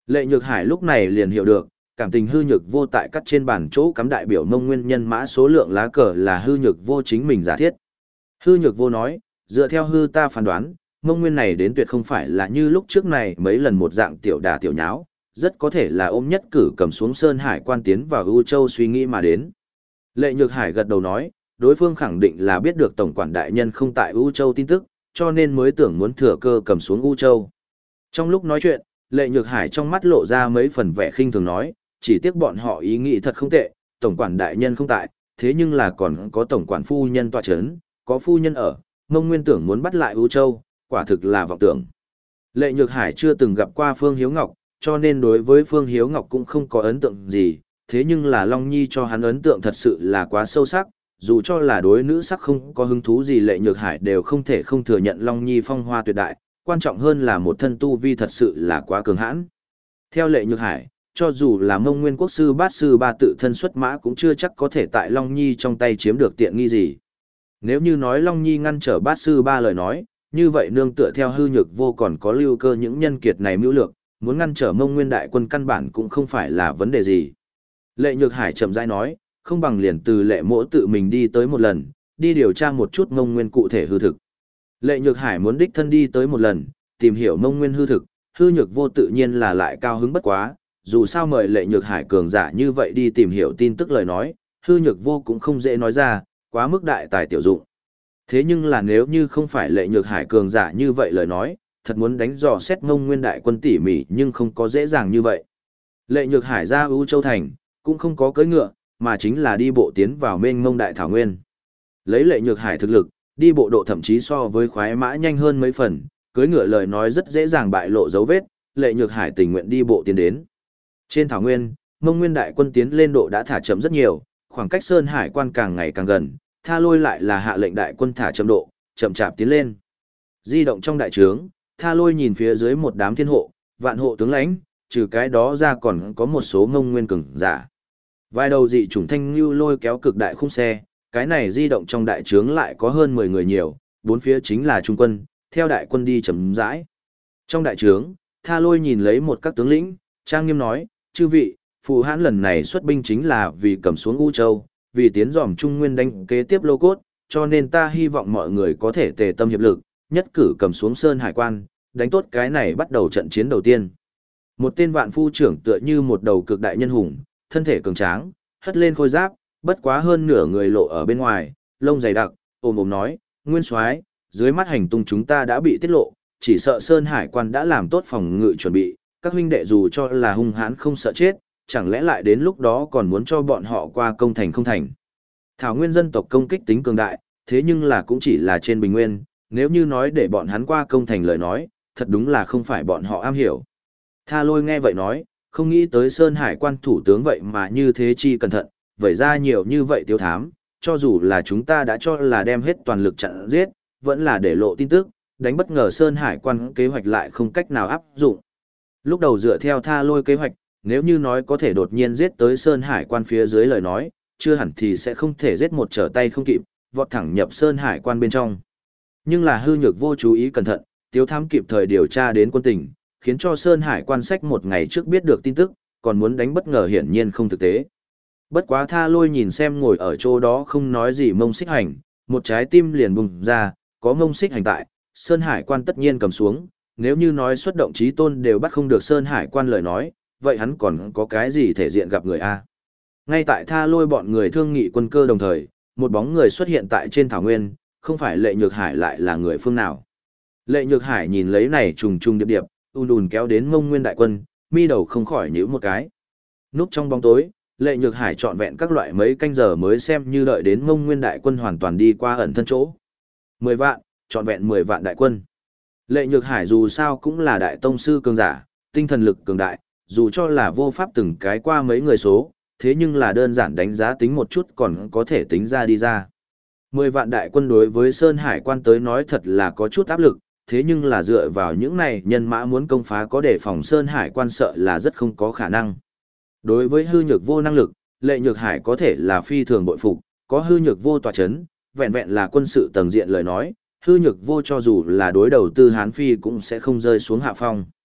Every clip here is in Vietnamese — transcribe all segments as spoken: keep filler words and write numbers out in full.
Lệ Nhược Hải lúc này liền hiểu được, cảm tình hư nhược vô tại cắt trên bàn chỗ cắm đại biểu Mông Nguyên nhân mã số lượng lá cờ là hư nhược vô chính mình giả thiết. Hư nhược vô nói, dựa theo hư ta phán đoán, Mông Nguyên này đến tuyệt không phải là như lúc trước này mấy lần một dạng tiểu đà tiểu nháo, rất có thể là ôm nhất cử cầm xuống Sơn Hải quan tiến vào ưu châu suy nghĩ mà đến. Lệ Nhược Hải gật đầu nói, đối phương khẳng định là biết được tổng quản đại nhân không tại ưu châu tin tức, cho nên mới tưởng muốn thừa cơ cầm xuống ưu châu. Trong lúc nói chuyện, Lệ Nhược Hải trong mắt lộ ra mấy phần vẻ khinh thường nói, chỉ tiếc bọn họ ý nghĩ thật không tệ, tổng quản đại nhân không tại, thế nhưng là còn có tổng quản phu nhân tọa chấn, có phu nhân ở, Mông Nguyên tưởng muốn bắt lại ưu châu, quả thực là vọng tưởng. Lệ Nhược Hải chưa từng gặp qua Phương Hiếu Ngọc, cho nên đối với Phương Hiếu Ngọc cũng không có ấn tượng gì, thế nhưng là Long Nhi cho hắn ấn tượng thật sự là quá sâu sắc, dù cho là đối nữ sắc không có hứng thú gì Lệ Nhược Hải đều không thể không thừa nhận Long Nhi phong hoa tuyệt đại, quan trọng hơn là một thân tu vi thật sự là quá cường hãn. Theo Lệ Nhược Hải, cho dù là Mông Nguyên quốc sư bát sư ba tự thân xuất mã cũng chưa chắc có thể tại Long Nhi trong tay chiếm được tiện nghi gì. Nếu như nói Long Nhi ngăn trở bát sư ba lời nói, như vậy nương tựa theo hư nhược vô còn có lưu cơ những nhân kiệt này mưu lược, muốn ngăn trở Mông Nguyên đại quân căn bản cũng không phải là vấn đề gì. Lệ Nhược Hải chậm rãi nói, không bằng liền từ Lệ Mỗ tự mình đi tới một lần, đi điều tra một chút Mông Nguyên cụ thể hư thực. Lệ Nhược Hải muốn đích thân đi tới một lần, tìm hiểu Mông Nguyên hư thực, hư nhược vô tự nhiên là lại cao hứng bất quá, dù sao mời Lệ Nhược Hải cường giả như vậy đi tìm hiểu tin tức lời nói, hư nhược vô cũng không dễ nói ra, quá mức đại tài tiểu dụng. Thế nhưng là nếu như không phải Lệ Nhược Hải cường giả như vậy lời nói, thật muốn đánh dò xét Mông Nguyên đại quân tỉ mỉ nhưng không có dễ dàng như vậy. Lệ Nhược Hải ra ưu châu thành, cũng không có cưỡi ngựa, mà chính là đi bộ tiến vào mênh mông đại thảo nguyên. Lấy Lệ Nhược Hải thực lực, đi bộ độ thậm chí so với khoái mã nhanh hơn mấy phần, cưỡi ngựa lời nói rất dễ dàng bại lộ dấu vết, Lệ Nhược Hải tình nguyện đi bộ tiến đến. Trên thảo nguyên, Mông Nguyên đại quân tiến lên độ đã thả chậm rất nhiều, khoảng cách Sơn Hải quan càng ngày càng gần, Tha Lôi lại là hạ lệnh đại quân thả chậm độ, chậm chạp tiến lên. Di động trong đại trướng, Tha Lôi nhìn phía dưới một đám thiên hộ, vạn hộ tướng lãnh, trừ cái đó ra còn có một số Mông Nguyên cường giả. Vài đầu dị chủng thanh lưu lôi kéo cực đại khung xe, cái này di động trong đại trướng lại có hơn mười người nhiều, bốn phía chính là trung quân, theo đại quân đi chậm rãi. Trong đại trướng, Tha Lôi nhìn lấy một các tướng lĩnh, trang nghiêm nói, chư vị, phù hãn lần này xuất binh chính là vì cầm xuống U Châu, vì tiến dòm Trung Nguyên đánh kế tiếp lô cốt, cho nên ta hy vọng mọi người có thể tề tâm hiệp lực, nhất cử cầm xuống Sơn Hải quan, đánh tốt cái này bắt đầu trận chiến đầu tiên. Một tên vạn phu trưởng tựa như một đầu cực đại nhân hùng, thân thể cường tráng, hất lên khôi giáp, bất quá hơn nửa người lộ ở bên ngoài, lông dày đặc, ồm ồm nói, Nguyên Soái, dưới mắt hành tung chúng ta đã bị tiết lộ, chỉ sợ Sơn Hải quan đã làm tốt phòng ngự chuẩn bị, các huynh đệ dù cho là hung hãn không sợ chết, chẳng lẽ lại đến lúc đó còn muốn cho bọn họ qua công thành không thành. Thảo nguyên dân tộc công kích tính cường đại, thế nhưng là cũng chỉ là trên bình nguyên, nếu như nói để bọn hắn qua công thành lời nói, thật đúng là không phải bọn họ am hiểu. Tha Lôi nghe vậy nói, không nghĩ tới Sơn Hải quan thủ tướng vậy mà như thế chi cẩn thận, vậy ra nhiều như vậy tiêu thám, cho dù là chúng ta đã cho là đem hết toàn lực chặn giết, vẫn là để lộ tin tức, đánh bất ngờ Sơn Hải quan kế hoạch lại không cách nào áp dụng. Lúc đầu dựa theo Tha Lôi kế hoạch, nếu như nói có thể đột nhiên giết tới Sơn Hải quan phía dưới lời nói, chưa hẳn thì sẽ không thể giết một trở tay không kịp, vọt thẳng nhập Sơn Hải quan bên trong. Nhưng là hư nhược vô chú ý cẩn thận, tiếu thám kịp thời điều tra đến quân tình, khiến cho Sơn Hải quan sách một ngày trước biết được tin tức, còn muốn đánh bất ngờ hiển nhiên không thực tế. Bất quá Tha Lôi nhìn xem ngồi ở chỗ đó không nói gì Mông Xích Hành, một trái tim liền bùng ra, có Mông Xích Hành tại, Sơn Hải quan tất nhiên cầm xuống, nếu như nói xuất động chí tôn đều bắt không được Sơn Hải quan lời nói, vậy hắn còn có cái gì thể diện gặp người A. Ngay tại Tha Lôi bọn người thương nghị quân cơ đồng thời, một bóng người xuất hiện tại trên thảo nguyên, không phải Lệ Nhược Hải lại là người phương nào. Lệ Nhược Hải nhìn lấy này trùng trùng điệp điệp, ùn ùn kéo đến Mông Nguyên đại quân, mi đầu không khỏi nhíu một cái. Núp trong bóng tối, Lệ Nhược Hải trọn vẹn các loại mấy canh giờ mới xem như đợi đến Mông Nguyên đại quân hoàn toàn đi qua ẩn thân chỗ. Mười vạn, trọn vẹn mười vạn đại quân. Lệ Nhược Hải dù sao cũng là đại tông sư cường giả, tinh thần lực cường đại, dù cho là vô pháp từng cái qua mấy người số, thế nhưng là đơn giản đánh giá tính một chút còn có thể tính ra đi ra. Mười vạn đại quân đối với Sơn Hải quan tới nói thật là có chút áp lực, thế nhưng là dựa vào những này nhân mã muốn công phá có đề phòng Sơn Hải quan sợ là rất không có khả năng. Đối với hư nhược vô năng lực, Lệ Nhược Hải có thể là phi thường bội phục, có hư nhược vô tòa chấn, vẹn vẹn là quân sự tầng diện lời nói, hư nhược vô cho dù là đối đầu tư Hán Phi cũng sẽ không rơi xuống hạ phong.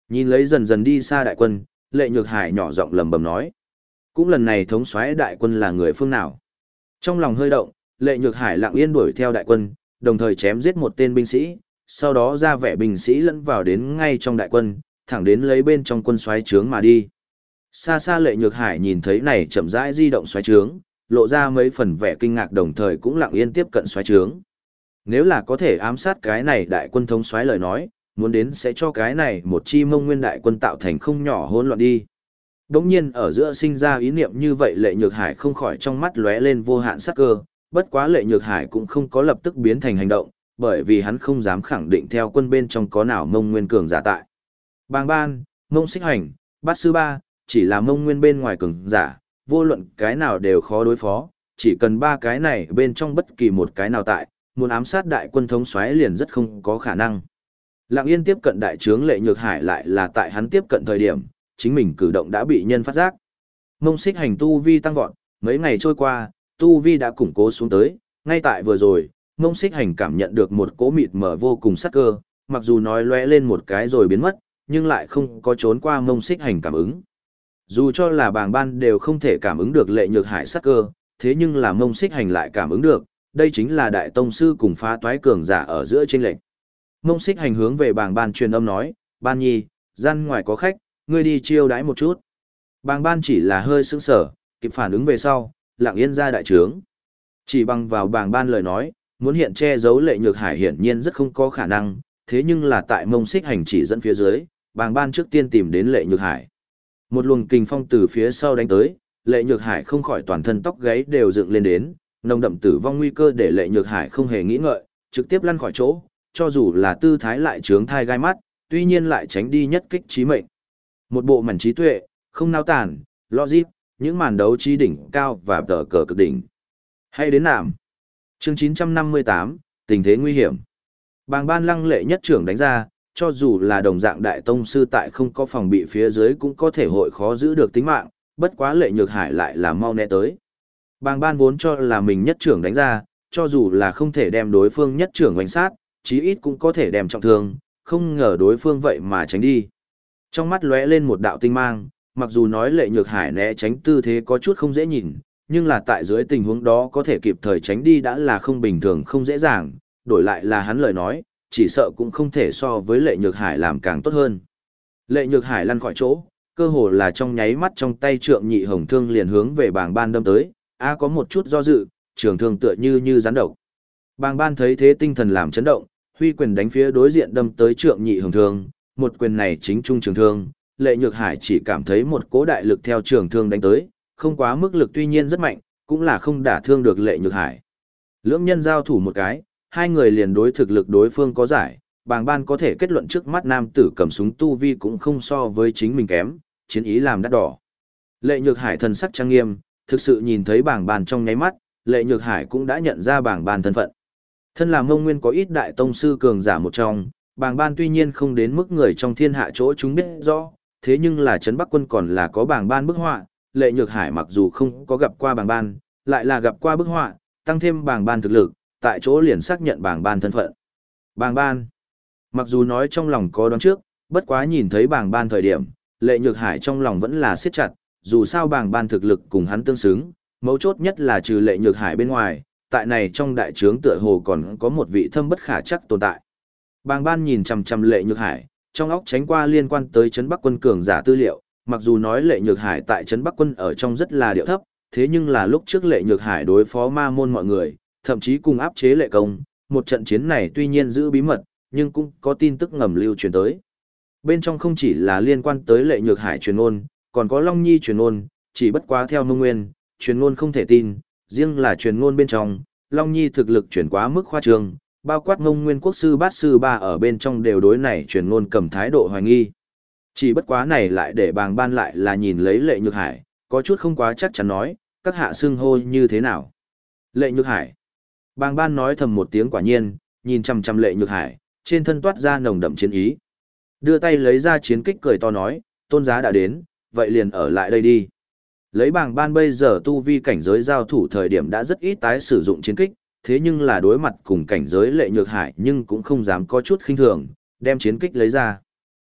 Nhìn lấy dần dần đi xa đại quân, Lệ Nhược Hải nhỏ giọng lầm bầm nói. Cũng lần này thống soái đại quân là người phương nào? Trong lòng hơi động, Lệ Nhược Hải lặng yên đuổi theo đại quân, đồng thời chém giết một tên binh sĩ, sau đó ra vẻ binh sĩ lẫn vào đến ngay trong đại quân, thẳng đến lấy bên trong quân soái trướng mà đi. Xa xa Lệ Nhược Hải nhìn thấy này chậm rãi di động soái trướng, lộ ra mấy phần vẻ kinh ngạc, đồng thời cũng lặng yên tiếp cận soái trướng. Nếu là có thể ám sát cái này đại quân thống soái lời nói, muốn đến sẽ cho cái này một chi Mông Nguyên đại quân tạo thành không nhỏ hỗn loạn đi. Đống nhiên ở giữa sinh ra ý niệm như vậy, Lệ Nhược Hải không khỏi trong mắt lóe lên vô hạn sắc cơ, bất quá Lệ Nhược Hải cũng không có lập tức biến thành hành động, bởi vì hắn không dám khẳng định theo quân bên trong có nào Mông Nguyên cường giả tại. Bàng Ban, Mông Xích Hành, Bát Sư Ba, chỉ là Mông Nguyên bên ngoài cường giả, vô luận cái nào đều khó đối phó, chỉ cần ba cái này bên trong bất kỳ một cái nào tại, muốn ám sát đại quân thống soái liền rất không có khả năng. Lặng yên tiếp cận đại trướng Lệ Nhược Hải lại là tại hắn tiếp cận thời điểm, chính mình cử động đã bị nhân phát giác. Mông Xích Hành tu vi tăng vọt, mấy ngày trôi qua, tu vi đã củng cố xuống tới, ngay tại vừa rồi, Mông Xích Hành cảm nhận được một cỗ mịt mờ vô cùng sắc cơ, mặc dù nói lóe lên một cái rồi biến mất, nhưng lại không có trốn qua Mông Xích Hành cảm ứng. Dù cho là Bàng Ban đều không thể cảm ứng được Lệ Nhược Hải sắc cơ, thế nhưng là Mông Xích Hành lại cảm ứng được, đây chính là đại tông sư cùng phá toái cường giả ở giữa chênh lệch. Mông Xích Hành hướng về Bàng Ban truyền âm nói, "Ban Nhi, gian ngoài có khách, ngươi đi chiêu đãi một chút." Bàng Ban chỉ là hơi sững sờ, kịp phản ứng về sau, lặng yên ra đại trướng. Chỉ bằng vào Bàng Ban lời nói, muốn hiện che giấu Lệ Nhược Hải hiển nhiên rất không có khả năng, thế nhưng là tại Mông Xích Hành chỉ dẫn phía dưới, Bàng Ban trước tiên tìm đến Lệ Nhược Hải. Một luồng kình phong từ phía sau đánh tới, Lệ Nhược Hải không khỏi toàn thân tóc gáy đều dựng lên đến, nồng đậm tử vong nguy cơ để Lệ Nhược Hải không hề nghĩ ngợi, trực tiếp lăn khỏi chỗ, cho dù là tư thái lại trướng thai gai mắt, tuy nhiên lại tránh đi nhất kích chí mệnh. Một bộ mảnh trí tuệ, không nao tản, logic, những màn đấu trí đỉnh cao và tờ cờ cực đỉnh. Hay đến nàm. Chương chín trăm năm mươi tám, tình thế nguy hiểm. Bàng Ban lăng lệ nhất trưởng đánh ra, cho dù là đồng dạng đại tông sư tại không có phòng bị phía dưới cũng có thể hội khó giữ được tính mạng, bất quá Lệ Nhược Hải lại là mau né tới. Bàng Ban vốn cho là mình nhất trưởng đánh ra, cho dù là không thể đem đối phương nhất trưởng oanh sát, chí ít cũng có thể đem trọng thương, không ngờ đối phương vậy mà tránh đi. Trong mắt lóe lên một đạo tinh mang, mặc dù nói Lệ Nhược Hải né tránh tư thế có chút không dễ nhìn, nhưng là tại dưới tình huống đó có thể kịp thời tránh đi đã là không bình thường không dễ dàng, đổi lại là hắn lời nói, chỉ sợ cũng không thể so với Lệ Nhược Hải làm càng tốt hơn. Lệ Nhược Hải lăn khỏi chỗ, cơ hồ là trong nháy mắt trong tay trượng nhị hồng thương liền hướng về Bàng Ban đâm tới, a có một chút do dự, trường thương tựa như như rắn độc. Bàng Ban thấy thế tinh thần làm chấn động, huy quyền đánh phía đối diện đâm tới trượng nhị hồng thương, một quyền này chính trung trường thương, Lệ Nhược Hải chỉ cảm thấy một cỗ đại lực theo trường thương đánh tới, không quá mức lực tuy nhiên rất mạnh, cũng là không đả thương được Lệ Nhược Hải. Lưỡng nhân giao thủ một cái, hai người liền đối thực lực đối phương có giải, Bàng Ban có thể kết luận trước mắt nam tử cầm súng tu vi cũng không so với chính mình kém, chiến ý làm đắt đỏ. Lệ Nhược Hải thần sắc trang nghiêm, thực sự nhìn thấy Bàng Ban trong nháy mắt, Lệ Nhược Hải cũng đã nhận ra Bàng Ban thân phận. Thân là Mông Nguyên có ít đại tông sư cường giả một trong, Bàng Ban tuy nhiên không đến mức người trong thiên hạ chỗ chúng biết rõ, thế nhưng là Trấn Bắc Quân còn là có Bàng Ban bức họa, Lệ Nhược Hải mặc dù không có gặp qua Bàng Ban, lại là gặp qua bức họa, tăng thêm Bàng Ban thực lực, tại chỗ liền xác nhận Bàng Ban thân phận. Bàng Ban, mặc dù nói trong lòng có đoán trước, bất quá nhìn thấy Bàng Ban thời điểm, Lệ Nhược Hải trong lòng vẫn là siết chặt, dù sao Bàng Ban thực lực cùng hắn tương xứng, mấu chốt nhất là trừ Lệ Nhược Hải bên ngoài, tại này trong đại trướng tựa hồ còn có một vị thâm bất khả chắc tồn tại. Bàng Ban nhìn chằm chằm Lệ Nhược Hải, trong óc tránh qua liên quan tới Trấn Bắc Quân cường giả tư liệu, mặc dù nói Lệ Nhược Hải tại Trấn Bắc Quân ở trong rất là điệu thấp, thế nhưng là lúc trước Lệ Nhược Hải đối phó ma môn mọi người, thậm chí cùng áp chế Lệ Công, một trận chiến này tuy nhiên giữ bí mật, nhưng cũng có tin tức ngầm lưu truyền tới. Bên trong không chỉ là liên quan tới Lệ Nhược Hải truyền ngôn, còn có Long Nhi truyền ngôn, chỉ bất quá theo Mông Nguyên, truyền ngôn không thể tin, riêng là truyền ngôn bên trong, Long Nhi thực lực chuyển quá mức khoa trương, bao quát Mông Nguyên quốc sư bát sư ba ở bên trong đều đối này truyền ngôn cầm thái độ hoài nghi. Chỉ bất quá này lại để Bàng Ban lại là nhìn lấy Lệ Nhược Hải, có chút không quá chắc chắn nói, các hạ xưng hô như thế nào. Lệ Nhược Hải. Bàng Ban nói thầm một tiếng quả nhiên, nhìn chằm chằm Lệ Nhược Hải, trên thân toát ra nồng đậm chiến ý. Đưa tay lấy ra chiến kích cười to nói, tôn giá đã đến, vậy liền ở lại đây đi. Lấy Bàng Ban bây giờ tu vi cảnh giới giao thủ thời điểm đã rất ít tái sử dụng chiến kích, thế nhưng là đối mặt cùng cảnh giới Lệ Nhược Hải nhưng cũng không dám có chút khinh thường, đem chiến kích lấy ra.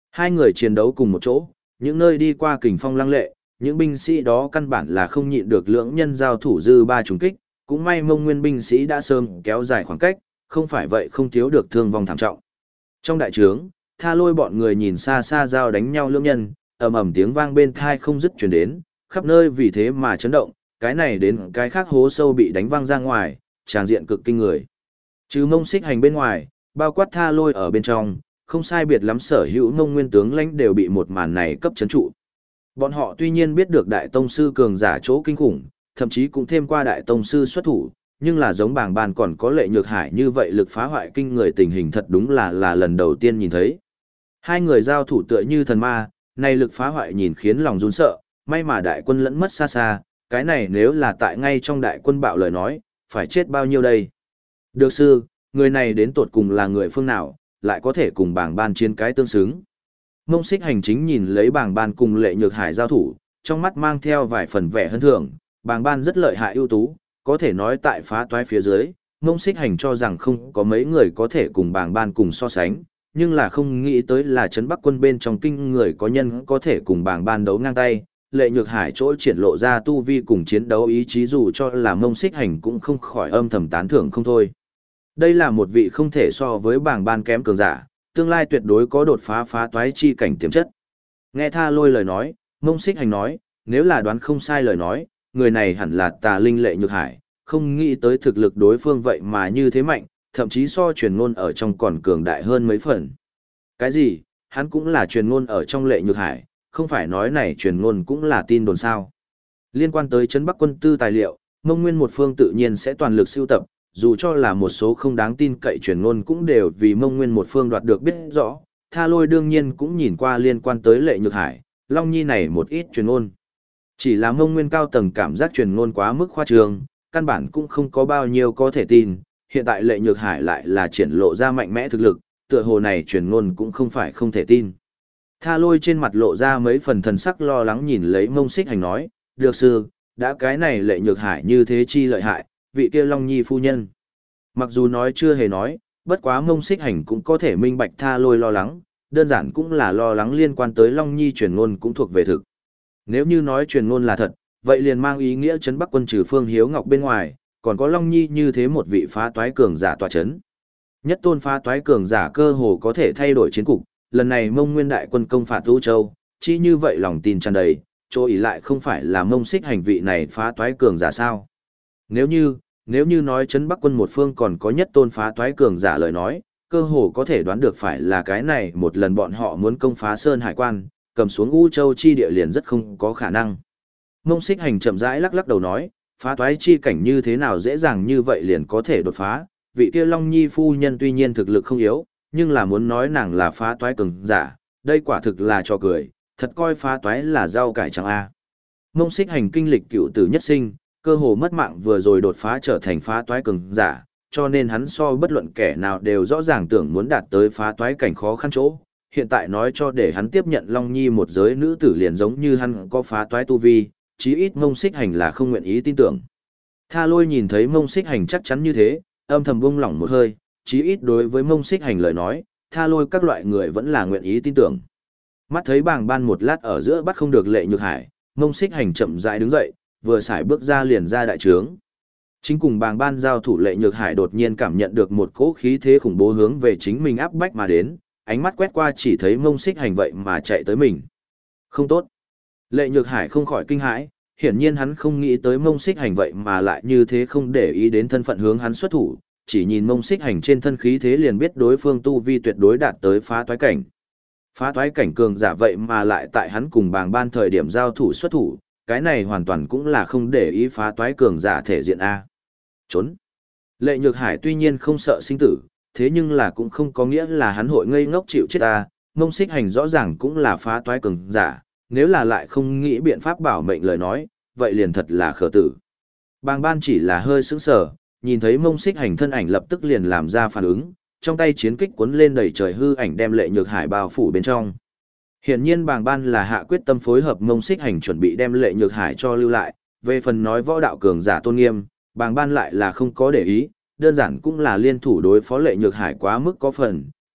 Hai người chiến đấu cùng một chỗ, những nơi đi qua kình phong lăng lệ, những binh sĩ đó căn bản là không nhịn được lưỡng nhân giao thủ dư ba trùng kích, cũng may Mông Nguyên binh sĩ đã sớm kéo dài khoảng cách, không phải vậy không thiếu được thương vong thảm trọng. Trong đại trướng, Tha Lôi bọn người nhìn xa xa giao đánh nhau lưỡng nhân, ầm ầm tiếng vang bên tai không dứt truyền đến, khắp nơi vì thế mà chấn động, cái này đến cái khác hố sâu bị đánh văng ra ngoài, tràng diện cực kinh người. Trừ Mông Xích Hành bên ngoài, bao quát Tha Lôi ở bên trong, không sai biệt lắm sở hữu Mông Nguyên tướng lãnh đều bị một màn này cấp chấn trụ. Bọn họ tuy nhiên biết được đại tông sư cường giả chỗ kinh khủng, thậm chí cũng thêm qua đại tông sư xuất thủ, nhưng là giống bảng bàn còn có Lệ Nhược Hải như vậy lực phá hoại kinh người tình hình thật đúng là là lần đầu tiên nhìn thấy. Hai người giao thủ tựa như thần ma, này lực phá hoại nhìn khiến lòng run sợ, may mà đại quân lẫn mất xa xa, cái này nếu là tại ngay trong đại quân bạo lời nói, phải chết bao nhiêu đây. Được sư, người này đến tột cùng là người phương nào, lại có thể cùng bảng ban chiến cái tương xứng. Mông Xích Hành chính nhìn lấy bảng ban cùng Lệ Nhược Hải giao thủ, trong mắt mang theo vài phần vẻ hân thưởng, bảng ban rất lợi hại ưu tú, có thể nói tại phá toái phía dưới, Mông Xích Hành cho rằng không có mấy người có thể cùng bảng ban cùng so sánh, nhưng là không nghĩ tới là Trấn Bắc quân bên trong kinh người có nhân có thể cùng bảng ban đấu ngang tay. Lệ Nhược Hải chỗ triển lộ ra tu vi cùng chiến đấu ý chí dù cho là Mông Xích Hành cũng không khỏi âm thầm tán thưởng không thôi. Đây là một vị không thể so với bảng ban kém cường giả, tương lai tuyệt đối có đột phá phá toái chi cảnh tiềm chất. Nghe Tha Lôi lời nói, Mông Xích Hành nói, nếu là đoán không sai lời nói, người này hẳn là Tà Linh Lệ Nhược Hải, không nghĩ tới thực lực đối phương vậy mà như thế mạnh, thậm chí so truyền ngôn ở trong còn cường đại hơn mấy phần. Cái gì, hắn cũng là truyền ngôn ở trong Lệ Nhược Hải, không phải nói này truyền ngôn cũng là tin đồn sao. Liên quan tới Trấn Bắc quân tư tài liệu, Mông Nguyên một phương tự nhiên sẽ toàn lực sưu tập, dù cho là một số không đáng tin cậy truyền ngôn cũng đều vì Mông Nguyên một phương đoạt được biết rõ. Tha Lôi đương nhiên cũng nhìn qua liên quan tới Lệ Nhược Hải, Long Nhi này một ít truyền ngôn. Chỉ là Mông Nguyên cao tầng cảm giác truyền ngôn quá mức khoa trương, căn bản cũng không có bao nhiêu có thể tin, hiện tại Lệ Nhược Hải lại là triển lộ ra mạnh mẽ thực lực, tựa hồ này truyền ngôn cũng không phải không thể tin. Tha Lôi trên mặt lộ ra mấy phần thần sắc lo lắng nhìn lấy Mông Xích Hành nói, được sư, đã cái này Lệ Nhược Hải như thế chi lợi hại, vị kia Long Nhi phu nhân. Mặc dù nói chưa hề nói, bất quá Mông Xích Hành cũng có thể minh bạch Tha Lôi lo lắng, đơn giản cũng là lo lắng liên quan tới Long Nhi truyền ngôn cũng thuộc về thực. Nếu như nói truyền ngôn là thật, vậy liền mang ý nghĩa Trấn Bắc quân trừ Phương Hiếu Ngọc bên ngoài, còn có Long Nhi như thế một vị phá toái cường giả tọa chấn. Nhất tôn phá toái cường giả cơ hồ có thể thay đổi chiến cục, lần này Mông Nguyên đại quân công phạt U Châu, chỉ như vậy lòng tin tràn đầy, chỗ ý lại không phải là Mông Xích Hành vị này phá toái cường giả sao. Nếu như, nếu như nói Trấn Bắc quân một phương còn có nhất tôn phá toái cường giả lời nói, cơ hồ có thể đoán được phải là cái này một lần bọn họ muốn công phá Sơn Hải Quan, cầm xuống U Châu chi địa liền rất không có khả năng. Mông Xích Hành chậm rãi lắc lắc đầu nói, phá toái chi cảnh như thế nào dễ dàng như vậy liền có thể đột phá, vị kia Long Nhi phu nhân tuy nhiên thực lực không yếu, nhưng là muốn nói nàng là phá toái cường giả, đây quả thực là trò cười, thật coi phá toái là rau cải chẳng a. Mông Xích Hành kinh lịch cựu tử nhất sinh, cơ hồ mất mạng vừa rồi đột phá trở thành phá toái cường giả, cho nên hắn so bất luận kẻ nào đều rõ ràng tưởng muốn đạt tới phá toái cảnh khó khăn chỗ. Hiện tại nói cho để hắn tiếp nhận Long Nhi một giới nữ tử liền giống như hắn có phá toái tu vi, chí ít Mông Xích Hành là không nguyện ý tin tưởng. Tha Lôi nhìn thấy Mông Xích Hành chắc chắn như thế, âm thầm buông lỏng một hơi, chí ít đối với Mông Xích Hành lời nói, Tha Lôi các loại người vẫn là nguyện ý tin tưởng. Mắt thấy bảng ban một lát ở giữa bắt không được Lệ Nhược Hải, Mông Xích Hành chậm rãi đứng dậy, vừa xài bước ra liền ra đại trướng. Chính cùng bảng ban giao thủ Lệ Nhược Hải đột nhiên cảm nhận được một cỗ khí thế khủng bố hướng về chính mình áp bách mà đến, ánh mắt quét qua chỉ thấy Mông Xích Hành vậy mà chạy tới mình. Không tốt. Lệ Nhược Hải không khỏi kinh hãi, hiển nhiên hắn không nghĩ tới Mông Xích Hành vậy mà lại như thế không để ý đến thân phận hướng hắn xuất thủ, chỉ nhìn Mông Xích Hành trên thân khí thế liền biết đối phương tu vi tuyệt đối đạt tới phá toái cảnh. Phá toái cảnh cường giả vậy mà lại tại hắn cùng bàng ban thời điểm giao thủ xuất thủ, cái này hoàn toàn cũng là không để ý phá toái cường giả thể diện A. Trốn. Lệ Nhược Hải tuy nhiên không sợ sinh tử, thế nhưng là cũng không có nghĩa là hắn hội ngây ngốc chịu chết A, Mông Xích Hành rõ ràng cũng là phá toái cường giả, nếu là lại không nghĩ biện pháp bảo mệnh lời nói, vậy liền thật là khờ tử. Bàng ban chỉ là hơi sững sờ, nhìn thấy Mông Xích Hành thân ảnh lập tức liền làm ra phản ứng, trong tay chiến kích cuốn lên đầy trời hư ảnh đem Lệ Nhược Hải bao phủ bên trong. Hiển nhiên Bàng ban là hạ quyết tâm phối hợp Mông Xích Hành chuẩn bị đem Lệ Nhược Hải cho lưu lại, về phần nói võ đạo cường giả tôn nghiêm, Bàng ban lại là không có để ý, đơn giản cũng là liên thủ đối phó Lệ Nhược Hải quá mức có phần,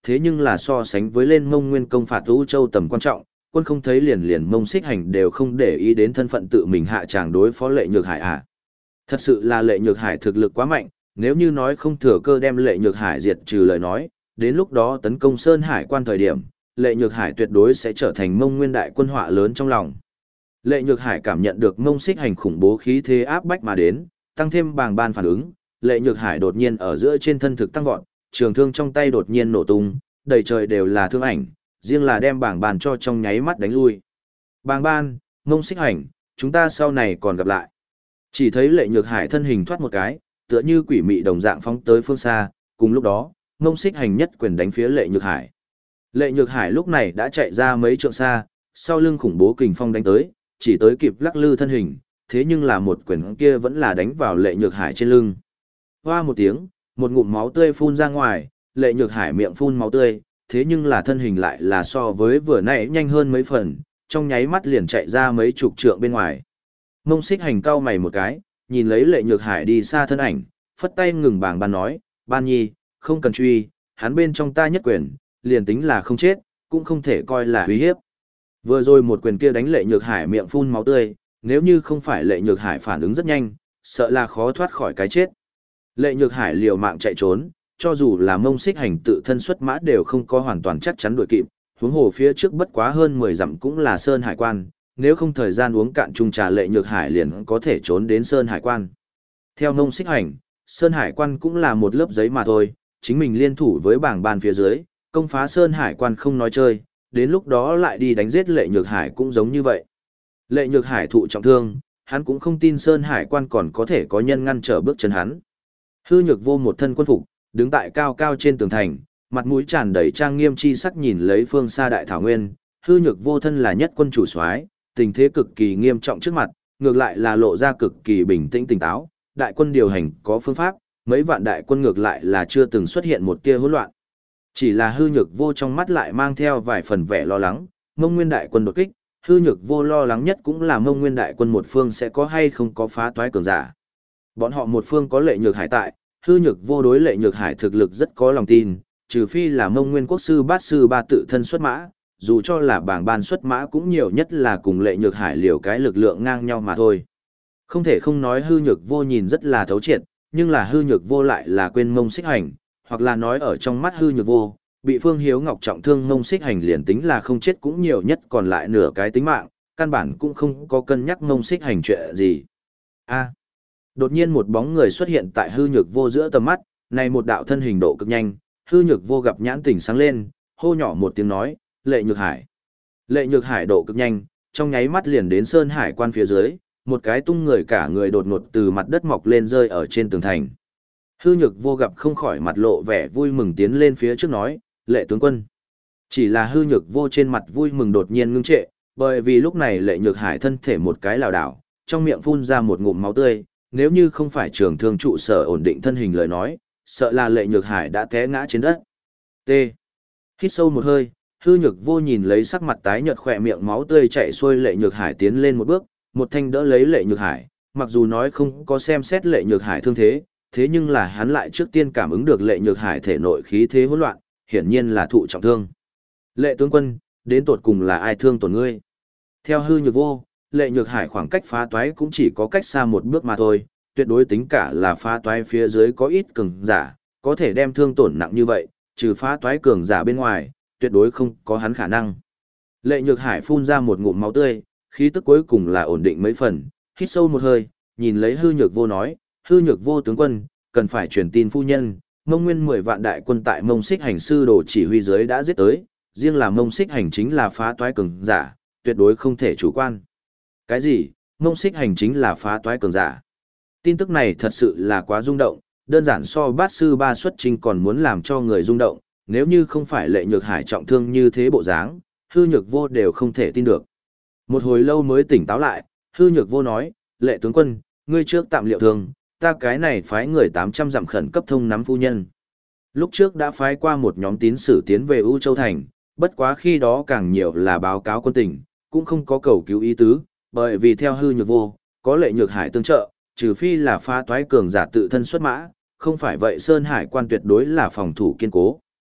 thế nhưng là so sánh với lên Mông Nguyên công phạt U Châu tầm quan trọng, quân không thấy liền liền Mông Xích Hành đều không để ý đến thân phận tự mình hạ tràng đối phó Lệ Nhược Hải à. Thật sự là Lệ Nhược Hải thực lực quá mạnh, nếu như nói không thừa cơ đem Lệ Nhược Hải diệt trừ lời nói, đến lúc đó tấn công Sơn Hải quan thời điểm, Lệ Nhược Hải tuyệt đối sẽ trở thành Mông Nguyên đại quân họa lớn trong lòng. Lệ Nhược Hải cảm nhận được Mông Xích Hành khủng bố khí thế áp bách mà đến, tăng thêm bàng ban phản ứng, Lệ Nhược Hải đột nhiên ở giữa trên thân thực tăng vọt, trường thương trong tay đột nhiên nổ tung, đầy trời đều là thương ảnh, riêng là đem bàng ban cho trong nháy mắt đánh lui. Bàng ban, Mông Xích Hành, chúng ta sau này còn gặp lại. Chỉ thấy Lệ Nhược Hải thân hình thoát một cái, tựa như quỷ mị đồng dạng phóng tới phương xa, cùng lúc đó, Mông Xích Hành nhất quyền đánh phía Lệ Nhược Hải. Lệ Nhược Hải lúc này đã chạy ra mấy trượng xa, sau lưng khủng bố kình phong đánh tới, chỉ tới kịp lắc lư thân hình, thế nhưng là một quyền kia vẫn là đánh vào Lệ Nhược Hải trên lưng. Hoa một tiếng, một ngụm máu tươi phun ra ngoài, Lệ Nhược Hải miệng phun máu tươi, thế nhưng là thân hình lại là so với vừa nãy nhanh hơn mấy phần, trong nháy mắt liền chạy ra mấy chục trượng bên ngoài. Mông Xích Hành cau mày một cái, nhìn lấy Lệ Nhược Hải đi xa thân ảnh, phất tay ngừng bảng ban nói, Ban Nhi, không cần truy, hắn bên trong ta nhất quyền, liền tính là không chết, cũng không thể coi là uy hiếp. Vừa rồi một quyền kia đánh Lệ Nhược Hải miệng phun máu tươi, nếu như không phải Lệ Nhược Hải phản ứng rất nhanh, sợ là khó thoát khỏi cái chết. Lệ Nhược Hải liều mạng chạy trốn, cho dù là Mông Xích Hành tự thân xuất mã đều không có hoàn toàn chắc chắn đuổi kịp, huống hồ phía trước bất quá hơn mười dặm cũng là Sơn Hải quan, nếu không thời gian uống cạn chung trà Lệ Nhược Hải liền có thể trốn đến Sơn Hải quan. Theo Mông Xích Hành, Sơn Hải quan cũng là một lớp giấy mà thôi, chính mình liên thủ với bảng ban phía dưới, công phá Sơn Hải quan không nói chơi, đến lúc đó lại đi đánh giết Lệ Nhược Hải cũng giống như vậy. Lệ Nhược Hải thụ trọng thương, hắn cũng không tin Sơn Hải quan còn có thể có nhân ngăn trở bước chân hắn. Hư Nhược Vô một thân quân phục, đứng tại cao cao trên tường thành, mặt mũi tràn đầy trang nghiêm chi sắc nhìn lấy phương xa đại thảo nguyên, Hư Nhược Vô thân là nhất quân chủ soái, tình thế cực kỳ nghiêm trọng trước mặt, ngược lại là lộ ra cực kỳ bình tĩnh tỉnh táo, đại quân điều hành có phương pháp, mấy vạn đại quân ngược lại là chưa từng xuất hiện một tia hỗn loạn. Chỉ là Hư Nhược Vô trong mắt lại mang theo vài phần vẻ lo lắng, Mông Nguyên đại quân đột kích, Hư Nhược Vô lo lắng nhất cũng là Mông Nguyên đại quân một phương sẽ có hay không có phá toái cường giả. Bọn họ một phương có Lệ Nhược Hải tại, Hư Nhược Vô đối Lệ Nhược Hải thực lực rất có lòng tin, trừ phi là Mông Nguyên quốc sư bát sư ba tự thân xuất mã, dù cho là bảng ban xuất mã cũng nhiều nhất là cùng Lệ Nhược Hải liều cái lực lượng ngang nhau mà thôi. Không thể không nói Hư Nhược Vô nhìn rất là thấu triệt, nhưng là Hư Nhược Vô lại là quên Mông Xích Hành, hoặc là nói ở trong mắt Hư Nhược Vô, bị Phương Hiếu Ngọc trọng thương Mông Xích Hành liền tính là không chết cũng nhiều nhất còn lại nửa cái tính mạng, căn bản cũng không có cân nhắc Mông Xích Hành chuyện gì. A. Đột nhiên một bóng người xuất hiện tại Hư Nhược Vô giữa tầm mắt, này một đạo thân hình độ cực nhanh, Hư Nhược Vô gặp nhãn tỉnh sáng lên, hô nhỏ một tiếng nói, Lệ Nhược Hải. Lệ Nhược Hải độ cực nhanh, trong nháy mắt liền đến Sơn Hải quan phía dưới, một cái tung người cả người đột ngột từ mặt đất mọc lên rơi ở trên tường thành. Hư Nhược Vô gặp không khỏi mặt lộ vẻ vui mừng tiến lên phía trước nói, Lệ tướng quân. Chỉ là Hư Nhược Vô trên mặt vui mừng đột nhiên ngưng trệ, bởi vì lúc này Lệ Nhược Hải thân thể một cái lảo đảo, trong miệng phun ra một ngụm máu tươi, nếu như không phải trường thương trụ sở ổn định thân hình lời nói, sợ là Lệ Nhược Hải đã té ngã trên đất. T. Hít sâu một hơi, Hư Nhược Vô nhìn lấy sắc mặt tái nhợt khỏe miệng máu tươi chảy xuôi Lệ Nhược Hải tiến lên một bước, một thanh đỡ lấy Lệ Nhược Hải, mặc dù nói không có xem xét Lệ Nhược Hải thương thế, thế nhưng là hắn lại trước tiên cảm ứng được Lệ Nhược Hải thể nội khí thế hỗn loạn, hiển nhiên là thụ trọng thương. Lệ tướng quân, đến tột cùng là ai thương tổn ngươi? Theo Hư Nhược Vô, Lệ Nhược Hải khoảng cách phá toái cũng chỉ có cách xa một bước mà thôi, tuyệt đối tính cả là phá toái phía dưới có ít cường giả, có thể đem thương tổn nặng như vậy, trừ phá toái cường giả bên ngoài, tuyệt đối không có hắn khả năng. Lệ Nhược Hải phun ra một ngụm máu tươi, khí tức cuối cùng là ổn định mấy phần, hít sâu một hơi, nhìn lấy Hư Nhược Vô nói, Hư Nhược Vô tướng quân, cần phải truyền tin phu nhân, Mông Nguyên mười vạn đại quân tại Mông Xích Hành sư đồ chỉ huy dưới đã giết tới, riêng là Mông Xích Hành chính là phá toái cường giả, tuyệt đối không thể chủ quan. Cái gì? Mông Xích Hành chính là phá toái cường giả? Tin tức này thật sự là quá rung động, đơn giản so bát sư ba xuất trình còn muốn làm cho người rung động, nếu như không phải Lệ Nhược Hải trọng thương như thế bộ dáng, Hư Nhược Vô đều không thể tin được. Một hồi lâu mới tỉnh táo lại, Hư Nhược Vô nói, Lệ tướng quân, ngươi trước tạm liệu thương, ta cái này phái người tám trăm dặm khẩn cấp thông nắm phu nhân. Lúc trước đã phái qua một nhóm tín sử tiến về U Châu Thành, bất quá khi đó càng nhiều là báo cáo quân tình, cũng không có cầu cứu ý tứ, bởi vì theo Hư Nhược Vô, có Lệ Nhược Hải tương trợ, trừ phi là phá toái cường giả tự thân xuất mã, không phải vậy Sơn Hải quan tuyệt đối là phòng thủ kiên cố.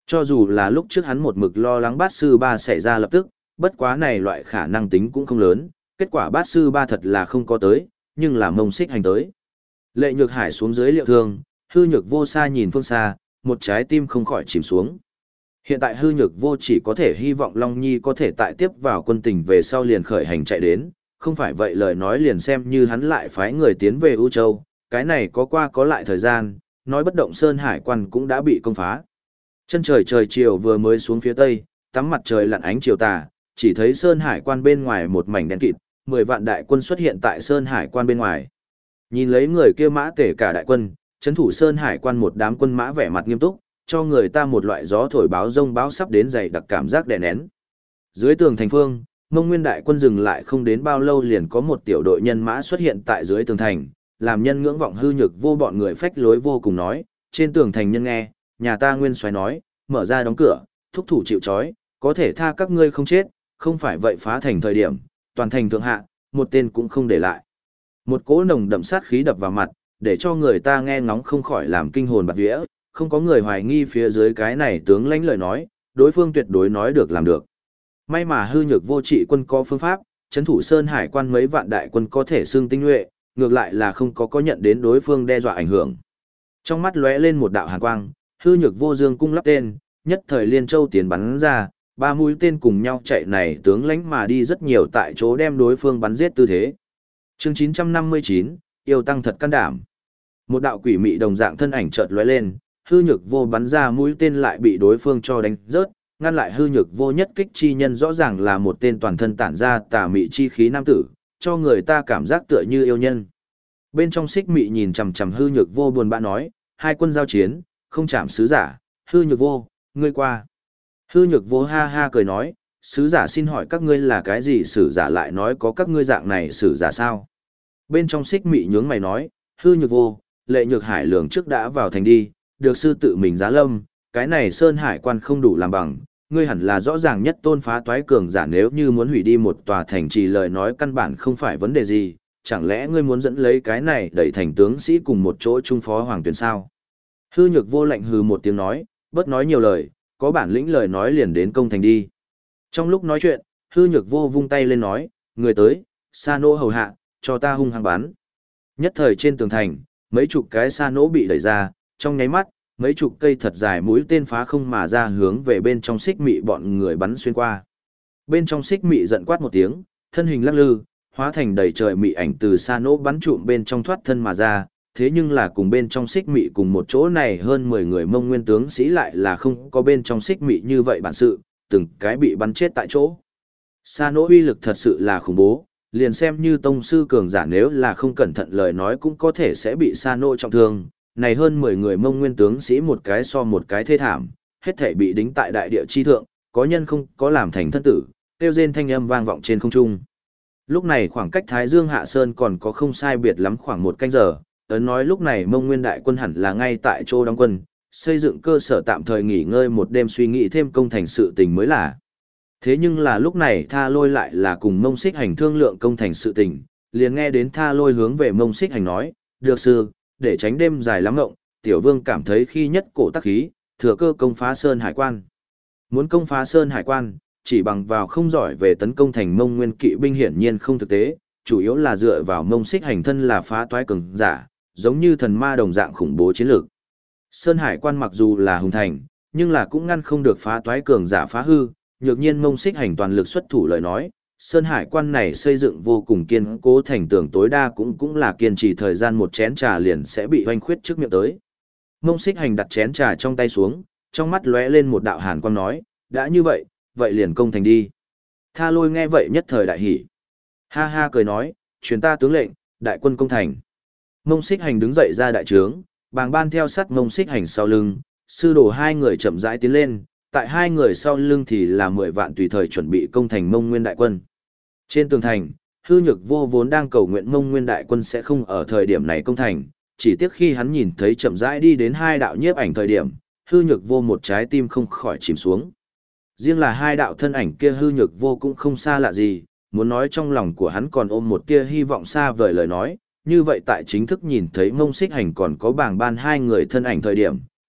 Cho dù là lúc trước hắn một mực lo lắng bát sư ba xảy ra lập tức, bất quá này loại khả năng tính cũng không lớn, kết quả bát sư ba thật là không có tới, nhưng là Mông Xích Hành tới. Lệ Nhược Hải xuống dưới liệu thương, hư nhược vô xa nhìn phương xa, một trái tim không khỏi chìm xuống. Hiện tại hư nhược vô chỉ có thể hy vọng Long Nhi có thể tại tiếp vào quân tình về sau liền khởi hành chạy đến, không phải vậy lời nói liền xem như hắn lại phái người tiến về U Châu, cái này có qua có lại thời gian, nói bất động Sơn Hải quan cũng đã bị công phá. Chân trời trời chiều vừa mới xuống phía tây, tắm mặt trời lặn ánh chiều tà, chỉ thấy Sơn Hải quan bên ngoài một mảnh đen kịt, mười vạn đại quân xuất hiện tại Sơn Hải quan bên ngoài. Nhìn lấy người kia mã tể cả đại quân, trấn thủ Sơn Hải quan một đám quân mã vẻ mặt nghiêm túc, cho người ta một loại gió thổi báo rông báo sắp đến dày đặc cảm giác đè nén. Dưới tường thành phương, Mông Nguyên đại quân dừng lại không đến bao lâu liền có một tiểu đội nhân mã xuất hiện tại dưới tường thành, làm nhân ngưỡng vọng hư nhược vô bọn người phách lối vô cùng nói, trên tường thành nhân nghe, nhà ta Nguyên Soái nói, mở ra đóng cửa, thúc thủ chịu trói, có thể tha các ngươi không chết, không phải vậy phá thành thời điểm, toàn thành thượng hạ, một tên cũng không để lại. Một cỗ nồng đậm sát khí đập vào mặt, để cho người ta nghe ngóng không khỏi làm kinh hồn bạt vía, không có người hoài nghi phía dưới cái này tướng lãnh lời nói, đối phương tuyệt đối nói được làm được. May mà hư nhược vô trị quân có phương pháp, trấn thủ Sơn Hải quan mấy vạn đại quân có thể xưng tinh nhuệ, ngược lại là không có có nhận đến đối phương đe dọa ảnh hưởng. Trong mắt lóe lên một đạo hàn quang, hư nhược vô dương cung lắp tên, nhất thời Liên Châu tiến bắn ra, ba mũi tên cùng nhau chạy này tướng lãnh mà đi rất nhiều tại chỗ đem đối phương bắn giết tư thế. Chương chín trăm năm mươi chín, yêu tăng thật can đảm. Một đạo quỷ mị đồng dạng thân ảnh chợt lóe lên, hư nhược vô bắn ra mũi tên lại bị đối phương cho đánh rớt, ngăn lại hư nhược vô nhất kích chi nhân rõ ràng là một tên toàn thân tản ra tà mị chi khí nam tử, cho người ta cảm giác tựa như yêu nhân. Bên trong xích mị nhìn chằm chằm hư nhược vô buồn bã nói, hai quân giao chiến, không chạm sứ giả, hư nhược vô, ngươi qua. Hư nhược vô ha ha cười nói, sứ giả xin hỏi các ngươi là cái gì, sử giả lại nói có các ngươi dạng này sử giả sao. Bên trong xích mị nhướng mày nói, hư nhược vô, Lệ Nhược Hải lường trước đã vào thành đi, được sư tự mình giá lâm, cái này Sơn Hải quan không đủ làm bằng, ngươi hẳn là rõ ràng nhất tôn phá toái cường giả, nếu như muốn hủy đi một tòa thành trì lời nói căn bản không phải vấn đề gì, chẳng lẽ ngươi muốn dẫn lấy cái này đẩy thành tướng sĩ cùng một chỗ trung phó hoàng tuyển sao? Hư nhược vô lạnh hừ một tiếng nói, bớt nói nhiều lời, có bản lĩnh lời nói liền đến công thành đi. Trong lúc nói chuyện, hư nhược vô vung tay lên nói, người tới, sa nô hầu hạ, cho ta hung hăng bắn. Nhất thời trên tường thành, mấy chục cái sa nỗ bị đẩy ra, trong nháy mắt, mấy chục cây thật dài mũi tên phá không mà ra hướng về bên trong xích mị bọn người bắn xuyên qua. Bên trong xích mị giận quát một tiếng, thân hình lắc lư, hóa thành đầy trời mị ảnh từ sa nỗ bắn trụm bên trong thoát thân mà ra, thế nhưng là cùng bên trong xích mị cùng một chỗ này hơn mười người Mông Nguyên tướng sĩ lại là không có bên trong xích mị như vậy bản sự, từng cái bị bắn chết tại chỗ. Sa nỗ uy lực thật sự là khủng bố, liền xem như tông sư cường giả nếu là không cẩn thận lời nói cũng có thể sẽ bị sa nỗ trọng thương. Này hơn mười người Mông Nguyên tướng sĩ một cái so một cái thê thảm, hết thể bị đính tại đại địa chi thượng, có nhân không có làm thành thân tử, kêu rên thanh âm vang vọng trên không trung. Lúc này khoảng cách Thái Dương Hạ Sơn còn có không sai biệt lắm khoảng một canh giờ, ấn nói lúc này Mông Nguyên đại quân hẳn là ngay tại chỗ đóng quân, xây dựng cơ sở tạm thời nghỉ ngơi một đêm suy nghĩ thêm công thành sự tình mới là. Thế nhưng là lúc này Tha Lôi lại là cùng Mông Xích Hành thương lượng công thành sự tình, liền nghe đến Tha Lôi hướng về Mông Xích Hành nói, được sư, để tránh đêm dài lắm ngộng, tiểu vương cảm thấy khi nhất cổ tắc khí, thừa cơ công phá Sơn Hải quan. Muốn công phá Sơn Hải quan, chỉ bằng vào không giỏi về tấn công thành Mông Nguyên kỵ binh hiển nhiên không thực tế, chủ yếu là dựa vào Mông Xích Hành thân là phá toái cường giả, giống như thần ma đồng dạng khủng bố chiến lược. Sơn Hải quan mặc dù là hùng thành, nhưng là cũng ngăn không được phá toái cường giả phá hư, nhược nhiên Mông Xích Hành toàn lực xuất thủ lời nói, Sơn Hải quan này xây dựng vô cùng kiên cố, thành tường tối đa cũng cũng là kiên trì thời gian một chén trà liền sẽ bị hoanh khuyết trước miệng tới. Mông Xích Hành đặt chén trà trong tay xuống, trong mắt lóe lên một đạo hàn quang nói, đã như vậy, vậy liền công thành đi. Tha Lôi nghe vậy nhất thời đại hỉ. Ha ha cười nói, truyền ta tướng lệnh, đại quân công thành. Mông Xích Hành đứng dậy ra đại trướng, bàng ban theo sát Mông Xích Hành sau lưng, sư đồ hai người chậm rãi tiến lên, tại hai người sau lưng thì là mười vạn tùy thời chuẩn bị công thành Mông Nguyên đại quân. Trên tường thành, hư nhược vô vốn đang cầu nguyện Mông Nguyên đại quân sẽ không ở thời điểm này công thành, chỉ tiếc khi hắn nhìn thấy chậm rãi đi đến hai đạo nhiếp ảnh thời điểm, hư nhược vô một trái tim không khỏi chìm xuống. Riêng là hai đạo thân ảnh kia hư nhược vô cũng không xa lạ gì, muốn nói trong lòng của hắn còn ôm một tia hy vọng xa vời lời nói, như vậy tại chính thức nhìn thấy Mông Xích Hành còn có bảng ban hai người thân ảnh thời điểm,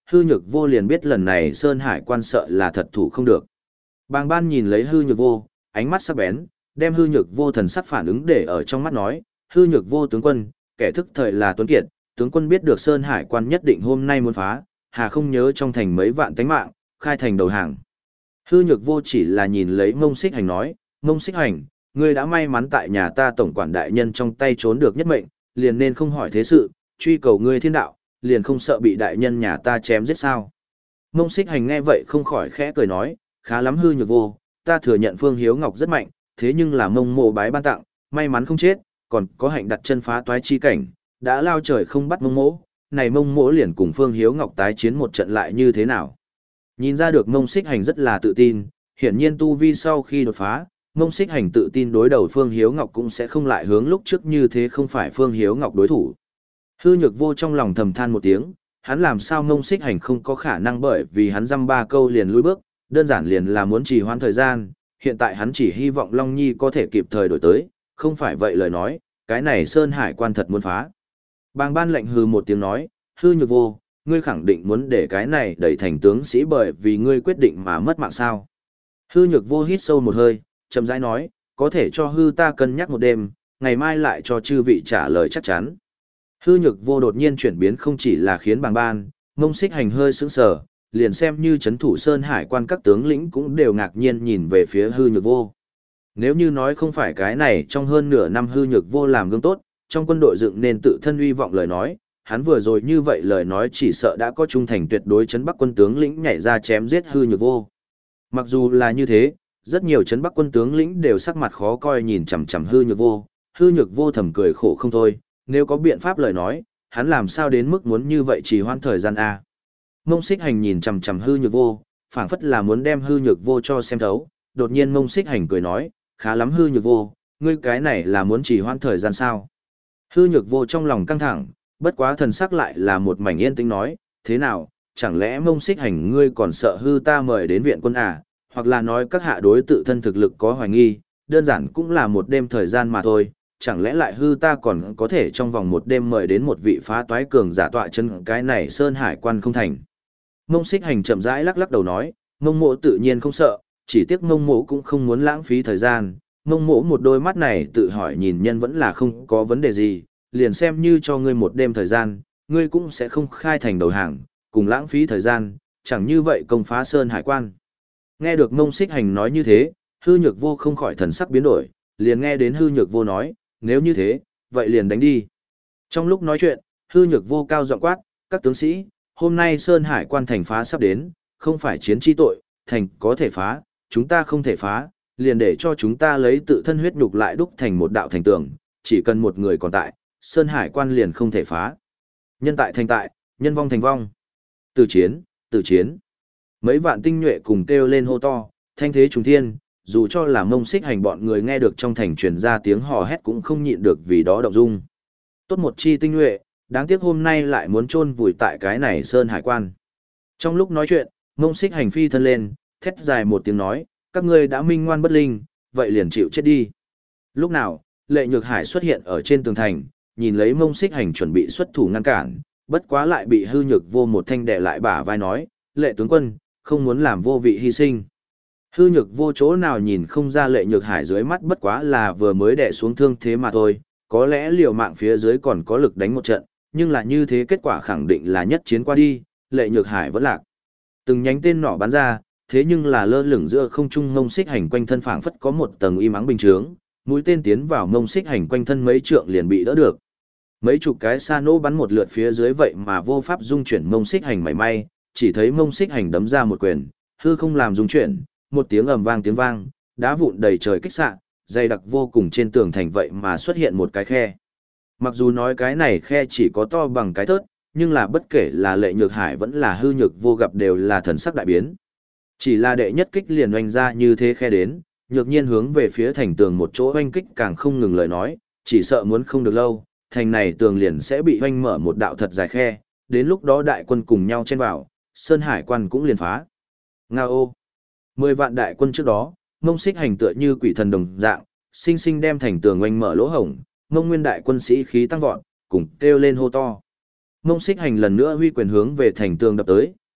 hư nhược vô liền biết lần này Sơn Hải quan sợ là thật thủ không được. Bàng ban nhìn lấy hư nhược vô, ánh mắt sắc bén, đem hư nhược vô thần sắc phản ứng để ở trong mắt nói, hư nhược vô tướng quân, kẻ thức thời là tuấn kiệt, tướng quân biết được Sơn Hải quan nhất định hôm nay muốn phá, hà không nhớ trong thành mấy vạn tánh mạng, khai thành đầu hàng. Hư nhược vô chỉ là nhìn lấy Mông Xích Hành nói, Mông Xích Hành, ngươi đã may mắn tại nhà ta tổng quản đại nhân trong tay trốn được nhất mệnh, liền nên không hỏi thế sự, truy cầu ngươi thiên đạo, liền không sợ bị đại nhân nhà ta chém giết sao. Mông Xích Hành nghe vậy không khỏi khẽ cười nói, khá lắm hư nhược vô, ta thừa nhận Phương Hiếu Ngọc rất mạnh, thế nhưng là Mông mộ bái ban tặng, may mắn không chết, còn có hạnh đặt chân phá toái chi cảnh, đã lao trời không bắt Mông mỗ, này Mông mỗ liền cùng Phương Hiếu Ngọc tái chiến một trận lại như thế nào. Nhìn ra được Mông Xích Hành rất là tự tin, hiển nhiên tu vi sau khi đột phá, Mông Xích Hành tự tin đối đầu Phương Hiếu Ngọc cũng sẽ không lại hướng lúc trước như thế không phải Phương Hiếu Ngọc đối thủ. Hư nhược vô trong lòng thầm than một tiếng, hắn làm sao Mông Xích Hành không có khả năng bởi vì hắn dăm ba câu liền lùi bước, đơn giản liền là muốn trì hoãn thời gian, hiện tại hắn chỉ hy vọng Long Nhi có thể kịp thời đổi tới, không phải vậy lời nói, cái này Sơn Hải quan thật muốn phá. Bàng ban lệnh hừ một tiếng nói, hư nhược vô, ngươi khẳng định muốn để cái này đẩy thành tướng sĩ bởi vì ngươi quyết định mà mất mạng sao. Hư nhược vô hít sâu một hơi, chậm rãi nói, có thể cho hư ta cân nhắc một đêm, ngày mai lại cho chư vị trả lời chắc chắn. Hư nhược vô đột nhiên chuyển biến không chỉ là khiến Bàng ban, Mông Xích Hành hơi sững sờ, liền xem như chấn thủ Sơn Hải quan các tướng lĩnh cũng đều ngạc nhiên nhìn về phía hư nhược vô. Nếu như nói không phải cái này trong hơn nửa năm hư nhược vô làm gương tốt, trong quân đội dựng nên tự thân uy vọng lời nói, hắn vừa rồi như vậy lời nói chỉ sợ đã có trung thành tuyệt đối chấn Bắc quân tướng lĩnh nhảy ra chém giết hư nhược vô. Mặc dù là như thế, rất nhiều chấn Bắc quân tướng lĩnh đều sắc mặt khó coi nhìn chằm chằm hư nhược vô, hư nhược vô thầm cười khổ không thôi, nếu có biện pháp lời nói, hắn làm sao đến mức muốn như vậy chỉ hoãn thời gian a. Mông Xích Hành nhìn chằm chằm hư nhược vô, phảng phất là muốn đem hư nhược vô cho xem thấu, đột nhiên Mông Xích Hành cười nói, khá lắm hư nhược vô, ngươi cái này là muốn chỉ hoãn thời gian sao. Hư nhược vô trong lòng căng thẳng, bất quá thần sắc lại là một mảnh yên tĩnh nói, thế nào, chẳng lẽ Mông Xích Hành ngươi còn sợ hư ta mời đến viện quân à, hoặc là nói các hạ đối tự thân thực lực có hoài nghi, đơn giản cũng là một đêm thời gian mà thôi, chẳng lẽ lại hư ta còn có thể trong vòng một đêm mời đến một vị phá toái cường giả tọa chân cái này Sơn Hải quan không thành. Mông Xích Hành chậm rãi lắc lắc đầu nói, Mông mộ tự nhiên không sợ, chỉ tiếc Mông mộ cũng không muốn lãng phí thời gian, Mông mộ một đôi mắt này tự hỏi nhìn nhân vẫn là không có vấn đề gì, liền xem như cho ngươi một đêm thời gian, ngươi cũng sẽ không khai thành đầu hàng, cùng lãng phí thời gian, chẳng như vậy công phá Sơn Hải quan. Nghe được Mông Xích Hành nói như thế, hư nhược vô không khỏi thần sắc biến đổi, liền nghe đến hư nhược vô nói, nếu như thế, vậy liền đánh đi. Trong lúc nói chuyện, hư nhược vô cao giọng quát, các tướng sĩ, hôm nay Sơn Hải quan thành phá sắp đến, không phải chiến chi tội, thành có thể phá, chúng ta không thể phá, liền để cho chúng ta lấy tự thân huyết nhục lại đúc thành một đạo thành tường, chỉ cần một người còn tại, Sơn Hải quan liền không thể phá. Nhân tại thành tại, nhân vong thành vong. Từ chiến, từ chiến. Mấy vạn tinh nhuệ cùng kêu lên hô to, thanh thế trùng thiên, dù cho là Mông Xích Hành bọn người nghe được trong thành truyền ra tiếng hò hét cũng không nhịn được vì đó động dung. Tốt một chi tinh nhuệ, đáng tiếc hôm nay lại muốn chôn vùi tại cái này Sơn Hải quan. Trong lúc nói chuyện, Mông Xích Hành phi thân lên, thét dài một tiếng nói, các ngươi đã minh ngoan bất linh, vậy liền chịu chết đi. Lúc nào, Lệ Nhược Hải xuất hiện ở trên tường thành, nhìn lấy Mông Xích Hành chuẩn bị xuất thủ ngăn cản, bất quá lại bị hư nhược vô một thanh đè lại bả vai nói, Lệ tướng quân, không muốn làm vô vị hy sinh. Hư nhược vô chỗ nào nhìn không ra Lệ Nhược Hải dưới mắt bất quá là vừa mới đè xuống thương thế mà thôi, có lẽ liều mạng phía dưới còn có lực đánh một trận, nhưng là như thế kết quả khẳng định là nhất chiến qua đi, Lệ Nhược Hải vẫn lạc. Từng nhánh tên nỏ bắn ra, thế nhưng là lơ lửng giữa không trung Mông Xích Hành quanh thân phảng phất có một tầng y mắng bình chướng, mũi tên tiến vào Mông Xích Hành quanh thân mấy trượng liền bị đỡ được. Mấy chục cái sa nỗ bắn một lượt phía dưới vậy mà vô pháp dung chuyển Mông Xích Hành mảy may, chỉ thấy Mông Xích Hành đấm ra một quyền, hư không làm dung chuyển, một tiếng ầm vang tiếng vang, đá vụn đầy trời kích xạ, dày đặc vô cùng trên tường thành vậy mà xuất hiện một cái khe. Mặc dù nói cái này khe chỉ có to bằng cái thớt, nhưng là bất kể là Lệ Nhược Hải vẫn là hư nhược vô gặp đều là thần sắc đại biến. Chỉ là đệ nhất kích liền oanh ra như thế khe đến, nhược nhiên hướng về phía thành tường một chỗ oanh kích càng không ngừng lời nói, chỉ sợ muốn không được lâu, thành này tường liền sẽ bị oanh mở một đạo thật dài khe, đến lúc đó đại quân cùng nhau chen vào, Sơn Hải quan cũng liền phá. Nga ô! Mười vạn đại quân trước đó, Mông Xích Hành tựa như quỷ thần đồng dạng, sinh sinh đem thành tường oanh mở lỗ hổng, Mông Nguyên đại quân sĩ khí tăng vọt, cùng kêu lên hô to. Mông Xích Hành lần nữa huy quyền hướng về thành tường đập tới,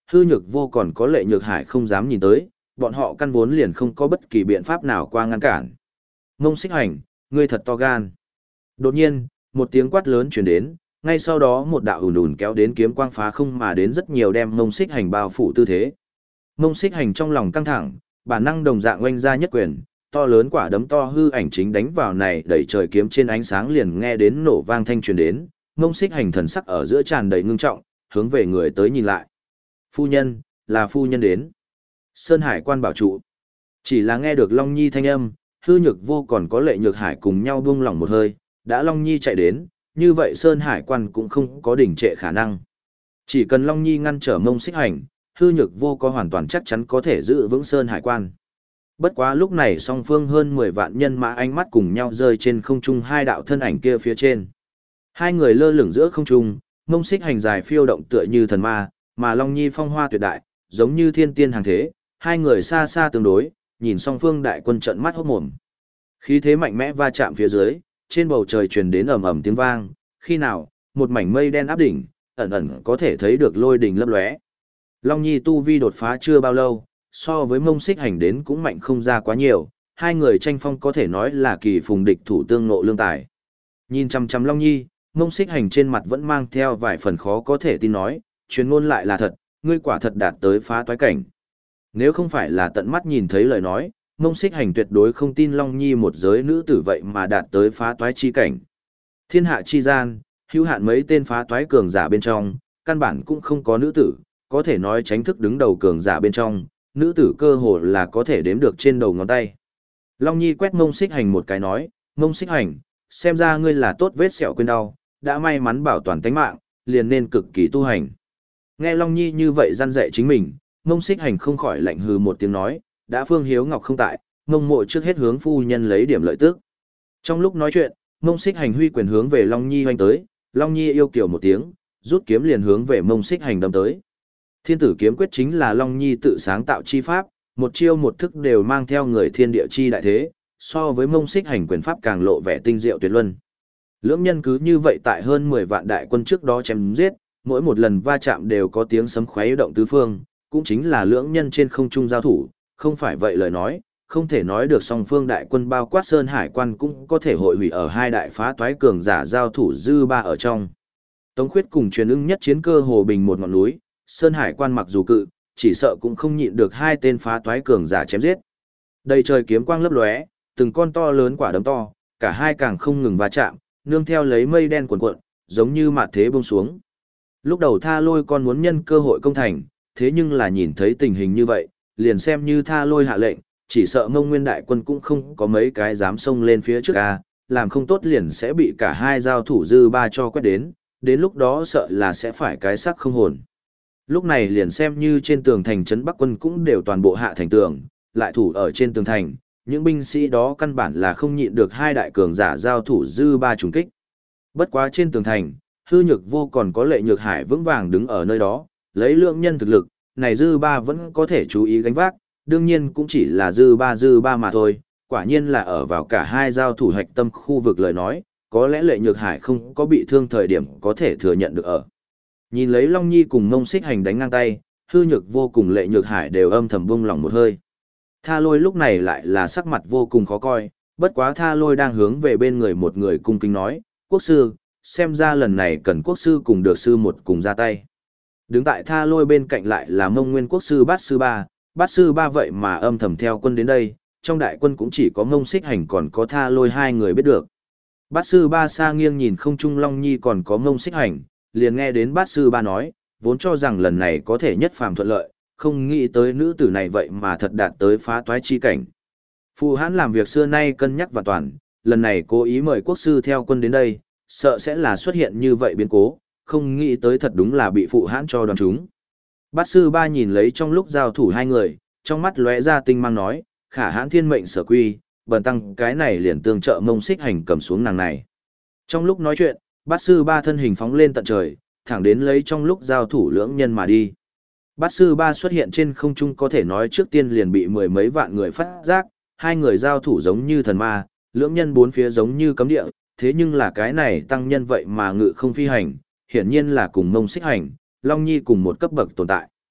hư nhược vô còn có lệ nhược hải không dám nhìn tới, bọn họ căn vốn liền không có bất kỳ biện pháp nào qua ngăn cản. Mông Xích Hành, ngươi thật to gan. Đột nhiên, một tiếng quát lớn truyền đến, ngay sau đó một đạo ùn ùn kéo đến kiếm quang phá không mà đến rất nhiều đem Mông Xích Hành bao phủ tư thế. Mông Xích Hành trong lòng căng thẳng, bản năng đồng dạng oanh ra nhất quyền, to lớn quả đấm to hư ảnh chính đánh vào này đẩy trời kiếm trên ánh sáng liền nghe đến nổ vang thanh truyền đến, Mông Xích Hành thần sắc ở giữa tràn đầy ngưng trọng, hướng về người tới nhìn lại. Phu nhân, là phu nhân đến. Sơn Hải quan bảo trụ. Chỉ là nghe được Long Nhi thanh âm, hư nhược vô còn có lệ nhược hải cùng nhau buông lỏng một hơi, đã Long Nhi chạy đến, như vậy Sơn Hải quan cũng không có đỉnh trệ khả năng. Chỉ cần Long Nhi ngăn trở Mông Xích Hành, hư nhược vô có hoàn toàn chắc chắn có thể giữ vững Sơn Hải quan. Bất quá lúc này song phương hơn mười vạn nhân mã ánh mắt cùng nhau rơi trên không trung hai đạo thân ảnh kia phía trên. Hai người lơ lửng giữa không trung, Mông Xích Hành dài phiêu động tựa như thần ma, mà Long Nhi phong hoa tuyệt đại, giống như thiên tiên hàng thế, hai người xa xa tương đối, nhìn song phương đại quân trận mắt hốt mồm. Khí thế mạnh mẽ va chạm phía dưới, trên bầu trời truyền đến ầm ầm tiếng vang, khi nào, một mảnh mây đen áp đỉnh, ẩn ẩn có thể thấy được lôi đỉnh lấp lóe. Long Nhi tu vi đột phá chưa bao lâu, so với Mông Xích Hành đến cũng mạnh không ra quá nhiều, hai người tranh phong có thể nói là kỳ phùng địch thủ tương ngộ lương tài. Nhìn chăm chăm Long Nhi, Mông Xích Hành trên mặt vẫn mang theo vài phần khó có thể tin nói, truyền ngôn lại là thật, ngươi quả thật đạt tới phá toái cảnh. Nếu không phải là tận mắt nhìn thấy lời nói, Mông Xích Hành tuyệt đối không tin Long Nhi một giới nữ tử vậy mà đạt tới phá toái chi cảnh. Thiên hạ chi gian, hữu hạn mấy tên phá toái cường giả bên trong, căn bản cũng không có nữ tử, có thể nói tránh thức đứng đầu cường giả bên trong, nữ tử cơ hồ là có thể đếm được trên đầu ngón tay. Long Nhi quét Mông Xích Hành một cái nói, Mông Xích Hành, xem ra ngươi là tốt vết sẹo quên đau, đã may mắn bảo toàn tánh mạng, liền nên cực kỳ tu hành. Nghe Long Nhi như vậy răn dạy chính mình, Mông Xích Hành không khỏi lạnh hừ một tiếng nói, đã Phương Hiếu Ngọc không tại, Mông Mộ trước hết hướng phu nhân lấy điểm lợi tức. Trong lúc nói chuyện, Mông Xích Hành huy quyền hướng về Long Nhi hoành tới, Long Nhi yêu kiều một tiếng, rút kiếm liền hướng về Mông Xích Hành đâm tới. Thiên tử kiếm quyết chính là Long Nhi tự sáng tạo chi pháp, một chiêu một thức đều mang theo người thiên địa chi đại thế, so với Mông Xích Hành quyền pháp càng lộ vẻ tinh diệu tuyệt luân. Lưỡng nhân cứ như vậy tại hơn mười vạn đại quân trước đó chém giết, mỗi một lần va chạm đều có tiếng sấm khuấy động tứ phương, cũng chính là lưỡng nhân trên không trung giao thủ, không phải vậy lời nói, không thể nói được song phương đại quân bao quát Sơn Hải quan cũng có thể hội hủy ở hai đại phá toái cường giả giao thủ dư ba ở trong. Tống Khuyết cùng Truyền Ưng nhất chiến cơ hồ bình một ngọn núi, Sơn Hải quan mặc dù cự, chỉ sợ cũng không nhịn được hai tên phá toái cường giả chém giết. Đầy trời kiếm quang lấp lóe, từng con to lớn quả đấm to, cả hai càng không ngừng va chạm, nương theo lấy mây đen cuồn cuộn, giống như mạt thế buông xuống. Lúc đầu Tha Lôi con muốn nhân cơ hội công thành, thế nhưng là nhìn thấy tình hình như vậy, liền xem như Tha Lôi hạ lệnh, chỉ sợ Ngông Nguyên đại quân cũng không có mấy cái dám xông lên phía trước a, làm không tốt liền sẽ bị cả hai giao thủ dư ba cho quét đến, đến lúc đó sợ là sẽ phải cái xác không hồn. Lúc này liền xem như trên tường thành trấn Bắc quân cũng đều toàn bộ hạ thành tường, lại thủ ở trên tường thành, những binh sĩ đó căn bản là không nhịn được hai đại cường giả giao thủ dư ba trùng kích. Bất quá trên tường thành, hư nhược vô còn có lệ nhược hải vững vàng đứng ở nơi đó, lấy lượng nhân thực lực, này dư ba vẫn có thể chú ý gánh vác, đương nhiên cũng chỉ là dư ba dư ba mà thôi, quả nhiên là ở vào cả hai giao thủ hạch tâm khu vực lời nói, có lẽ lệ nhược hải không có bị thương thời điểm có thể thừa nhận được ở. Nhìn lấy Long Nhi cùng Mông Xích Hành đánh ngang tay, hư nhược vô cùng lệ nhược hải đều âm thầm buông lỏng một hơi. Tha Lôi lúc này lại là sắc mặt vô cùng khó coi, bất quá Tha Lôi đang hướng về bên người một người cung kính nói, quốc sư, xem ra lần này cần quốc sư cùng được sư một cùng ra tay. Đứng tại Tha Lôi bên cạnh lại là Mông Nguyên quốc sư Bát sư ba, Bát sư ba vậy mà âm thầm theo quân đến đây, trong đại quân cũng chỉ có Mông Xích Hành còn có Tha Lôi hai người biết được. Bát sư ba xa nghiêng nhìn không trung Long Nhi còn có Mông Xích Hành, liền nghe đến Bát sư ba nói, vốn cho rằng lần này có thể nhất phàm thuận lợi, không nghĩ tới nữ tử này vậy mà thật đạt tới phá toái chi cảnh. Phù Hãn làm việc xưa nay cân nhắc và toàn, lần này cố ý mời quốc sư theo quân đến đây, sợ sẽ là xuất hiện như vậy biến cố, không nghĩ tới thật đúng là bị Phụ Hãn cho đoán chúng. Bát sư ba nhìn lấy trong lúc giao thủ hai người, trong mắt lóe ra tinh mang nói, khả hãn thiên mệnh sở quy, bần tăng cái này liền tương trợ Mông Xích Hành cầm xuống nàng này. Trong lúc nói chuyện, Bát sư ba thân hình phóng lên tận trời, thẳng đến lấy trong lúc giao thủ lưỡng nhân mà đi. Bát sư ba xuất hiện trên không trung có thể nói trước tiên liền bị mười mấy vạn người phát giác, hai người giao thủ giống như thần ma, lưỡng nhân bốn phía giống như cấm địa, thế nhưng là cái này tăng nhân vậy mà ngự không phi hành, hiển nhiên là cùng Mông Xích Hành, Long Nhi cùng một cấp bậc tồn tại.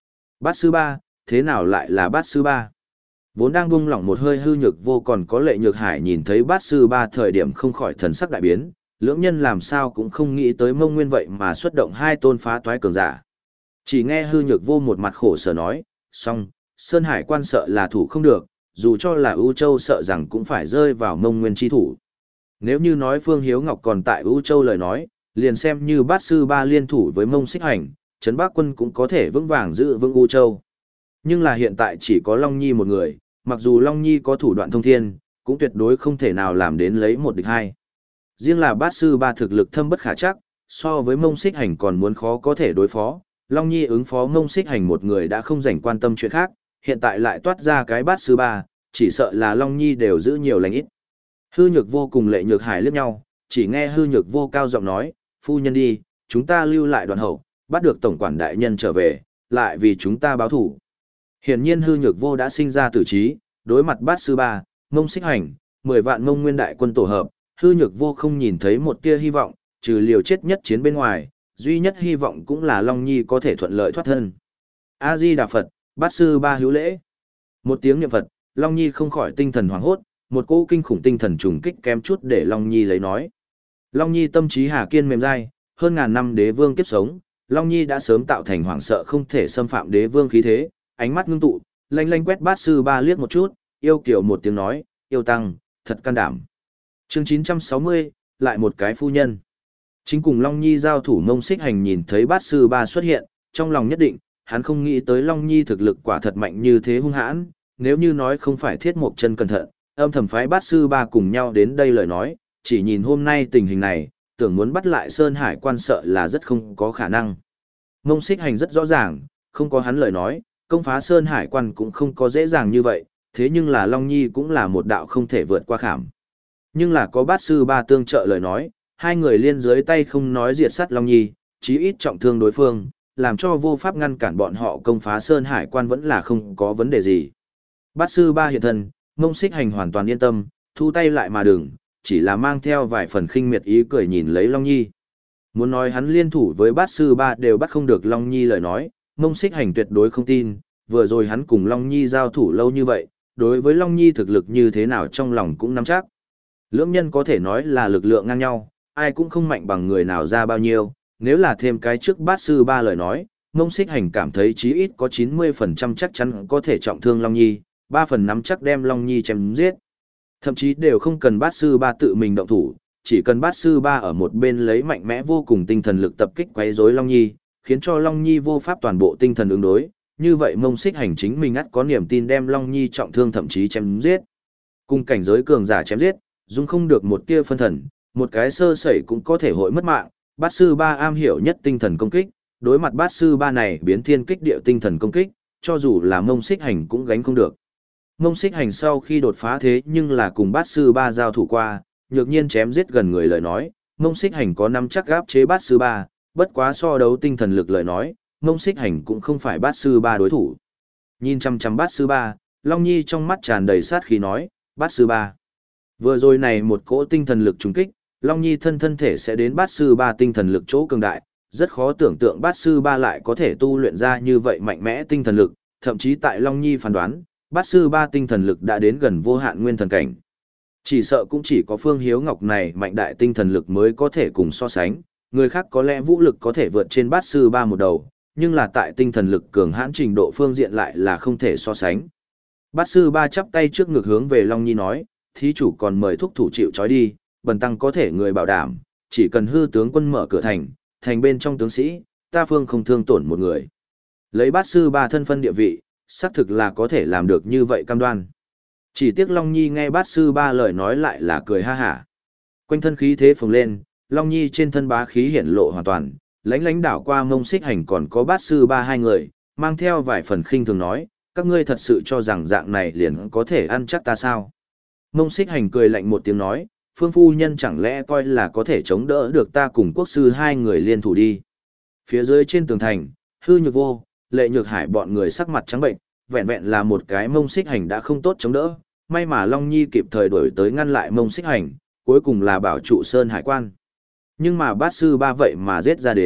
Bát sư ba, thế nào lại là bát sư ba? Vốn đang buông lỏng một hơi hư nhược vô còn có lệ nhược hải nhìn thấy bát sư ba thời điểm không khỏi thần sắc đại biến, lưỡng nhân làm sao cũng không nghĩ tới mông nguyên vậy mà xuất động hai tôn phá toái cường giả. Chỉ nghe hư nhược vô một mặt khổ sở nói, song, Sơn Hải quan sợ là thủ không được, dù cho là ưu châu sợ rằng cũng phải rơi vào mông nguyên chi thủ. Nếu như nói Phương Hiếu Ngọc còn tại ưu châu lời nói, liền xem như bát sư ba liên thủ với mông xích hành, Trấn Bắc quân cũng có thể vững vàng giữ vững ưu châu. Nhưng là hiện tại chỉ có Long Nhi một người, mặc dù Long Nhi có thủ đoạn thông thiên, cũng tuyệt đối không thể nào làm đến lấy một địch hai. Riêng là bát sư ba thực lực thâm bất khả chắc, so với mông xích hành còn muốn khó có thể đối phó. Long Nhi ứng phó mông xích hành một người đã không dành quan tâm chuyện khác, hiện tại lại toát ra cái bát sư ba, chỉ sợ là Long Nhi đều giữ nhiều lành ít. Hư nhược vô cùng lệ nhược hải liếc nhau, chỉ nghe hư nhược vô cao giọng nói, phu nhân đi, chúng ta lưu lại đoàn hậu, bắt được tổng quản đại nhân trở về, lại vì chúng ta báo thủ. Hiển nhiên hư nhược vô đã sinh ra tử trí, đối mặt bát sư ba, mông xích hành, mười vạn mông nguyên đại quân tổ hợp, hư nhược vô không nhìn thấy một tia hy vọng, trừ liều chết nhất chiến bên ngoài, duy nhất hy vọng cũng là Long Nhi có thể thuận lợi thoát thân. A-di-đà Phật, bát sư ba hữu lễ. Một tiếng niệm Phật, Long Nhi không khỏi tinh thần hoảng hốt, một cỗ kinh khủng tinh thần trùng kích kém chút để Long Nhi lấy nói. Long Nhi tâm trí hà kiên mềm dai, hơn ngàn năm đế vương kiếp sống, Long Nhi đã sớm tạo thành hoảng sợ không thể xâm phạm đế vương khí thế, ánh mắt ngưng tụ, lanh lanh quét bát sư ba liếc một chút, yêu kiểu một tiếng nói, yêu tăng, thật can đảm. Chương chín trăm sáu mươi, lại một cái phu nhân. Chính cùng Long Nhi giao thủ mông xích hành nhìn thấy bát sư ba xuất hiện, trong lòng nhất định, hắn không nghĩ tới Long Nhi thực lực quả thật mạnh như thế hung hãn, nếu như nói không phải thiết mộc chân cẩn thận, âm thầm phái bát sư ba cùng nhau đến đây lời nói, chỉ nhìn hôm nay tình hình này, tưởng muốn bắt lại Sơn Hải quan sợ là rất không có khả năng. Mông xích hành rất rõ ràng, không có hắn lời nói, công phá Sơn Hải quan cũng không có dễ dàng như vậy, thế nhưng là Long Nhi cũng là một đạo không thể vượt qua khảm. Nhưng là có bát sư ba tương trợ lời nói, hai người liên dưới tay không nói diệt sát Long Nhi, chí ít trọng thương đối phương, làm cho vô pháp ngăn cản bọn họ công phá Sơn Hải quan vẫn là không có vấn đề gì. Bát sư ba hiện thân, mông xích hành hoàn toàn yên tâm, thu tay lại mà đừng, chỉ là mang theo vài phần khinh miệt ý cười nhìn lấy Long Nhi. Muốn nói hắn liên thủ với bát sư ba đều bắt không được Long Nhi lời nói, mông xích hành tuyệt đối không tin, vừa rồi hắn cùng Long Nhi giao thủ lâu như vậy, đối với Long Nhi thực lực như thế nào trong lòng cũng nắm chắc. Lưỡng nhân có thể nói là lực lượng ngang nhau, ai cũng không mạnh bằng người nào ra bao nhiêu, nếu là thêm cái trước bát sư ba lời nói, mông xích hành cảm thấy chí ít có chín mươi phần trăm chắc chắn có thể trọng thương Long Nhi, ba phần nắm chắc đem Long Nhi chém giết. Thậm chí đều không cần bát sư ba tự mình động thủ, chỉ cần bát sư ba ở một bên lấy mạnh mẽ vô cùng tinh thần lực tập kích quấy rối Long Nhi, khiến cho Long Nhi vô pháp toàn bộ tinh thần ứng đối, như vậy mông xích hành chính mình ắt có niềm tin đem Long Nhi trọng thương thậm chí chém giết. Cùng cảnh giới cường giả chém giết, dung không được một tia phân thần, một cái sơ sẩy cũng có thể hội mất mạng, bát sư ba am hiểu nhất tinh thần công kích, đối mặt bát sư ba này biến thiên kích địa tinh thần công kích, cho dù là mông xích hành cũng gánh không được. Mông xích hành sau khi đột phá thế nhưng là cùng bát sư ba giao thủ qua, nhược nhiên chém giết gần người lời nói, mông xích hành có năm chắc gáp chế bát sư ba, bất quá so đấu tinh thần lực lời nói, mông xích hành cũng không phải bát sư ba đối thủ. Nhìn chăm chăm bát sư ba, Long Nhi trong mắt tràn đầy sát khí nói, bát sư ba. Vừa rồi này một cỗ tinh thần lực trùng kích, Long Nhi thân thân thể sẽ đến bát sư ba tinh thần lực chỗ cường đại, rất khó tưởng tượng bát sư ba lại có thể tu luyện ra như vậy mạnh mẽ tinh thần lực, thậm chí tại Long Nhi phán đoán, bát sư ba tinh thần lực đã đến gần vô hạn nguyên thần cảnh. Chỉ sợ cũng chỉ có Phương Hiếu Ngọc này mạnh đại tinh thần lực mới có thể cùng so sánh, người khác có lẽ vũ lực có thể vượt trên bát sư ba một đầu, nhưng là tại tinh thần lực cường hãn trình độ phương diện lại là không thể so sánh. Bát sư ba chắp tay trước ngực hướng về Long Nhi nói, thí chủ còn mời thúc thủ chịu trói đi, bần tăng có thể người bảo đảm, chỉ cần hư tướng quân mở cửa thành, thành bên trong tướng sĩ, ta phương không thương tổn một người. Lấy bát sư ba thân phân địa vị, xác thực là có thể làm được như vậy cam đoan. Chỉ tiếc Long Nhi nghe bát sư ba lời nói lại là cười ha hả. Quanh thân khí thế phồng lên, Long Nhi trên thân bá khí hiển lộ hoàn toàn, lãnh lãnh đảo qua mông xích hành còn có bát sư ba hai người, mang theo vài phần khinh thường nói, các ngươi thật sự cho rằng dạng này liền có thể ăn chắc ta sao. Mông xích hành cười lạnh một tiếng nói, phương phu nhân chẳng lẽ coi là có thể chống đỡ được ta cùng quốc sư hai người liên thủ đi. Phía dưới trên tường thành, hư nhược vô, lệ nhược hải bọn người sắc mặt trắng bệnh, vẹn vẹn là một cái mông xích hành đã không tốt chống đỡ, may mà Long Nhi kịp thời đổi tới ngăn lại mông xích hành, cuối cùng là bảo trụ Sơn Hải quan. Nhưng mà bát sư ba vậy mà giết ra đến,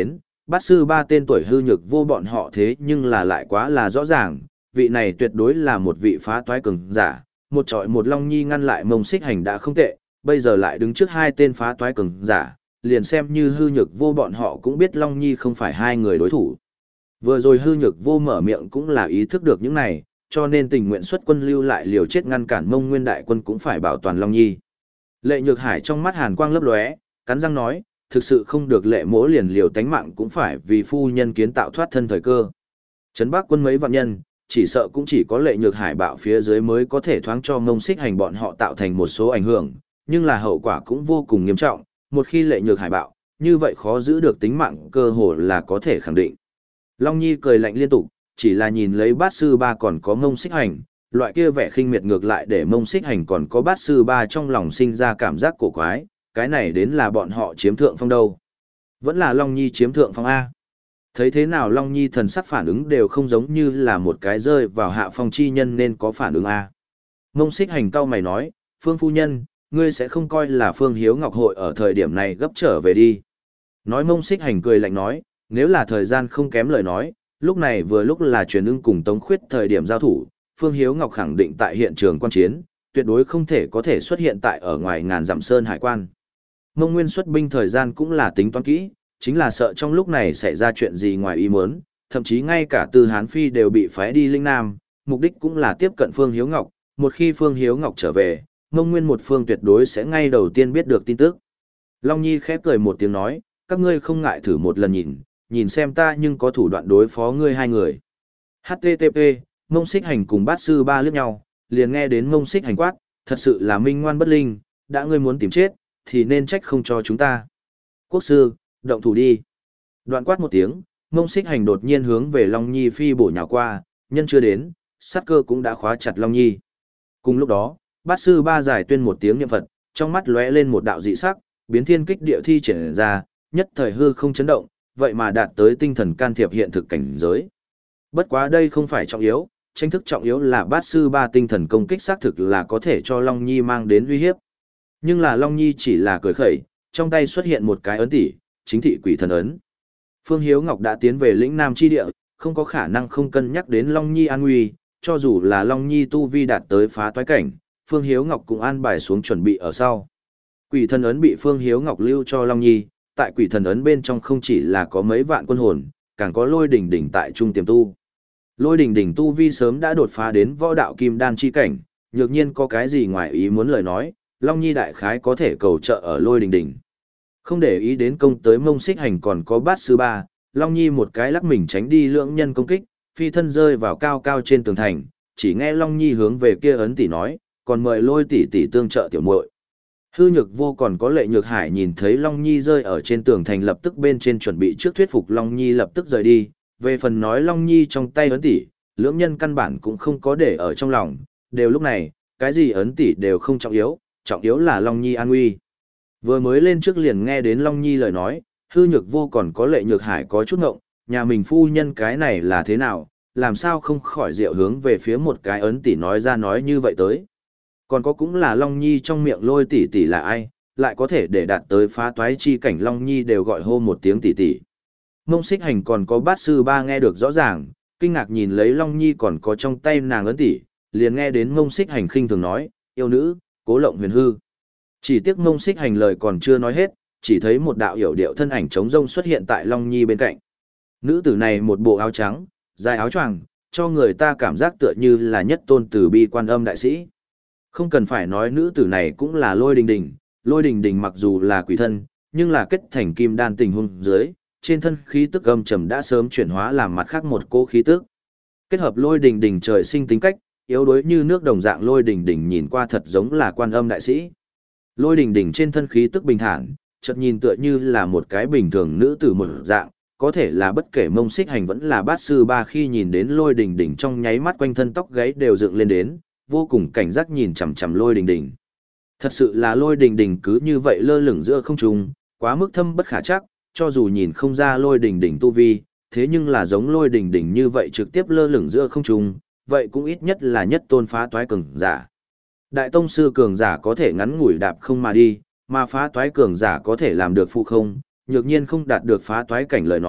Bát sư ba tên tuổi hư nhược vô bọn họ thế nhưng là lại quá là rõ ràng, vị này tuyệt đối là một vị phá toái cường giả, một trọi một Long Nhi ngăn lại Mông Xích Hành đã không tệ, bây giờ lại đứng trước hai tên phá toái cường giả, liền xem như hư nhược vô bọn họ cũng biết Long Nhi không phải hai người đối thủ. Vừa rồi hư nhược vô mở miệng cũng là ý thức được những này, cho nên tình nguyện xuất quân lưu lại liều chết ngăn cản Mông Nguyên đại quân cũng phải bảo toàn Long Nhi. Lệ Nhược Hải trong mắt hàn quang lấp lóe, cắn răng nói, thực sự không được Lệ Mỗ liền liều tánh mạng cũng phải vì phu nhân kiến tạo thoát thân thời cơ. Trấn Bắc quân mấy vạn nhân, chỉ sợ cũng chỉ có Lệ Nhược Hải bạo phía dưới mới có thể thoáng cho Mông Xích Hành bọn họ tạo thành một số ảnh hưởng, nhưng là hậu quả cũng vô cùng nghiêm trọng, một khi Lệ Nhược Hải bạo, như vậy khó giữ được tính mạng cơ hồ là có thể khẳng định. Long Nhi cười lạnh liên tục, chỉ là nhìn lấy Bát sư ba còn có Mông Xích Hành, loại kia vẻ khinh miệt ngược lại để Mông Xích Hành còn có Bát sư ba trong lòng sinh ra cảm giác cổ quái, cái này đến là bọn họ chiếm thượng phong đâu. Vẫn là Long Nhi chiếm thượng phong A. Thấy thế nào Long Nhi thần sắc phản ứng đều không giống như là một cái rơi vào hạ phong chi nhân nên có phản ứng A. Mông Xích Hành cau mày nói, Phương phu nhân, ngươi sẽ không coi là Phương Hiếu Ngọc hội ở thời điểm này gấp trở về đi. Nói Mông Xích Hành cười lạnh nói, nếu là thời gian không kém lời nói, lúc này vừa lúc là truyền ưng cùng Tống Khuyết thời điểm giao thủ, Phương Hiếu Ngọc khẳng định tại hiện trường quan chiến, tuyệt đối không thể có thể xuất hiện tại ở ngoài ngàn dặm sơn hải quan. Mông Nguyên xuất binh thời gian cũng là tính toán kỹ, chính là sợ trong lúc này xảy ra chuyện gì ngoài ý muốn, thậm chí ngay cả Tư Hán Phi đều bị phái đi Linh Nam, mục đích cũng là tiếp cận Phương Hiếu Ngọc, một khi Phương Hiếu Ngọc trở về, Mông Nguyên một phương tuyệt đối sẽ ngay đầu tiên biết được tin tức. Long Nhi khẽ cười một tiếng nói, các ngươi không ngại thử một lần nhìn, nhìn xem ta nhưng có thủ đoạn đối phó ngươi hai người. hát tê tê pê, Mông Xích Hành cùng Bát sư ba liếc nhau, liền nghe đến Mông Xích Hành quát, thật sự là minh ngoan bất linh, đã ngươi muốn tìm chết, thì nên trách không cho chúng ta. Quốc sư, động thủ đi. Đoạn quát một tiếng, Mông Xích Hành đột nhiên hướng về Long Nhi phi bổ nhào qua, nhân chưa đến, sát cơ cũng đã khóa chặt Long Nhi. Cùng lúc đó, Bát sư ba giải tuyên một tiếng niệm Phật, trong mắt lóe lên một đạo dị sắc, biến thiên kích địa thi triển ra, nhất thời hư không chấn động, vậy mà đạt tới tinh thần can thiệp hiện thực cảnh giới. Bất quá đây không phải trọng yếu, tranh thức trọng yếu là Bát sư ba tinh thần công kích xác thực là có thể cho Long Nhi mang đến uy hiếp. Nhưng là Long Nhi chỉ là cười khẩy, trong tay xuất hiện một cái ấn tỷ, chính thị quỷ thần ấn. Phương Hiếu Ngọc đã tiến về lĩnh Nam chi địa, không có khả năng không cân nhắc đến Long Nhi an nguy, cho dù là Long Nhi tu vi đạt tới phá toái cảnh, Phương Hiếu Ngọc cũng an bài xuống chuẩn bị ở sau. Quỷ thần ấn bị Phương Hiếu Ngọc lưu cho Long Nhi, tại quỷ thần ấn bên trong không chỉ là có mấy vạn quân hồn, càng có Lôi Đỉnh Đỉnh tại trung tiềm tu. Lôi Đỉnh Đỉnh tu vi sớm đã đột phá đến võ đạo kim đan chi cảnh, nhược nhiên có cái gì ngoài ý muốn lời nói, Long Nhi đại khái có thể cầu trợ ở Lôi Đỉnh Đỉnh. Không để ý đến công tới Mông Xích Hành còn có Bát sư ba, Long Nhi một cái lắc mình tránh đi lưỡng nhân công kích, phi thân rơi vào cao cao trên tường thành, chỉ nghe Long Nhi hướng về kia ấn tỷ nói, còn mời Lôi tỷ tỷ tương trợ tiểu muội. Hư Nhược Vô còn có Lệ Nhược Hải nhìn thấy Long Nhi rơi ở trên tường thành lập tức bên trên chuẩn bị trước thuyết phục Long Nhi lập tức rời đi, về phần nói Long Nhi trong tay ấn tỷ, lưỡng nhân căn bản cũng không có để ở trong lòng, đều lúc này, cái gì ấn tỷ đều không trọng yếu, trọng yếu là Long Nhi an nguy. Vừa mới lên trước liền nghe đến Long Nhi lời nói, Hư Nhược Vô còn có Lệ Nhược Hải có chút ngộng, nhà mình phu nhân cái này là thế nào, làm sao không khỏi diệu hướng về phía một cái ấn tỷ nói ra nói như vậy tới. Còn có cũng là Long Nhi trong miệng Lôi tỷ tỷ là ai, lại có thể để đạt tới phá toái chi cảnh Long Nhi đều gọi hô một tiếng tỷ tỷ. Mông Xích Hành còn có Bát sư ba nghe được rõ ràng, kinh ngạc nhìn lấy Long Nhi còn có trong tay nàng ấn tỷ, liền nghe đến Mông Xích Hành khinh thường nói, yêu nữ, cố lộng huyền hư. Chỉ tiếc Mông Xích Hành lời còn chưa nói hết, chỉ thấy một đạo hiểu điệu thân ảnh trống rông xuất hiện tại Long Nhi bên cạnh. Nữ tử này một bộ áo trắng, dài áo choàng, cho người ta cảm giác tựa như là nhất tôn từ bi quan âm đại sĩ. Không cần phải nói nữ tử này cũng là Lôi Đình Đình, Lôi Đình Đình mặc dù là quỷ thân, nhưng là kết thành kim đan tình huống dưới, trên thân khí tức âm trầm đã sớm chuyển hóa làm mặt khác một cỗ khí tức. Kết hợp Lôi Đình Đình trời sinh tính cách, yếu đuối như nước đồng dạng Lôi Đình Đình nhìn qua thật giống là quan âm đại sĩ. Lôi Đình Đình trên thân khí tức bình thản, chợt nhìn tựa như là một cái bình thường nữ tử một dạng, có thể là bất kể Mông Xích Hành vẫn là Bát sư ba khi nhìn đến Lôi Đình Đình trong nháy mắt quanh thân tóc gáy đều dựng lên đến, vô cùng cảnh giác nhìn chằm chằm Lôi Đình Đình. Thật sự là Lôi Đình Đình cứ như vậy lơ lửng giữa không trung, quá mức thâm bất khả trắc, cho dù nhìn không ra Lôi Đình Đình tu vi, thế nhưng là giống Lôi Đình Đình như vậy trực tiếp lơ lửng giữa không trung, vậy cũng ít nhất là nhất tôn phá toái cường giả. Đại tông sư cường giả có thể ngắn ngủi đạp không mà đi, mà phá toái cường giả có thể làm được phụ không, nhược nhiên không đạt được phá toái cảnh lời nói,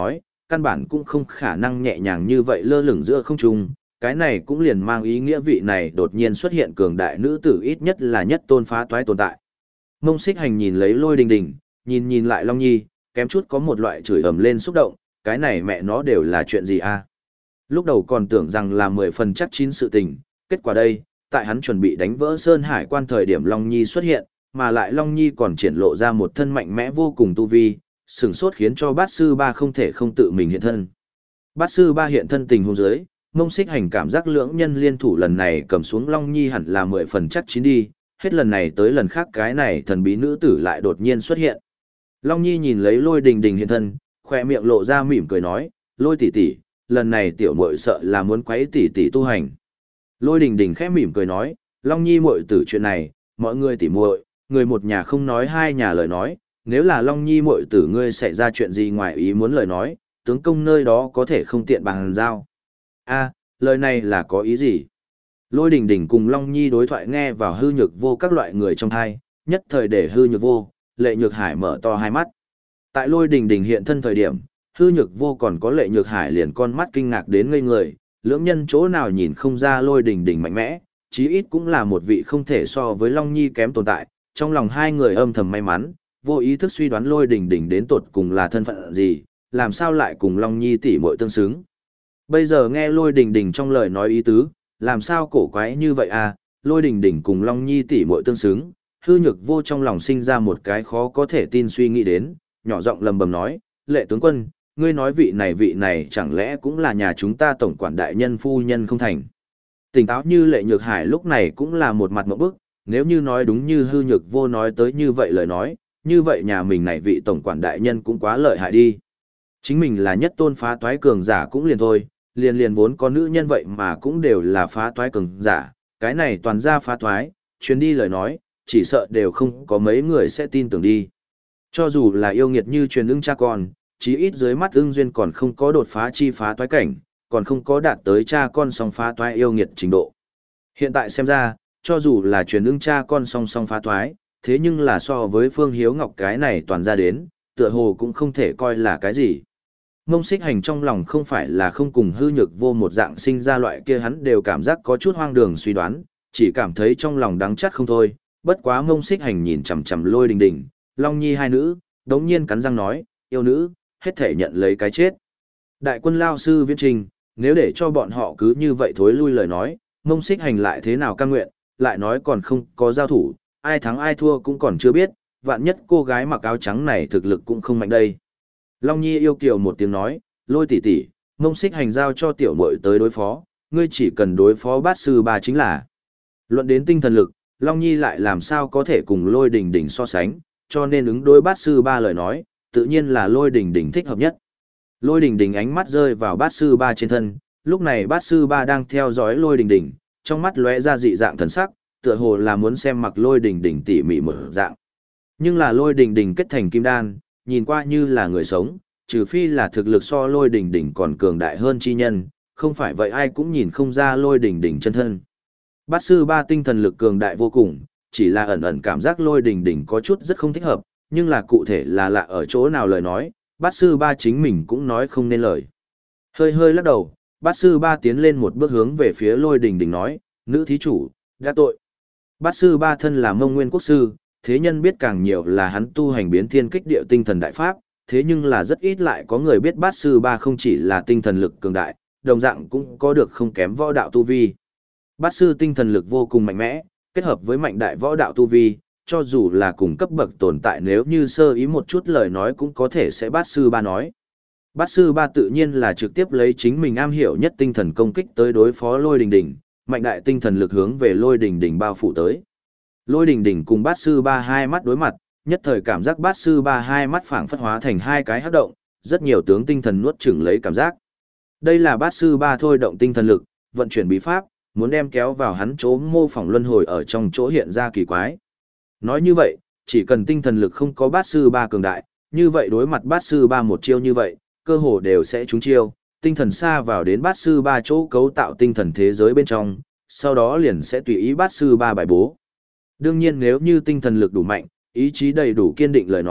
căn bản cũng không khả năng nhẹ nhàng như vậy lơ lửng giữa không trung, cái này cũng liền mang ý nghĩa vị này đột nhiên xuất hiện cường đại nữ tử ít nhất là nhất tôn phá toái tồn tại. Mông Xích Hành nhìn lấy Lôi Đình Đình, nhìn nhìn lại Long Nhi, kém chút có một loại chửi ầm lên xúc động, cái này mẹ nó đều là chuyện gì a? Lúc đầu còn tưởng rằng là mười phần chắc chín sự tình, kết quả đây, tại hắn chuẩn bị đánh vỡ Sơn Hải quan thời điểm Long Nhi xuất hiện, mà lại Long Nhi còn triển lộ ra một thân mạnh mẽ vô cùng tu vi, sửng sốt khiến cho Bát Sư Ba không thể không tự mình hiện thân. Bát Sư Ba hiện thân tình huống dưới, Mông Xích Hành cảm giác lưỡng nhân liên thủ lần này cầm xuống Long Nhi hẳn là mười phần chắc chín đi, hết lần này tới lần khác cái này thần bí nữ tử lại đột nhiên xuất hiện. Long Nhi nhìn lấy Lôi Đình Đình hiện thân, khoe miệng lộ ra mỉm cười nói, Lôi tỷ tỷ, lần này tiểu muội sợ là muốn quấy tỷ tỷ tu hành. Lôi Đình Đình khẽ mỉm cười nói, Long Nhi muội tử chuyện này, mọi người tỷ muội, người một nhà không nói hai nhà lời nói, nếu là Long Nhi muội tử ngươi xảy ra chuyện gì ngoài ý muốn lời nói, tướng công nơi đó có thể không tiện bằng giao. A, lời này là có ý gì? Lôi Đình Đình cùng Long Nhi đối thoại nghe vào hư nhược vô các loại người trong thai, nhất thời để hư nhược vô, Lệ Nhược Hải mở to hai mắt. Tại Lôi Đình Đình hiện thân thời điểm, hư nhược vô còn có Lệ Nhược Hải liền con mắt kinh ngạc đến ngây người, lưỡng nhân chỗ nào nhìn không ra Lôi Đình Đình mạnh mẽ, chí ít cũng là một vị không thể so với Long Nhi kém tồn tại, trong lòng hai người âm thầm may mắn, vô ý thức suy đoán Lôi Đình Đình đến tột cùng là thân phận gì, làm sao lại cùng Long Nhi tỷ muội tương xứng. Bây giờ nghe Lôi Đình Đình trong lời nói ý tứ, làm sao cổ quái như vậy à, Lôi Đình Đình cùng Long Nhi tỷ muội tương xứng, hư nhược vô trong lòng sinh ra một cái khó có thể tin suy nghĩ đến, nhỏ giọng lầm bầm nói, Lệ tướng quân, ngươi nói vị này vị này chẳng lẽ cũng là nhà chúng ta tổng quản đại nhân phu nhân không thành. Tỉnh táo như Lệ Nhược Hải lúc này cũng là một mặt mộng bức, nếu như nói đúng như hư nhược vô nói tới như vậy lời nói, như vậy nhà mình này vị tổng quản đại nhân cũng quá lợi hại đi. Chính mình là nhất tôn phá toái cường giả cũng liền thôi, liền liền vốn có nữ nhân vậy mà cũng đều là phá toái cường giả, cái này toàn ra phá toái, chuyến đi lời nói, chỉ sợ đều không có mấy người sẽ tin tưởng đi. Cho dù là yêu nghiệt như truyền ưng cha con, chí ít dưới mắt ưng duyên còn không có đột phá chi phá toái cảnh, còn không có đạt tới cha con song phá toái yêu nghiệt trình độ. Hiện tại xem ra, cho dù là truyền ưng cha con song song phá toái, thế nhưng là so với Phương Hiếu Ngọc cái này toàn ra đến, tựa hồ cũng không thể coi là cái gì. Mông Xích Hành trong lòng không phải là không cùng hư nhược vô một dạng sinh ra loại kia hắn đều cảm giác có chút hoang đường suy đoán, chỉ cảm thấy trong lòng đắng chát không thôi, bất quá Mông Xích Hành nhìn chằm chằm Lôi Đình Đình, Long Nhi hai nữ, đống nhiên cắn răng nói, yêu nữ, hết thể nhận lấy cái chết. Đại quân lao sư viễn trình, nếu để cho bọn họ cứ như vậy thối lui lời nói, Mông Xích Hành lại thế nào cam nguyện, lại nói còn không có giao thủ, ai thắng ai thua cũng còn chưa biết, vạn nhất cô gái mặc áo trắng này thực lực cũng không mạnh đây. Long Nhi yêu kiều một tiếng nói, Lôi tỷ tỷ, Mông Xích Hành giao cho tiểu muội tới đối phó, ngươi chỉ cần đối phó Bát Sư Ba chính là. Luận đến tinh thần lực, Long Nhi lại làm sao có thể cùng Lôi Đình Đình so sánh, cho nên ứng đối Bát Sư Ba lời nói, tự nhiên là Lôi Đình Đình thích hợp nhất. Lôi Đình Đình ánh mắt rơi vào Bát Sư Ba trên thân, lúc này Bát Sư Ba đang theo dõi Lôi Đình Đình, trong mắt lóe ra dị dạng thần sắc, tựa hồ là muốn xem mặc Lôi Đình Đình tỉ mỉ một dạng. Nhưng là Lôi Đình Đình kết thành kim đan, nhìn qua như là người sống, trừ phi là thực lực so Lôi Đình Đình còn cường đại hơn chi nhân, không phải vậy ai cũng nhìn không ra Lôi Đình Đình chân thân. Bát Sư Ba tinh thần lực cường đại vô cùng, chỉ là ẩn ẩn cảm giác Lôi Đình Đình có chút rất không thích hợp, nhưng là cụ thể là lạ ở chỗ nào lời nói, Bát Sư Ba chính mình cũng nói không nên lời. Hơi hơi lắc đầu, Bát Sư Ba tiến lên một bước hướng về phía Lôi Đình Đình nói, nữ thí chủ, đã tội. Bát Sư Ba thân là Mông Nguyên Quốc Sư, thế nhân biết càng nhiều là hắn tu hành biến thiên kích địa tinh thần đại pháp, thế nhưng là rất ít lại có người biết Bát Sư Ba không chỉ là tinh thần lực cường đại, đồng dạng cũng có được không kém võ đạo tu vi. Bát Sư tinh thần lực vô cùng mạnh mẽ, kết hợp với mạnh đại võ đạo tu vi, cho dù là cùng cấp bậc tồn tại nếu như sơ ý một chút lời nói cũng có thể sẽ Bát Sư Ba nói. Bát Sư Ba tự nhiên là trực tiếp lấy chính mình am hiểu nhất tinh thần công kích tới đối phó Lôi Đình Đình, mạnh đại tinh thần lực hướng về Lôi Đình Đình bao phủ tới. Lôi Đình Đình cùng Bát Sư Ba hai mắt đối mặt, nhất thời cảm giác Bát Sư Ba hai mắt phảng phất hóa thành hai cái hắc động, rất nhiều tướng tinh thần nuốt chửng lấy cảm giác. Đây là Bát Sư Ba thôi động tinh thần lực, vận chuyển bí pháp, muốn đem kéo vào hắn chỗ mô phỏng luân hồi ở trong chỗ hiện ra kỳ quái. Nói như vậy, chỉ cần tinh thần lực không có Bát Sư Ba cường đại, như vậy đối mặt Bát Sư Ba một chiêu như vậy, cơ hồ đều sẽ trúng chiêu, tinh thần xa vào đến Bát Sư Ba chỗ cấu tạo tinh thần thế giới bên trong, sau đó liền sẽ tùy ý Bát Sư Ba bài bố. Đương nhiên nếu như tinh thần lực đủ mạnh, ý chí đầy đủ kiên định lời nói,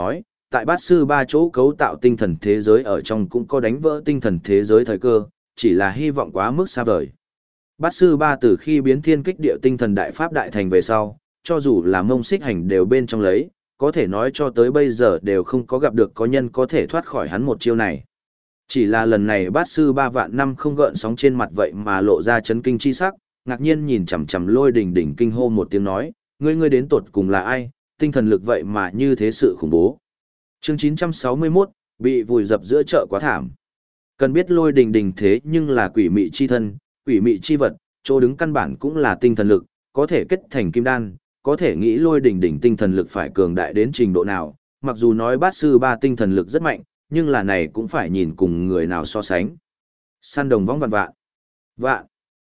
tại bát sư ba chỗ cấu tạo tinh thần thế giới ở trong cũng có đánh vỡ tinh thần thế giới thời cơ, chỉ là hy vọng quá mức xa vời. Bát sư ba từ khi biến thiên kích địa tinh thần đại pháp đại thành về sau, cho dù là mông xích hành đều bên trong lấy, có thể nói cho tới bây giờ đều không có gặp được có nhân có thể thoát khỏi hắn một chiêu này. Chỉ là lần này bát sư ba vạn năm không gợn sóng trên mặt vậy mà lộ ra chấn kinh chi sắc, ngạc nhiên nhìn chằm chằm Lôi Đình Đình kinh hô một tiếng nói, ngươi ngươi đến tột cùng là ai, tinh thần lực vậy mà như thế sự khủng bố. Chương chín trăm sáu mươi mốt, bị vùi dập giữa chợ quá thảm. Cần biết Lôi Đình Đình thế nhưng là quỷ mị chi thân, quỷ mị chi vật, chỗ đứng căn bản cũng là tinh thần lực, có thể kết thành kim đan, có thể nghĩ Lôi Đình Đình tinh thần lực phải cường đại đến trình độ nào, mặc dù nói bát sư ba tinh thần lực rất mạnh, nhưng là này cũng phải nhìn cùng người nào so sánh. Săn đồng vong vạn vạn. Vạn.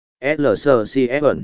lờ xê xê Evan.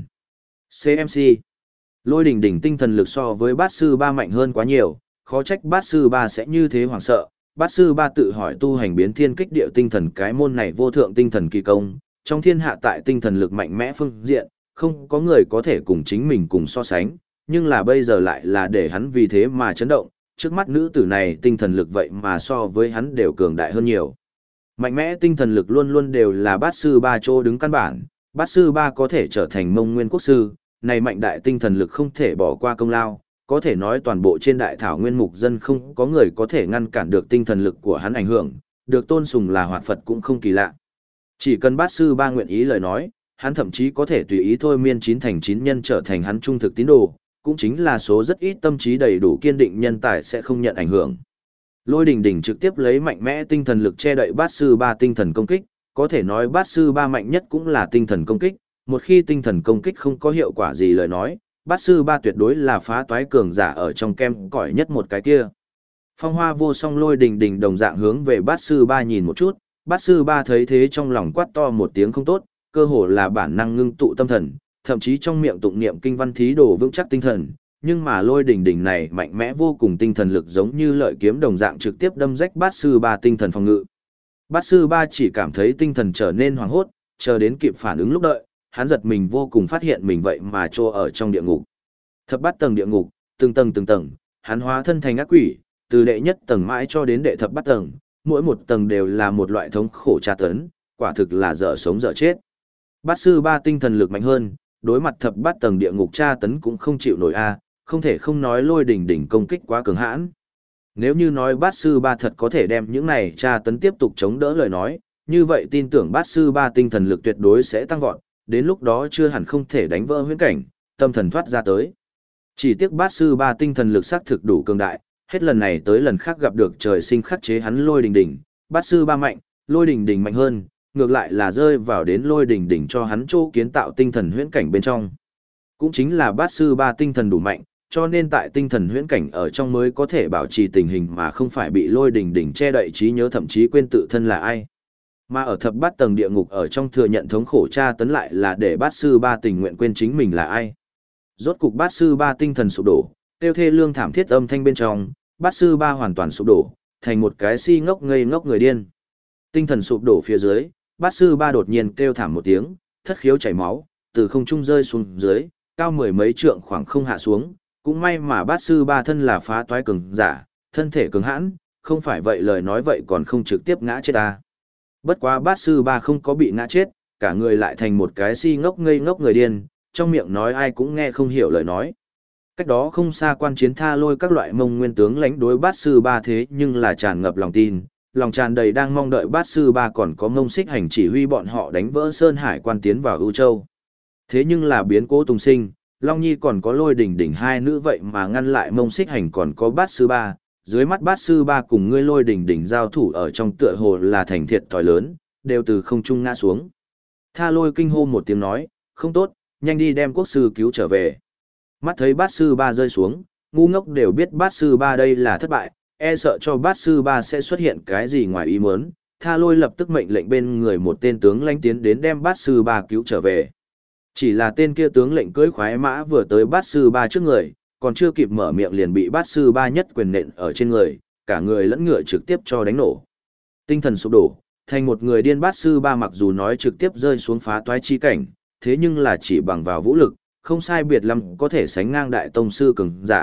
xê em xê. Lôi Đình Đình tinh thần lực so với bát sư ba mạnh hơn quá nhiều, khó trách bát sư ba sẽ như thế hoảng sợ. Bát sư ba tự hỏi tu hành biến thiên kích địa tinh thần cái môn này vô thượng tinh thần kỳ công, trong thiên hạ tại tinh thần lực mạnh mẽ phương diện, không có người có thể cùng chính mình cùng so sánh, nhưng là bây giờ lại là để hắn vì thế mà chấn động, trước mắt nữ tử này tinh thần lực vậy mà so với hắn đều cường đại hơn nhiều. Mạnh mẽ tinh thần lực luôn luôn đều là bát sư ba chỗ đứng căn bản, bát sư ba có thể trở thành mông nguyên quốc sư, này mạnh đại tinh thần lực không thể bỏ qua công lao, có thể nói toàn bộ trên đại thảo nguyên mục dân không có người có thể ngăn cản được tinh thần lực của hắn ảnh hưởng, được tôn sùng là hoạt Phật cũng không kỳ lạ. Chỉ cần bát sư ba nguyện ý lời nói, hắn thậm chí có thể tùy ý thôi miên chín thành chín nhân trở thành hắn trung thực tín đồ, cũng chính là số rất ít tâm trí đầy đủ kiên định nhân tài sẽ không nhận ảnh hưởng. Lôi Đình Đình trực tiếp lấy mạnh mẽ tinh thần lực che đậy bát sư ba tinh thần công kích, có thể nói bát sư ba mạnh nhất cũng là tinh thần công kích, một khi tinh thần công kích không có hiệu quả gì lời nói, bát sư ba tuyệt đối là phá toái cường giả ở trong kem cỏi nhất một cái kia. Phong Hoa Vô Song Lôi Đình Đình đồng dạng hướng về bát sư ba nhìn một chút, bát sư ba thấy thế trong lòng quát to một tiếng không tốt, cơ hồ là bản năng ngưng tụ tâm thần, thậm chí trong miệng tụng niệm kinh văn thí đồ vững chắc tinh thần, nhưng mà Lôi Đình Đình này mạnh mẽ vô cùng tinh thần lực giống như lợi kiếm đồng dạng trực tiếp đâm rách bát sư ba tinh thần phòng ngự. Bát sư ba chỉ cảm thấy tinh thần trở nên hoảng hốt, chờ đến kịp phản ứng lúc đợi, hắn giật mình vô cùng phát hiện mình vậy mà trô ở trong địa ngục. Thập bát tầng địa ngục, từng tầng từng tầng, hắn hóa thân thành ác quỷ, từ đệ nhất tầng mãi cho đến đệ thập bát tầng, mỗi một tầng đều là một loại thống khổ tra tấn, quả thực là dở sống dở chết. Bát sư ba tinh thần lực mạnh hơn, đối mặt thập bát tầng địa ngục tra tấn cũng không chịu nổi a, không thể không nói Lôi Đình Đình công kích quá cường hãn. Nếu như nói bát sư ba thật có thể đem những này tra tấn tiếp tục chống đỡ lời nói, như vậy tin tưởng bát sư ba tinh thần lực tuyệt đối sẽ tăng vọt, đến lúc đó chưa hẳn không thể đánh vỡ huyễn cảnh, tâm thần thoát ra tới. Chỉ tiếc bát sư ba tinh thần lực xác thực đủ cường đại, hết lần này tới lần khác gặp được trời sinh khắc chế hắn Lôi Đình Đình, bát sư ba mạnh, Lôi Đình Đình mạnh hơn, ngược lại là rơi vào đến Lôi Đình Đình cho hắn chỗ kiến tạo tinh thần huyễn cảnh bên trong. Cũng chính là bát sư ba tinh thần đủ mạnh, cho nên tại tinh thần huyễn cảnh ở trong mới có thể bảo trì tình hình mà không phải bị Lôi Đình Đình che đậy trí nhớ thậm chí quên tự thân là ai. Mà ở thập bát tầng địa ngục ở trong thừa nhận thống khổ tra tấn lại là để bát sư ba tình nguyện quên chính mình là ai. Rốt cục bát sư ba tinh thần sụp đổ, tiêu thê lương thảm thiết âm thanh bên trong, bát sư ba hoàn toàn sụp đổ, thành một cái si ngốc ngây ngốc người điên. Tinh thần sụp đổ phía dưới, bát sư ba đột nhiên kêu thảm một tiếng, thất khiếu chảy máu, từ không trung rơi xuống dưới, cao mười mấy trượng khoảng không hạ xuống, cũng may mà bát sư ba thân là phá toái cường giả, thân thể cường hãn, không phải vậy lời nói vậy còn không trực tiếp ngã chết ta. Bất quá bát sư ba không có bị ngã chết, cả người lại thành một cái si ngốc ngây ngốc người điên, trong miệng nói ai cũng nghe không hiểu lời nói. Cách đó không xa quan chiến Tha Lôi các loại mông nguyên tướng lãnh đối bát sư ba thế nhưng là tràn ngập lòng tin, lòng tràn đầy đang mong đợi bát sư ba còn có Mông Xích Hành chỉ huy bọn họ đánh vỡ Sơn Hải quan tiến vào ưu châu. Thế nhưng là biến cố tùng sinh, Long Nhi còn có Lôi Đình Đình hai nữ vậy mà ngăn lại Mông Xích Hành còn có bát sư ba, dưới mắt bát sư ba cùng ngươi Lôi Đình Đình giao thủ ở trong tựa hồ là thành thiệt thòi lớn, đều từ không trung ngã xuống. Tha Lôi kinh hô một tiếng nói, không tốt, nhanh đi đem quốc sư cứu trở về. Mắt thấy bát sư ba rơi xuống, ngu ngốc đều biết bát sư ba đây là thất bại, e sợ cho bát sư ba sẽ xuất hiện cái gì ngoài ý muốn. Tha Lôi lập tức mệnh lệnh bên người một tên tướng lãnh tiến đến đem bát sư ba cứu trở về. Chỉ là tên kia tướng lệnh cưỡi khoái mã vừa tới bát sư ba trước người, còn chưa kịp mở miệng liền bị bát sư ba nhất quyền nện ở trên người, cả người lẫn ngựa trực tiếp cho đánh nổ. Tinh thần sụp đổ, thành một người điên bát sư ba mặc dù nói trực tiếp rơi xuống phá toái chi cảnh, thế nhưng là chỉ bằng vào vũ lực, không sai biệt lắm có thể sánh ngang đại tông sư cường giả,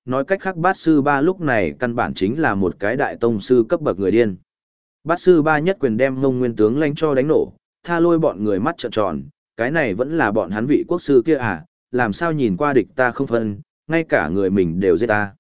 nói cách khác bát sư ba lúc này căn bản chính là một cái đại tông sư cấp bậc người điên. Bát sư ba nhất quyền đem Ngông Nguyên tướng lãnh cho đánh nổ, Tha Lôi bọn người mắt trợn tròn, cái này vẫn là bọn hắn vị quốc sư kia à, làm sao nhìn qua địch ta không phân, ngay cả người mình đều giết ta.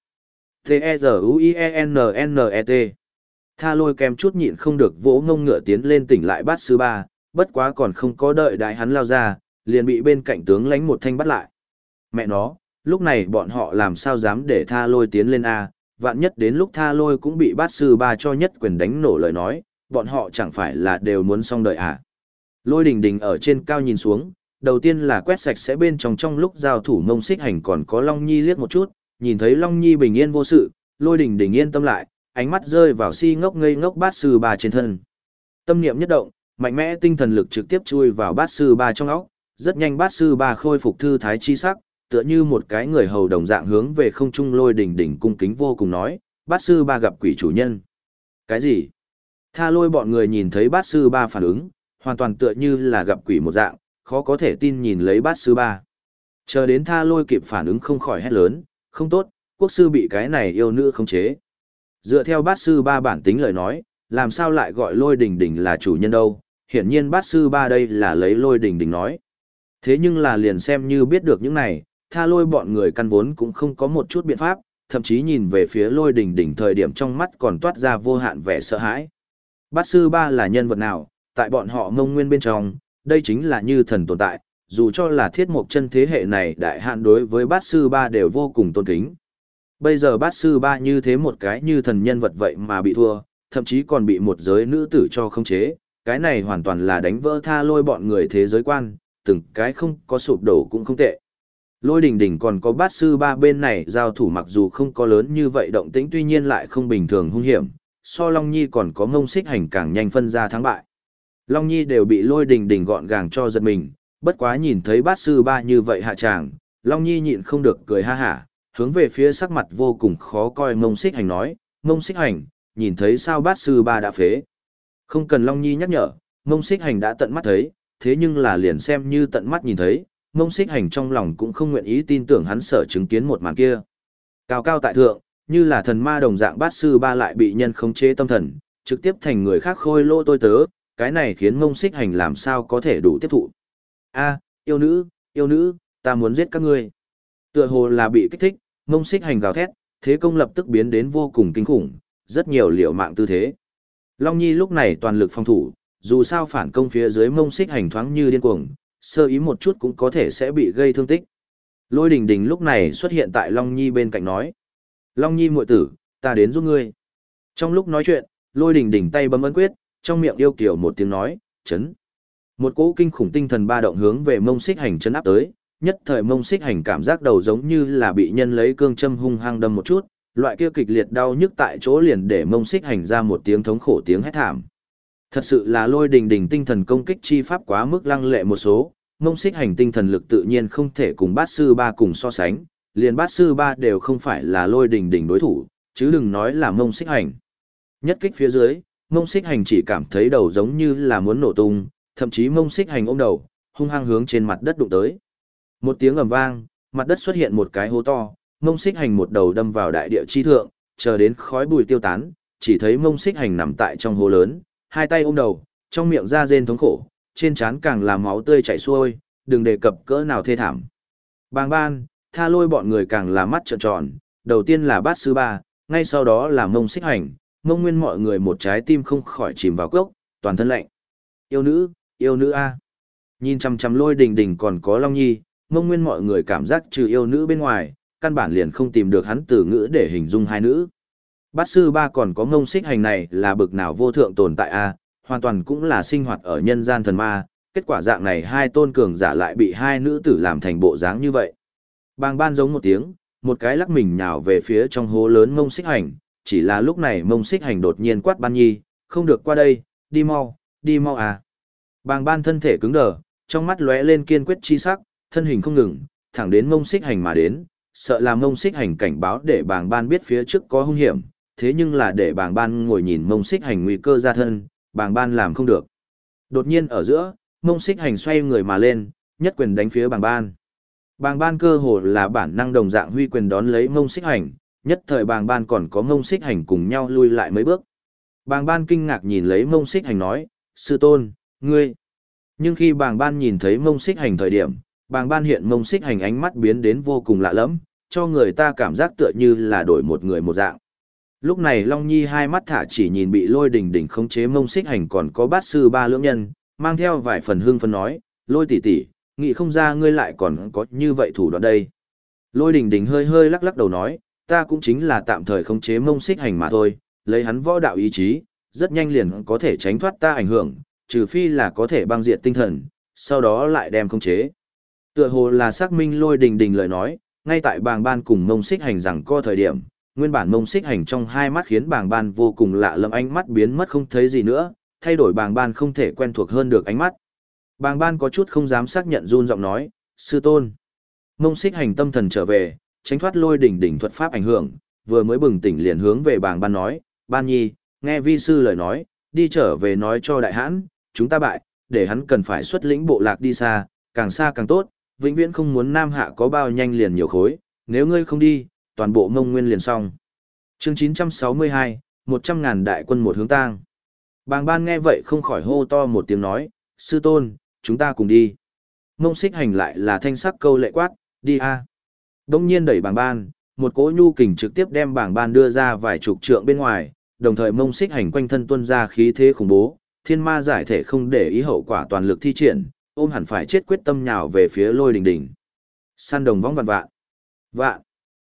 T-E-Z-U-I-E-N-N-E-T Tha Lôi kèm chút nhịn không được vỗ ngông ngựa tiến lên tỉnh lại bát sư ba, bất quá còn không có đợi đại hắn lao ra, liền bị bên cạnh tướng lãnh một thanh bắt lại. Mẹ nó, lúc này bọn họ làm sao dám để Tha Lôi tiến lên a? Vạn nhất đến lúc Tha Lôi cũng bị bát sư ba cho nhất quyền đánh nổ lời nói, bọn họ chẳng phải là đều muốn xong đời à? Lôi Đình Đình ở trên cao nhìn xuống, đầu tiên là quét sạch sẽ bên trong trong lúc giao thủ Mông Xích Hành còn có Long Nhi liếc một chút, nhìn thấy Long Nhi bình yên vô sự, Lôi Đình Đình yên tâm lại, ánh mắt rơi vào si ngốc ngây ngốc bát sư ba trên thân. Tâm niệm nhất động, mạnh mẽ tinh thần lực trực tiếp chui vào bát sư ba trong óc, rất nhanh bát sư ba khôi phục thư thái chi sắc, tựa như một cái người hầu đồng dạng hướng về không trung Lôi Đình Đình cung kính vô cùng nói, bát sư ba gặp quỷ chủ nhân. Cái gì? Tha Lôi bọn người nhìn thấy bát sư ba phản ứng, hoàn toàn tựa như là gặp quỷ một dạng, khó có thể tin nhìn lấy bát sư ba. Chờ đến Tha Lôi kịp phản ứng không khỏi hét lớn, không tốt, quốc sư bị cái này yêu nữ khống chế. Dựa theo bát sư ba bản tính lời nói, làm sao lại gọi Lôi Đình Đình là chủ nhân đâu, hiển nhiên bát sư ba đây là lấy Lôi Đình Đình nói. Thế nhưng là liền xem như biết được những này, Tha Lôi bọn người căn vốn cũng không có một chút biện pháp, thậm chí nhìn về phía Lôi Đình Đình thời điểm trong mắt còn toát ra vô hạn vẻ sợ hãi. Bát sư ba là nhân vật nào, tại bọn họ Ngông Nguyên bên trong, đây chính là như thần tồn tại, dù cho là thiết mục chân thế hệ này đại hạn đối với bát sư ba đều vô cùng tôn kính. Bây giờ bát sư ba như thế một cái như thần nhân vật vậy mà bị thua, thậm chí còn bị một giới nữ tử cho khống chế, cái này hoàn toàn là đánh vỡ Tha Lôi bọn người thế giới quan, từng cái không có sụp đổ cũng không tệ. Lôi Đình Đình còn có bát sư ba bên này giao thủ mặc dù không có lớn như vậy động tĩnh tuy nhiên lại không bình thường hung hiểm, so Long Nhi còn có Mông Xích Hành càng nhanh phân ra thắng bại. Long Nhi đều bị Lôi Đình Đình gọn gàng cho giật mình, bất quá nhìn thấy bát sư ba như vậy hạ tràng, Long Nhi nhịn không được cười ha hả, hướng về phía sắc mặt vô cùng khó coi Mông Xích Hành nói, Mông Xích Hành, nhìn thấy sao bát sư ba đã phế. Không cần Long Nhi nhắc nhở, Mông Xích Hành đã tận mắt thấy, thế nhưng là liền xem như tận mắt nhìn thấy, Mông Xích Hành trong lòng cũng không nguyện ý tin tưởng hắn sở chứng kiến một màn kia. Cao cao tại thượng, như là thần ma đồng dạng bát sư ba lại bị nhân khống chế tâm thần, trực tiếp thành người khác khôi lô tôi tớ, cái này khiến Mông Xích Hành làm sao có thể đủ tiếp thụ. A, yêu nữ, yêu nữ, ta muốn giết các ngươi. Tựa hồ là bị kích thích, Mông Xích Hành gào thét, thế công lập tức biến đến vô cùng kinh khủng, rất nhiều liều mạng tư thế. Long Nhi lúc này toàn lực phòng thủ, dù sao phản công phía dưới Mông Xích Hành thoáng như điên cuồng, sơ ý một chút cũng có thể sẽ bị gây thương tích. Lôi Đình Đình lúc này xuất hiện tại Long Nhi bên cạnh nói, Long Nhi muội tử, ta đến giúp ngươi. Trong lúc nói chuyện, Lôi Đình Đình tay bấm ấn quyết, trong miệng yêu kiều một tiếng nói, chấn. Một cỗ kinh khủng tinh thần ba động hướng về Mông Xích Hành chấn áp tới, nhất thời Mông Xích Hành cảm giác đầu giống như là bị nhân lấy cương châm hung hăng đâm một chút, loại kia kịch liệt đau nhức tại chỗ liền để Mông Xích Hành ra một tiếng thống khổ tiếng hét thảm. Thật sự là Lôi Đình Đình tinh thần công kích chi pháp quá mức lăng lệ một số, Mông Xích Hành tinh thần lực tự nhiên không thể cùng bát sư ba cùng so sánh, liền bát sư ba đều không phải là Lôi Đình Đình đối thủ, chứ đừng nói là Mông Xích Hành. Nhất kích phía dưới, Mông Xích Hành chỉ cảm thấy đầu giống như là muốn nổ tung, thậm chí Mông Xích Hành ôm đầu, hung hăng hướng trên mặt đất đụng tới. Một tiếng ầm vang, mặt đất xuất hiện một cái hố to, Mông Xích Hành một đầu đâm vào đại địa chi thượng, chờ đến khói bụi tiêu tán, chỉ thấy Mông Xích Hành nằm tại trong hố lớn, hai tay ôm đầu, trong miệng ra rên thống khổ, trên trán càng là máu tươi chảy xuôi, đừng đề cập cỡ nào thê thảm. Bàng Ban, Tha Lôi bọn người càng là mắt trợn tròn, đầu tiên là bát sư ba, ngay sau đó là Mông Xích Hành, Mông Nguyên mọi người một trái tim không khỏi chìm vào cốc, toàn thân lạnh. Yêu nữ, yêu nữ a. Nhìn chằm chằm Lôi Đình Đình còn có Long Nhi, Mông Nguyên mọi người cảm giác trừ yêu nữ bên ngoài, căn bản liền không tìm được hắn từ ngữ để hình dung hai nữ. Bát sư ba còn có Mông Xích Hành này là bực nào vô thượng tồn tại a, hoàn toàn cũng là sinh hoạt ở nhân gian thần ma, kết quả dạng này hai tôn cường giả lại bị hai nữ tử làm thành bộ dáng như vậy. Bàng Ban giống một tiếng, một cái lắc mình nhào về phía trong hố lớn Mông Xích Hành, chỉ là lúc này Mông Xích Hành đột nhiên quát Ban Nhi, không được qua đây, đi mau, đi mau à. Bàng Ban thân thể cứng đờ, trong mắt lóe lên kiên quyết chi sắc, thân hình không ngừng, thẳng đến Mông Xích Hành mà đến, sợ là Mông Xích Hành cảnh báo để Bàng Ban biết phía trước có hung hiểm, thế nhưng là để Bàng Ban ngồi nhìn Mông Xích Hành nguy cơ ra thân, Bàng Ban làm không được. Đột nhiên ở giữa, Mông Xích Hành xoay người mà lên, nhất quyền đánh phía Bàng Ban. Bàng ban cơ hồ là bản năng đồng dạng huy quyền đón lấy Mông Xích Hành, nhất thời bàng ban còn có Mông Xích Hành cùng nhau lui lại mấy bước. Bàng ban kinh ngạc nhìn lấy Mông Xích Hành nói, sư tôn, ngươi. Nhưng khi bàng ban nhìn thấy Mông Xích Hành thời điểm, bàng ban hiện Mông Xích Hành ánh mắt biến đến vô cùng lạ lẫm, cho người ta cảm giác tựa như là đổi một người một dạng. Lúc này Long Nhi hai mắt thả chỉ nhìn bị Lôi Đình Đình khống chế Mông Xích Hành còn có bát sư ba lưỡng nhân, mang theo vài phần hưng phấn nói, Lôi tỷ tỷ, nghĩ không ra ngươi lại còn có như vậy thủ đoạn đây. Lôi Đình Đình hơi hơi lắc lắc đầu nói, ta cũng chính là tạm thời khống chế Mông Xích Hành mà thôi, lấy hắn võ đạo ý chí, rất nhanh liền có thể tránh thoát ta ảnh hưởng, trừ phi là có thể băng diệt tinh thần, sau đó lại đem khống chế. Tựa hồ là xác minh Lôi Đình Đình lời nói, ngay tại bàng ban cùng Mông Xích Hành rằng co thời điểm, nguyên bản Mông Xích Hành trong hai mắt khiến bàng ban vô cùng lạ lẫm, ánh mắt biến mất không thấy gì nữa, thay đổi bàng ban không thể quen thuộc hơn được ánh mắt. Bàng ban có chút không dám xác nhận, run giọng nói, sư tôn. Mông Xích Hành tâm thần trở về, tránh thoát Lôi Đỉnh Đỉnh thuật pháp ảnh hưởng, vừa mới bừng tỉnh liền hướng về bàng ban nói, ban nhi, nghe vi sư lời nói, đi trở về nói cho đại hãn, chúng ta bại, để hắn cần phải xuất lĩnh bộ lạc đi xa, càng xa càng tốt, vĩnh viễn không muốn Nam Hạ có bao nhanh liền nhiều khối, nếu ngươi không đi, toàn bộ Mông Nguyên liền xong. Chương chín trăm sáu mươi hai, một trăm ngàn đại quân một hướng tang. Bàng ban nghe vậy không khỏi hô to một tiếng nói, sư tôn, chúng ta cùng đi. Mông Xích Hành lại là thanh sắc câu lệ quát, đi a. Đông nhiên đẩy bàng ban, một cỗ nhu kình trực tiếp đem bàng ban đưa ra vài chục trượng bên ngoài, đồng thời Mông Xích Hành quanh thân tuôn ra khí thế khủng bố, thiên ma giải thể không để ý hậu quả toàn lực thi triển, ôm hẳn phải chết quyết tâm nhào về phía Lôi Đình Đình. Săn đồng vong vạn vạn. Vạn.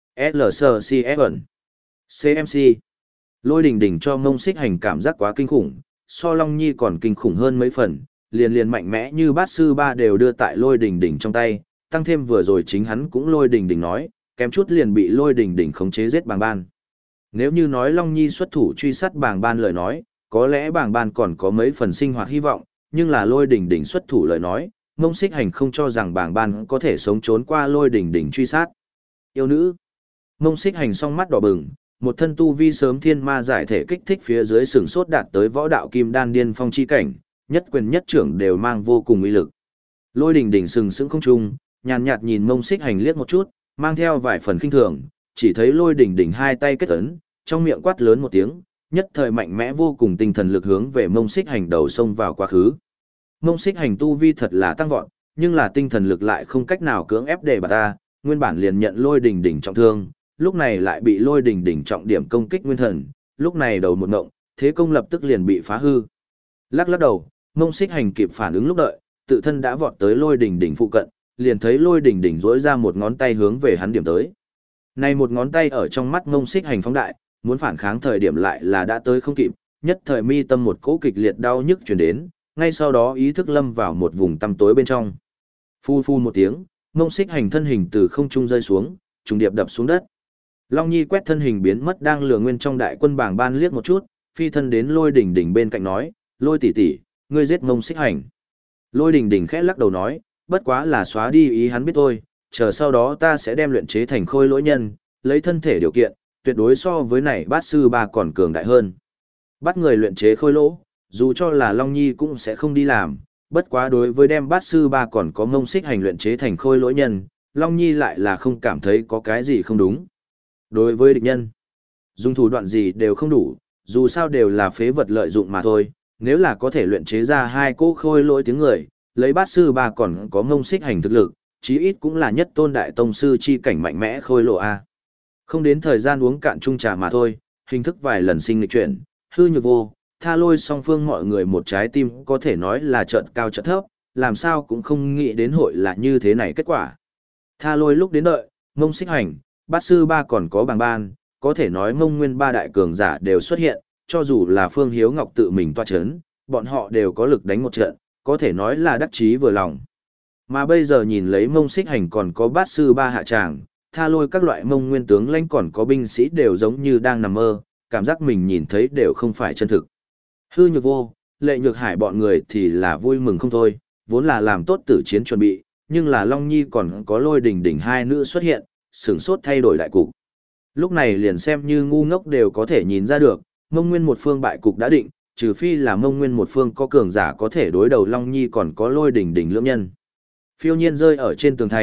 lờ xê xê ép ẩn. xê em xê. Lôi Đình Đình cho Mông Xích Hành cảm giác quá kinh khủng, so Long Nhi còn kinh khủng hơn mấy phần, liền liền mạnh mẽ như bát sư ba đều đưa tại Lôi Đình Đình trong tay, tăng thêm vừa rồi chính hắn cũng Lôi Đình Đình nói, kém chút liền bị Lôi Đình Đình khống chế giết bàng ban. Nếu như nói Long Nhi xuất thủ truy sát bàng ban lời nói, có lẽ bàng ban còn có mấy phần sinh hoạt hy vọng, nhưng là Lôi Đình Đình xuất thủ lời nói, Mông Xích Hành không cho rằng bàng ban có thể sống trốn qua Lôi Đình Đình truy sát. Yêu nữ. Mông Xích Hành song mắt đỏ bừng, một thân tu vi sớm thiên ma giải thể kích thích phía dưới sừng sốt đạt tới võ đạo kim đan điên phong chi cảnh, nhất quyền nhất trưởng đều mang vô cùng uy lực. Lôi Đình Đình sừng sững không trung, nhàn nhạt nhìn Mông Xích Hành liếc một chút, mang theo vài phần khinh thường, chỉ thấy Lôi Đình Đình hai tay kết ấn, trong miệng quát lớn một tiếng, nhất thời mạnh mẽ vô cùng tinh thần lực hướng về Mông Xích Hành đầu xông vào quá khứ. Mông Xích Hành tu vi thật là tăng vọt, nhưng là tinh thần lực lại không cách nào cưỡng ép để bà ta, nguyên bản liền nhận Lôi Đình Đình trọng thương, lúc này lại bị Lôi Đình Đình trọng điểm công kích nguyên thần, lúc này đầu một ngộng, thế công lập tức liền bị phá hư. Lắc lắc đầu, Mông Xích Hành kịp phản ứng lúc đợi, tự thân đã vọt tới Lôi Đình Đình phụ cận, liền thấy Lôi Đình Đình duỗi ra một ngón tay hướng về hắn điểm tới. Này một ngón tay ở trong mắt Mông Xích Hành phóng đại, muốn phản kháng thời điểm lại là đã tới không kịp, nhất thời mi tâm một cỗ kịch liệt đau nhức truyền đến, ngay sau đó ý thức lâm vào một vùng tăm tối bên trong. Phu phu một tiếng, Mông Xích Hành thân hình từ không trung rơi xuống, trùng điệp đập xuống đất. Long Nhi quét thân hình biến mất đang lừa nguyên trong đại quân bảng ban liếc một chút, phi thân đến Lôi Đình Đình bên cạnh nói, Lôi tỷ tỷ, ngươi giết Mông Xích Hành. Lôi Đình Đình khẽ lắc đầu nói, bất quá là xóa đi ý hắn biết thôi, chờ sau đó ta sẽ đem luyện chế thành khôi lỗi nhân, lấy thân thể điều kiện, tuyệt đối so với này bát sư ba còn cường đại hơn. Bắt người luyện chế khôi lỗ, dù cho là Long Nhi cũng sẽ không đi làm, bất quá đối với đem bát sư ba còn có Mông Xích Hành luyện chế thành khôi lỗi nhân, Long Nhi lại là không cảm thấy có cái gì không đúng. Đối với địch nhân, dùng thủ đoạn gì đều không đủ, dù sao đều là phế vật lợi dụng mà thôi, nếu là có thể luyện chế ra hai cỗ khôi lỗi tiếng người, lấy bát sư ba còn có Mông Xích Hành thực lực, chí ít cũng là nhất tôn đại tông sư chi cảnh mạnh mẽ khôi lỗ a. Không đến thời gian uống cạn chung trà mà thôi, hình thức vài lần sinh lịch chuyển, hư nhược vô, Tha Lôi song phương mọi người một trái tim có thể nói là chợt cao chợt thấp, làm sao cũng không nghĩ đến hội là như thế này kết quả. Tha Lôi lúc đến đợi, Mông Xích Hành, bát sư ba còn có bàng ban, có thể nói Mông Nguyên ba đại cường giả đều xuất hiện, cho dù là Phương Hiếu Ngọc tự mình toa chấn, bọn họ đều có lực đánh một trận, có thể nói là đắc chí vừa lòng. Mà bây giờ nhìn lấy Mông Xích Hành còn có bát sư ba hạ tràng, Tha Lôi các loại Mông Nguyên tướng lãnh còn có binh sĩ đều giống như đang nằm mơ, cảm giác mình nhìn thấy đều không phải chân thực. Hư nhược vô, Lệ Nhược Hải bọn người thì là vui mừng không thôi, vốn là làm tốt tử chiến chuẩn bị, nhưng là Long Nhi còn có Lôi Đình Đình hai nữ xuất hiện, sửng sốt thay đổi đại cục. Lúc này liền xem như ngu ngốc đều có thể nhìn ra được, Mông Nguyên một phương bại cục đã định, trừ phi là Mông Nguyên một phương có cường giả có thể đối đầu Long Nhi còn có Lôi Đình Đình lưỡng nhân. Phiêu Nhiên rơi ở trên tường thành,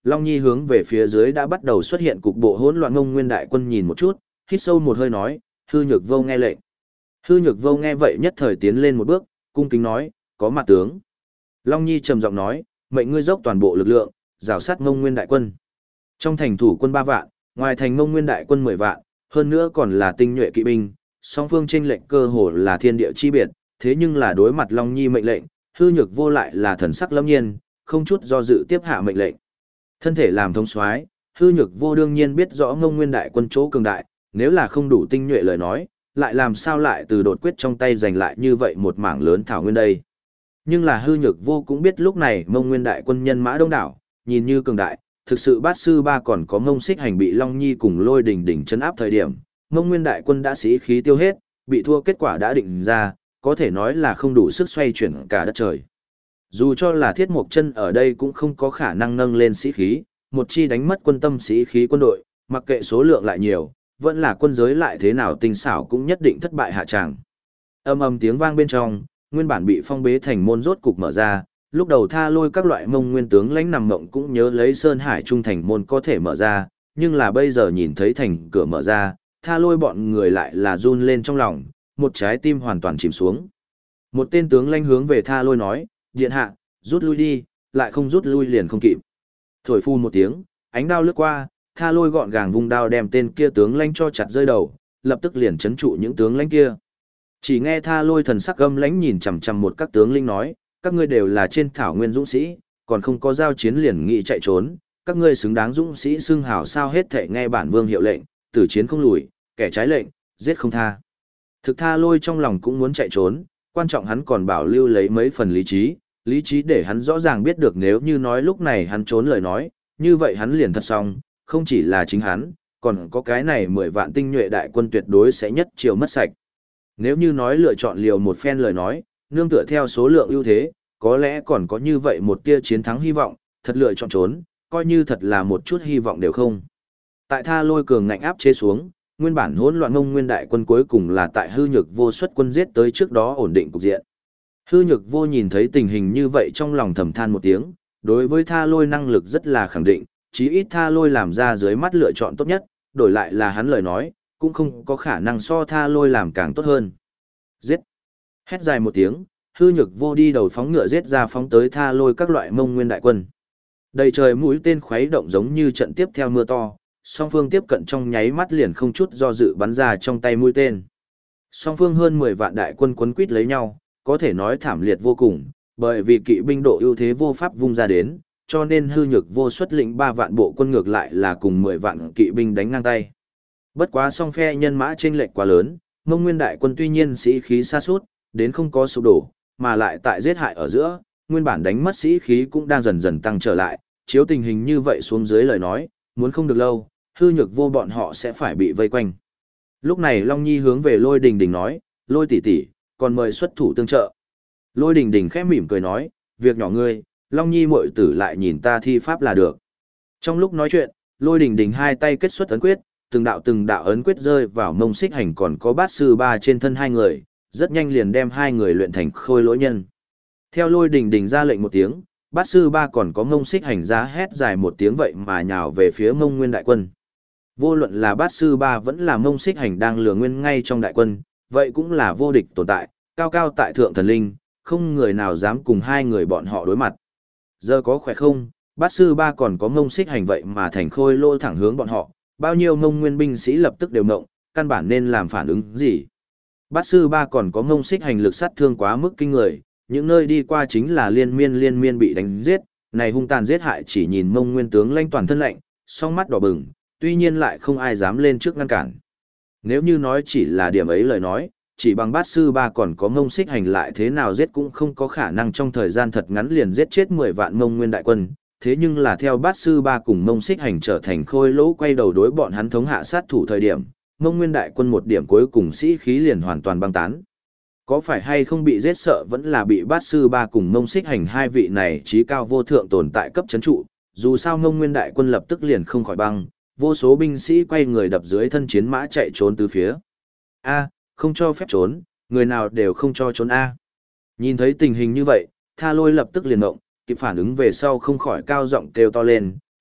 Long Nhi hướng về phía dưới đã bắt đầu xuất hiện cục bộ hỗn loạn Ngông Nguyên đại quân nhìn một chút, hít sâu một hơi nói, hư nhược vô nghe lệnh. Hư nhược vô nghe vậy nhất thời tiến lên một bước, cung kính nói, có mặt tướng. Long Nhi trầm giọng nói, mệnh ngươi dốc toàn bộ lực lượng, rào sát Ngông Nguyên đại quân. Trong thành thủ quân ba vạn, ngoài thành Ngông Nguyên đại quân mười vạn, hơn nữa còn là tinh nhuệ kỵ binh, song phương chênh lệnh cơ hồ là thiên địa chi biệt, thế nhưng là đối mặt Long Nhi mệnh lệnh, hư nhược vô lại là thần sắc lâm nhiên, không chút do dự tiếp hạ mệnh lệnh. Thân thể làm thống soái, hư nhược vô đương nhiên biết rõ Ngông Nguyên đại quân chỗ cường đại, nếu là không đủ tinh nhuệ lời nói, lại làm sao lại từ đột quyết trong tay giành lại như vậy một mảng lớn thảo nguyên đây. Nhưng là hư nhược vô cũng biết lúc này Ngông Nguyên đại quân nhân mã đông đảo, nhìn như cường đại, thực sự bát sư ba còn có Ngông Xích Hành bị Long Nhi cùng Lôi Đình Đình chấn áp thời điểm, Ngông Nguyên đại quân đã sĩ khí tiêu hết, bị thua kết quả đã định ra, có thể nói là không đủ sức xoay chuyển cả đất trời. Dù cho là Thiết Mộc Chân ở đây cũng không có khả năng nâng lên sĩ khí, một chi đánh mất quân tâm sĩ khí quân đội, mặc kệ số lượng lại nhiều, vẫn là quân giới lại thế nào tinh xảo cũng nhất định thất bại hạ tràng. Âm ầm tiếng vang bên trong, nguyên bản bị phong bế thành môn rốt cục mở ra, lúc đầu Tha Lôi các loại Mông Nguyên tướng lãnh nằm mộng cũng nhớ lấy Sơn Hải trung thành môn có thể mở ra, nhưng là bây giờ nhìn thấy thành cửa mở ra, Tha Lôi bọn người lại là run lên trong lòng, một trái tim hoàn toàn chìm xuống. Một tên tướng lãnh hướng về Tha Lôi nói, điện hạ, rút lui đi, lại không rút lui liền không kịp. Thổi phu một tiếng, ánh đao lướt qua, Tha Lôi gọn gàng vung đao đem tên kia tướng lãnh cho chặt rơi đầu, lập tức liền chấn trụ những tướng lãnh kia. Chỉ nghe Tha Lôi thần sắc gâm lãnh nhìn chằm chằm một các tướng lĩnh nói, các ngươi đều là trên thảo nguyên dũng sĩ, còn không có giao chiến liền nghị chạy trốn, các ngươi xứng đáng dũng sĩ xưng hào sao hết thể nghe bản vương hiệu lệnh, tử chiến không lùi, kẻ trái lệnh, giết không tha. Thực Tha Lôi trong lòng cũng muốn chạy trốn, quan trọng hắn còn bảo lưu lấy mấy phần lý trí, lý trí để hắn rõ ràng biết được nếu như nói lúc này hắn trốn lời nói, như vậy hắn liền thật xong, không chỉ là chính hắn, còn có cái này mười vạn tinh nhuệ đại quân tuyệt đối sẽ nhất chiều mất sạch. Nếu như nói lựa chọn liều một phen lời nói, nương tựa theo số lượng ưu thế, có lẽ còn có như vậy một tia chiến thắng hy vọng, thật lựa chọn trốn, coi như thật là một chút hy vọng đều không. Tại Tha Lôi cường ngạnh áp chế xuống, nguyên bản hỗn loạn Ngông Nguyên đại quân cuối cùng là tại hư nhược vô xuất quân giết tới trước đó ổn định cục diện. Hư nhược vô nhìn thấy tình hình như vậy trong lòng thầm than một tiếng, đối với Tha Lôi năng lực rất là khẳng định, chí ít Tha Lôi làm ra dưới mắt lựa chọn tốt nhất, đổi lại là hắn lời nói, cũng không có khả năng so Tha Lôi làm càng tốt hơn. Giết! Hét dài một tiếng, hư nhược vô đi đầu phóng ngựa giết ra phóng tới Tha Lôi các loại Mông Nguyên đại quân. Đầy trời mũi tên khuấy động giống như trận tiếp theo mưa to, song phương tiếp cận trong nháy mắt liền không chút do dự bắn ra trong tay mũi tên. Song phương hơn mười vạn đại quân quấn quýt lấy nhau, có thể nói thảm liệt vô cùng, bởi vì kỵ binh độ ưu thế vô pháp vung ra đến, cho nên hư nhược vô xuất lĩnh ba vạn bộ quân ngược lại là cùng mười vạn kỵ binh đánh ngang tay. Bất quá song phe nhân mã chênh lệch quá lớn, Mông Nguyên đại quân tuy nhiên sĩ khí sa sút, đến không có sụp đổ, mà lại tại giết hại ở giữa, nguyên bản đánh mất sĩ khí cũng đang dần dần tăng trở lại, chiếu tình hình như vậy xuống dưới lời nói, muốn không được lâu, hư nhược vô bọn họ sẽ phải bị vây quanh. Lúc này Long Nhi hướng về Lôi Đình Đình nói, Lôi tỷ tỷ, còn mời xuất thủ tương trợ. Lôi Đình Đình khẽ mỉm cười nói, việc nhỏ ngươi, Long Nhi muội tử lại nhìn ta thi pháp là được. Trong lúc nói chuyện, Lôi Đình Đình hai tay kết xuất ấn quyết, từng đạo từng đạo ấn quyết rơi vào Mông Xích Hành còn có bát sư ba trên thân hai người, rất nhanh liền đem hai người luyện thành khôi lỗi nhân. Theo Lôi Đình Đình ra lệnh một tiếng, bát sư ba còn có Mông Xích Hành ra hét dài một tiếng vậy mà nhào về phía Mông Nguyên đại quân. Vô luận là bát sư ba vẫn là Mông Xích Hành đang lừa nguyên ngay trong đại quân, vậy cũng là vô địch tồn tại, cao cao tại thượng thần linh, không người nào dám cùng hai người bọn họ đối mặt. Giờ có khỏe không, bát sư ba còn có Mông Xích Hành vậy mà thành khôi lô thẳng hướng bọn họ, bao nhiêu Mông Nguyên binh sĩ lập tức đều ngộng, căn bản nên làm phản ứng gì. Bát sư ba còn có Mông Xích Hành lực sát thương quá mức kinh người, những nơi đi qua chính là liên miên liên miên bị đánh giết, này hung tàn giết hại chỉ nhìn Mông Nguyên tướng lãnh toàn thân lạnh, song mắt đỏ bừng, tuy nhiên lại không ai dám lên trước ngăn cản. Nếu như nói chỉ là điểm ấy lời nói, chỉ bằng bát sư ba còn có Mông Xích Hành lại thế nào giết cũng không có khả năng trong thời gian thật ngắn liền giết chết mười vạn Mông Nguyên đại quân, thế nhưng là theo bát sư ba cùng Mông Xích Hành trở thành khôi lỗ quay đầu đối bọn hắn thống hạ sát thủ thời điểm, Mông Nguyên đại quân một điểm cuối cùng sĩ khí liền hoàn toàn băng tán. Có phải hay không bị giết sợ vẫn là bị bát sư ba cùng Mông Xích Hành hai vị này trí cao vô thượng tồn tại cấp chấn trụ, dù sao Mông Nguyên đại quân lập tức liền không khỏi băng, vô số binh sĩ quay người đập dưới thân chiến mã chạy trốn từ phía. A, không cho phép trốn, người nào đều không cho trốn A. Nhìn thấy tình hình như vậy, Tha Lôi lập tức liền động, kịp phản ứng về sau không khỏi cao giọng kêu to lên,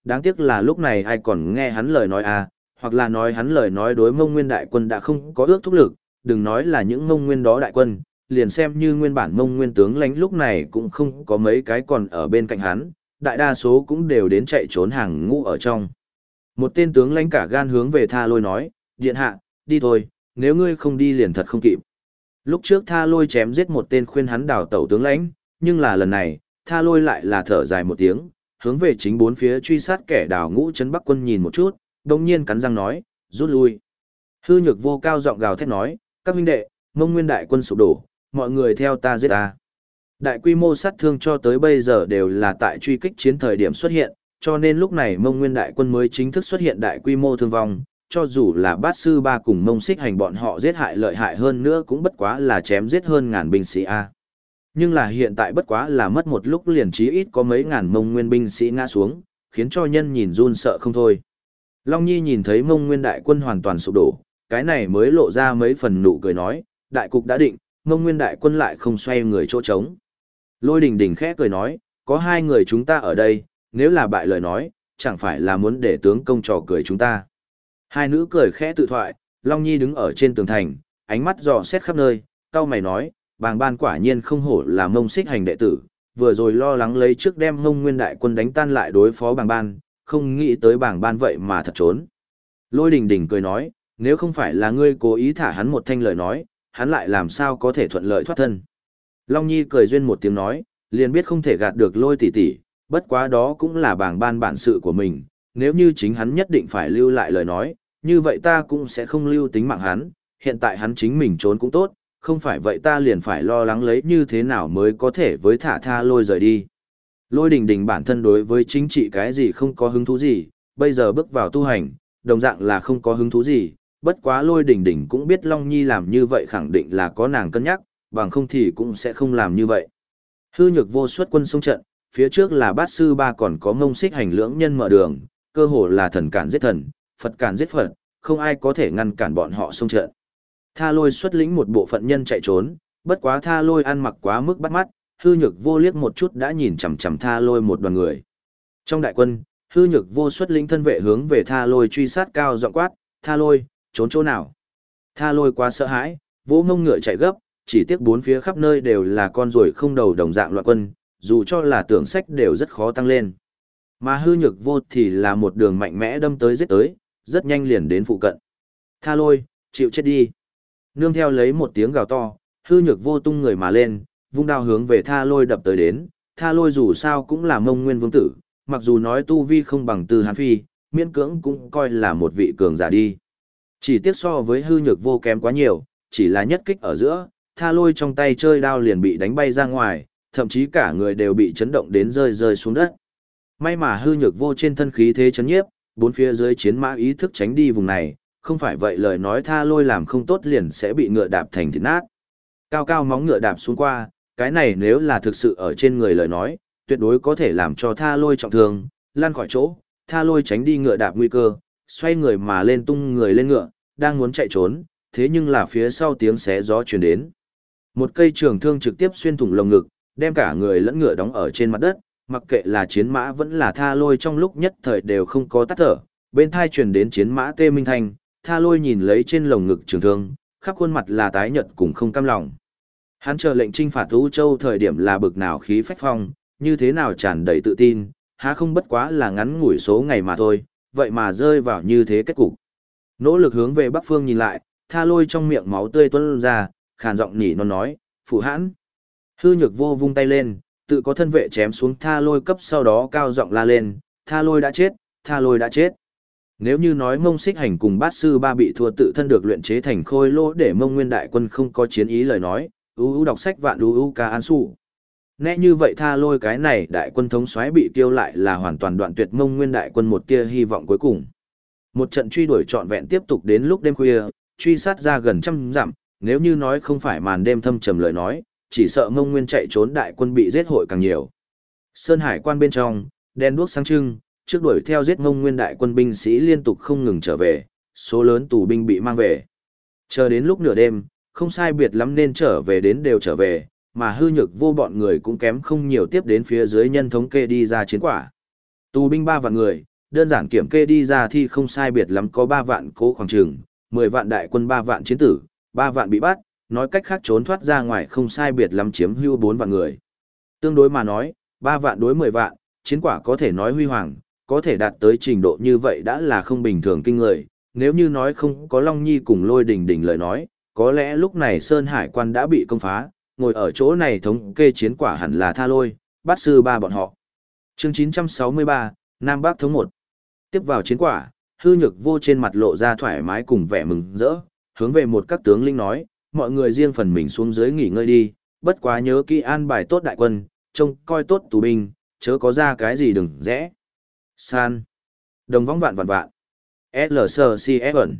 đáng tiếc là lúc này ai còn nghe hắn lời nói à, hoặc là nói hắn lời nói đối Mông Nguyên đại quân đã không có ước thúc lực, đừng nói là những Mông Nguyên đó đại quân, liền xem như nguyên bản Mông Nguyên tướng lãnh lúc này cũng không có mấy cái còn ở bên cạnh hắn, đại đa số cũng đều đến chạy trốn hàng ngũ ở trong. Một tên tướng lãnh cả gan hướng về Tha Lôi nói, điện hạ, đi thôi, nếu ngươi không đi liền thật không kịp. Lúc trước Tha Lôi chém giết một tên khuyên hắn đào tẩu tướng lãnh, nhưng là lần này, Tha Lôi lại là thở dài một tiếng, hướng về chính bốn phía truy sát kẻ đào ngũ trấn Bắc quân nhìn một chút, đồng nhiên cắn răng nói, rút lui. Hư Nhược Vô cao giọng gào thét nói, các huynh đệ, Mông Nguyên đại quân sụp đổ, mọi người theo ta giết ta. Đại quy mô sát thương cho tới bây giờ đều là tại truy kích chiến thời điểm xuất hiện, cho nên lúc này Mông Nguyên đại quân mới chính thức xuất hiện đại quy mô thương vong, cho dù là Bát Sư Ba cùng Mông Xích Hành bọn họ giết hại lợi hại hơn nữa cũng bất quá là chém giết hơn ngàn binh sĩ a. Nhưng là hiện tại bất quá là mất một lúc liền chí ít có mấy ngàn Mông Nguyên binh sĩ ngã xuống, khiến cho nhân nhìn run sợ không thôi. Long Nhi nhìn thấy Mông Nguyên đại quân hoàn toàn sụp đổ, cái này mới lộ ra mấy phần nụ cười nói, đại cục đã định, Mông Nguyên đại quân lại không xoay người chỗ trống. Lôi Đình Đình khẽ cười nói, có hai người chúng ta ở đây, nếu là bại lời nói, chẳng phải là muốn để tướng công trò cười chúng ta. Hai nữ cười khẽ tự thoại, Long Nhi đứng ở trên tường thành, ánh mắt dò xét khắp nơi, cau mày nói, Bàng Ban quả nhiên không hổ là Mông Xích Hành đệ tử, vừa rồi lo lắng lấy trước đem Mông Nguyên đại quân đánh tan lại đối phó Bàng Ban, không nghĩ tới Bàng Ban vậy mà thật trốn. Lôi Đình Đình cười nói, nếu không phải là ngươi cố ý thả hắn một thanh lời nói, hắn lại làm sao có thể thuận lợi thoát thân. Long Nhi cười duyên một tiếng nói, liền biết không thể gạt được Lôi tỷ tỷ, bất quá đó cũng là Bàng Ban bản sự của mình, nếu như chính hắn nhất định phải lưu lại lời nói, như vậy ta cũng sẽ không lưu tính mạng hắn, hiện tại hắn chính mình trốn cũng tốt, không phải vậy ta liền phải lo lắng lấy như thế nào mới có thể với thả Tha Lôi rời đi. Lôi Đình Đình bản thân đối với chính trị cái gì không có hứng thú gì, bây giờ bước vào tu hành, đồng dạng là không có hứng thú gì, bất quá Lôi Đình Đình cũng biết Long Nhi làm như vậy khẳng định là có nàng cân nhắc, bằng không thì cũng sẽ không làm như vậy. Hư Nhược Vô xuất quân xông trận, phía trước là Bát Sư Ba còn có Mông Xích Hành lưỡng nhân mở đường, cơ hồ là thần cản giết thần, Phật cản giết Phật, không ai có thể ngăn cản bọn họ xông trận. Tha Lôi xuất lĩnh một bộ phận nhân chạy trốn, bất quá Tha Lôi ăn mặc quá mức bắt mắt, Hư Nhược Vô liếc một chút đã nhìn chằm chằm Tha Lôi một đoàn người. Trong đại quân, Hư Nhược Vô xuất lĩnh thân vệ hướng về Tha Lôi truy sát cao giọng quát, "Tha Lôi, trốn chỗ nào?" Tha Lôi quá sợ hãi, vỗ ngông ngựa chạy gấp, chỉ tiếc bốn phía khắp nơi đều là con ruồi không đầu đồng dạng loạn quân, dù cho là tưởng sách đều rất khó tăng lên. Mà Hư Nhược Vô thì là một đường mạnh mẽ đâm tới giết tới, rất nhanh liền đến phụ cận. Tha Lôi, chịu chết đi. Nương theo lấy một tiếng gào to, Hư Nhược Vô tung người mà lên, vung đao hướng về Tha Lôi đập tới đến. Tha Lôi dù sao cũng là Mông Nguyên vương tử, mặc dù nói tu vi không bằng Từ Hán Phi, miễn cưỡng cũng coi là một vị cường giả đi. Chỉ tiếc so với Hư Nhược Vô kém quá nhiều, chỉ là nhất kích ở giữa, Tha Lôi trong tay chơi đao liền bị đánh bay ra ngoài, thậm chí cả người đều bị chấn động đến rơi rơi xuống đất. May mà Hư Nhược Vô trên thân khí thế chấn nhiếp, bốn phía dưới chiến mã ý thức tránh đi vùng này, không phải vậy lời nói Tha Lôi làm không tốt liền sẽ bị ngựa đạp thành thịt nát. Cao cao móng ngựa đạp xuống qua, cái này nếu là thực sự ở trên người lời nói, tuyệt đối có thể làm cho Tha Lôi trọng thương, lăn khỏi chỗ, Tha Lôi tránh đi ngựa đạp nguy cơ, xoay người mà lên tung người lên ngựa, đang muốn chạy trốn, thế nhưng là phía sau tiếng xé gió truyền đến. Một cây trường thương trực tiếp xuyên thủng lồng ngực, đem cả người lẫn ngựa đóng ở trên mặt đất, mặc kệ là chiến mã vẫn là Tha Lôi trong lúc nhất thời đều không có tắt thở, bên thai truyền đến chiến mã tê minh thanh, Tha Lôi nhìn lấy trên lồng ngực trường thương, khắp khuôn mặt là tái nhợt cùng không cam lòng. Hắn chờ lệnh trinh phạt U Châu thời điểm là bực nào khí phách phong, như thế nào tràn đầy tự tin, há không bất quá là ngắn ngủi số ngày mà thôi, vậy mà rơi vào như thế kết cục. Nỗ lực hướng về bắc phương nhìn lại, Tha Lôi trong miệng máu tươi tuôn ra, khàn giọng nỉ non nói, "Phụ hãn." Hư Nhược Vô vung tay lên, tự có thân vệ chém xuống Tha Lôi cấp, sau đó cao giọng la lên, "Tha Lôi đã chết, Tha Lôi đã chết." Nếu như nói Mông Xích Hành cùng Bát Sư Ba bị thua tự thân được luyện chế thành khôi lỗ để Mông Nguyên đại quân không có chiến ý lời nói, u u đọc sách vạn u u ca an su. Nẽ như vậy Tha Lôi cái này đại quân thống soái bị tiêu lại là hoàn toàn đoạn tuyệt Mông Nguyên đại quân một tia hy vọng cuối cùng. Một trận truy đuổi trọn vẹn tiếp tục đến lúc đêm khuya, truy sát ra gần trăm dặm, nếu như nói không phải màn đêm thâm trầm lời nói, chỉ sợ Mông Nguyên chạy trốn đại quân bị giết hội càng nhiều. Sơn Hải quan bên trong, đèn đuốc sáng trưng, trước đuổi theo giết Mông Nguyên đại quân binh sĩ liên tục không ngừng trở về, số lớn tù binh bị mang về. Chờ đến lúc nửa đêm, không sai biệt lắm nên trở về đến đều trở về, mà Hư Nhược Vô bọn người cũng kém không nhiều tiếp đến phía dưới nhân thống kê đi ra chiến quả. Tù binh ba vạn người, đơn giản kiểm kê đi ra thì không sai biệt lắm có ba vạn cố khoảng trường, mười vạn đại quân ba vạn chiến tử, ba vạn bị bắt, nói cách khác trốn thoát ra ngoài không sai biệt lắm chiếm hưu bốn vạn người. Tương đối mà nói, ba vạn đối mười vạn, chiến quả có thể nói huy hoàng, có thể đạt tới trình độ như vậy đã là không bình thường kinh người. Nếu như nói không có Long Nhi cùng Lôi Đình Đình lời nói, có lẽ lúc này Sơn Hải quan đã bị công phá, ngồi ở chỗ này thống kê chiến quả hẳn là Tha Lôi, Bát Sư Ba bọn họ. Chương chín trăm sáu mươi ba, Nam Bắc thống một. Tiếp vào chiến quả, Hư Nhược Vô trên mặt lộ ra thoải mái cùng vẻ mừng rỡ, hướng về một các tướng lĩnh nói, mọi người riêng phần mình xuống dưới nghỉ ngơi đi, bất quá nhớ kỹ an bài tốt đại quân, trông coi tốt tù binh, chớ có ra cái gì đừng rẽ. San. Đồng võng vạn vạn vạn. lờ xê xê ép ẩn.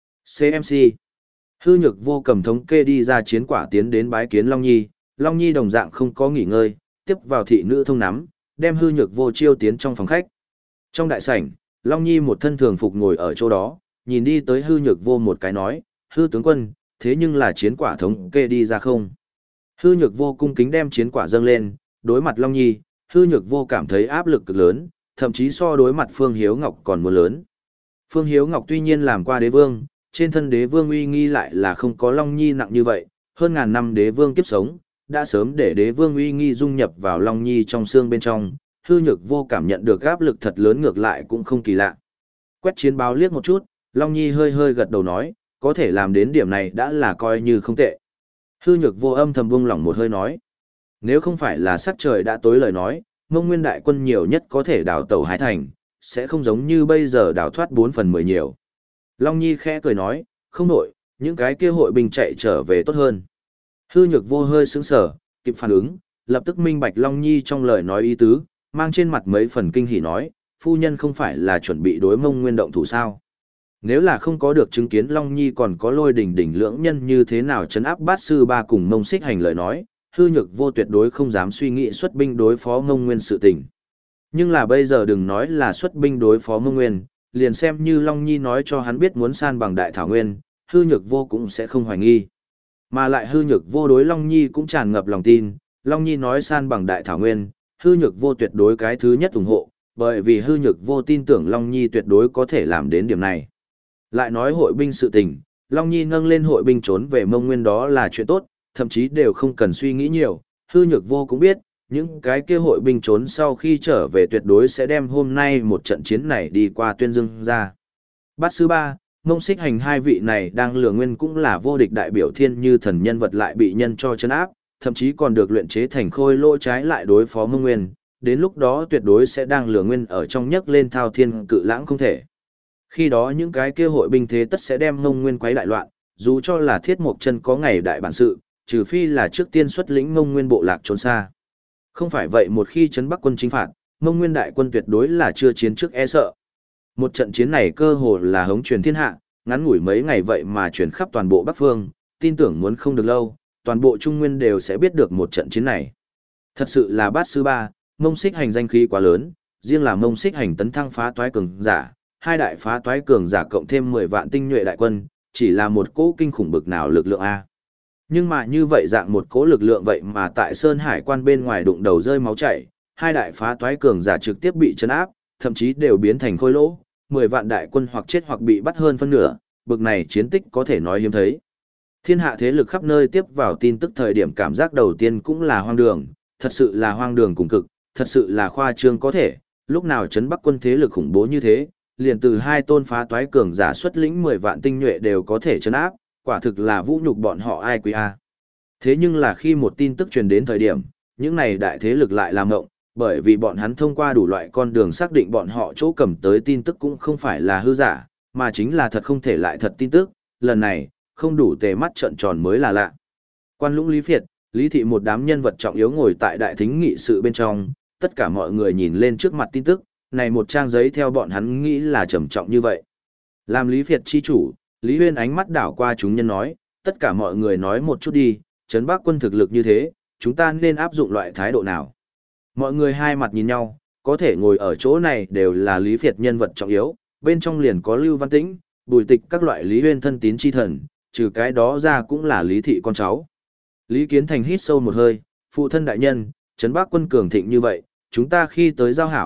xê em xê. Hư Nhược Vô cầm thống kê đi ra chiến quả tiến đến bái kiến Long Nhi, Long Nhi đồng dạng không có nghỉ ngơi, tiếp vào thị nữ thông nắm, đem Hư Nhược Vô chiêu tiến trong phòng khách. Trong đại sảnh, Long Nhi một thân thường phục ngồi ở chỗ đó, nhìn đi tới Hư Nhược Vô một cái nói, Hư tướng quân, thế nhưng là chiến quả thống kê đi ra không? Hư Nhược Vô cung kính đem chiến quả dâng lên, đối mặt Long Nhi, Hư Nhược Vô cảm thấy áp lực cực lớn, thậm chí so đối mặt Phương Hiếu Ngọc còn muốn lớn. Phương Hiếu Ngọc tuy nhiên làm qua đế vương, trên thân đế vương uy nghi lại là không có Long Nhi nặng như vậy, hơn ngàn năm đế vương kiếp sống, đã sớm để đế vương uy nghi dung nhập vào Long Nhi trong xương bên trong, Hư Nhược Vô cảm nhận được áp lực thật lớn ngược lại cũng không kỳ lạ. Quét chiến báo liếc một chút, Long Nhi hơi hơi gật đầu nói, có thể làm đến điểm này đã là coi như không tệ. Hư Nhược Vô âm thầm buông lỏng một hơi nói, nếu không phải là sắc trời đã tối lời nói, Mông Nguyên đại quân nhiều nhất có thể đào tẩu hai thành, sẽ không giống như bây giờ đào thoát bốn phần mười nhiều. Long Nhi khẽ cười nói, không nổi, những cái kia hội binh chạy trở về tốt hơn. Hư Nhược Vô hơi sững sờ, kịp phản ứng, lập tức minh bạch Long Nhi trong lời nói ý tứ, mang trên mặt mấy phần kinh hỉ nói, phu nhân không phải là chuẩn bị đối Mông Nguyên động thủ sao? Nếu là không có được chứng kiến Long Nhi còn có Lôi Đình Đình lưỡng nhân như thế nào trấn áp Bát Sư Ba cùng Mông Xích Hành lời nói, Hư Nhược Vô tuyệt đối không dám suy nghĩ xuất binh đối phó Mông Nguyên sự tình. Nhưng là bây giờ đừng nói là xuất binh đối phó Mông Nguyên, liền xem như Long Nhi nói cho hắn biết muốn san bằng Đại Thảo Nguyên, Hư Nhược Vô cũng sẽ không hoài nghi. Mà lại Hư Nhược Vô đối Long Nhi cũng tràn ngập lòng tin, Long Nhi nói san bằng Đại Thảo Nguyên, Hư Nhược Vô tuyệt đối cái thứ nhất ủng hộ, bởi vì Hư Nhược Vô tin tưởng Long Nhi tuyệt đối có thể làm đến điểm này. Lại nói hội binh sự tình, Long Nhi nâng lên hội binh trốn về Mông Nguyên đó là chuyện tốt, thậm chí đều không cần suy nghĩ nhiều, Hư Nhược Vô cũng biết, những cái kia hội binh trốn sau khi trở về tuyệt đối sẽ đem hôm nay một trận chiến này đi qua tuyên dương ra. Bát Sư Ba, Mông Xích Hành hai vị này đang lừa nguyên cũng là vô địch đại biểu thiên như thần nhân vật lại bị nhân cho chân áp, thậm chí còn được luyện chế thành khôi lỗ trái lại đối phó Mông Nguyên, đến lúc đó tuyệt đối sẽ đang lừa nguyên ở trong nhấc lên thao thiên cự lãng không thể. Khi đó những cái kia hội binh thế tất sẽ đem Mông Nguyên quấy đại loạn, dù cho là Thiết Mộc Chân có ngày đại bản sự, trừ phi là trước tiên xuất lĩnh Mông Nguyên bộ lạc trốn xa. Không phải vậy một khi trấn Bắc quân chính phạt, Mông Nguyên đại quân tuyệt đối là chưa chiến trước e sợ. Một trận chiến này cơ hồ là hống truyền thiên hạ, ngắn ngủi mấy ngày vậy mà truyền khắp toàn bộ Bắc phương, tin tưởng muốn không được lâu, toàn bộ Trung Nguyên đều sẽ biết được một trận chiến này. Thật sự là Bát Sư Ba, Mông Xích Hành danh khí quá lớn, riêng là Mông Xích Hành tấn thăng phá toái cường giả, hai đại phá toái cường giả cộng thêm mười vạn tinh nhuệ đại quân, chỉ là một cỗ kinh khủng bực nào lực lượng a. Nhưng mà như vậy dạng một cỗ lực lượng vậy mà tại Sơn Hải quan bên ngoài đụng đầu rơi máu chảy, hai đại phá toái cường giả trực tiếp bị trấn áp, thậm chí đều biến thành khôi lỗ, mười vạn đại quân hoặc chết hoặc bị bắt hơn phân nửa, bực này chiến tích có thể nói hiếm thấy. Thiên hạ thế lực khắp nơi tiếp vào tin tức thời điểm cảm giác đầu tiên cũng là hoang đường, thật sự là hoang đường cùng cực, thật sự là khoa trương có thể, lúc nào trấn Bắc quân thế lực khủng bố như thế, liền từ hai tôn phá toái cường giả xuất lĩnh mười vạn tinh nhuệ đều có thể trấn áp, quả thực là vũ nhục bọn họ ai quý a. Thế nhưng là khi một tin tức truyền đến thời điểm, những này đại thế lực lại làm ngộng, bởi vì bọn hắn thông qua đủ loại con đường xác định bọn họ chỗ cầm tới tin tức cũng không phải là hư giả, mà chính là thật không thể lại thật tin tức, lần này, không đủ tề mắt trợn tròn mới là lạ. Quan Lũng Lý Phiệt, Lý Thị một đám nhân vật trọng yếu ngồi tại đại thính nghị sự bên trong, tất cả mọi người nhìn lên trước mặt tin tức, này một trang giấy theo bọn hắn nghĩ là trầm trọng như vậy. Làm Lý Phiệt chi chủ, Lý Huyên ánh mắt đảo qua chúng nhân nói, tất cả mọi người nói một chút đi, trấn Bắc quân thực lực như thế, chúng ta nên áp dụng loại thái độ nào? Mọi người hai mặt nhìn nhau, có thể ngồi ở chỗ này đều là Lý Phiệt nhân vật trọng yếu, bên trong liền có Lưu Văn Tĩnh, Bùi Tịch các loại Lý Huyên thân tín chi thần, trừ cái đó ra cũng là Lý Thị con cháu. Lý Kiến Thành hít sâu một hơi, phụ thân đại nhân, trấn Bắc quân cường thịnh như vậy, chúng ta khi tới giao hảo,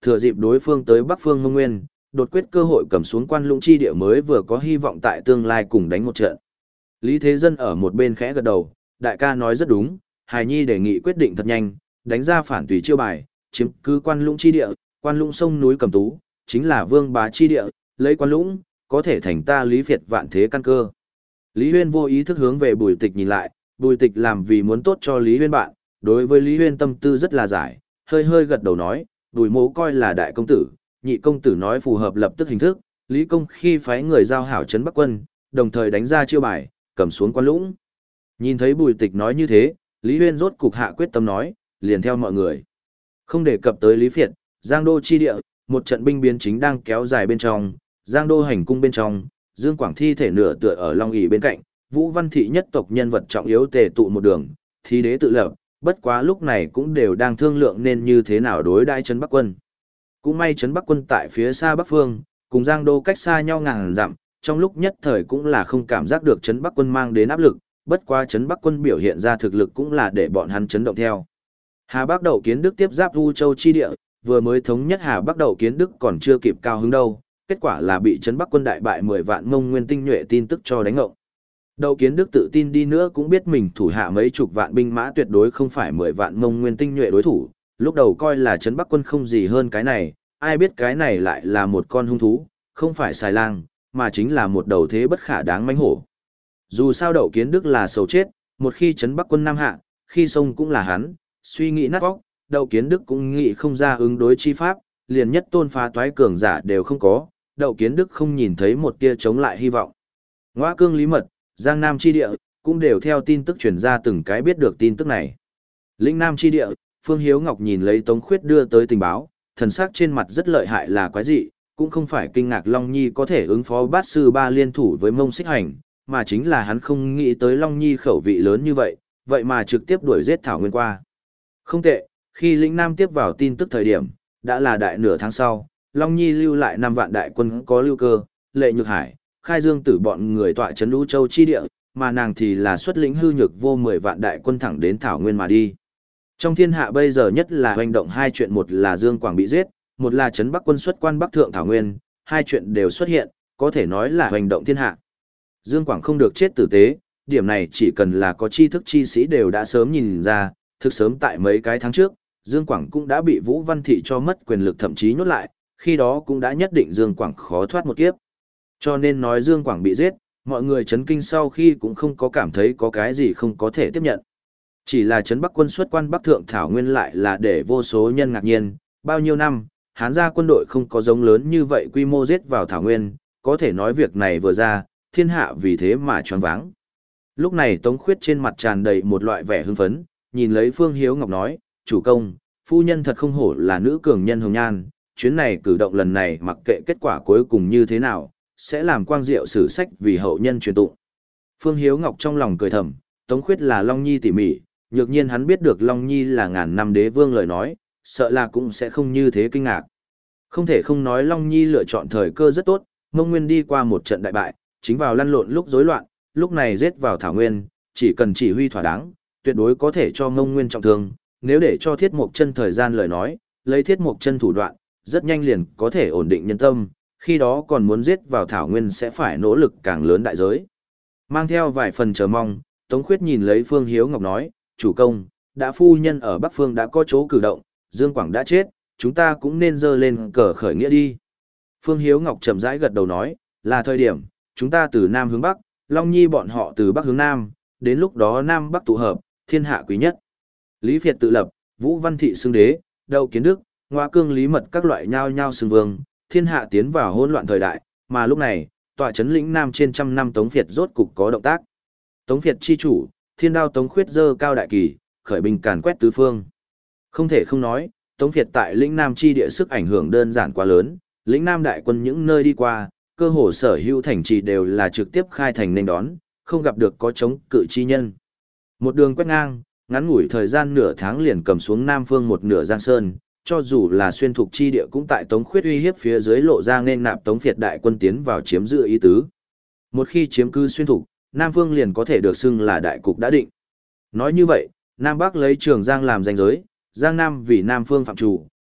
thừa dịp đối phương tới Bắc Phương Mông Nguyên, đột quyết cơ hội cầm xuống Quan Lũng chi địa mới vừa có hy vọng tại tương lai cùng đánh một trận. Lý Thế Dân ở một bên khẽ gật đầu, đại ca nói rất đúng, Hải Nhi đề nghị quyết định thật nhanh, đánh ra phản tùy chiêu bài, chiếm cứ Quan Lũng chi địa, Quan Lũng sông núi Cầm Tú, chính là vương bá chi địa, lấy Quan Lũng, có thể thành ta Lý Việt vạn thế căn cơ. Lý Huyên vô ý thức hướng về Bùi Tịch nhìn lại, Bùi Tịch làm vì muốn tốt cho Lý Huyên bạn, đối với Lý Huyên tâm tư rất là giải, hơi hơi gật đầu nói, Bùi mỗ coi là đại công tử, nhị công tử nói phù hợp lập tức hình thức, Lý công khi phái người giao hảo trấn Bắc quân, đồng thời đánh ra chiêu bài, cầm xuống Quan Lũng. Nhìn thấy Bùi Tịch nói như thế, Lý Huyên rốt cục hạ quyết tâm nói, liền theo mọi người. Không đề cập tới Lý Việt, Giang Đô chi địa, một trận binh biến chính đang kéo dài bên trong, Giang Đô hành cung bên trong, Dương Quảng thi thể nửa tựa ở Long ỷ bên cạnh, Vũ Văn Thị nhất tộc nhân vật trọng yếu tề tụ một đường, thi đế tự lập, bất quá lúc này cũng đều đang thương lượng nên như thế nào đối đãi trấn Bắc quân. Cũng may trấn Bắc quân tại phía xa Bắc phương, cùng Giang Đô cách xa nhau ngàn dặm, trong lúc nhất thời cũng là không cảm giác được trấn Bắc quân mang đến áp lực, bất quá trấn Bắc quân biểu hiện ra thực lực cũng là để bọn hắn chấn động theo. Hà Bắc Đậu Kiến Đức tiếp giáp U Châu chi địa, vừa mới thống nhất Hà Bắc Đậu Kiến Đức còn chưa kịp cao hứng đâu, kết quả là bị trấn Bắc quân đại bại mười vạn Mông Nguyên tinh nhuệ tin tức cho đánh ngộng. Đậu Kiến Đức tự tin đi nữa cũng biết mình thủ hạ mấy chục vạn binh mã tuyệt đối không phải mười vạn Mông Nguyên tinh nhuệ đối thủ, lúc đầu coi là trấn Bắc quân không gì hơn cái này, ai biết cái này lại là một con hung thú, không phải xài lang, mà chính là một đầu thế bất khả đáng mãnh hổ. Dù sao Đậu Kiến Đức là xấu chết, một khi trấn Bắc quân Nam hạ, khi sông cũng là hắn, suy nghĩ nát óc, Đậu Kiến Đức cũng nghĩ không ra ứng đối chi pháp, liền nhất tôn phá toái cường giả đều không có, Đậu Kiến Đức không nhìn thấy một tia chống lại hy vọng. Ngoa Cương Lý Mật, Giang Nam chi địa, cũng đều theo tin tức truyền ra từng cái biết được tin tức này. Lĩnh Nam chi địa, Phương Hiếu Ngọc nhìn lấy Tống Khuyết đưa tới tình báo, thần sắc trên mặt rất lợi hại là quái dị, cũng không phải kinh ngạc Long Nhi có thể ứng phó bát sư ba liên thủ với Mông Xích Hành, mà chính là hắn không nghĩ tới Long Nhi khẩu vị lớn như vậy, vậy mà trực tiếp đuổi giết Thảo Nguyên qua. Không tệ, khi Lĩnh Nam tiếp vào tin tức thời điểm, đã là đại nửa tháng sau, Long Nhi lưu lại năm vạn đại quân có Lưu Cơ, Lệ Nhược Hải, Khai Dương Tử bọn người tọa trấn Lũ Châu chi địa, mà nàng thì là xuất lĩnh hư nhược vô mười vạn đại quân thẳng đến Thảo Nguyên mà đi. Trong thiên hạ bây giờ nhất là hoành động hai chuyện, một là Dương Quảng bị giết, một là trấn Bắc quân xuất quan Bắc thượng Thảo Nguyên, hai chuyện đều xuất hiện, có thể nói là hoành động thiên hạ. Dương Quảng không được chết tử tế, điểm này chỉ cần là có tri thức chi sĩ đều đã sớm nhìn ra, thực sớm tại mấy cái tháng trước, Dương Quảng cũng đã bị Vũ Văn Thị cho mất quyền lực thậm chí nhốt lại, khi đó cũng đã nhất định Dương Quảng khó thoát một kiếp. Cho nên nói Dương Quảng bị giết, mọi người chấn kinh sau khi cũng không có cảm thấy có cái gì không có thể tiếp nhận. Chỉ là trấn Bắc quân xuất quan Bắc thượng Thảo Nguyên lại là để vô số nhân ngạc nhiên, bao nhiêu năm, Hán gia quân đội không có giống lớn như vậy quy mô giết vào Thảo Nguyên, có thể nói việc này vừa ra, thiên hạ vì thế mà choáng váng. Lúc này Tống Khuyết trên mặt tràn đầy một loại vẻ hưng phấn, nhìn lấy Phương Hiếu Ngọc nói, chủ công, phu nhân thật không hổ là nữ cường nhân hồng nhan, chuyến này cử động lần này mặc kệ kết quả cuối cùng như thế nào, sẽ làm quang diệu sử sách vì hậu nhân truyền tụng. Phương Hiếu Ngọc trong lòng cười thầm, Tống Khuyết là Long Nhi tỉ mỉ, nhược nhiên hắn biết được Long Nhi là ngàn năm đế vương lời nói, sợ là cũng sẽ không như thế kinh ngạc. Không thể không nói Long Nhi lựa chọn thời cơ rất tốt, Mông Nguyên đi qua một trận đại bại, chính vào lăn lộn lúc rối loạn, lúc này giết vào Thảo Nguyên, chỉ cần chỉ huy thỏa đáng, tuyệt đối có thể cho Mông Nguyên trọng thương, nếu để cho Thiết Mộc Chân thời gian lời nói, lấy Thiết Mộc Chân thủ đoạn, rất nhanh liền có thể ổn định nhân tâm, khi đó còn muốn giết vào Thảo Nguyên sẽ phải nỗ lực càng lớn đại giới. Mang theo vài phần chờ mong, Tống Khuyết nhìn lấy Phương Hiếu Ngọc nói, chủ công, đã phu nhân ở Bắc Phương đã có chỗ cử động, Dương Quảng đã chết, chúng ta cũng nên dơ lên cờ khởi nghĩa đi. Phương Hiếu Ngọc chậm rãi gật đầu nói, là thời điểm, chúng ta từ Nam hướng Bắc, Long Nhi bọn họ từ Bắc hướng Nam, đến lúc đó Nam Bắc tụ hợp, thiên hạ quý nhất. Lý Việt tự lập, Vũ Văn Thị xưng đế, Đậu Kiến Đức, Ngoa Cương Lý Mật các loại nhao nhao xưng vương, thiên hạ tiến vào hỗn loạn thời đại, mà lúc này, tọa trấn lĩnh Nam trên trăm năm Tống Việt rốt cục có động tác. Tống Việt chi chủ, Thiên Đao Tống Khuyết dơ cao đại kỳ, khởi binh càn quét tứ phương. Không thể không nói, Tống Việt tại lĩnh Nam chi địa sức ảnh hưởng đơn giản quá lớn, lĩnh Nam đại quân những nơi đi qua, cơ hồ sở hữu thành trì đều là trực tiếp khai thành nên đón, không gặp được có chống cự chi nhân. Một đường quét ngang, ngắn ngủi thời gian nửa tháng liền cầm xuống Nam phương một nửa Giang Sơn, cho dù là xuyên thục chi địa cũng tại Tống Khuyết uy hiếp phía dưới lộ ra nên nạp Tống Việt đại quân tiến vào chiếm giữ ý tứ. Một khi chiếm cứ xuyên thục, Nam phương liền có thể được xưng là đại cục đã định. Nói như vậy, Nam Bắc lấy Trường Giang làm ranh giới, Giang Nam vì Nam phương phạm chủ,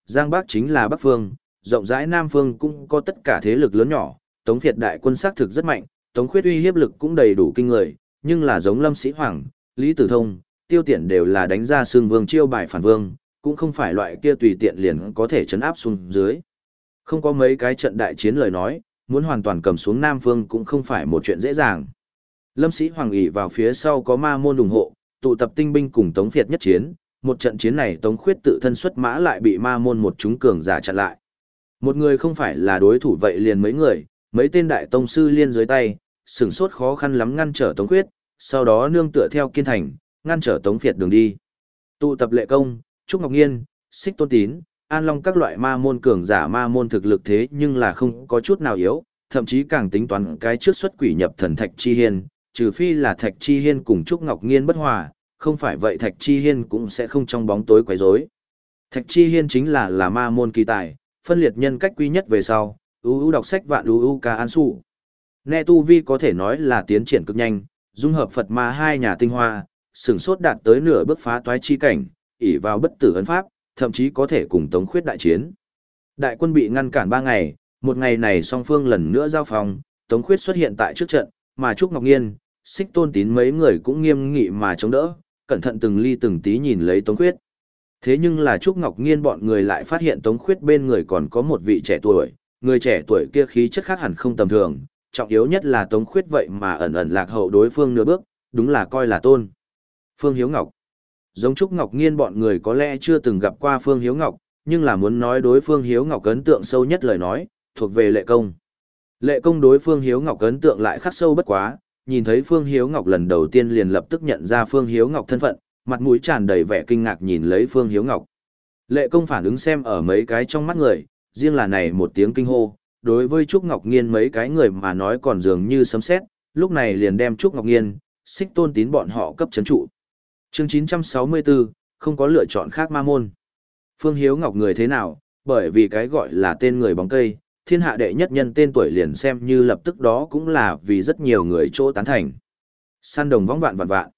Giang Bắc chính là Bắc Phương, rộng rãi Nam Phương cũng có tất cả thế lực lớn nhỏ, Tống Việt đại quân xác thực rất mạnh, Tống Khuyết uy hiếp lực cũng đầy đủ kinh người, nhưng là giống Lâm Sĩ Hoàng, Lý Tử Thông, Tiêu Tiện đều là đánh ra xương vương chiêu bài phản vương, cũng không phải loại kia tùy tiện liền có thể chấn áp xuống dưới. Không có mấy cái trận đại chiến lời nói, muốn hoàn toàn cầm xuống Nam Phương cũng không phải một chuyện dễ dàng. Lâm Sĩ Hoàng ỷ vào phía sau có ma môn ủng hộ, tụ tập tinh binh cùng Tống Việt nhất chiến, một trận chiến này Tống Khuyết tự thân xuất mã lại bị ma môn một chúng cường giả chặn lại. Một người không phải là đối thủ vậy liền mấy người, mấy tên đại tông sư liên dưới tay, sửng sốt khó khăn lắm ngăn trở Tống Khuyết, sau đó nương tựa theo kiên thành, ngăn trở Tống Việt đường đi. Tụ tập Lệ Công, Trúc Ngọc Nghiên, Xích Tôn Tín, An Long các loại ma môn cường giả ma môn thực lực thế nhưng là không có chút nào yếu, thậm chí càng tính toán cái trước xuất quỷ nhập thần Thạch Chi Hiên, trừ phi là Thạch Chi Hiên cùng Trúc Ngọc Nghiên bất hòa, không phải vậy Thạch Chi Hiên cũng sẽ không trong bóng tối quấy rối. Thạch Chi Hiên chính là là ma môn kỳ tài, phân liệt nhân cách quy nhất về sau, ưu ưu đọc sách vạn ưu ưu ca an sụ. Nè tu vi có thể nói là tiến triển cực nhanh, dung hợp Phật ma hai nhà tinh hoa, sửng sốt đạt tới nửa bước phá toái chi cảnh, ỷ vào bất tử ấn pháp, thậm chí có thể cùng Tống Khuyết đại chiến. Đại quân bị ngăn cản ba ngày, một ngày này song phương lần nữa giao phòng, Tống Khuyết xuất hiện tại trước trận, mà Trúc Ngọc Nghiên, Xích Tôn Tín mấy người cũng nghiêm nghị mà chống đỡ, cẩn thận từng ly từng tí nhìn lấy Tống Khuyết. Thế nhưng là Trúc Ngọc Nghiên bọn người lại phát hiện Tống Khuyết bên người còn có một vị trẻ tuổi, người trẻ tuổi kia khí chất khác hẳn không tầm thường, trọng yếu nhất là Tống Khuyết vậy mà ẩn ẩn lạc hậu đối phương nửa bước, đúng là coi là tôn. Phương Hiếu Ngọc. Giống Trúc Ngọc Nghiên bọn người có lẽ chưa từng gặp qua Phương Hiếu Ngọc, nhưng là muốn nói đối Phương Hiếu Ngọc ấn tượng sâu nhất lời nói, thuộc về Lệ Công. Lệ Công đối Phương Hiếu Ngọc ấn tượng lại khắc sâu bất quá, nhìn thấy Phương Hiếu Ngọc lần đầu tiên liền lập tức nhận ra Phương Hiếu Ngọc thân phận, mặt mũi tràn đầy vẻ kinh ngạc nhìn lấy Phương Hiếu Ngọc. Lệ Công phản ứng xem ở mấy cái trong mắt người, riêng là này một tiếng kinh hô, đối với Trúc Ngọc Nghiên mấy cái người mà nói còn dường như sấm sét, lúc này liền đem Trúc Ngọc Nghiên, Xích Tôn Tín bọn họ cấp chấn trụ. Chương chín trăm sáu mươi tư, không có lựa chọn khác ma môn. Phương Hiếu Ngọc người thế nào, bởi vì cái gọi là tên người bóng cây, thiên hạ đệ nhất nhân tên tuổi liền xem như lập tức đó cũng là vì rất nhiều người chỗ tán thành. Săn đồng võng vạn vạn vạn.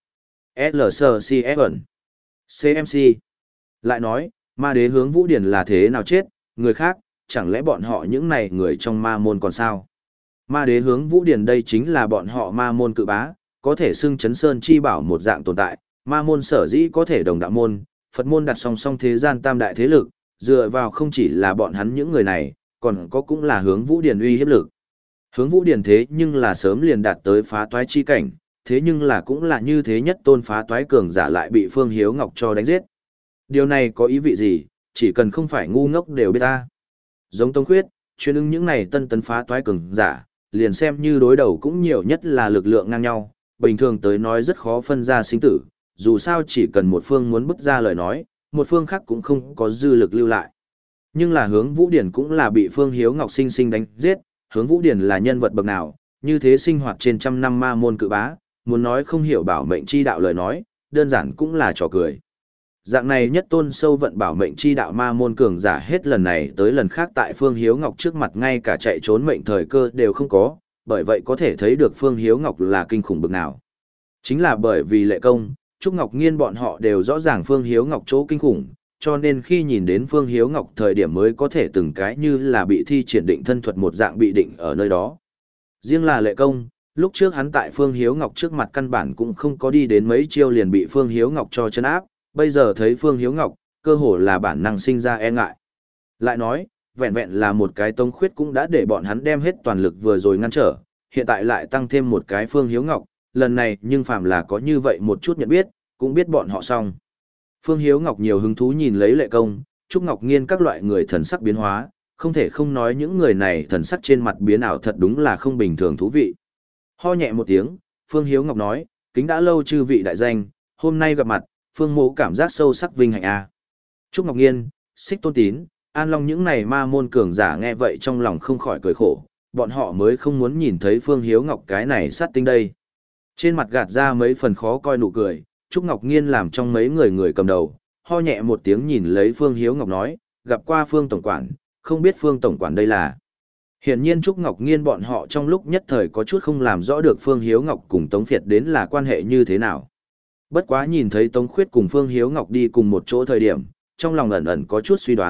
lờ xê xê ép ẩn. xê em xê. Lại nói, ma đế hướng Vũ Điển là thế nào chết, người khác, chẳng lẽ bọn họ những này người trong ma môn còn sao? Ma đế hướng Vũ Điển đây chính là bọn họ ma môn cự bá, có thể xưng chấn sơn chi bảo một dạng tồn tại, ma môn sở dĩ có thể đồng đạo môn, Phật môn đặt song song thế gian tam đại thế lực, dựa vào không chỉ là bọn hắn những người này, còn có cũng là hướng Vũ Điển uy hiếp lực. Hướng Vũ Điển thế nhưng là sớm liền đạt tới phá toái chi cảnh, thế nhưng là cũng là như thế nhất tôn phá toái cường giả lại bị Phương Hiếu Ngọc cho đánh giết. Điều này có ý vị gì, chỉ cần không phải ngu ngốc đều biết ta. Giống Tống Khuyết, chuyên ứng những này tân tấn phá toái cường giả, liền xem như đối đầu cũng nhiều nhất là lực lượng ngang nhau, bình thường tới nói rất khó phân ra sinh tử, dù sao chỉ cần một phương muốn bứt ra lời nói, một phương khác cũng không có dư lực lưu lại. Nhưng là hướng Vũ Điển cũng là bị Phương Hiếu Ngọc sinh sinh đánh giết, hướng Vũ Điển là nhân vật bậc nào, như thế sinh hoạt trên trăm năm ma môn cự bá, muốn nói không hiểu bảo mệnh chi đạo lời nói, đơn giản cũng là trò cười. Dạng này nhất tôn sâu vận bảo mệnh chi đạo ma môn cường giả hết lần này tới lần khác tại Phương Hiếu Ngọc trước mặt ngay cả chạy trốn mệnh thời cơ đều không có, bởi vậy có thể thấy được Phương Hiếu Ngọc là kinh khủng bực nào. Chính là bởi vì Lệ Công, Trúc Ngọc Nghiên bọn họ đều rõ ràng Phương Hiếu Ngọc chỗ kinh khủng, cho nên khi nhìn đến Phương Hiếu Ngọc thời điểm mới có thể từng cái như là bị thi triển định thân thuật một dạng bị định ở nơi đó. Riêng là Lệ Công, lúc trước hắn tại Phương Hiếu Ngọc trước mặt căn bản cũng không có đi đến mấy chiêu liền bị Phương Hiếu Ngọc cho chân áp, bây giờ thấy Phương Hiếu Ngọc, cơ hồ là bản năng sinh ra e ngại. Lại nói, vẹn vẹn là một cái Tống Khuyết cũng đã để bọn hắn đem hết toàn lực vừa rồi ngăn trở, hiện tại lại tăng thêm một cái Phương Hiếu Ngọc, lần này nhưng phàm là có như vậy một chút nhận biết, cũng biết bọn họ xong. Phương Hiếu Ngọc nhiều hứng thú nhìn lấy Lệ Công, Trúc Ngọc Nghiên các loại người thần sắc biến hóa, không thể không nói những người này thần sắc trên mặt biến ảo thật đúng là không bình thường thú vị. Ho nhẹ một tiếng, Phương Hiếu Ngọc nói, kính đã lâu chư vị đại danh, hôm nay gặp mặt, Phương mộ cảm giác sâu sắc vinh hạnh a. Trúc Ngọc Nghiên, Xích Tôn Tín, An Long những này ma môn cường giả nghe vậy trong lòng không khỏi cười khổ, bọn họ mới không muốn nhìn thấy Phương Hiếu Ngọc cái này sát tinh đây. Trên mặt gạt ra mấy phần khó coi nụ cười, Trúc Ngọc Nghiên làm trong mấy người người cầm đầu, ho nhẹ một tiếng nhìn lấy Phương Hiếu Ngọc nói, gặp qua Phương Tổng Quản, không biết Phương Tổng Quản đây là. Hiển nhiên Trúc Ngọc Nghiên bọn họ trong lúc nhất thời có chút không làm rõ được Phương Hiếu Ngọc cùng Tống Việt đến là quan hệ như thế nào. Bất quá nhìn thấy Tống Khuyết cùng Phương Hiếu Ngọc đi cùng một chỗ thời điểm, trong lòng ẩn ẩn có chút suy đoán,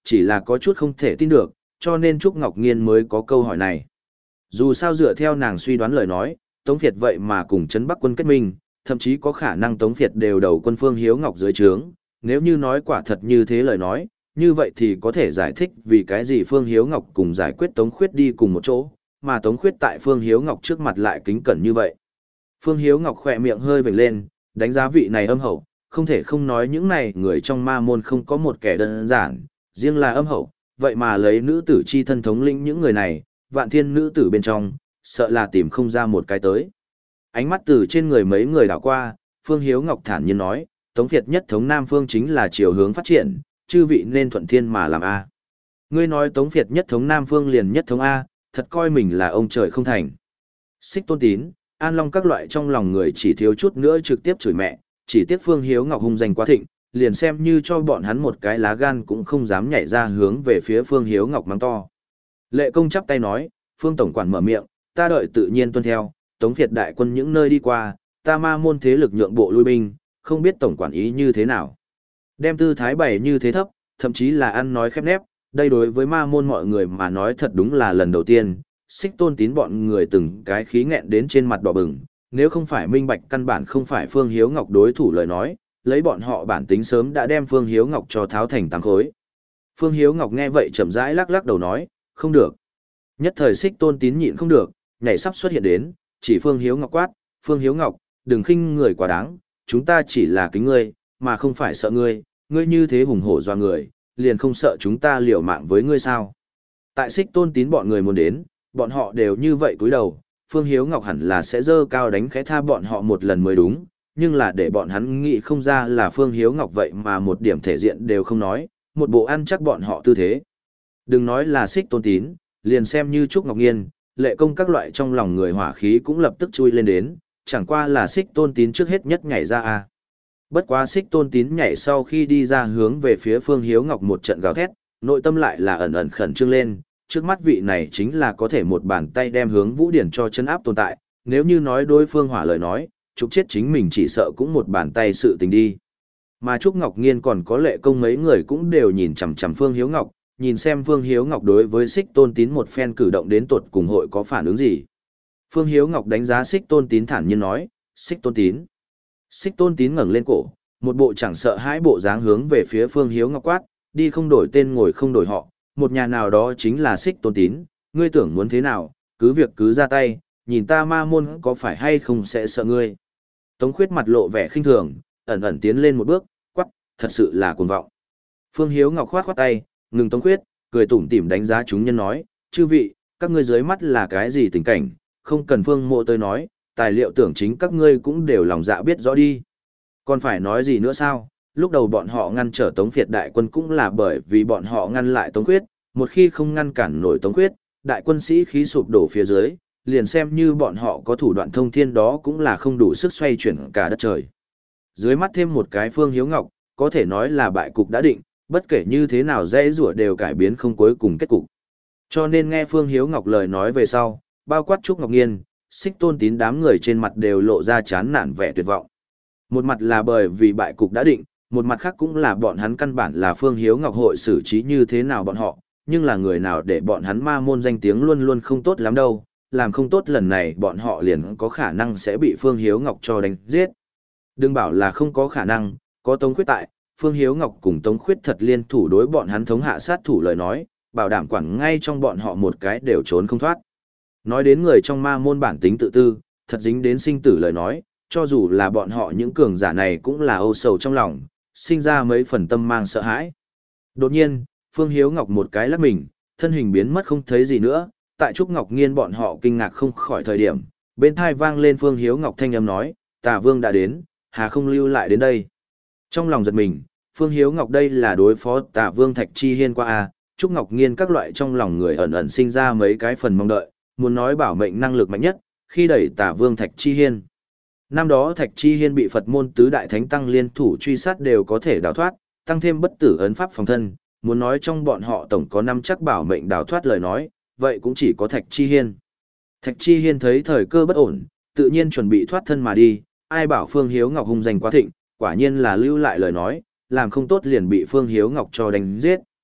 chỉ là có chút không thể tin được, cho nên Trúc Ngọc Nghiên mới có câu hỏi này. Dù sao dựa theo nàng suy đoán lời nói, Tống Việt vậy mà cùng Trấn Bắc quân kết minh, thậm chí có khả năng Tống Việt đều đầu quân Phương Hiếu Ngọc dưới trướng, nếu như nói quả thật như thế lời nói, như vậy thì có thể giải thích vì cái gì Phương Hiếu Ngọc cùng giải quyết Tống Khuyết đi cùng một chỗ, mà Tống Khuyết tại Phương Hiếu Ngọc trước mặt lại kính cẩn như vậy. Phương Hiếu Ngọc khỏe miệng hơi vểnh lên, đánh giá vị này âm hậu, không thể không nói những này người trong ma môn không có một kẻ đơn giản, riêng là âm hậu, vậy mà lấy nữ tử chi thân thống lĩnh những người này, vạn thiên nữ tử bên trong, sợ là tìm không ra một cái tới. Ánh mắt từ trên người mấy người đảo qua, Phương Hiếu Ngọc thản nhiên nói, Tống Việt nhất thống Nam Phương chính là chiều hướng phát triển, chư vị nên thuận thiên mà làm A. Ngươi nói Tống Việt nhất thống Nam Phương liền nhất thống A, thật coi mình là ông trời không thành. Xích Tôn Tín, An Long các loại trong lòng người chỉ thiếu chút nữa trực tiếp chửi mẹ, chỉ tiếc Phương Hiếu Ngọc hung danh quá thịnh, liền xem như cho bọn hắn một cái lá gan cũng không dám nhảy ra hướng về phía Phương Hiếu Ngọc mắng to. Lệ Công chắp tay nói, Phương Tổng quản mở miệng, ta đợi tự nhiên tuân theo, Tống Việt đại quân những nơi đi qua, ta ma môn thế lực nhượng bộ lui binh, không biết Tổng quản ý như thế nào. Đem tư thái bày như thế thấp, thậm chí là ăn nói khép nép, đây đối với ma môn mọi người mà nói thật đúng là lần đầu tiên, Xích Tôn Tín bọn người từng cái khí nghẹn đến trên mặt đỏ bừng, nếu không phải minh bạch căn bản không phải Phương Hiếu Ngọc đối thủ lời nói, lấy bọn họ bản tính sớm đã đem Phương Hiếu Ngọc cho tháo thành tám khối. Phương Hiếu Ngọc nghe vậy chậm rãi lắc lắc đầu nói, không được. Nhất thời Xích Tôn Tín nhịn không được, nhảy sắp xuất hiện đến, chỉ Phương Hiếu Ngọc quát, Phương Hiếu Ngọc, đừng khinh người quá đáng, chúng ta chỉ là kính ngươi, mà không phải sợ ngươi, ngươi như thế hùng hổ doa người, liền không sợ chúng ta liều mạng với ngươi sao. Tại Xích Tôn Tín bọn người muốn đến, bọn họ đều như vậy cúi đầu, Phương Hiếu Ngọc hẳn là sẽ dơ cao đánh khẽ tha bọn họ một lần mới đúng, nhưng là để bọn hắn nghĩ không ra là Phương Hiếu Ngọc vậy mà một điểm thể diện đều không nói, một bộ ăn chắc bọn họ tư thế. Đừng nói là Xích Tôn Tín, liền xem như Trúc Ngọc Nghiên, Lệ Công các loại trong lòng người hỏa khí cũng lập tức chui lên đến, chẳng qua là Xích Tôn Tín trước hết nhất nhảy ra a. Bất quá Xích Tôn Tín nhảy sau khi đi ra hướng về phía Phương Hiếu Ngọc một trận gào thét, nội tâm lại là ẩn ẩn khẩn trương lên, trước mắt vị này chính là có thể một bàn tay đem hướng Vũ Điển cho chân áp tồn tại, nếu như nói đối phương hỏa lời nói, chụp chết chính mình chỉ sợ cũng một bàn tay sự tình đi. Mà Trúc Ngọc Nghiên còn có Lệ Công mấy người cũng đều nhìn chằm chằm Phương Hiếu Ngọc, nhìn xem Phương Hiếu Ngọc đối với Xích Tôn Tín một phen cử động đến tuột cùng hội có phản ứng gì. Phương Hiếu Ngọc đánh giá Xích Tôn Tín thản nhiên nói, Xích Tôn Tín. Xích Tôn Tín ngẩng lên cổ, một bộ chẳng sợ hãi bộ dáng hướng về phía Phương Hiếu Ngọc quát, đi không đổi tên ngồi không đổi họ, một nhà nào đó chính là Xích Tôn Tín, ngươi tưởng muốn thế nào, cứ việc cứ ra tay, nhìn ta ma môn có phải hay không sẽ sợ ngươi. Tống Khuyết mặt lộ vẻ khinh thường, ẩn ẩn tiến lên một bước, quắc, thật sự là cuồng vọng. Phương Hiếu Ngọc khoát khoát tay, ngừng Tống Khuyết, cười tủm tỉm đánh giá chúng nhân nói, chư vị, các ngươi dưới mắt là cái gì tình cảnh, không cần Phương Mộ tới nói, tài liệu tưởng chính các ngươi cũng đều lòng dạ biết rõ đi. Còn phải nói gì nữa sao, lúc đầu bọn họ ngăn trở Tống Việt đại quân cũng là bởi vì bọn họ ngăn lại Tống Khuyết, một khi không ngăn cản nổi Tống Khuyết, đại quân sĩ khí sụp đổ phía dưới, liền xem như bọn họ có thủ đoạn thông thiên đó cũng là không đủ sức xoay chuyển cả đất trời. Dưới mắt thêm một cái Phương Hiếu Ngọc, có thể nói là bại cục đã định, bất kể như thế nào dễ rủa đều cải biến không cuối cùng kết cục. Cho nên nghe Phương Hiếu Ngọc lời nói về sau, bao quát Trúc Ngọc Nghiên, Xích Tôn Tín đám người trên mặt đều lộ ra chán nản vẻ tuyệt vọng. Một mặt là bởi vì bại cục đã định, một mặt khác cũng là bọn hắn căn bản là Phương Hiếu Ngọc hội xử trí như thế nào bọn họ, nhưng là người nào để bọn hắn ma môn danh tiếng luôn luôn không tốt lắm đâu, làm không tốt lần này bọn họ liền có khả năng sẽ bị Phương Hiếu Ngọc cho đánh giết. Đừng bảo là không có khả năng, có Tống Khuyết tại, Phương Hiếu Ngọc cùng Tống Khuyết thật liên thủ đối bọn hắn thống hạ sát thủ lời nói, bảo đảm quản ngay trong bọn họ một cái đều trốn không thoát. Nói đến người trong ma môn bản tính tự tư, thật dính đến sinh tử lời nói, cho dù là bọn họ những cường giả này cũng là âu sầu trong lòng, sinh ra mấy phần tâm mang sợ hãi. Đột nhiên, Phương Hiếu Ngọc một cái lắc mình, thân hình biến mất không thấy gì nữa, tại Trúc Ngọc Nghiên bọn họ kinh ngạc không khỏi thời điểm, bên thai vang lên Phương Hiếu Ngọc thanh âm nói, Tà Vương đã đến, hà không lưu lại đến đây. Trong lòng giật mình, Phương Hiếu Ngọc đây là đối phó Tà Vương Thạch Chi Hiên qua a, Trúc Ngọc Nghiên các loại trong lòng người ẩn ẩn sinh ra mấy cái phần mong đợi, muốn nói bảo mệnh năng lực mạnh nhất, khi đẩy Tà Vương Thạch Chi Hiên. Năm đó Thạch Chi Hiên bị Phật môn tứ đại thánh tăng liên thủ truy sát đều có thể đào thoát, tăng thêm bất tử ấn pháp phòng thân, muốn nói trong bọn họ tổng có năm chắc bảo mệnh đào thoát lời nói, vậy cũng chỉ có Thạch Chi Hiên. Thạch Chi Hiên thấy thời cơ bất ổn, tự nhiên chuẩn bị thoát thân mà đi, ai bảo Phương Hiếu Ngọc hung danh quá thịnh, quả nhiên là lưu lại lời nói, làm không tốt liền bị Phương Hiếu Ngọc cho đánh giết.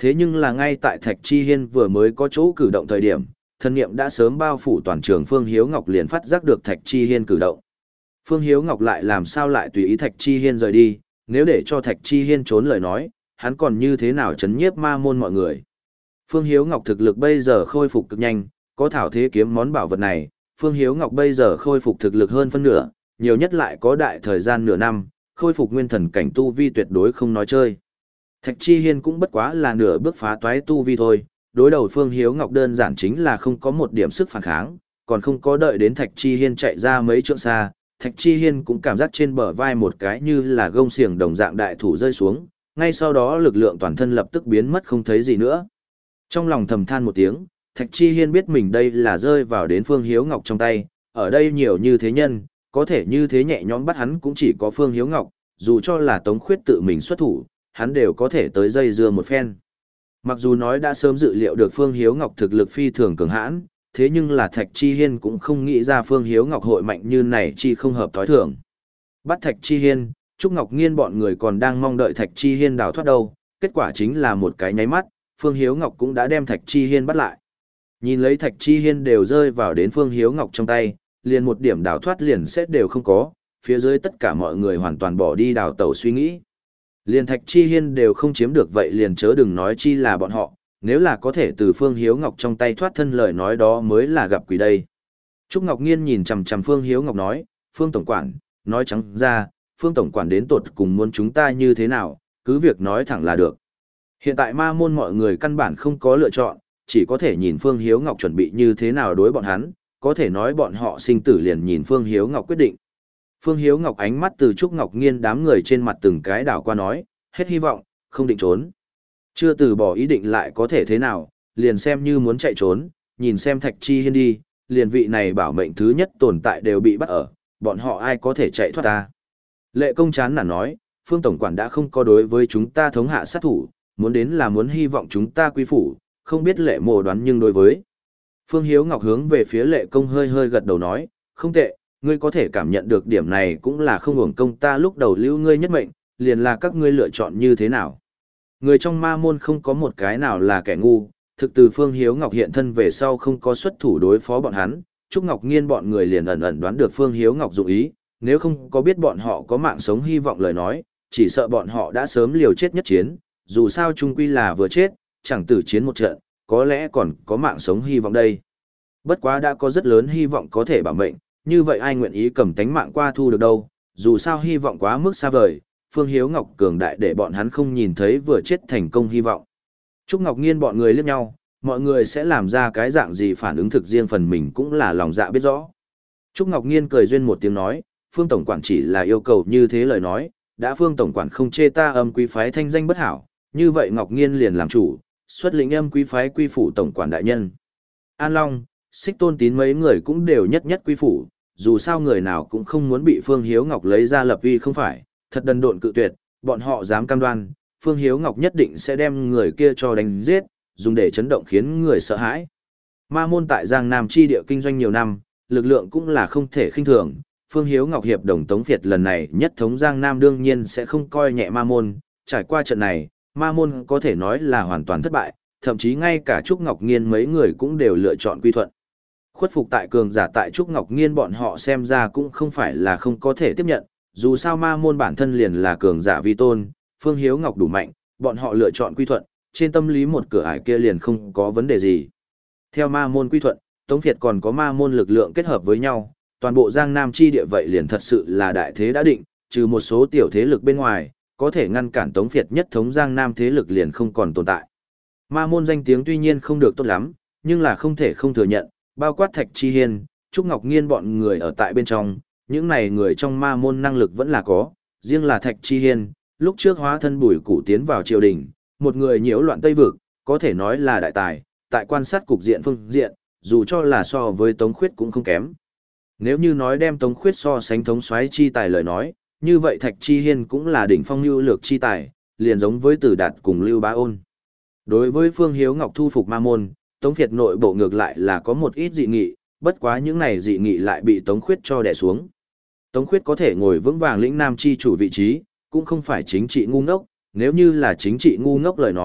Thế nhưng là ngay tại Thạch Chi Hiên vừa mới có chỗ cử động thời điểm, thân niệm đã sớm bao phủ toàn trường Phương Hiếu Ngọc liền phát giác được Thạch Chi Hiên cử động. Phương Hiếu Ngọc lại làm sao lại tùy ý Thạch Chi Hiên rời đi, nếu để cho Thạch Chi Hiên trốn lời nói, hắn còn như thế nào chấn nhiếp ma môn mọi người. Phương Hiếu Ngọc thực lực bây giờ khôi phục cực nhanh, có thảo thế kiếm món bảo vật này, Phương Hiếu Ngọc bây giờ khôi phục thực lực hơn phân nửa, nhiều nhất lại có đại thời gian nửa năm, khôi phục nguyên thần cảnh tu vi tuyệt đối không nói chơi. Thạch Chi Hiên cũng bất quá là nửa bước phá toái tu vi thôi, đối đầu Phương Hiếu Ngọc đơn giản chính là không có một điểm sức phản kháng, còn không có đợi đến Thạch Chi Hiên chạy ra mấy trượng xa, Thạch Chi Hiên cũng cảm giác trên bờ vai một cái như là gông xiềng đồng dạng đại thủ rơi xuống, ngay sau đó lực lượng toàn thân lập tức biến mất không thấy gì nữa. Trong lòng thầm than một tiếng, Thạch Chi Hiên biết mình đây là rơi vào đến Phương Hiếu Ngọc trong tay, ở đây nhiều như thế nhân, có thể như thế nhẹ nhõm bắt hắn cũng chỉ có Phương Hiếu Ngọc, dù cho là Tống Khuyết tự mình xuất thủ, hắn đều có thể tới dây dưa một phen. Mặc dù nói đã sớm dự liệu được Phương Hiếu Ngọc thực lực phi thường cường hãn, thế nhưng là Thạch Chi Hiên cũng không nghĩ ra Phương Hiếu Ngọc hội mạnh như này chi không hợp thói thường. Bắt Thạch Chi Hiên, Trúc Ngọc Nghiên bọn người còn đang mong đợi Thạch Chi Hiên đào thoát đâu, kết quả chính là một cái nháy mắt, Phương Hiếu Ngọc cũng đã đem Thạch Chi Hiên bắt lại. Nhìn lấy Thạch Chi Hiên đều rơi vào đến Phương Hiếu Ngọc trong tay, liền một điểm đào thoát liền sẽ đều không có, phía dưới tất cả mọi người hoàn toàn bỏ đi đào tẩu suy nghĩ. Liền Thạch Chi Hiên đều không chiếm được vậy liền chớ đừng nói chi là bọn họ, nếu là có thể từ Phương Hiếu Ngọc trong tay thoát thân lời nói đó mới là gặp quỷ đây. Trúc Ngọc Nghiên nhìn chằm chằm Phương Hiếu Ngọc nói, Phương Tổng Quản, nói trắng ra, Phương Tổng Quản đến tột cùng muốn chúng ta như thế nào, cứ việc nói thẳng là được. Hiện tại ma môn mọi người căn bản không có lựa chọn, chỉ có thể nhìn Phương Hiếu Ngọc chuẩn bị như thế nào đối bọn hắn, có thể nói bọn họ sinh tử liền nhìn Phương Hiếu Ngọc quyết định. Phương Hiếu Ngọc ánh mắt từ Trúc Ngọc Nghiên đám người trên mặt từng cái đảo qua nói, hết hy vọng, không định trốn. Chưa từ bỏ ý định lại có thể thế nào, liền xem như muốn chạy trốn, nhìn xem Thạch Chi Hiên đi, liền vị này bảo mệnh thứ nhất tồn tại đều bị bắt ở, bọn họ ai có thể chạy thoát ta. Lệ công chán nản nói, Phương Tổng Quản đã không có đối với chúng ta thống hạ sát thủ, muốn đến là muốn hy vọng chúng ta quy phủ, không biết lệ mồ đoán nhưng đối với. Phương Hiếu Ngọc hướng về phía lệ công hơi hơi gật đầu nói, không tệ, ngươi có thể cảm nhận được điểm này cũng là không hưởng công ta lúc đầu lưu ngươi nhất mệnh, liền là các ngươi lựa chọn như thế nào. Người trong ma môn không có một cái nào là kẻ ngu, thực từ Phương Hiếu Ngọc hiện thân về sau không có xuất thủ đối phó bọn hắn, Trúc Ngọc Nghiên bọn người liền ẩn ẩn đoán được Phương Hiếu Ngọc dụng ý, nếu không có biết bọn họ có mạng sống hy vọng lời nói, chỉ sợ bọn họ đã sớm liều chết nhất chiến, dù sao chung quy là vừa chết, chẳng tử chiến một trận, có lẽ còn có mạng sống hy vọng đây. Bất quá đã có rất lớn hy vọng có thể bảo mệnh, như vậy ai nguyện ý cầm tánh mạng qua thu được đâu, dù sao hy vọng quá mức xa vời, Phương Hiếu Ngọc cường đại để bọn hắn không nhìn thấy vừa chết thành công hy vọng. Trúc Ngọc Nghiên bọn người liếc nhau, mọi người sẽ làm ra cái dạng gì phản ứng thực riêng phần mình cũng là lòng dạ biết rõ. Trúc Ngọc Nghiên cười duyên một tiếng nói, Phương Tổng Quản chỉ là yêu cầu như thế lời nói, đã Phương Tổng Quản không chê ta âm quý phái thanh danh bất hảo, như vậy Ngọc Nghiên liền làm chủ, xuất lĩnh âm quý phái quy phủ Tổng Quản đại nhân. An Long, Xích Tôn Tín mấy người cũng đều nhất nhất quy phủ, dù sao người nào cũng không muốn bị Phương Hiếu Ngọc lấy ra lập uy không phải, thật đần độn cự tuyệt, bọn họ dám cam đoan, Phương Hiếu Ngọc nhất định sẽ đem người kia cho đánh giết, dùng để chấn động khiến người sợ hãi. Ma môn tại Giang Nam chi địa kinh doanh nhiều năm, lực lượng cũng là không thể khinh thường, Phương Hiếu Ngọc hiệp đồng Tống Việt lần này nhất thống Giang Nam đương nhiên sẽ không coi nhẹ ma môn, trải qua trận này, ma môn có thể nói là hoàn toàn thất bại, thậm chí ngay cả Trúc Ngọc Nghiên mấy người cũng đều lựa chọn quy thuận. Khuất phục tại cường giả tại Trúc Ngọc Nghiên bọn họ xem ra cũng không phải là không có thể tiếp nhận, dù sao ma môn bản thân liền là cường giả vi tôn, Phương Hiếu Ngọc đủ mạnh, bọn họ lựa chọn quy thuận, trên tâm lý một cửa ải kia liền không có vấn đề gì. Theo ma môn quy thuận, Tống Việt còn có ma môn lực lượng kết hợp với nhau, toàn bộ Giang Nam chi địa vậy liền thật sự là đại thế đã định, trừ một số tiểu thế lực bên ngoài, có thể ngăn cản Tống Việt nhất thống Giang Nam thế lực liền không còn tồn tại. Ma môn danh tiếng tuy nhiên không được tốt lắm, nhưng là không thể không thừa nhận, bao quát Thạch Chi Hiên, Trúc Ngọc Nghiên bọn người ở tại bên trong, những này người trong ma môn năng lực vẫn là có, riêng là Thạch Chi Hiên, lúc trước hóa thân bùi củ tiến vào triều đình, một người nhiễu loạn Tây Vực, có thể nói là đại tài, tại quan sát cục diện phương diện, dù cho là so với Tống Khuyết cũng không kém. Nếu như nói đem Tống Khuyết so sánh thống soái chi tài lời nói, như vậy Thạch Chi Hiên cũng là đỉnh phong lưu lược chi tài, liền giống với Tử Đạt cùng Lưu Bá Ôn. Đối với Phương Hiếu Ngọc thu phục ma môn, Tống Việt nội bộ ngược lại là có một ít dị nghị, bất quá những này dị nghị lại bị Tống Khuyết cho đè xuống. Tống Khuyết có thể ngồi vững vàng lĩnh nam chi chủ vị trí, cũng không phải chính trị ngu ngốc, nếu như là chính trị ngu ngốc lời nói,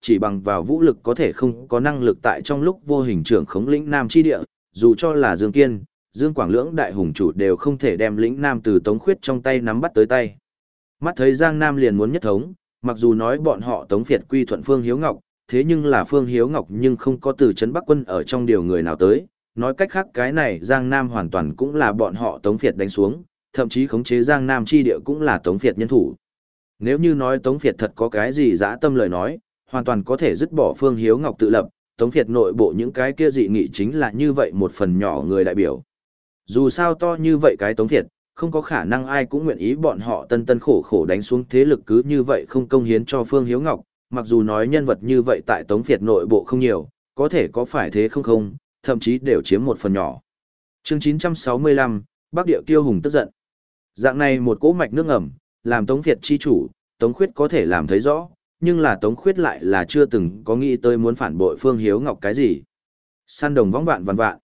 chỉ bằng vào vũ lực có thể không có năng lực tại trong lúc vô hình trưởng khống lĩnh Nam chi địa, dù cho là Dương Kiên, Dương Quảng lưỡng đại hùng chủ đều không thể đem lĩnh Nam từ Tống Khuyết trong tay nắm bắt tới tay. Mắt thấy Giang Nam liền muốn nhất thống, mặc dù nói bọn họ Tống Việt quy thuận Phương Hiếu Ngọc, thế nhưng là Phương Hiếu Ngọc nhưng không có từ trấn Bắc quân ở trong điều người nào tới, nói cách khác cái này Giang Nam hoàn toàn cũng là bọn họ Tống Việt đánh xuống, thậm chí khống chế Giang Nam chi địa cũng là Tống Việt nhân thủ. Nếu như nói Tống Việt thật có cái gì dã tâm lời nói, hoàn toàn có thể dứt bỏ Phương Hiếu Ngọc tự lập, Tống Việt nội bộ những cái kia dị nghị chính là như vậy một phần nhỏ người đại biểu. Dù sao to như vậy cái Tống Việt, không có khả năng ai cũng nguyện ý bọn họ tân tân khổ khổ đánh xuống thế lực cứ như vậy không công hiến cho Phương Hiếu Ngọc, mặc dù nói nhân vật như vậy tại Tống Việt nội bộ không nhiều, có thể có phải thế không không, thậm chí đều chiếm một phần nhỏ. Chương chín trăm sáu mươi lăm, Bắc Địa Kiêu Hùng tức giận. Dạng này một cỗ mạch nước ngầm, làm Tống Việt chi chủ, Tống Khuyết có thể làm thấy rõ, nhưng là Tống Khuyết lại là chưa từng có nghĩ tới muốn phản bội Phương Hiếu Ngọc cái gì. Săn đồng võng vạn vạn vạn.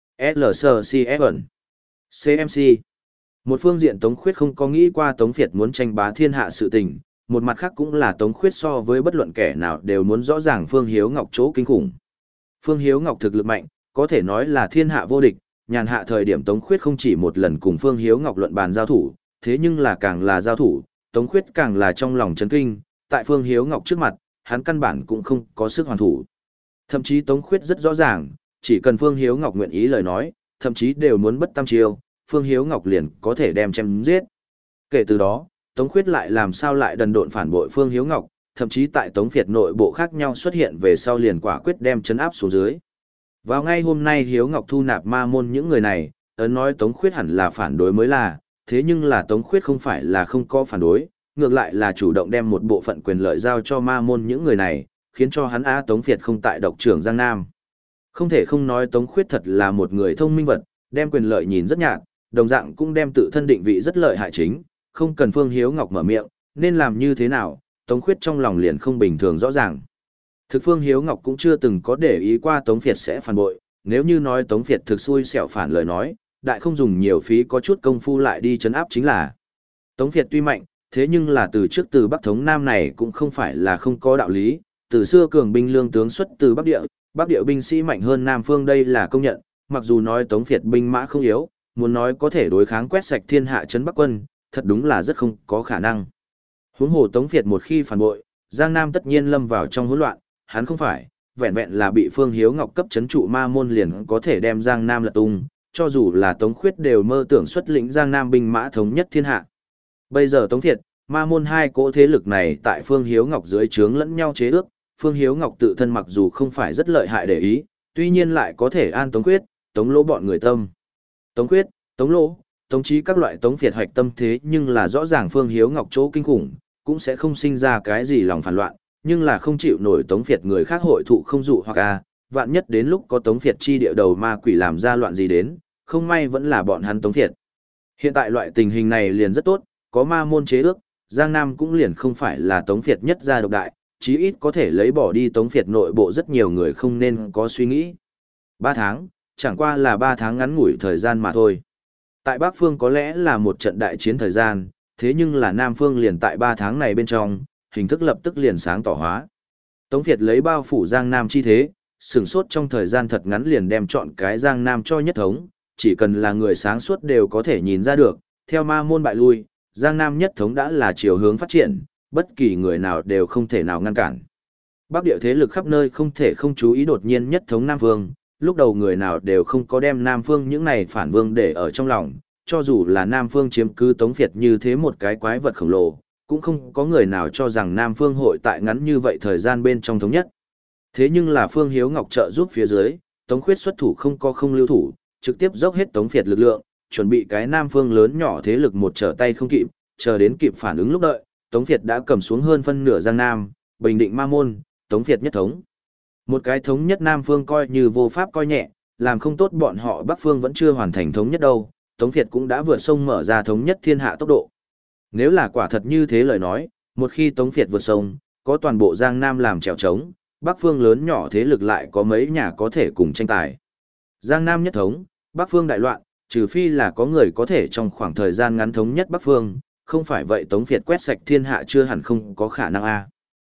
lờ xê xê ép ẩn. xê em xê. Một phương diện Tống Khuyết không có nghĩ qua Tống Việt muốn tranh bá thiên hạ sự tình, một mặt khác cũng là Tống Khuyết so với bất luận kẻ nào đều muốn rõ ràng Phương Hiếu Ngọc chỗ kinh khủng. Phương Hiếu Ngọc thực lực mạnh, có thể nói là thiên hạ vô địch, nhàn hạ thời điểm Tống Khuyết không chỉ một lần cùng Phương Hiếu Ngọc luận bàn giao thủ, thế nhưng là càng là giao thủ, Tống Khuyết càng là trong lòng chấn kinh, tại Phương Hiếu Ngọc trước mặt, hắn căn bản cũng không có sức hoàn thủ. Thậm chí Tống Khuyết rất rõ ràng, chỉ cần Phương Hiếu Ngọc nguyện ý lời nói, thậm chí đều muốn bất tam chiêu, Phương Hiếu Ngọc liền có thể đem chém giết. Kể từ đó, Tống Khuyết lại làm sao lại đần độn phản bội Phương Hiếu Ngọc, thậm chí tại Tống Việt nội bộ khác nhau xuất hiện về sau liền quả quyết đem chấn áp xuống dưới. Vào ngay hôm nay Hiếu Ngọc thu nạp ma môn những người này, ấn nói Tống Khuyết hẳn là phản đối mới là, thế nhưng là Tống Khuyết không phải là không có phản đối, ngược lại là chủ động đem một bộ phận quyền lợi giao cho ma môn những người này, khiến cho hắn A Tống Việt không tại độc trưởng Giang Nam. Không thể không nói Tống Khuyết thật là một người thông minh vật, đem quyền lợi nhìn rất nhạt, đồng dạng cũng đem tự thân định vị rất lợi hại chính, không cần Phương Hiếu Ngọc mở miệng, nên làm như thế nào, Tống Khuyết trong lòng liền không bình thường rõ ràng. Thực Phương Hiếu Ngọc cũng chưa từng có để ý qua Tống Việt sẽ phản bội, nếu như nói Tống Việt thực xui xẻo phản lời nói, đại không dùng nhiều phí có chút công phu lại đi chấn áp chính là. Tống Việt tuy mạnh, thế nhưng là từ trước từ Bắc thống Nam này cũng không phải là không có đạo lý, từ xưa cường binh lương tướng xuất từ Bắc Địa, Bắc Địa binh sĩ mạnh hơn Nam phương đây là công nhận, mặc dù nói Tống Việt binh mã không yếu, muốn nói có thể đối kháng quét sạch thiên hạ trấn Bắc quân, thật đúng là rất không có khả năng. Huống hồ Tống Việt một khi phản bội, Giang Nam tất nhiên lâm vào trong hỗn loạn, hắn không phải, vẹn vẹn là bị Phương Hiếu Ngọc cấp chấn trụ ma môn liền có thể đem Giang Nam lật tung, cho dù là Tống Khuyết đều mơ tưởng xuất lĩnh Giang Nam binh mã thống nhất thiên hạ. Bây giờ Tống Việt, ma môn hai cỗ thế lực này tại Phương Hiếu Ngọc dưới trướng lẫn nhau chế ước, Phương Hiếu Ngọc tự thân mặc dù không phải rất lợi hại để ý, tuy nhiên lại có thể an Tống Khuyết, Tống Lỗ bọn người tâm. Tống Khuyết, Tống Lỗ, Tống Chí các loại Tống Việt hoạch tâm thế nhưng là rõ ràng Phương Hiếu Ngọc chỗ kinh khủng, cũng sẽ không sinh ra cái gì lòng phản loạn, nhưng là không chịu nổi Tống Việt người khác hội thụ không dụ hoặc a, vạn nhất đến lúc có Tống Việt chi địa đầu ma quỷ làm ra loạn gì đến, không may vẫn là bọn hắn Tống Việt. Hiện tại loại tình hình này liền rất tốt, có ma môn chế ước, Giang Nam cũng liền không phải là Tống Việt nhất gia độc đại, chí ít có thể lấy bỏ đi Tống Việt nội bộ rất nhiều người không nên có suy nghĩ. Ba tháng, chẳng qua là ba tháng ngắn ngủi thời gian mà thôi. Tại Bắc Phương có lẽ là một trận đại chiến thời gian, thế nhưng là Nam Phương liền tại ba tháng này bên trong, hình thức lập tức liền sáng tỏ hóa. Tống Việt lấy bao phủ Giang Nam chi thế, sửng sốt trong thời gian thật ngắn liền đem chọn cái Giang Nam cho nhất thống, chỉ cần là người sáng suốt đều có thể nhìn ra được, theo ma môn bại lui, Giang Nam nhất thống đã là chiều hướng phát triển, bất kỳ người nào đều không thể nào ngăn cản. Bắc địa thế lực khắp nơi không thể không chú ý đột nhiên nhất thống Nam Phương, lúc đầu người nào đều không có đem Nam Phương những này phản vương để ở trong lòng, cho dù là Nam Phương chiếm cứ Tống Việt như thế một cái quái vật khổng lồ, cũng không có người nào cho rằng Nam Phương hội tại ngắn như vậy thời gian bên trong thống nhất. Thế nhưng là Phương Hiếu Ngọc trợ giúp phía dưới, Tống Khuyết xuất thủ không có không lưu thủ, trực tiếp dốc hết Tống Việt lực lượng, chuẩn bị cái Nam Phương lớn nhỏ thế lực một trở tay không kịp, chờ đến kịp phản ứng lúc đợi, Tống Việt đã cầm xuống hơn phân nửa Giang Nam, bình định ma môn, Tống Việt nhất thống. Một cái thống nhất Nam Phương coi như vô pháp coi nhẹ, làm không tốt bọn họ Bắc Phương vẫn chưa hoàn thành thống nhất đâu, Tống Việt cũng đã vượt sông mở ra thống nhất thiên hạ tốc độ. Nếu là quả thật như thế lời nói, một khi Tống Việt vượt sông, có toàn bộ Giang Nam làm trèo trống, Bắc Phương lớn nhỏ thế lực lại có mấy nhà có thể cùng tranh tài. Giang Nam nhất thống, Bắc Phương đại loạn, trừ phi là có người có thể trong khoảng thời gian ngắn thống nhất Bắc Phương, không phải vậy Tống Việt quét sạch thiên hạ chưa hẳn không có khả năng a.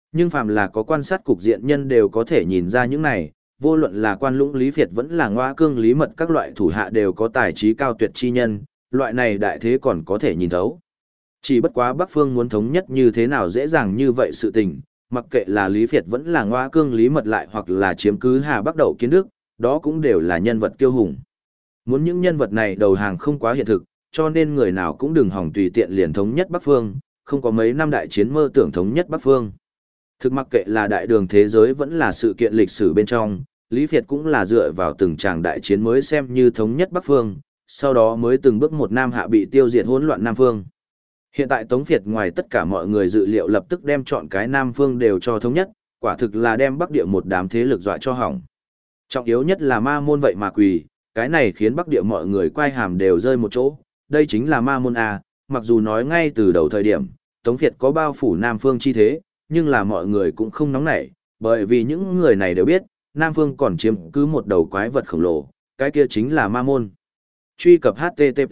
Nhưng phàm là có quan sát cục diện nhân đều có thể nhìn ra những này, vô luận là Quan Lũng Lý Việt vẫn là Ngoa Cương Lý Mật, các loại thủ hạ đều có tài trí cao tuyệt chi nhân, loại này đại thế còn có thể nhìn thấu. Chỉ bất quá Bắc Phương muốn thống nhất như thế nào dễ dàng như vậy sự tình, mặc kệ là Lý Việt vẫn là Ngoa Cương Lý Mật lại hoặc là chiếm cứ Hà Bắc Đậu Kiến Đức, đó cũng đều là nhân vật kiêu hùng. Muốn những nhân vật này đầu hàng không quá hiện thực, cho nên người nào cũng đừng hòng tùy tiện liền thống nhất Bắc Phương, không có mấy năm đại chiến mơ tưởng thống nhất Bắc Phương. Thực mặc kệ là đại đường thế giới vẫn là sự kiện lịch sử bên trong, Lý Việt cũng là dựa vào từng tràng đại chiến mới xem như thống nhất Bắc Phương, sau đó mới từng bước một Nam Hạ bị tiêu diệt hỗn loạn Nam Phương. Hiện tại Tống Việt ngoài tất cả mọi người dự liệu lập tức đem chọn cái Nam Phương đều cho thống nhất, quả thực là đem Bắc Địa một đám thế lực dọa cho hỏng. Trọng yếu nhất là ma môn vậy mà quỳ, cái này khiến Bắc Địa mọi người quay hàm đều rơi một chỗ, đây chính là ma môn A, mặc dù nói ngay từ đầu thời điểm, Tống Việt có bao phủ Nam Phương chi thế, nhưng là mọi người cũng không nóng nảy, bởi vì những người này đều biết, Nam Phương còn chiếm cứ một đầu quái vật khổng lồ, cái kia chính là ma môn. Truy cập H T T P.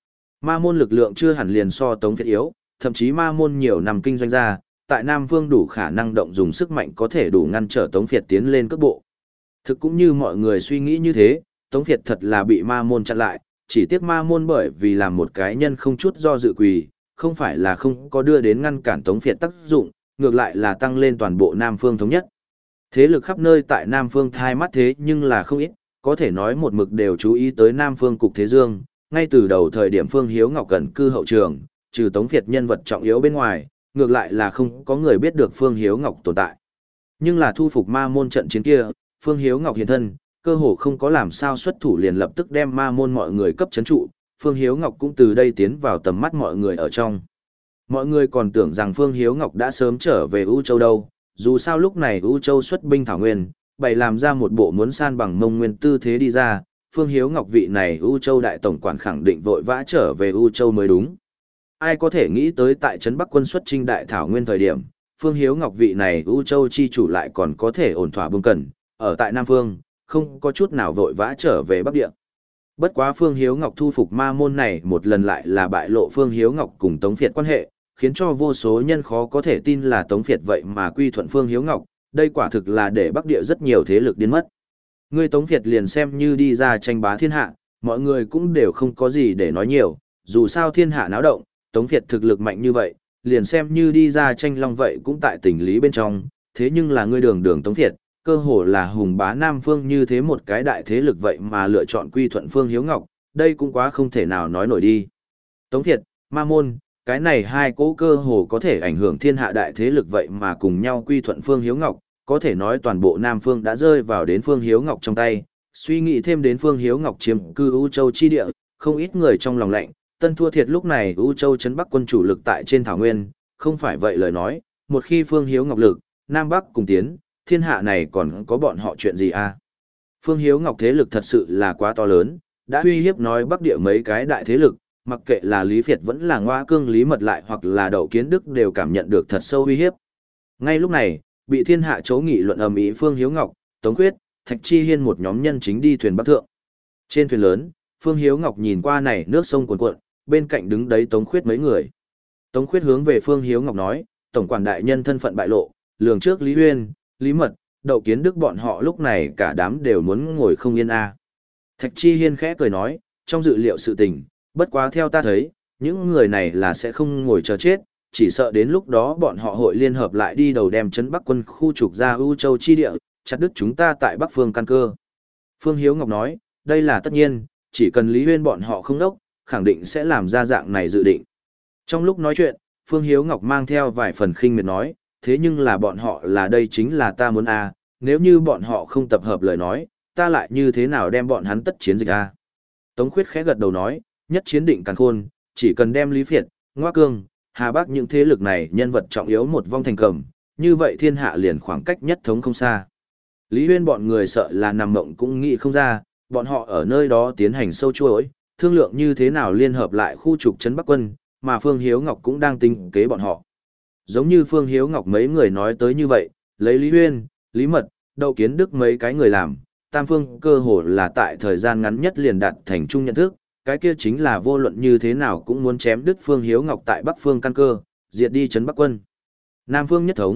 Ma môn lực lượng chưa hẳn liền so Tống Việt yếu, thậm chí ma môn nhiều năm kinh doanh ra, tại Nam Phương đủ khả năng động dùng sức mạnh có thể đủ ngăn trở Tống Việt tiến lên cước bộ. Thực cũng như mọi người suy nghĩ như thế, Tống Việt thật là bị ma môn chặn lại, chỉ tiếc ma môn bởi vì làm một cái nhân không chút do dự quỳ, không phải là không có đưa đến ngăn cản Tống Việt tác dụng, ngược lại là tăng lên toàn bộ Nam Phương thống nhất. Thế lực khắp nơi tại Nam Phương thai mắt thế nhưng là không ít, có thể nói một mực đều chú ý tới Nam Phương cục thế dương, ngay từ đầu thời điểm Phương Hiếu Ngọc gần cư hậu trường, trừ Tống Việt nhân vật trọng yếu bên ngoài, ngược lại là không có người biết được Phương Hiếu Ngọc tồn tại. Nhưng là thu phục ma môn trận chiến kia, Phương Hiếu Ngọc hiện thân, cơ hồ không có làm sao xuất thủ liền lập tức đem ma môn mọi người cấp chấn trụ, Phương Hiếu Ngọc cũng từ đây tiến vào tầm mắt mọi người ở trong. Mọi người còn tưởng rằng Phương Hiếu Ngọc đã sớm trở về U Châu đâu, dù sao lúc này U Châu xuất binh thảo nguyên, bày làm ra một bộ muốn san bằng Mông Nguyên tư thế đi ra, Phương Hiếu Ngọc vị này U Châu đại tổng quản khẳng định vội vã trở về U Châu mới đúng. Ai có thể nghĩ tới tại trấn Bắc quân xuất chinh đại thảo nguyên thời điểm, Phương Hiếu Ngọc vị này U Châu chi chủ lại còn có thể ổn thỏa bưng cần, ở tại Nam Phương, không có chút nào vội vã trở về Bắc Địa. Bất quá Phương Hiếu Ngọc thu phục ma môn này một lần lại là bại lộ Phương Hiếu Ngọc cùng Tống Việt quan hệ, khiến cho vô số nhân khó có thể tin là Tống Việt vậy mà quy thuận Phương Hiếu Ngọc, đây quả thực là để Bắc Địa rất nhiều thế lực điên mất. Người Tống Việt liền xem như đi ra tranh bá thiên hạ, mọi người cũng đều không có gì để nói nhiều, dù sao thiên hạ náo động, Tống Việt thực lực mạnh như vậy, liền xem như đi ra tranh long vậy cũng tại tình lý bên trong, thế nhưng là người đường đường Tống Việt, cơ hồ là hùng bá Nam Phương như thế một cái đại thế lực vậy mà lựa chọn quy thuận Phương Hiếu Ngọc, đây cũng quá không thể nào nói nổi đi. Tống Việt, Ma Môn, cái này hai cỗ cơ hồ có thể ảnh hưởng thiên hạ đại thế lực vậy mà cùng nhau quy thuận Phương Hiếu Ngọc, có thể nói toàn bộ Nam Phương đã rơi vào đến Phương Hiếu Ngọc trong tay, suy nghĩ thêm đến Phương Hiếu Ngọc chiếm cư U Châu chi địa, không ít người trong lòng lạnh, tân thua thiệt lúc này U Châu trấn Bắc quân chủ lực tại trên thảo nguyên, không phải vậy lời nói, một khi Phương Hiếu Ngọc lực, Nam Bắc cùng tiến, thiên hạ này còn có bọn họ chuyện gì à? Phương Hiếu Ngọc thế lực thật sự là quá to lớn, đã uy hiếp nói Bắc Địa mấy cái đại thế lực, mặc kệ là Lý Việt vẫn là Ngoa Cương Lý Mật lại hoặc là Đậu Kiến Đức đều cảm nhận được thật sâu uy hiếp. Ngay lúc này, bị thiên hạ chấu nghị luận ầm ĩ Phương Hiếu Ngọc, Tống Khuyết, Thạch Chi Hiên một nhóm nhân chính đi thuyền bắc thượng. Trên thuyền lớn, Phương Hiếu Ngọc nhìn qua này nước sông cuồn cuộn, bên cạnh đứng đấy Tống Khuyết mấy người. Tống Khuyết hướng về Phương Hiếu Ngọc nói, tổng quản đại nhân thân phận bại lộ, lường trước Lý Huyên, Lý Mật, Đậu Kiến Đức bọn họ lúc này cả đám đều muốn ngồi không yên a. Thạch Chi Hiên khẽ cười nói, trong dự liệu sự tình, bất quá theo ta thấy, những người này là sẽ không ngồi chờ chết, chỉ sợ đến lúc đó bọn họ hội liên hợp lại đi đầu đem trấn Bắc quân khu trục ra U Châu chi địa, chặt đứt chúng ta tại Bắc Phương căn cơ. Phương Hiếu Ngọc nói, đây là tất nhiên, chỉ cần Lý Huyên bọn họ không đốc, khẳng định sẽ làm ra dạng này dự định. Trong lúc nói chuyện, Phương Hiếu Ngọc mang theo vài phần khinh miệt nói, thế nhưng là bọn họ là đây chính là ta muốn a, nếu như bọn họ không tập hợp lời nói, ta lại như thế nào đem bọn hắn tất chiến dịch a. Tống Khuyết khẽ gật đầu nói, nhất chiến định càn khôn, chỉ cần đem Lý Việt, Ngoa Cương, Hà Bắc những thế lực này nhân vật trọng yếu một vong thành cầm, như vậy thiên hạ liền khoảng cách nhất thống không xa. Lý Huyên bọn người sợ là nằm mộng cũng nghĩ không ra, bọn họ ở nơi đó tiến hành sâu chuỗi, thương lượng như thế nào liên hợp lại khu trục trấn Bắc quân, mà Phương Hiếu Ngọc cũng đang tính kế bọn họ. Giống như Phương Hiếu Ngọc mấy người nói tới như vậy, lấy Lý Huyên, Lý Mật, Đậu Kiến Đức mấy cái người làm, Tam Phương cơ hồ là tại thời gian ngắn nhất liền đạt thành chung nhận thức, cái kia chính là vô luận như thế nào cũng muốn chém đứt Phương Hiếu Ngọc tại Bắc Phương căn cơ, diệt đi trấn Bắc quân. Nam Phương nhất thống,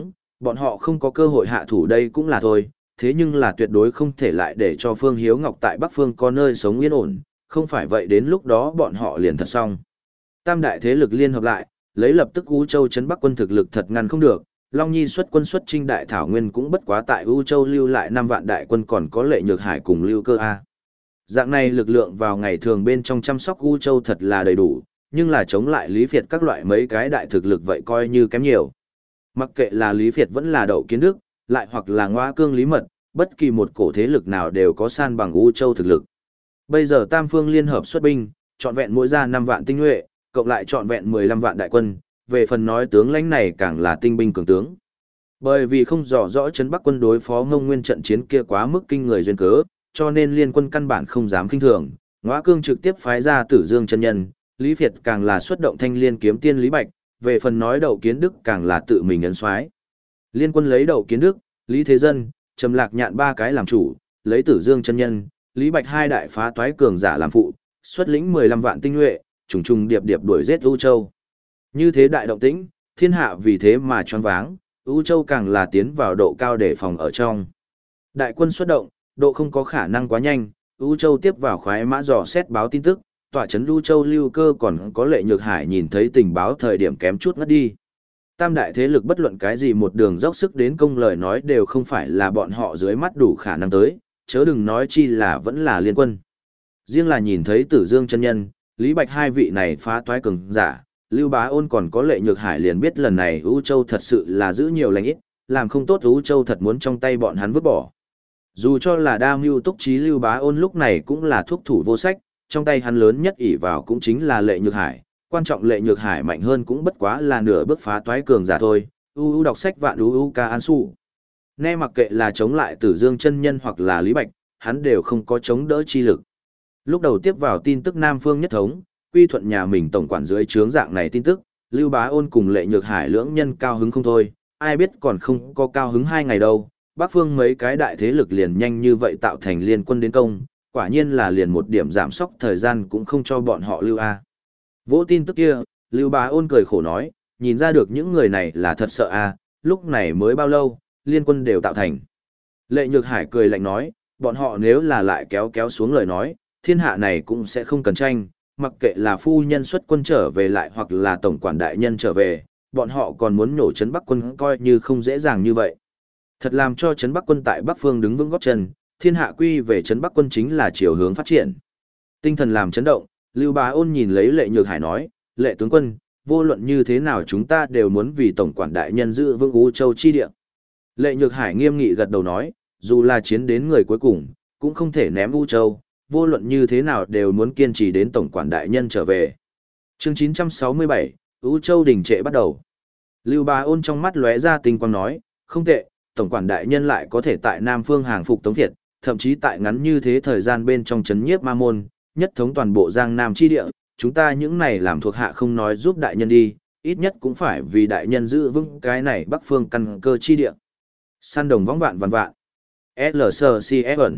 Bọn họ không có cơ hội hạ thủ đây cũng là thôi, thế nhưng là tuyệt đối không thể lại để cho Phương Hiếu Ngọc tại Bắc Phương có nơi sống yên ổn, không phải vậy đến lúc đó bọn họ liền thật xong. Tam đại thế lực liên hợp lại, lấy lập tức U Châu trấn Bắc quân thực lực thật ngăn không được, Long Nhi xuất quân xuất chinh đại thảo nguyên cũng bất quá tại U Châu lưu lại năm vạn đại quân còn có Lệ Nhược Hải cùng Lưu Cơ A. Dạng này lực lượng vào ngày thường bên trong chăm sóc U Châu thật là đầy đủ, nhưng là chống lại Lý Việt các loại mấy cái đại thực lực vậy coi như kém nhiều. Mặc kệ là Lý Việt vẫn là Đậu Kiến Đức, lại hoặc là Ngoa Cương Lý Mật, bất kỳ một cổ thế lực nào đều có san bằng U Châu thực lực. Bây giờ Tam Phương liên hợp xuất binh, trọn vẹn mỗi ra năm vạn tinh nhuệ, cộng lại trọn vẹn mười lăm vạn đại quân, về phần nói tướng lãnh này càng là tinh binh cường tướng. Bởi vì không rõ rõ trấn Bắc quân đối phó Ngông Nguyên trận chiến kia quá mức kinh người duyên cớ, cho nên liên quân căn bản không dám khinh thường, Ngoa Cương trực tiếp phái ra Tử Dương chân nhân, Lý Việt càng là xuất động Thanh Liên kiếm tiên Lý Bạch, về phần nói Đậu Kiến Đức càng là tự mình ấn soái. Liên quân lấy Đậu Kiến Đức, Lý Thế Dân, Trầm Lạc Nhạn ba cái làm chủ, lấy Tử Dương chân nhân, Lý Bạch hai đại phá toái cường giả làm phụ, xuất lĩnh mười lăm vạn tinh nhuệ, trùng trùng điệp điệp đuổi giết U Châu. Như thế đại động tĩnh, thiên hạ vì thế mà choáng váng, U Châu càng là tiến vào độ cao để phòng ở trong. Đại quân xuất động, độ không có khả năng quá nhanh, U Châu tiếp vào khoái mã dò xét báo tin tức, tọa trấn U Châu Lưu Cơ còn có Lệ Nhược Hải nhìn thấy tình báo thời điểm kém chút ngất đi. Tam đại thế lực bất luận cái gì một đường dốc sức đến công lời nói đều không phải là bọn họ dưới mắt đủ khả năng tới, chớ đừng nói chi là vẫn là liên quân. Riêng là nhìn thấy Tử Dương chân nhân, Lý Bạch hai vị này phá toái cường giả, Lưu Bá Ôn còn có Lệ Nhược Hải liền biết lần này U Châu thật sự là giữ nhiều lành ít, làm không tốt U Châu thật muốn trong tay bọn hắn vứt bỏ. Dù cho là đa mưu túc trí Lưu Bá Ôn lúc này cũng là thuốc thủ vô sách, trong tay hắn lớn nhất ỷ vào cũng chính là Lệ Nhược Hải, quan trọng Lệ Nhược Hải mạnh hơn cũng bất quá là nửa bước phá toái cường giả thôi. U U đọc sách vạn u u ca an su. Nghe mặc kệ là chống lại Tử Dương chân nhân hoặc là Lý Bạch, hắn đều không có chống đỡ chi lực. Lúc đầu tiếp vào tin tức Nam Phương nhất thống, quy thuận nhà mình tổng quản dưới trướng dạng này tin tức, Lưu Bá Ôn cùng Lệ Nhược Hải lưỡng nhân cao hứng không thôi, ai biết còn không có cao hứng hai ngày đâu, Bắc Phương mấy cái đại thế lực liền nhanh như vậy tạo thành liên quân đến công, quả nhiên là liền một điểm giảm sóc thời gian cũng không cho bọn họ lưu a. Vỗ tin tức kia, Lưu Bá Ôn cười khổ nói, nhìn ra được những người này là thật sợ a, lúc này mới bao lâu, liên quân đều tạo thành. Lệ Nhược Hải cười lạnh nói, bọn họ nếu là lại kéo kéo xuống lời nói, thiên hạ này cũng sẽ không cần tranh, mặc kệ là phu nhân xuất quân trở về lại hoặc là tổng quản đại nhân trở về, bọn họ còn muốn nhổ trấn Bắc quân coi như không dễ dàng như vậy. Thật làm cho trấn Bắc quân tại Bắc Phương đứng vững gót chân, thiên hạ quy về trấn Bắc quân chính là chiều hướng phát triển. Tinh thần làm chấn động, Lưu Bá Ôn nhìn lấy Lệ Nhược Hải nói, Lệ tướng quân, vô luận như thế nào chúng ta đều muốn vì tổng quản đại nhân giữ vững U Châu chi địa. Lệ Nhược Hải nghiêm nghị gật đầu nói, dù là chiến đến người cuối cùng, cũng không thể ném U Châu, vô luận như thế nào đều muốn kiên trì đến tổng quản đại nhân trở về. Chương chín trăm sáu mươi bảy, U Châu đình trệ bắt đầu. Lưu Bá Ôn trong mắt lóe ra tinh quang nói, không tệ, tổng quản đại nhân lại có thể tại Nam Phương hàng phục Tống Thiệt, thậm chí tại ngắn như thế thời gian bên trong chấn nhiếp ma môn, nhất thống toàn bộ Giang Nam chi địa, chúng ta những này làm thuộc hạ không nói giúp đại nhân đi, ít nhất cũng phải vì đại nhân giữ vững cái này Bắc Phương căn cơ chi địa. Săn đồng võng vạn vạn vạn. lờ xê xê ép ẩn.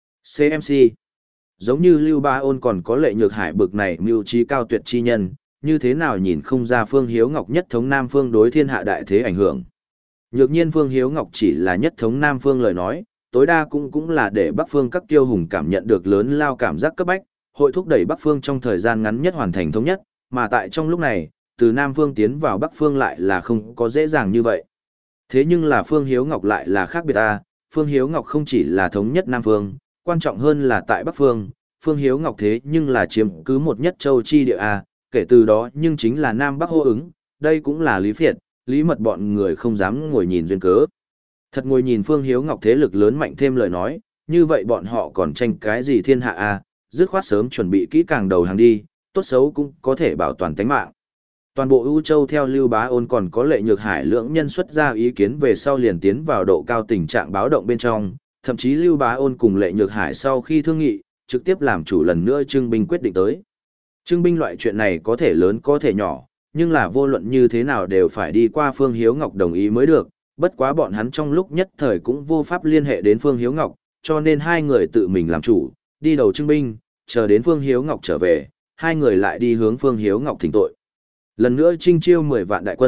xê em xê. Giống như Lưu Bá Ôn còn có Lệ Nhược Hải bực này mưu trí cao tuyệt chi nhân, như thế nào nhìn không ra Phương Hiếu Ngọc nhất thống Nam Phương đối thiên hạ đại thế ảnh hưởng. Nhược nhiên Phương Hiếu Ngọc chỉ là nhất thống Nam Phương lời nói, tối đa cũng cũng là để Bắc Phương các kiêu hùng cảm nhận được lớn lao cảm giác cấp bách, hội thúc đẩy Bắc Phương trong thời gian ngắn nhất hoàn thành thống nhất, mà tại trong lúc này, từ Nam Phương tiến vào Bắc Phương lại là không có dễ dàng như vậy. Thế nhưng là Phương Hiếu Ngọc lại là khác biệt ta, Phương Hiếu Ngọc không chỉ là thống nhất Nam Phương, quan trọng hơn là tại Bắc Phương, Phương Hiếu Ngọc thế nhưng là chiếm cứ một nhất châu chi địa A, kể từ đó nhưng chính là Nam Bắc hô ứng, đây cũng là Lý Phiệt, Lý Mật bọn người không dám ngồi nhìn duyên cớ. Thật ngồi nhìn Phương Hiếu Ngọc thế lực lớn mạnh thêm lời nói, như vậy bọn họ còn tranh cái gì thiên hạ A, dứt khoát sớm chuẩn bị kỹ càng đầu hàng đi, tốt xấu cũng có thể bảo toàn tánh mạng. Toàn bộ U Châu theo Lưu Bá Ôn còn có Lệ Nhược Hải lưỡng nhân xuất ra ý kiến về sau liền tiến vào độ cao tình trạng báo động bên trong, thậm chí Lưu Bá Ôn cùng Lệ Nhược Hải sau khi thương nghị, trực tiếp làm chủ lần nữa trưng binh quyết định tới. Trưng binh loại chuyện này có thể lớn có thể nhỏ, nhưng là vô luận như thế nào đều phải đi qua Phương Hiếu Ngọc đồng ý mới được, bất quá bọn hắn trong lúc nhất thời cũng vô pháp liên hệ đến Phương Hiếu Ngọc, cho nên hai người tự mình làm chủ, đi đầu trưng binh, chờ đến Phương Hiếu Ngọc trở về, hai người lại đi hướng Phương Hiếu Ngọc thỉnh tội. Lần nữa trinh chiêu mười vạn đại quân,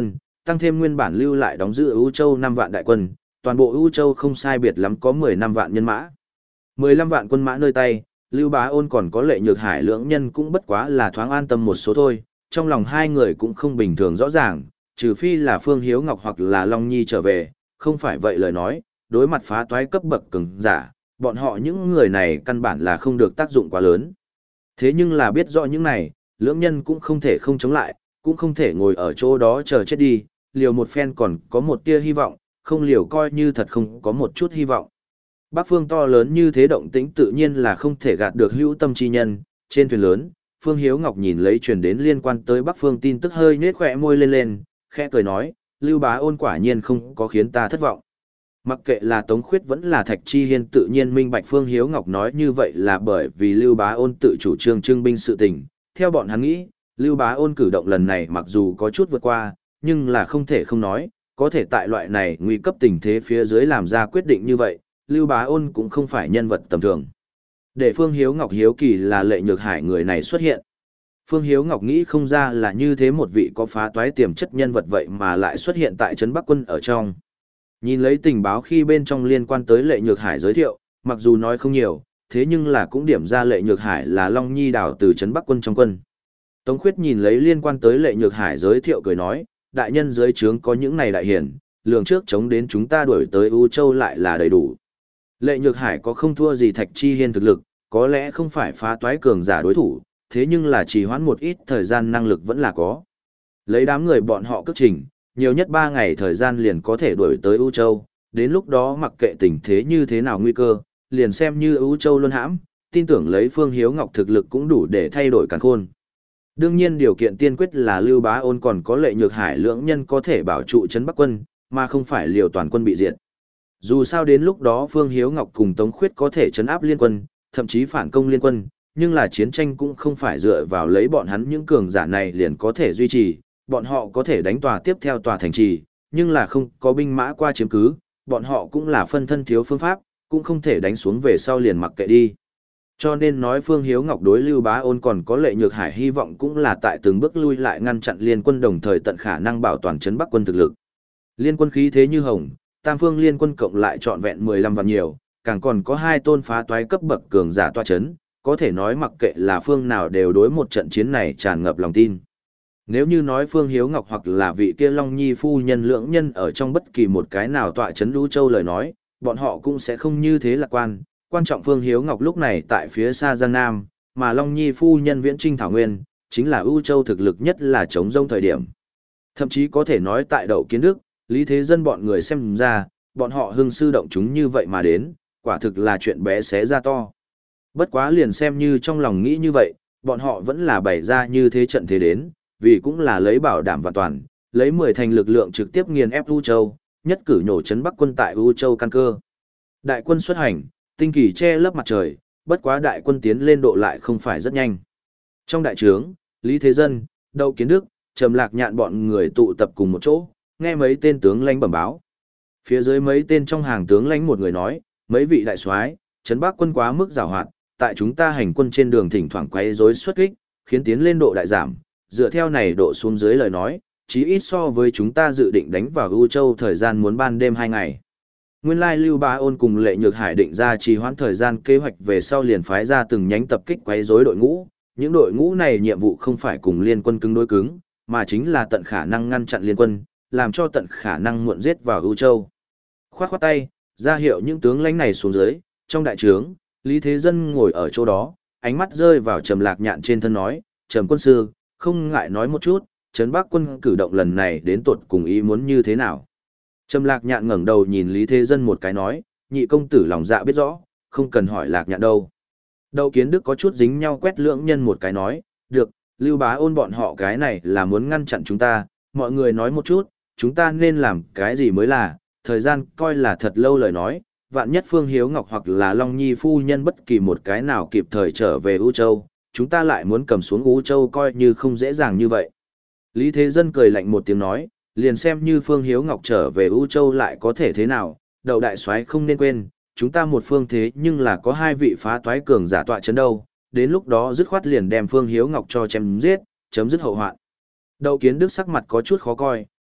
tăng thêm nguyên bản lưu lại đóng giữ ưu châu năm vạn đại quân, toàn bộ ưu châu không sai biệt lắm có mười lăm vạn nhân mã. mười lăm vạn quân mã nơi tay, Lưu Bá Ôn còn có Lệ Nhược Hải lưỡng nhân cũng bất quá là thoáng an tâm một số thôi, trong lòng hai người cũng không bình thường rõ ràng, trừ phi là Phương Hiếu Ngọc hoặc là Long Nhi trở về, không phải vậy lời nói, đối mặt phá toái cấp bậc cường giả, bọn họ những người này căn bản là không được tác dụng quá lớn. Thế nhưng là biết rõ những này, lưỡng nhân cũng không thể không chống lại, cũng không thể ngồi ở chỗ đó chờ chết đi, liều một phen còn có một tia hy vọng, không liều coi như thật không có một chút hy vọng. Bắc phương to lớn như thế động tĩnh tự nhiên là không thể gạt được hữu tâm chi nhân, trên thuyền lớn, Phương Hiếu Ngọc nhìn lấy truyền đến liên quan tới Bắc phương tin tức hơi nhếch khỏe môi lên lên, khẽ cười nói, Lưu Bá Ôn quả nhiên không có khiến ta thất vọng. Mặc kệ là Tống Khuyết vẫn là Thạch Chi Hiên tự nhiên minh bạch Phương Hiếu Ngọc nói như vậy là bởi vì Lưu Bá Ôn tự chủ trương trưng binh sự tình, theo bọn hắn nghĩ, Lưu Bá Ôn cử động lần này mặc dù có chút vượt qua, nhưng là không thể không nói, có thể tại loại này nguy cấp tình thế phía dưới làm ra quyết định như vậy, Lưu Bá Ôn cũng không phải nhân vật tầm thường. Để Phương Hiếu Ngọc hiếu kỳ là Lệ Nhược Hải người này xuất hiện. Phương Hiếu Ngọc nghĩ không ra là như thế một vị có phá toái tiềm chất nhân vật vậy mà lại xuất hiện tại trấn Bắc Quân ở trong. Nhìn lấy tình báo khi bên trong liên quan tới Lệ Nhược Hải giới thiệu, mặc dù nói không nhiều, thế nhưng là cũng điểm ra Lệ Nhược Hải là Long Nhi đảo từ trấn Bắc Quân trong quân. Tống Khuyết nhìn lấy liên quan tới Lệ Nhược Hải giới thiệu cười nói, đại nhân dưới trướng có những này đại hiển, lường trước chống đến chúng ta đuổi tới U Châu lại là đầy đủ. Lệ Nhược Hải có không thua gì Thạch Chi Hiên thực lực, có lẽ không phải phá toái cường giả đối thủ, thế nhưng là trì hoãn một ít thời gian năng lực vẫn là có. Lấy đám người bọn họ cất trình, nhiều nhất ba ngày thời gian liền có thể đuổi tới U Châu, đến lúc đó mặc kệ tình thế như thế nào nguy cơ, liền xem như U Châu luôn hãm, tin tưởng lấy Phương Hiếu Ngọc thực lực cũng đủ để thay đổi càn khôn. Đương nhiên điều kiện tiên quyết là Lưu Bá Ôn còn có Lệ Nhược Hải lưỡng nhân có thể bảo trụ trấn Bắc Quân, mà không phải liều toàn quân bị diệt. Dù sao đến lúc đó Phương Hiếu Ngọc cùng Tống Khuyết có thể trấn áp liên quân, thậm chí phản công liên quân, nhưng là chiến tranh cũng không phải dựa vào lấy bọn hắn những cường giả này liền có thể duy trì, bọn họ có thể đánh tòa tiếp theo tòa thành trì, nhưng là không có binh mã qua chiếm cứ, bọn họ cũng là phân thân thiếu phương pháp, cũng không thể đánh xuống về sau liền mặc kệ đi. Cho nên nói Phương Hiếu Ngọc đối Lưu Bá Ôn còn có Lệ Nhược Hải hy vọng cũng là tại từng bước lui lại ngăn chặn liên quân đồng thời tận khả năng bảo toàn trấn Bắc Quân thực lực. Liên quân khí thế như hồng, tam phương liên quân cộng lại trọn vẹn mười lăm vạn nhiều, càng còn có hai tôn phá toái cấp bậc cường giả tọa chấn, có thể nói mặc kệ là phương nào đều đối một trận chiến này tràn ngập lòng tin. Nếu như nói Phương Hiếu Ngọc hoặc là vị kia Long Nhi phu nhân lưỡng nhân ở trong bất kỳ một cái nào tọa chấn Lũ Châu lời nói, bọn họ cũng sẽ không như thế lạc quan. Quan trọng Phương Hiếu Ngọc lúc này tại phía xa Giang Nam, mà Long Nhi phu nhân viễn trinh Thảo Nguyên, chính là ưu châu thực lực nhất là chống rông thời điểm. Thậm chí có thể nói tại Đậu Kiến Đức, Lý Thế Dân bọn người xem ra, bọn họ hưng sư động chúng như vậy mà đến, quả thực là chuyện bé xé ra to. Bất quá liền xem như trong lòng nghĩ như vậy, bọn họ vẫn là bày ra như thế trận thế đến, vì cũng là lấy bảo đảm vạn toàn, lấy mười thành lực lượng trực tiếp nghiền ép U Châu, nhất cử nhổ chấn Bắc Quân tại U Châu căn cơ. Đại quân xuất hành, tinh kỳ che lấp mặt trời, bất quá đại quân tiến lên độ lại không phải rất nhanh. Trong đại trướng, Lý Thế Dân, Đậu Kiến Đức, Trầm Lạc Nhạn bọn người tụ tập cùng một chỗ, nghe mấy tên tướng lãnh bẩm báo. Phía dưới mấy tên trong hàng tướng lãnh một người nói, mấy vị đại soái, trấn Bắc Quân quá mức giàu hoạt, tại chúng ta hành quân trên đường thỉnh thoảng quấy rối xuất kích, khiến tiến lên độ đại giảm, dựa theo này độ xuống dưới lời nói, chí ít so với chúng ta dự định đánh vào U Châu thời gian muốn ban đêm hai ngày. Nguyên lai Lưu Bá Ôn cùng Lệ Nhược Hải định ra trì hoãn thời gian kế hoạch về sau liền phái ra từng nhánh tập kích quấy rối đội ngũ, những đội ngũ này nhiệm vụ không phải cùng liên quân cứng đối cứng, mà chính là tận khả năng ngăn chặn liên quân, làm cho tận khả năng muộn giết vào U Châu. Khoát khoát tay, ra hiệu những tướng lãnh này xuống dưới, trong đại trướng, Lý Thế Dân ngồi ở chỗ đó, ánh mắt rơi vào Trầm Lạc Nhạn trên thân nói, Trầm quân sư, không ngại nói một chút, Trấn Bắc Quân cử động lần này đến tột cùng ý muốn như thế nào. Trầm Lạc Nhạn ngẩng đầu nhìn Lý Thế Dân một cái nói, nhị công tử lòng dạ biết rõ, không cần hỏi Lạc Nhạn đâu. Đậu Kiến Đức có chút dính nhau quét lưỡng nhân một cái nói, được, Lưu Bá Ôn bọn họ cái này là muốn ngăn chặn chúng ta, mọi người nói một chút, chúng ta nên làm cái gì mới là, thời gian coi là thật lâu lời nói, vạn nhất Phương Hiếu Ngọc hoặc là Long Nhi phu nhân bất kỳ một cái nào kịp thời trở về U Châu, chúng ta lại muốn cầm xuống U Châu coi như không dễ dàng như vậy. Lý Thế Dân cười lạnh một tiếng nói, liền xem như Phương Hiếu Ngọc trở về U Châu lại có thể thế nào, Đậu đại soái không nên quên, chúng ta một phương thế nhưng là có hai vị phá toái cường giả tọa chấn đâu, đến lúc đó dứt khoát liền đem Phương Hiếu Ngọc cho chém giết, chấm dứt hậu hoạn. Đậu Kiến Đức sắc mặt có chút khó coi,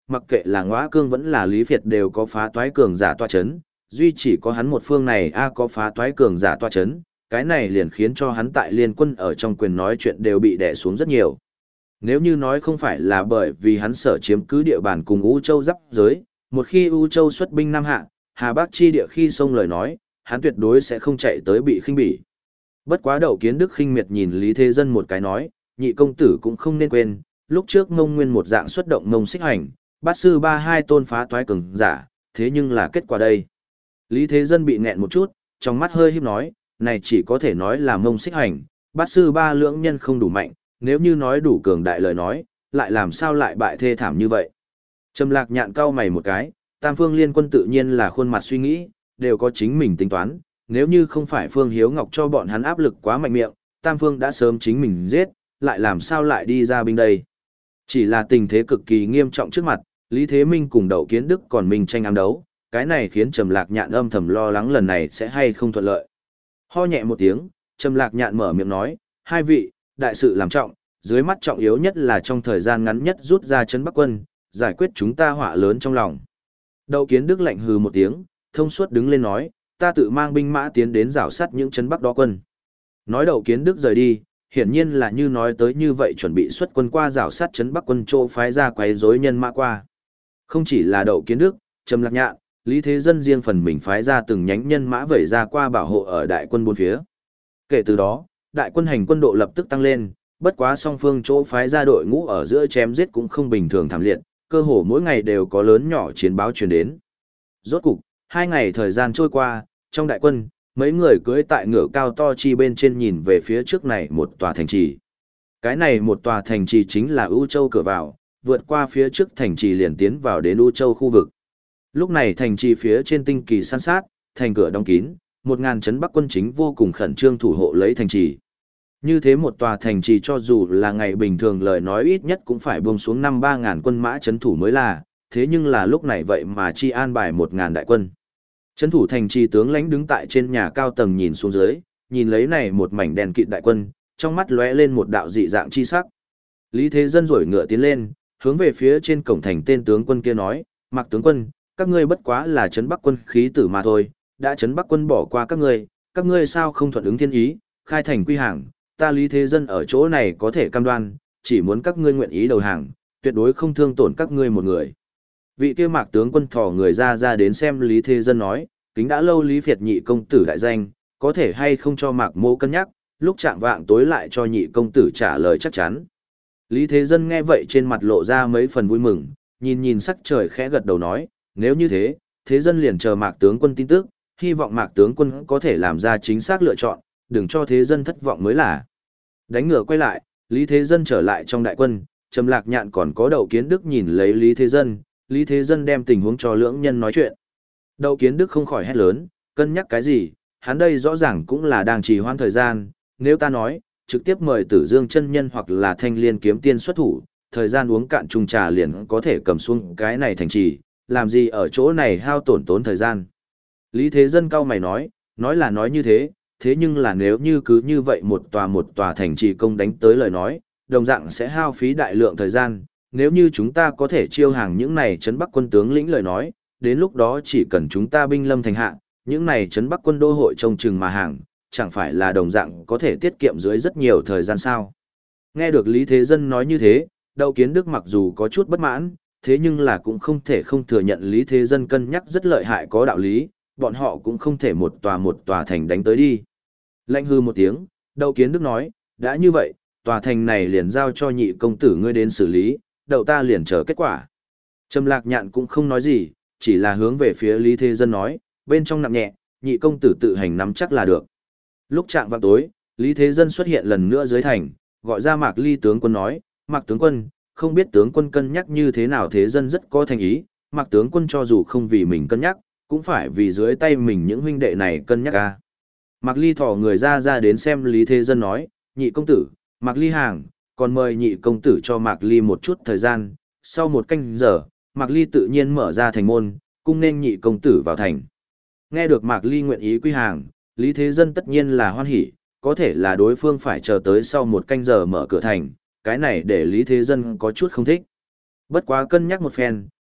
mặc kệ là Ngõa Cương vẫn là Lý Việt đều có phá toái cường giả tọa chấn, duy chỉ có hắn một phương này a có phá toái cường giả tọa chấn, cái này liền khiến cho hắn tại liên quân ở trong quyền nói chuyện đều bị đè xuống rất nhiều. Nếu như nói không phải là bởi vì hắn sở chiếm cứ địa bàn cùng U Châu giáp giới, một khi U Châu xuất binh Nam Hạ, Hà Bắc chi địa khi xông lời nói, hắn tuyệt đối sẽ không chạy tới bị khinh bỉ. Bất quá Đậu Kiến Đức khinh miệt nhìn Lý Thế Dân một cái nói, nhị công tử cũng không nên quên, lúc trước Ngông Nguyên một dạng xuất động Ngông Xích Hành, bát sư ba hai tôn phá toái cường giả, thế nhưng là kết quả đây. Lý Thế Dân bị nghẹn một chút, trong mắt hơi híp nói, này chỉ có thể nói là Ngông Xích Hành, bát sư ba lưỡng nhân không đủ mạnh, nếu như nói đủ cường đại lời nói, lại làm sao lại bại thê thảm như vậy. Trầm Lạc Nhạn cau mày một cái, Tam Phương Liên Quân tự nhiên là khuôn mặt suy nghĩ, đều có chính mình tính toán, nếu như không phải Phương Hiếu Ngọc cho bọn hắn áp lực quá mạnh miệng, Tam Phương đã sớm chính mình giết, lại làm sao lại đi ra binh đây. Chỉ là tình thế cực kỳ nghiêm trọng trước mặt, Lý Thế Minh cùng Đậu Kiến Đức còn mình tranh ám đấu, cái này khiến Trầm Lạc Nhạn âm thầm lo lắng lần này sẽ hay không thuận lợi. Ho nhẹ một tiếng, Trầm Lạc Nhạn mở miệng nói, hai vị, đại sự làm trọng, dưới mắt trọng yếu nhất là trong thời gian ngắn nhất rút ra trấn Bắc quân, giải quyết chúng ta họa lớn trong lòng. Đậu Kiến Đức lạnh hừ một tiếng, thông suốt đứng lên nói, ta tự mang binh mã tiến đến rảo sát những trấn Bắc đó quân. Nói Đậu Kiến Đức rời đi, hiển nhiên là như nói tới như vậy chuẩn bị xuất quân qua rảo sát trấn Bắc quân chỗ phái ra quấy rối nhân mã qua. Không chỉ là Đậu Kiến Đức, Trầm Lạc Nhạn, Lý Thế Dân riêng phần mình phái ra từng nhánh nhân mã vẩy ra qua bảo hộ ở đại quân bốn phía. Kể từ đó, đại quân hành quân độ lập tức tăng lên, bất quá song phương chỗ phái ra đội ngũ ở giữa chém giết cũng không bình thường thảm liệt, cơ hồ mỗi ngày đều có lớn nhỏ chiến báo truyền đến. Rốt cục, hai ngày thời gian trôi qua, trong đại quân, mấy người cưỡi tại ngựa cao to chi bên trên nhìn về phía trước này một tòa thành trì. Cái này một tòa thành trì chính là U Châu cửa vào, vượt qua phía trước thành trì liền tiến vào đến U Châu khu vực. Lúc này thành trì phía trên tinh kỳ san sát, thành cửa đóng kín, một ngàn trấn Bắc quân chính vô cùng khẩn trương thủ hộ lấy thành trì. Như thế một tòa thành trì cho dù là ngày bình thường lời nói ít nhất cũng phải buông xuống năm ba ngàn quân mã trấn thủ mới là, thế nhưng là lúc này vậy mà chi an bài một ngàn đại quân. Trấn thủ thành trì tướng lãnh đứng tại trên nhà cao tầng nhìn xuống dưới, nhìn lấy này một mảnh đèn kịt đại quân, trong mắt lóe lên một đạo dị dạng chi sắc. Lý Thế Dân rổi ngựa tiến lên, hướng về phía trên cổng thành tên tướng quân kia nói, Mạc tướng quân, các ngươi bất quá là trấn Bắc quân khí tử mà thôi, đã trấn Bắc quân bỏ qua các ngươi, các ngươi sao không thuận ứng thiên ý, khai thành quy hàng, ta Lý Thế Dân ở chỗ này có thể cam đoan, chỉ muốn các ngươi nguyện ý đầu hàng, tuyệt đối không thương tổn các ngươi một người. Vị kia Mạc tướng quân thò người ra ra đến xem Lý Thế Dân nói, kính đã lâu Lý Việt nhị công tử đại danh, có thể hay không cho Mạc Mô cân nhắc, lúc trạng vạng tối lại cho nhị công tử trả lời chắc chắn. Lý Thế Dân nghe vậy trên mặt lộ ra mấy phần vui mừng, nhìn nhìn sắc trời khẽ gật đầu nói, nếu như thế, Thế Dân liền chờ Mạc tướng quân tin tức, hy vọng Mạc tướng quân có thể làm ra chính xác lựa chọn, đừng cho Thế Dân thất vọng mới là. Đánh ngựa quay lại, Lý Thế Dân trở lại trong đại quân, Trầm Lạc Nhạn còn có Đậu Kiến Đức nhìn lấy Lý Thế Dân, Lý Thế Dân đem tình huống cho lưỡng nhân nói chuyện. Đậu Kiến Đức không khỏi hét lớn, cân nhắc cái gì, hắn đây rõ ràng cũng là đang trì hoãn thời gian, nếu ta nói, trực tiếp mời Tử Dương chân nhân hoặc là Thanh Liên kiếm tiên xuất thủ, thời gian uống cạn chung trà liền có thể cầm xuống cái này thành trì, làm gì ở chỗ này hao tổn tốn thời gian. Lý Thế Dân cau mày nói, nói là nói như thế, thế nhưng là nếu như cứ như vậy một tòa một tòa thành trì công đánh tới lời nói, đồng dạng sẽ hao phí đại lượng thời gian, nếu như chúng ta có thể chiêu hàng những này trấn Bắc quân tướng lĩnh lời nói, đến lúc đó chỉ cần chúng ta binh lâm thành hạ, những này trấn Bắc quân đô hội trông chừng mà hàng, chẳng phải là đồng dạng có thể tiết kiệm dưới rất nhiều thời gian sao. Nghe được Lý Thế Dân nói như thế, Đậu Kiến Đức mặc dù có chút bất mãn, thế nhưng là cũng không thể không thừa nhận Lý Thế Dân cân nhắc rất lợi hại có đạo lý, bọn họ cũng không thể một tòa một tòa thành đánh tới đi. Lạnh hư một tiếng, Đậu Kiến Đức nói, đã như vậy, tòa thành này liền giao cho nhị công tử ngươi đến xử lý, đậu ta liền chờ kết quả. Trầm Lạc Nhạn cũng không nói gì, chỉ là hướng về phía Lý Thế Dân nói, bên trong nặng nhẹ, nhị công tử tự hành nắm chắc là được. Lúc chạng vào tối, Lý Thế Dân xuất hiện lần nữa dưới thành, gọi ra Mạc Ly tướng quân nói, Mạc tướng quân, không biết tướng quân cân nhắc như thế nào. Thế Dân rất có thành ý, Mạc tướng quân cho dù không vì mình cân nhắc, cũng phải vì dưới tay mình những huynh đệ này cân nhắc ca. Mạc Ly thỏ người ra ra đến xem Lý Thế Dân nói, nhị công tử, Mạc Ly hàng, còn mời nhị công tử cho Mạc Ly một chút thời gian, sau một canh giờ, Mạc Ly tự nhiên mở ra thành môn, cung nên nhị công tử vào thành. Nghe được Mạc Ly nguyện ý quy hàng, Lý Thế Dân tất nhiên là hoan hỉ, có thể là đối phương phải chờ tới sau một canh giờ mở cửa thành, cái này để Lý Thế Dân có chút không thích. Bất quá cân nhắc một phen,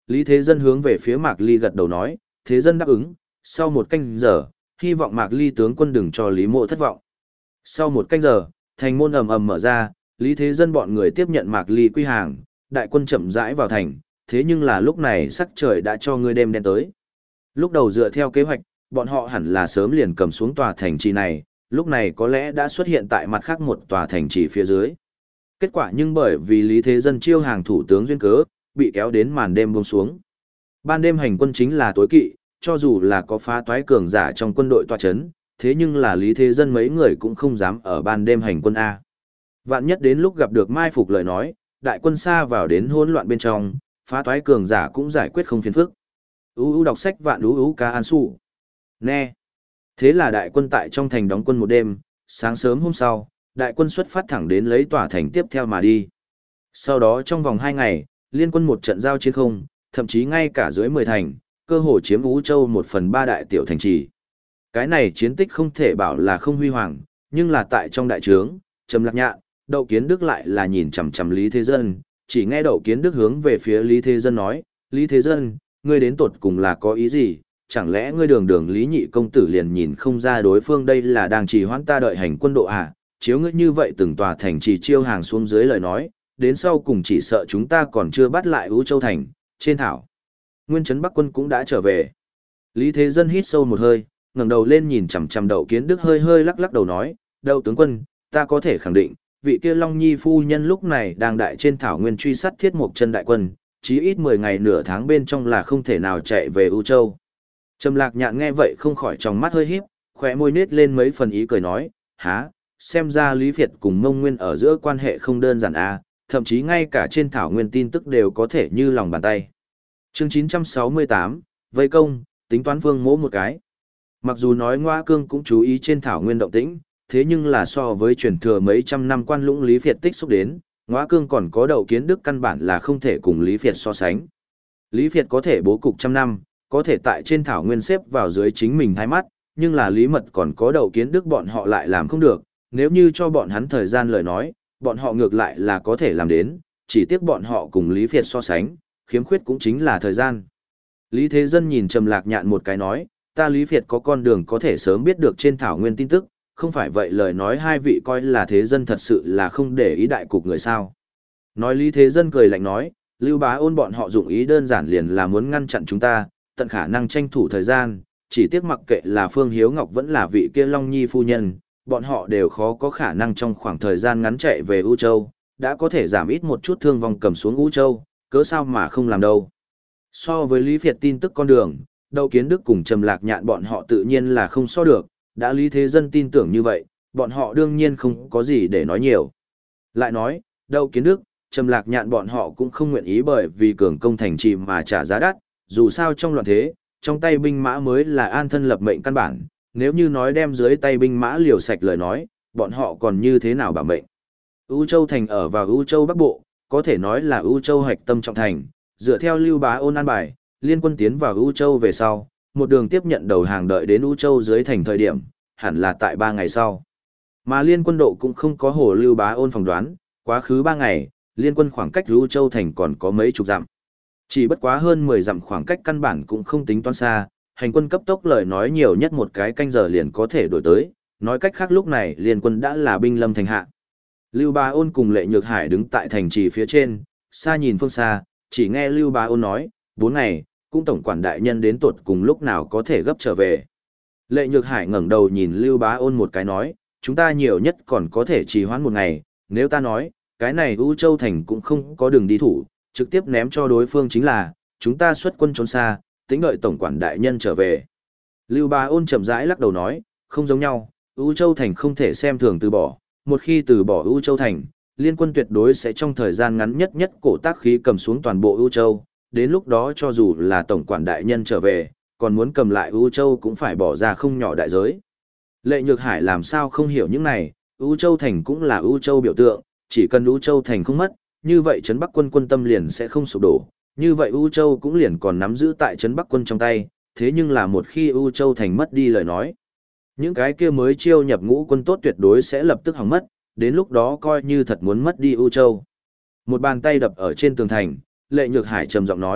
Lý Thế Dân hướng về phía Mạc Ly gật đầu nói, Thế Dân đáp ứng, sau một canh giờ, hy vọng Mạc Ly tướng quân đừng cho Lý Mộ thất vọng. Sau một canh giờ, thành môn ầm ầm mở ra, Lý Thế Dân bọn người tiếp nhận Mạc Ly quy hàng, đại quân chậm rãi vào thành, thế nhưng là lúc này sắc trời đã cho người đêm đen tới. Lúc đầu dựa theo kế hoạch, bọn họ hẳn là sớm liền cầm xuống tòa thành trì này, lúc này có lẽ đã xuất hiện tại mặt khác một tòa thành trì phía dưới. Kết quả nhưng bởi vì Lý Thế Dân chiêu hàng thủ tướng duyên cớ, bị kéo đến màn đêm buông xuống. Ban đêm hành quân chính là tối kỵ, cho dù là có phá toái cường giả trong quân đội tọa chấn, thế nhưng là Lý Thế Dân mấy người cũng không dám ở ban đêm hành quân A. Vạn nhất đến lúc gặp được mai phục lời nói, đại quân xa vào đến hỗn loạn bên trong, phá toái cường giả cũng giải quyết không phiền phức. U U đọc sách vạn U U ca an su. Nè. Thế là đại quân tại trong thành đóng quân một đêm, sáng sớm hôm sau, đại quân xuất phát thẳng đến lấy tòa thành tiếp theo mà đi. Sau đó trong vòng hai ngày, liên quân một trận giao chiến không, thậm chí ngay cả dưới mười thành, cơ hồ chiếm Ú Châu một phần ba đại tiểu thành trì. Cái này chiến tích không thể bảo là không huy hoàng, nhưng là tại trong đại trướng, Trầm Lạc Nhạn, Đậu Kiến Đức lại là nhìn chằm chằm Lý Thế Dân, chỉ nghe Đậu Kiến Đức hướng về phía Lý Thế Dân nói, Lý Thế Dân, ngươi đến tột cùng là có ý gì, chẳng lẽ ngươi đường đường Lý Nhị công tử liền nhìn không ra đối phương đây là đang trì hoãn ta đợi hành quân độ à, chiếu ngươi như vậy từng tòa thành trì chiêu hàng xuống dưới lời nói, đến sau cùng chỉ sợ chúng ta còn chưa bắt lại Ú Châu thành, trên thảo. Nguyên trấn Bắc quân cũng đã trở về. Lý Thế Dân hít sâu một hơi, ngẩng đầu lên nhìn chằm chằm Đậu Kiến Đức hơi hơi lắc lắc đầu nói, Đậu tướng quân, ta có thể khẳng định, vị kia Long Nhi phu nhân lúc này đang đại trên thảo nguyên truy sát Thiết Mộc Chân đại quân, chí ít mười ngày nửa tháng bên trong là không thể nào chạy về U Châu. Trầm Lạc Nhạn nghe vậy không khỏi tròng mắt hơi híp, khóe môi nết lên mấy phần ý cười nói, há, xem ra Lý Việt cùng Mông Nguyên ở giữa quan hệ không đơn giản a, thậm chí ngay cả trên thảo nguyên tin tức đều có thể như lòng bàn tay. Chương chín trăm sáu mươi tám, vây công, tính toán Vương Mỗ một cái. Mặc dù nói Ngoa Cương cũng chú ý trên thảo nguyên động tĩnh, thế nhưng là so với truyền thừa mấy trăm năm quan lũng Lý Việt tích xúc đến, Ngoa Cương còn có Đậu Kiến Đức căn bản là không thể cùng Lý Việt so sánh. Lý Việt có thể bố cục trăm năm, có thể tại trên thảo nguyên xếp vào dưới chính mình hai mắt, nhưng là Lý Mật còn có Đậu Kiến Đức bọn họ lại làm không được, nếu như cho bọn hắn thời gian lời nói, bọn họ ngược lại là có thể làm đến, chỉ tiếc bọn họ cùng Lý Việt so sánh, khiếm khuyết cũng chính là thời gian. Lý Thế Dân nhìn Trầm Lạc Nhạn một cái nói, ta Lý Việt có con đường có thể sớm biết được trên thảo nguyên tin tức, không phải vậy lời nói hai vị coi là Thế Dân thật sự là không để ý đại cục người sao. Nói Lý Thế Dân cười lạnh nói, Lưu Bá Ôn bọn họ dụng ý đơn giản liền là muốn ngăn chặn chúng ta, tận khả năng tranh thủ thời gian, chỉ tiếc mặc kệ là Phương Hiếu Ngọc vẫn là vị kia Long Nhi phu nhân, bọn họ đều khó có khả năng trong khoảng thời gian ngắn chạy về U Châu, đã có thể giảm ít một chút thương vong cầm xuống U Châu, cớ sao mà không làm đâu. So với Lý Việt tin tức con đường, Đậu Kiến Đức cùng Trầm Lạc Nhạn bọn họ tự nhiên là không so được, đã Lý Thế Dân tin tưởng như vậy, bọn họ đương nhiên không có gì để nói nhiều. Lại nói, Đậu Kiến Đức, Trầm Lạc Nhạn bọn họ cũng không nguyện ý bởi vì cường công thành trì mà trả giá đắt, dù sao trong loạn thế, trong tay binh mã mới là an thân lập mệnh căn bản, nếu như nói đem dưới tay binh mã liều sạch lời nói, bọn họ còn như thế nào bảo mệnh. U Châu thành ở vào U Châu Bắc Bộ, có thể nói là U Châu hạch tâm trọng thành, dựa theo Lưu Bá Ôn an bài, liên quân tiến vào U Châu về sau, một đường tiếp nhận đầu hàng đợi đến U Châu dưới thành thời điểm, hẳn là tại ba ngày sau. Mà liên quân độ cũng không có hồ Lưu Bá Ôn phỏng đoán, quá khứ ba ngày, liên quân khoảng cách U Châu thành còn có mấy chục dặm. Chỉ bất quá hơn mười dặm khoảng cách căn bản cũng không tính toán xa, hành quân cấp tốc lời nói nhiều nhất một cái canh giờ liền có thể đổi tới, nói cách khác lúc này liên quân đã là binh lâm thành hạ. Lưu Bá Ôn cùng Lệ Nhược Hải đứng tại thành trì phía trên, xa nhìn phương xa, chỉ nghe Lưu Bá Ôn nói, bốn ngày, cũng tổng quản đại nhân đến tuột cùng lúc nào có thể gấp trở về. Lệ Nhược Hải ngẩng đầu nhìn Lưu Bá Ôn một cái nói, chúng ta nhiều nhất còn có thể trì hoãn một ngày, nếu ta nói, cái này U Châu thành cũng không có đường đi thủ, trực tiếp ném cho đối phương chính là, chúng ta xuất quân trốn xa, tính đợi tổng quản đại nhân trở về. Lưu Bá Ôn chậm rãi lắc đầu nói, không giống nhau, U Châu thành không thể xem thường từ bỏ, một khi từ bỏ U Châu thành, liên quân tuyệt đối sẽ trong thời gian ngắn nhất nhất cổ tác khí cầm xuống toàn bộ U Châu, đến lúc đó cho dù là tổng quản đại nhân trở về, còn muốn cầm lại U Châu cũng phải bỏ ra không nhỏ đại giới. Lệ Nhược Hải làm sao không hiểu những này, U Châu thành cũng là U Châu biểu tượng, chỉ cần U Châu thành không mất, như vậy trấn Bắc quân quân tâm liền sẽ không sụp đổ, như vậy U Châu cũng liền còn nắm giữ tại trấn Bắc quân trong tay, thế nhưng là một khi U Châu thành mất đi lời nói, những cái kia mới chiêu nhập ngũ quân tốt tuyệt đối sẽ lập tức hỏng mất, đến lúc đó coi như thật muốn mất đi U Châu. Một bàn tay đập ở trên tường thành, Lệ Nhược Hải trầm giọng nói,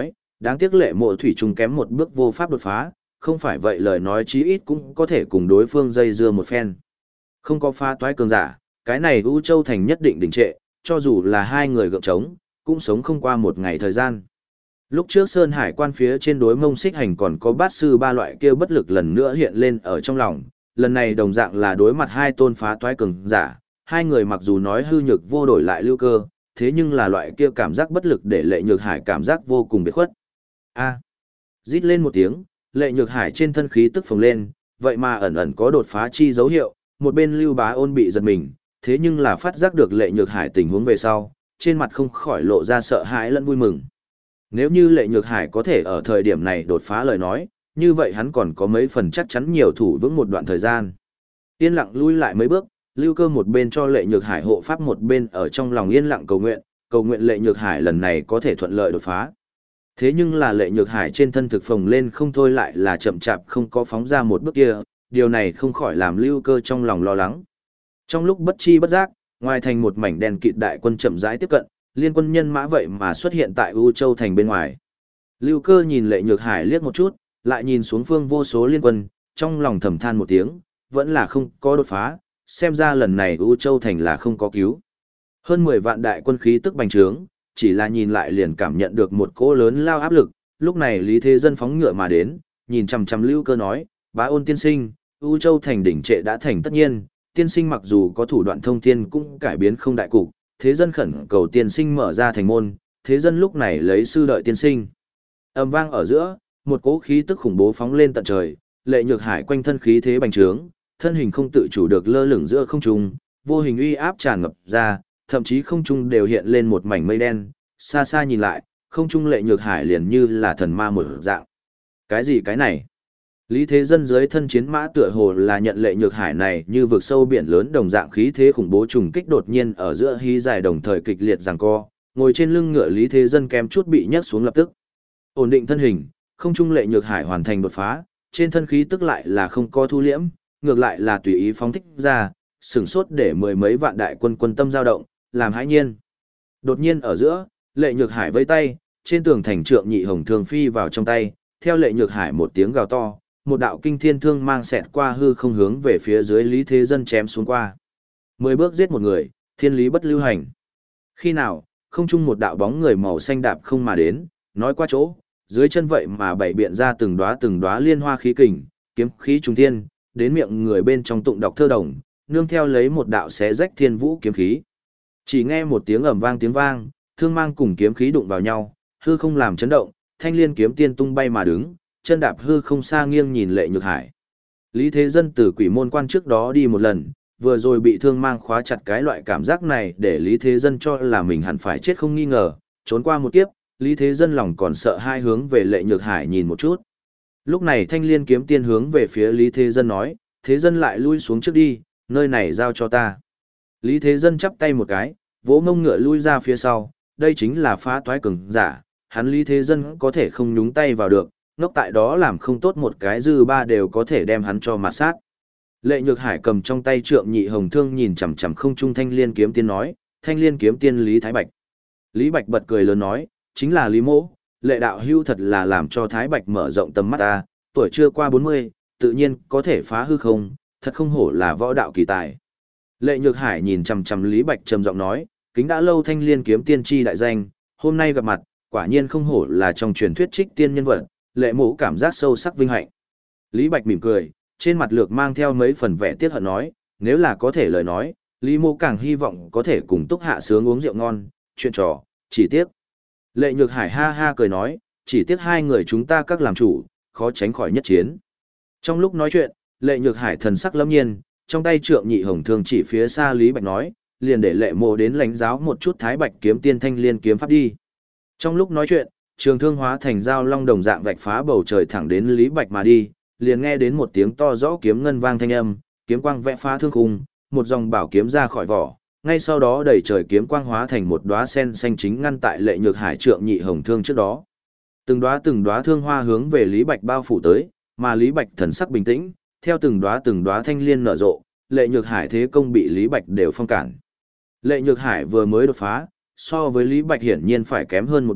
đáng tiếc lệ mộ thủy trùng kém một bước vô pháp đột phá, không phải vậy lời nói chí ít cũng có thể cùng đối phương dây dưa một phen. Không có phá toái cường giả, cái này U Châu Thành nhất định đình trệ, cho dù là hai người gượng trống, cũng sống không qua một ngày thời gian. Lúc trước Sơn Hải quan phía trên đối mông xích hành còn có bát sư ba loại kia bất lực lần nữa hiện lên ở trong lòng, lần này đồng dạng là đối mặt hai tôn phá toái cường giả, hai người mặc dù nói hư nhược vô đổi lại lưu cơ, thế nhưng là loại kia cảm giác bất lực để Lệ Nhược Hải cảm giác vô cùng biệt khuất. A. Rít lên một tiếng, Lệ Nhược Hải trên thân khí tức phồng lên, vậy mà ẩn ẩn có đột phá chi dấu hiệu, một bên Lưu Bá Ôn bị giật mình, thế nhưng là phát giác được Lệ Nhược Hải tình huống về sau, trên mặt không khỏi lộ ra sợ hãi lẫn vui mừng. Nếu như Lệ Nhược Hải có thể ở thời điểm này đột phá lời nói, như vậy hắn còn có mấy phần chắc chắn nhiều thủ vững một đoạn thời gian. Yên lặng lui lại mấy bước, Lưu Cơ một bên cho Lệ Nhược Hải hộ pháp, một bên ở trong lòng yên lặng cầu nguyện, cầu nguyện Lệ Nhược Hải lần này có thể thuận lợi đột phá. Thế nhưng là Lệ Nhược Hải trên thân thực phồng lên không thôi lại là chậm chạp không có phóng ra một bước kia, điều này không khỏi làm Lưu Cơ trong lòng lo lắng. Trong lúc bất chi bất giác, ngoài thành một mảnh đèn kịt đại quân chậm rãi tiếp cận, liên quân nhân mã vậy mà xuất hiện tại U Châu Thành bên ngoài. Lưu Cơ nhìn Lệ Nhược Hải liếc một chút, lại nhìn xuống phương vô số liên quân, trong lòng thầm than một tiếng, vẫn là không có đột phá, xem ra lần này U Châu Thành là không có cứu. Hơn mười vạn đại quân khí tức bành trướng, chỉ là nhìn lại liền cảm nhận được một cỗ lớn lao áp lực, lúc này Lý Thế Dân phóng ngựa mà đến, nhìn chằm chằm Lưu Cơ nói, Bá Ôn tiên sinh, U Châu Thành đỉnh trệ đã thành tất nhiên, tiên sinh mặc dù có thủ đoạn thông thiên cũng cải biến không đại cục, thế dân khẩn cầu tiên sinh mở ra thành môn, thế dân lúc này lấy sư đợi tiên sinh. Ầm vang ở giữa, một cỗ khí tức khủng bố phóng lên tận trời, Lệ Nhược Hải quanh thân khí thế bành trướng, thân hình không tự chủ được lơ lửng giữa không trung, vô hình uy áp tràn ngập ra, thậm chí không trung đều hiện lên một mảnh mây đen, xa xa nhìn lại, không trung Lệ Nhược Hải liền như là thần ma một dạng. Cái gì cái này? Lý Thế Dân dưới thân chiến mã tựa hồ là nhận Lệ Nhược Hải này như vực sâu biển lớn đồng dạng khí thế khủng bố trùng kích đột nhiên ở giữa hí dài đồng thời kịch liệt giằng co, ngồi trên lưng ngựa Lý Thế Dân kém chút bị nhấc xuống lập tức. Ổn định thân hình, không trung Lệ Nhược Hải hoàn thành đột phá, trên thân khí tức lại là không có thu liễm, ngược lại là tùy ý phóng thích ra, sửng sốt để mười mấy vạn đại quân quân tâm dao động, làm hãi nhiên. Đột nhiên ở giữa, Lệ Nhược Hải vẫy tay, trên tường thành trượng nhị hồng thương phi vào trong tay, theo Lệ Nhược Hải một tiếng gào to, một đạo kinh thiên thương mang xẹt qua hư không hướng về phía dưới Lý Thế Dân chém xuống qua. Mười bước giết một người, thiên lý bất lưu hành. Khi nào, không chung một đạo bóng người màu xanh đạp không mà đến, nói qua chỗ, dưới chân vậy mà bảy biện ra từng đóa từng đóa liên hoa khí kình, kiếm khí trùng thiên, đến miệng người bên trong tụng đọc thơ đồng, nương theo lấy một đạo xé rách thiên vũ kiếm khí. Chỉ nghe một tiếng ầm vang tiếng vang, thương mang cùng kiếm khí đụng vào nhau, hư không làm chấn động, thanh liên kiếm tiên tung bay mà đứng, chân đạp hư không xa nghiêng nhìn Lệ Nhược Hải. Lý Thế Dân từ quỷ môn quan trước đó đi một lần, vừa rồi bị thương mang khóa chặt cái loại cảm giác này để Lý Thế Dân cho là mình hẳn phải chết không nghi ngờ, trốn qua một kiếp, Lý Thế Dân lòng còn sợ hai hướng về Lệ Nhược Hải nhìn một chút. Lúc này thanh liên kiếm tiên hướng về phía Lý Thế Dân nói, Thế Dân lại lui xuống trước đi, nơi này giao cho ta. Lý Thế Dân chắp tay một cái, vỗ mông ngựa lui ra phía sau, đây chính là phá toái cường giả, hắn Lý Thế Dân có thể không nhúng tay vào được, ngốc tại đó làm không tốt một cái dư ba đều có thể đem hắn cho mặt sát. Lệ Nhược Hải cầm trong tay trượng nhị hồng thương nhìn chằm chằm không trung thanh liên kiếm tiên nói, thanh liên kiếm tiên Lý Thái Bạch. Lý Bạch bật cười lớn nói, chính là Lý Mỗ, Lệ đạo hưu thật là làm cho Thái Bạch mở rộng tầm mắt ta, tuổi chưa qua bốn mươi, tự nhiên có thể phá hư không, thật không hổ là võ đạo kỳ tài. Lệ Nhược Hải nhìn chằm chằm Lý Bạch trầm giọng nói, kính đã lâu thanh liên kiếm tiên chi đại danh, hôm nay gặp mặt, quả nhiên không hổ là trong truyền thuyết trích tiên nhân vật, Lệ Mỗ cảm giác sâu sắc vinh hạnh. Lý Bạch mỉm cười, trên mặt lược mang theo mấy phần vẻ tiếc hận nói, nếu là có thể lời nói, Lý Mỗ càng hy vọng có thể cùng Túc Hạ sướng uống rượu ngon, chuyện trò, chỉ tiếc. Lệ Nhược Hải ha ha cười nói, chỉ tiếc hai người chúng ta các làm chủ, khó tránh khỏi nhất chiến. Trong lúc nói chuyện, Lệ Nhược Hải thần sắc lâm nhiên, trong tay trượng nhị hồng thương chỉ phía xa Lý Bạch nói, liền để Lệ Mộ đến lãnh giáo một chút Thái Bạch kiếm tiên thanh liên kiếm pháp đi. Trong lúc nói chuyện, trường thương hóa thành dao long đồng dạng vạch phá bầu trời thẳng đến Lý Bạch mà đi, liền nghe đến một tiếng to rõ kiếm ngân vang thanh âm, kiếm quang vẽ phá thương khung, một dòng bảo kiếm ra khỏi vỏ, ngay sau đó đầy trời kiếm quang hóa thành một đóa sen xanh chính ngăn tại Lệ Nhược Hải trượng nhị hồng thương trước đó. Từng đóa từng đóa thương hoa hướng về Lý Bạch bao phủ tới, mà Lý Bạch thần sắc bình tĩnh, theo từng đóa từng đóa thanh liên nở rộ, Lệ Nhược Hải thế công bị Lý Bạch đều phong cản. Lệ Nhược Hải vừa mới đột phá, so với Lý Bạch hiển nhiên phải kém hơn một bậc,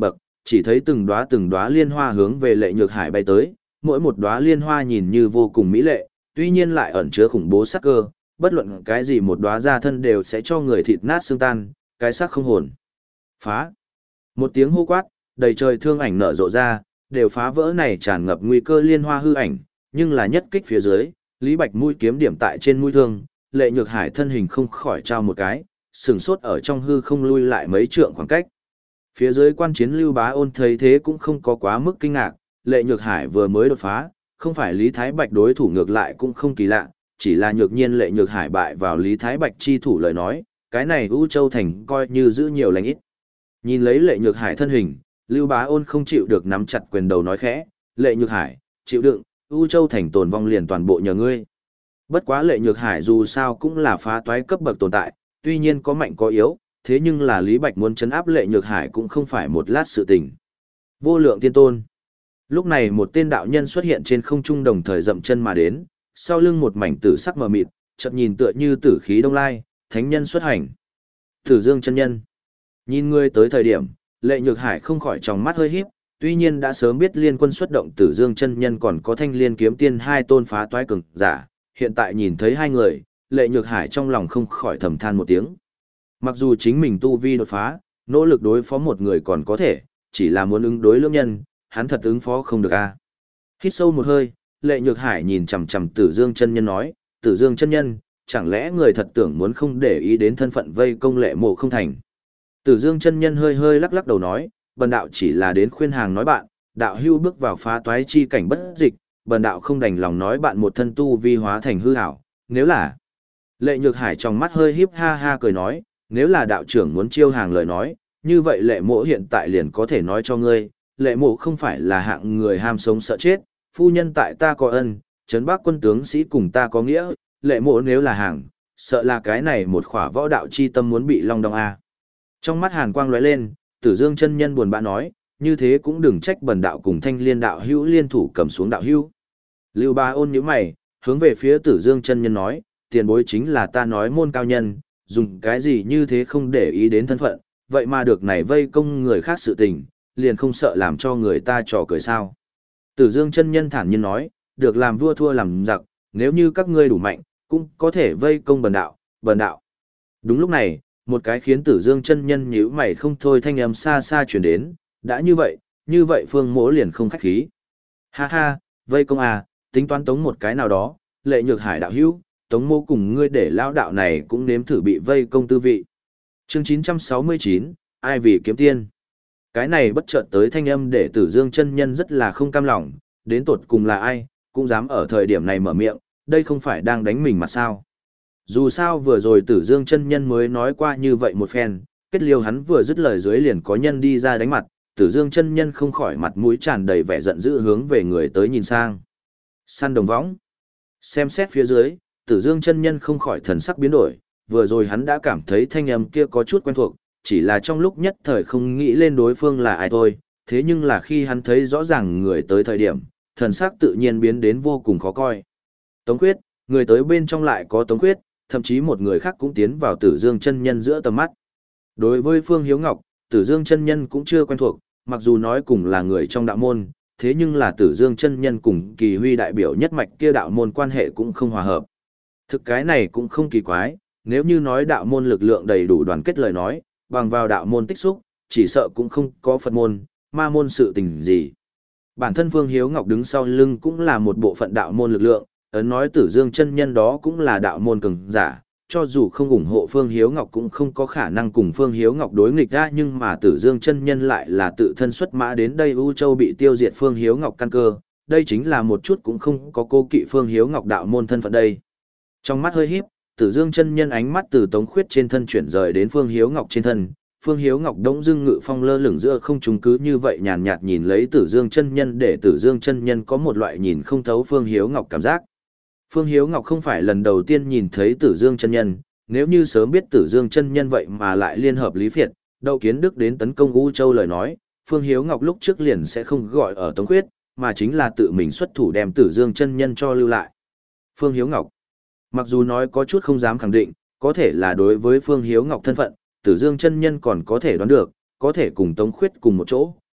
chỉ thấy từng đóa từng đóa liên hoa hướng về Lệ Nhược Hải bay tới, mỗi một đóa liên hoa nhìn như vô cùng mỹ lệ, tuy nhiên lại ẩn chứa khủng bố sắc cơ, bất luận cái gì một đóa ra thân đều sẽ cho người thịt nát xương tan, cái xác không hồn. Phá! Một tiếng hô quát, đầy trời thương ảnh nở rộ ra, đều phá vỡ này tràn ngập nguy cơ liên hoa hư ảnh, nhưng là nhất kích phía dưới, Lý Bạch mũi kiếm điểm tại trên mũi thương, Lệ Nhược Hải thân hình không khỏi trao một cái, sừng sốt ở trong hư không lui lại mấy trượng khoảng cách. Phía dưới quan chiến Lưu Bá Ôn thấy thế cũng không có quá mức kinh ngạc, Lệ Nhược Hải vừa mới đột phá, không phải Lý Thái Bạch đối thủ ngược lại cũng không kỳ lạ, chỉ là nhược nhiên Lệ Nhược Hải bại vào Lý Thái Bạch chi thủ lời nói, cái này U Châu Thành coi như giữ nhiều lành ít. Nhìn lấy Lệ Nhược Hải thân hình, Lưu Bá Ôn không chịu được nắm chặt quyền đầu nói khẽ, Lệ Nhược Hải, chịu đựng, U Châu Thành tồn vong liền toàn bộ nhờ ngươi. Bất quá Lệ Nhược Hải dù sao cũng là phá toái cấp bậc tồn tại, tuy nhiên có mạnh có yếu, thế nhưng là Lý Bạch muốn chấn áp Lệ Nhược Hải cũng không phải một lát sự tình. Vô lượng tiên tôn. Lúc này một tên đạo nhân xuất hiện trên không trung đồng thời dậm chân mà đến, sau lưng một mảnh tử sắc mờ mịt, chợt nhìn tựa như tử khí đông lai, thánh nhân xuất hành. Tử Dương chân nhân. Nhìn ngươi tới thời điểm, Lệ Nhược Hải không khỏi tròng mắt hơi híp, tuy nhiên đã sớm biết liên quân xuất động Tử Dương chân nhân còn có Thanh Liên kiếm tiên hai tôn phá toái cường giả, hiện tại nhìn thấy hai người, Lệ Nhược Hải trong lòng không khỏi thầm than một tiếng. Mặc dù chính mình tu vi đột phá, nỗ lực đối phó một người còn có thể, chỉ là muốn ứng đối lưỡng nhân, hắn thật ứng phó không được a. Hít sâu một hơi, Lệ Nhược Hải nhìn chằm chằm Tử Dương chân nhân nói, Tử Dương chân nhân, chẳng lẽ người thật tưởng muốn không để ý đến thân phận vây công Lệ Mộ không thành. Tử Dương chân nhân hơi hơi lắc lắc đầu nói, bần đạo chỉ là đến khuyên hàng nói bạn, đạo hưu bước vào phá toái chi cảnh bất dịch, bần đạo không đành lòng nói bạn một thân tu vi hóa thành hư ảo, nếu là. Lệ Nhược Hải trong mắt hơi híp ha ha cười nói, nếu là đạo trưởng muốn chiêu hàng lời nói, như vậy Lệ Mộ hiện tại liền có thể nói cho ngươi, Lệ Mộ không phải là hạng người ham sống sợ chết, phu nhân tại ta có ân, trấn Bắc quân tướng sĩ cùng ta có nghĩa, Lệ Mộ nếu là hàng, sợ là cái này một khỏa võ đạo chi tâm muốn bị long đong a. Trong mắt hàn quang lóe lên, Tử Dương chân nhân buồn bã nói, như thế cũng đừng trách bần đạo cùng Thanh Liên đạo hữu liên thủ cầm xuống đạo hữu. Lưu Bá Ôn nhíu mày, hướng về phía Tử Dương chân nhân nói, tiền bối chính là ta nói môn cao nhân, dùng cái gì như thế không để ý đến thân phận, vậy mà được này vây công người khác sự tình, liền không sợ làm cho người ta trò cười sao. Tử Dương chân nhân thản nhiên nói, được làm vua thua làm giặc, nếu như các ngươi đủ mạnh, cũng có thể vây công bần đạo, bần đạo. Đúng lúc này, một cái khiến Tử Dương chân nhân nhíu mày không thôi thanh âm xa xa truyền đến, đã như vậy, như vậy Phương Mỗ liền không khách khí. Ha ha, vây công à, tính toán tống một cái nào đó, Lệ Nhược Hải đạo hữu, tống mô cùng ngươi để lao đạo này cũng nếm thử bị vây công tư vị. Chương chín trăm sáu mươi chín, ai vì kiếm tiên. Cái này bất chợt tới thanh âm để Tử Dương chân nhân rất là không cam lòng, đến tột cùng là ai, cũng dám ở thời điểm này mở miệng, đây không phải đang đánh mình mà sao. Dù sao vừa rồi Tử Dương chân nhân mới nói qua như vậy một phen, kết liêu hắn vừa dứt lời dưới liền có nhân đi ra đánh mặt, Tử Dương chân nhân không khỏi mặt mũi tràn đầy vẻ giận dữ hướng về người tới nhìn sang. Săn đồng võng. Xem xét phía dưới, Tử Dương chân nhân không khỏi thần sắc biến đổi, vừa rồi hắn đã cảm thấy thanh âm kia có chút quen thuộc, chỉ là trong lúc nhất thời không nghĩ lên đối phương là ai thôi, thế nhưng là khi hắn thấy rõ ràng người tới thời điểm, thần sắc tự nhiên biến đến vô cùng khó coi. Tống Khuyết, người tới bên trong lại có Tống Khuyết, thậm chí một người khác cũng tiến vào Tử Dương chân nhân giữa tầm mắt. Đối với Phương Hiếu Ngọc, Tử Dương chân nhân cũng chưa quen thuộc, mặc dù nói cùng là người trong đạo môn, thế nhưng là Tử Dương chân nhân cùng Kỳ Huy đại biểu nhất mạch kia đạo môn quan hệ cũng không hòa hợp. Thực cái này cũng không kỳ quái, nếu như nói đạo môn lực lượng đầy đủ đoàn kết lời nói, bằng vào đạo môn tích xúc, chỉ sợ cũng không có Phật môn, ma môn sự tình gì. Bản thân Phương Hiếu Ngọc đứng sau lưng cũng là một bộ phận đạo môn lực lượng, ấn nói Tử Dương chân nhân đó cũng là đạo môn cường giả, cho dù không ủng hộ Phương Hiếu Ngọc cũng không có khả năng cùng Phương Hiếu Ngọc đối nghịch ra, nhưng mà Tử Dương chân nhân lại là tự thân xuất mã đến đây U Châu bị tiêu diệt Phương Hiếu Ngọc căn cơ, đây chính là một chút cũng không có cô kỵ Phương Hiếu Ngọc đạo môn thân phận đây. Trong mắt hơi híp, Tử Dương chân nhân ánh mắt từ Tống Khuyết trên thân chuyển rời đến Phương Hiếu Ngọc trên thân, Phương Hiếu Ngọc đống dưng ngự phong lơ lửng giữa không trung cứ như vậy nhàn nhạt nhìn lấy Tử Dương chân nhân để Tử Dương chân nhân có một loại nhìn không thấu Phương Hiếu Ngọc cảm giác. Phương Hiếu Ngọc không phải lần đầu tiên nhìn thấy Tử Dương chân nhân, nếu như sớm biết Tử Dương chân nhân vậy mà lại liên hợp Lý Phiệt, Đậu Kiến Đức đến tấn công U Châu lời nói, Phương Hiếu Ngọc lúc trước liền sẽ không gọi ở Tống Khuyết, mà chính là tự mình xuất thủ đem Tử Dương chân nhân cho lưu lại. Phương Hiếu Ngọc, mặc dù nói có chút không dám khẳng định, có thể là đối với Phương Hiếu Ngọc thân phận, Tử Dương chân nhân còn có thể đoán được, có thể cùng Tống Khuyết cùng một chỗ,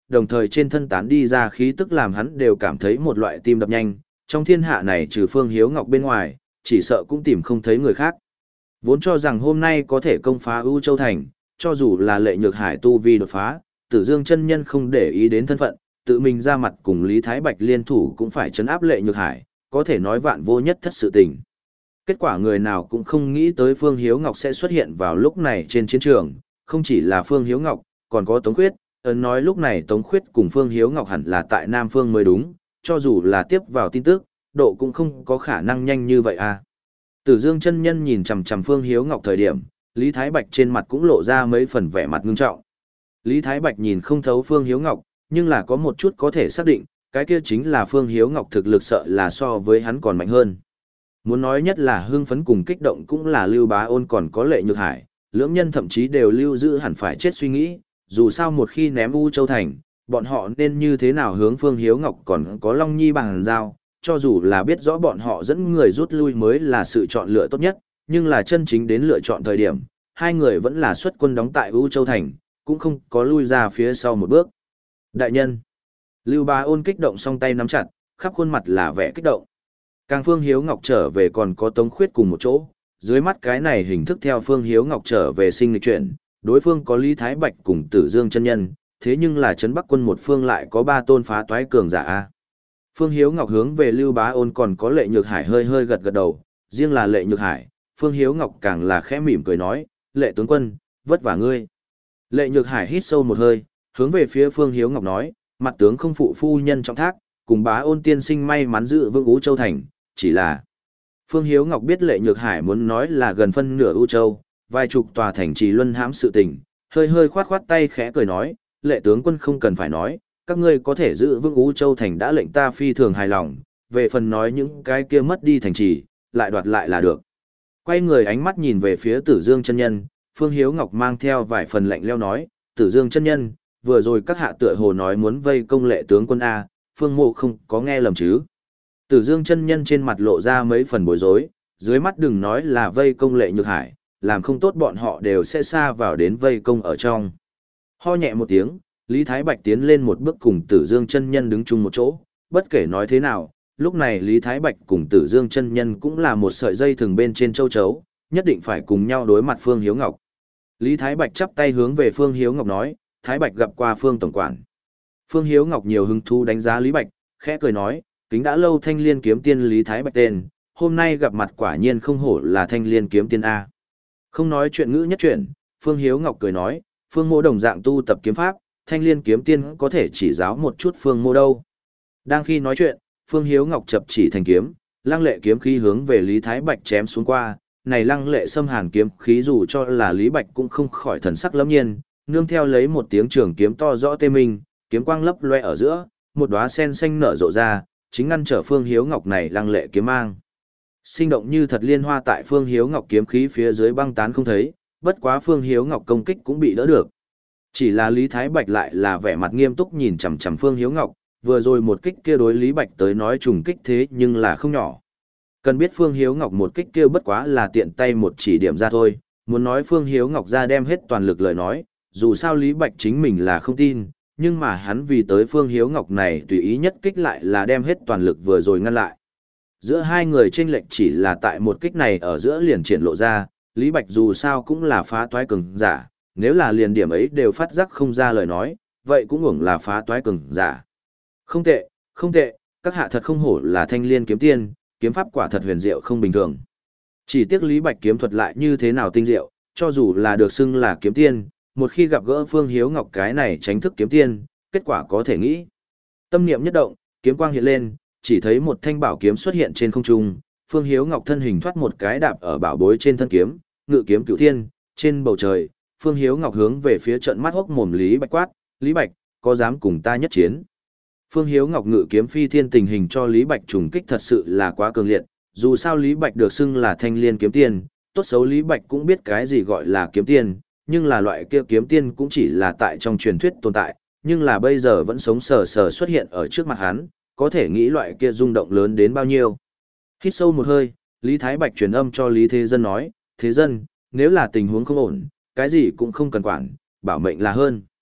đồng thời trên thân tán đi ra khí tức làm hắn đều cảm thấy một loại tim đập nhanh, trong thiên hạ này trừ Phương Hiếu Ngọc bên ngoài, chỉ sợ cũng tìm không thấy người khác. Vốn cho rằng hôm nay có thể công phá U Châu Thành, cho dù là Lệ Nhược Hải tu vi đột phá, Tử Dương chân nhân không để ý đến thân phận, tự mình ra mặt cùng Lý Thái Bạch liên thủ cũng phải trấn áp Lệ Nhược Hải, có thể nói vạn vô nhất thất sự tình. Kết quả người nào cũng không nghĩ tới Phương Hiếu Ngọc sẽ xuất hiện vào lúc này trên chiến trường, không chỉ là Phương Hiếu Ngọc, còn có Tống Khuyết, ấn nói lúc này Tống Khuyết cùng Phương Hiếu Ngọc hẳn là tại Nam Phương mới đúng, cho dù là tiếp vào tin tức, độ cũng không có khả năng nhanh như vậy à. Tử Dương chân nhân nhìn chằm chằm Phương Hiếu Ngọc thời điểm, Lý Thái Bạch trên mặt cũng lộ ra mấy phần vẻ mặt ngưng trọng. Lý Thái Bạch nhìn không thấu Phương Hiếu Ngọc, nhưng là có một chút có thể xác định, cái kia chính là Phương Hiếu Ngọc thực lực sợ là so với hắn còn mạnh hơn. Muốn nói nhất là hưng phấn cùng kích động cũng là Lưu Bá Ôn còn có Lệ Nhược Hải, lưỡng nhân thậm chí đều lưu giữ hẳn phải chết suy nghĩ, dù sao một khi ném U Châu Thành, bọn họ nên như thế nào hướng Phương Hiếu Ngọc còn có Long Nhi bằng giao, cho dù là biết rõ bọn họ dẫn người rút lui mới là sự chọn lựa tốt nhất, nhưng là chân chính đến lựa chọn thời điểm, hai người vẫn là xuất quân đóng tại U Châu Thành, cũng không có lui ra phía sau một bước. Đại nhân, Lưu Bá Ôn kích động song tay nắm chặt, khắp khuôn mặt là vẻ kích động. Càng Phương Hiếu Ngọc trở về còn có Tống Khuyết cùng một chỗ, dưới mắt cái này hình thức theo Phương Hiếu Ngọc trở về sinh lịch chuyển, đối phương có Lý Thái Bạch cùng Tử Dương chân nhân, thế nhưng là trấn Bắc quân một phương lại có ba tôn phá toái cường giả a. Phương Hiếu Ngọc hướng về Lưu Bá Ôn còn có Lệ Nhược Hải hơi hơi gật gật đầu, riêng là Lệ Nhược Hải, Phương Hiếu Ngọc càng là khẽ mỉm cười nói, Lệ tướng quân, vất vả ngươi. Lệ Nhược Hải hít sâu một hơi, hướng về phía Phương Hiếu Ngọc nói, mặt tướng không phụ phu nhân trọng thác, cùng Bá Ôn tiên sinh may mắn giữ vững U Châu Thành, chỉ là... Phương Hiếu Ngọc biết Lệ Nhược Hải muốn nói là gần phân nửa U Châu, vài chục tòa thành trì luân hãm sự tình, hơi hơi khoát khoát tay khẽ cười nói, Lệ tướng quân không cần phải nói, các ngươi có thể giữ vững U Châu Thành đã lệnh ta phi thường hài lòng, về phần nói những cái kia mất đi thành trì, lại đoạt lại là được. Quay người ánh mắt nhìn về phía Tử Dương chân nhân, Phương Hiếu Ngọc mang theo vài phần lạnh lẽo nói, Tử Dương chân nhân, vừa rồi các hạ tựa hồ nói muốn vây công Lệ tướng quân A, Phương mộ không có nghe lầm chứ. Tử Dương chân nhân trên mặt lộ ra mấy phần bối rối, dưới mắt đừng nói là vây công Lệ Nhược Hải, làm không tốt bọn họ đều sẽ xa vào đến vây công ở trong. Ho nhẹ một tiếng, Lý Thái Bạch tiến lên một bước cùng Tử Dương chân nhân đứng chung một chỗ, bất kể nói thế nào, lúc này Lý Thái Bạch cùng Tử Dương chân nhân cũng là một sợi dây thường bên trên châu chấu, nhất định phải cùng nhau đối mặt Phương Hiếu Ngọc. Lý Thái Bạch chắp tay hướng về Phương Hiếu Ngọc nói, Thái Bạch gặp qua Phương tổng quản. Phương Hiếu Ngọc nhiều hứng thú đánh giá Lý Bạch, khẽ cười nói, kính đã lâu Thanh Liên kiếm tiên Lý Thái Bạch tên, hôm nay gặp mặt quả nhiên không hổ là Thanh Liên kiếm tiên A. Không nói chuyện ngữ nhất chuyện, Phương Hiếu Ngọc cười nói, Phương mô đồng dạng tu tập kiếm pháp, Thanh Liên kiếm tiên có thể chỉ giáo một chút Phương mô đâu. Đang khi nói chuyện, Phương Hiếu Ngọc chập chỉ thành kiếm, lăng lệ kiếm khí hướng về Lý Thái Bạch chém xuống qua, này lăng lệ xâm hàn kiếm khí dù cho là Lý Bạch cũng không khỏi thần sắc lẫm nhiên, nương theo lấy một tiếng trường kiếm to rõ tê minh, kiếm quang lấp loe ở giữa, một đóa sen xanh nở rộ ra, chính ngăn trở Phương Hiếu Ngọc này lăng lệ kiếm mang. Sinh động như thật liên hoa tại Phương Hiếu Ngọc kiếm khí phía dưới băng tán không thấy, bất quá Phương Hiếu Ngọc công kích cũng bị đỡ được. Chỉ là Lý Thái Bạch lại là vẻ mặt nghiêm túc nhìn chằm chằm Phương Hiếu Ngọc, vừa rồi một kích kia đối Lý Bạch tới nói trùng kích thế nhưng là không nhỏ. Cần biết Phương Hiếu Ngọc một kích kia bất quá là tiện tay một chỉ điểm ra thôi, muốn nói Phương Hiếu Ngọc ra đem hết toàn lực lời nói, dù sao Lý Bạch chính mình là không tin, nhưng mà hắn vì tới Phương Hiếu Ngọc này tùy ý nhất kích lại là đem hết toàn lực vừa rồi ngăn lại. Giữa hai người chênh lệch chỉ là tại một kích này ở giữa liền triển lộ ra, Lý Bạch dù sao cũng là phá toái cường giả, nếu là liền điểm ấy đều phát giác không ra lời nói, vậy cũng hưởng là phá toái cường giả. Không tệ, không tệ, các hạ thật không hổ là Thanh Liên kiếm tiên, kiếm pháp quả thật huyền diệu không bình thường. Chỉ tiếc Lý Bạch kiếm thuật lại như thế nào tinh diệu, cho dù là được xưng là kiếm tiên, một khi gặp gỡ Phương Hiếu Ngọc cái này tránh thức kiếm tiên, kết quả có thể nghĩ. Tâm niệm nhất động, kiếm quang hiện lên, chỉ thấy một thanh bảo kiếm xuất hiện trên không trung, Phương Hiếu Ngọc thân hình thoát một cái đạp ở bảo bối trên thân kiếm, ngự kiếm cửu thiên, trên bầu trời, Phương Hiếu Ngọc hướng về phía trận mắt hốc mồm Lý Bạch quát, Lý Bạch, có dám cùng ta nhất chiến? Phương Hiếu Ngọc ngự kiếm phi thiên tình hình cho Lý Bạch trùng kích thật sự là quá cường liệt, dù sao Lý Bạch được xưng là Thanh Liên kiếm tiên, tốt xấu Lý Bạch cũng biết cái gì gọi là kiếm tiên, nhưng là loại kia kiếm tiên cũng chỉ là tại trong truyền thuyết tồn tại, nhưng là bây giờ vẫn sống sờ sờ xuất hiện ở trước mặt hắn, có thể nghĩ loại kia rung động lớn đến bao nhiêu. Hít sâu một hơi, Lý Thái Bạch truyền âm cho Lý Thế Dân nói, Thế Dân, nếu là tình huống không ổn, cái gì cũng không cần quản, bảo mệnh là hơn.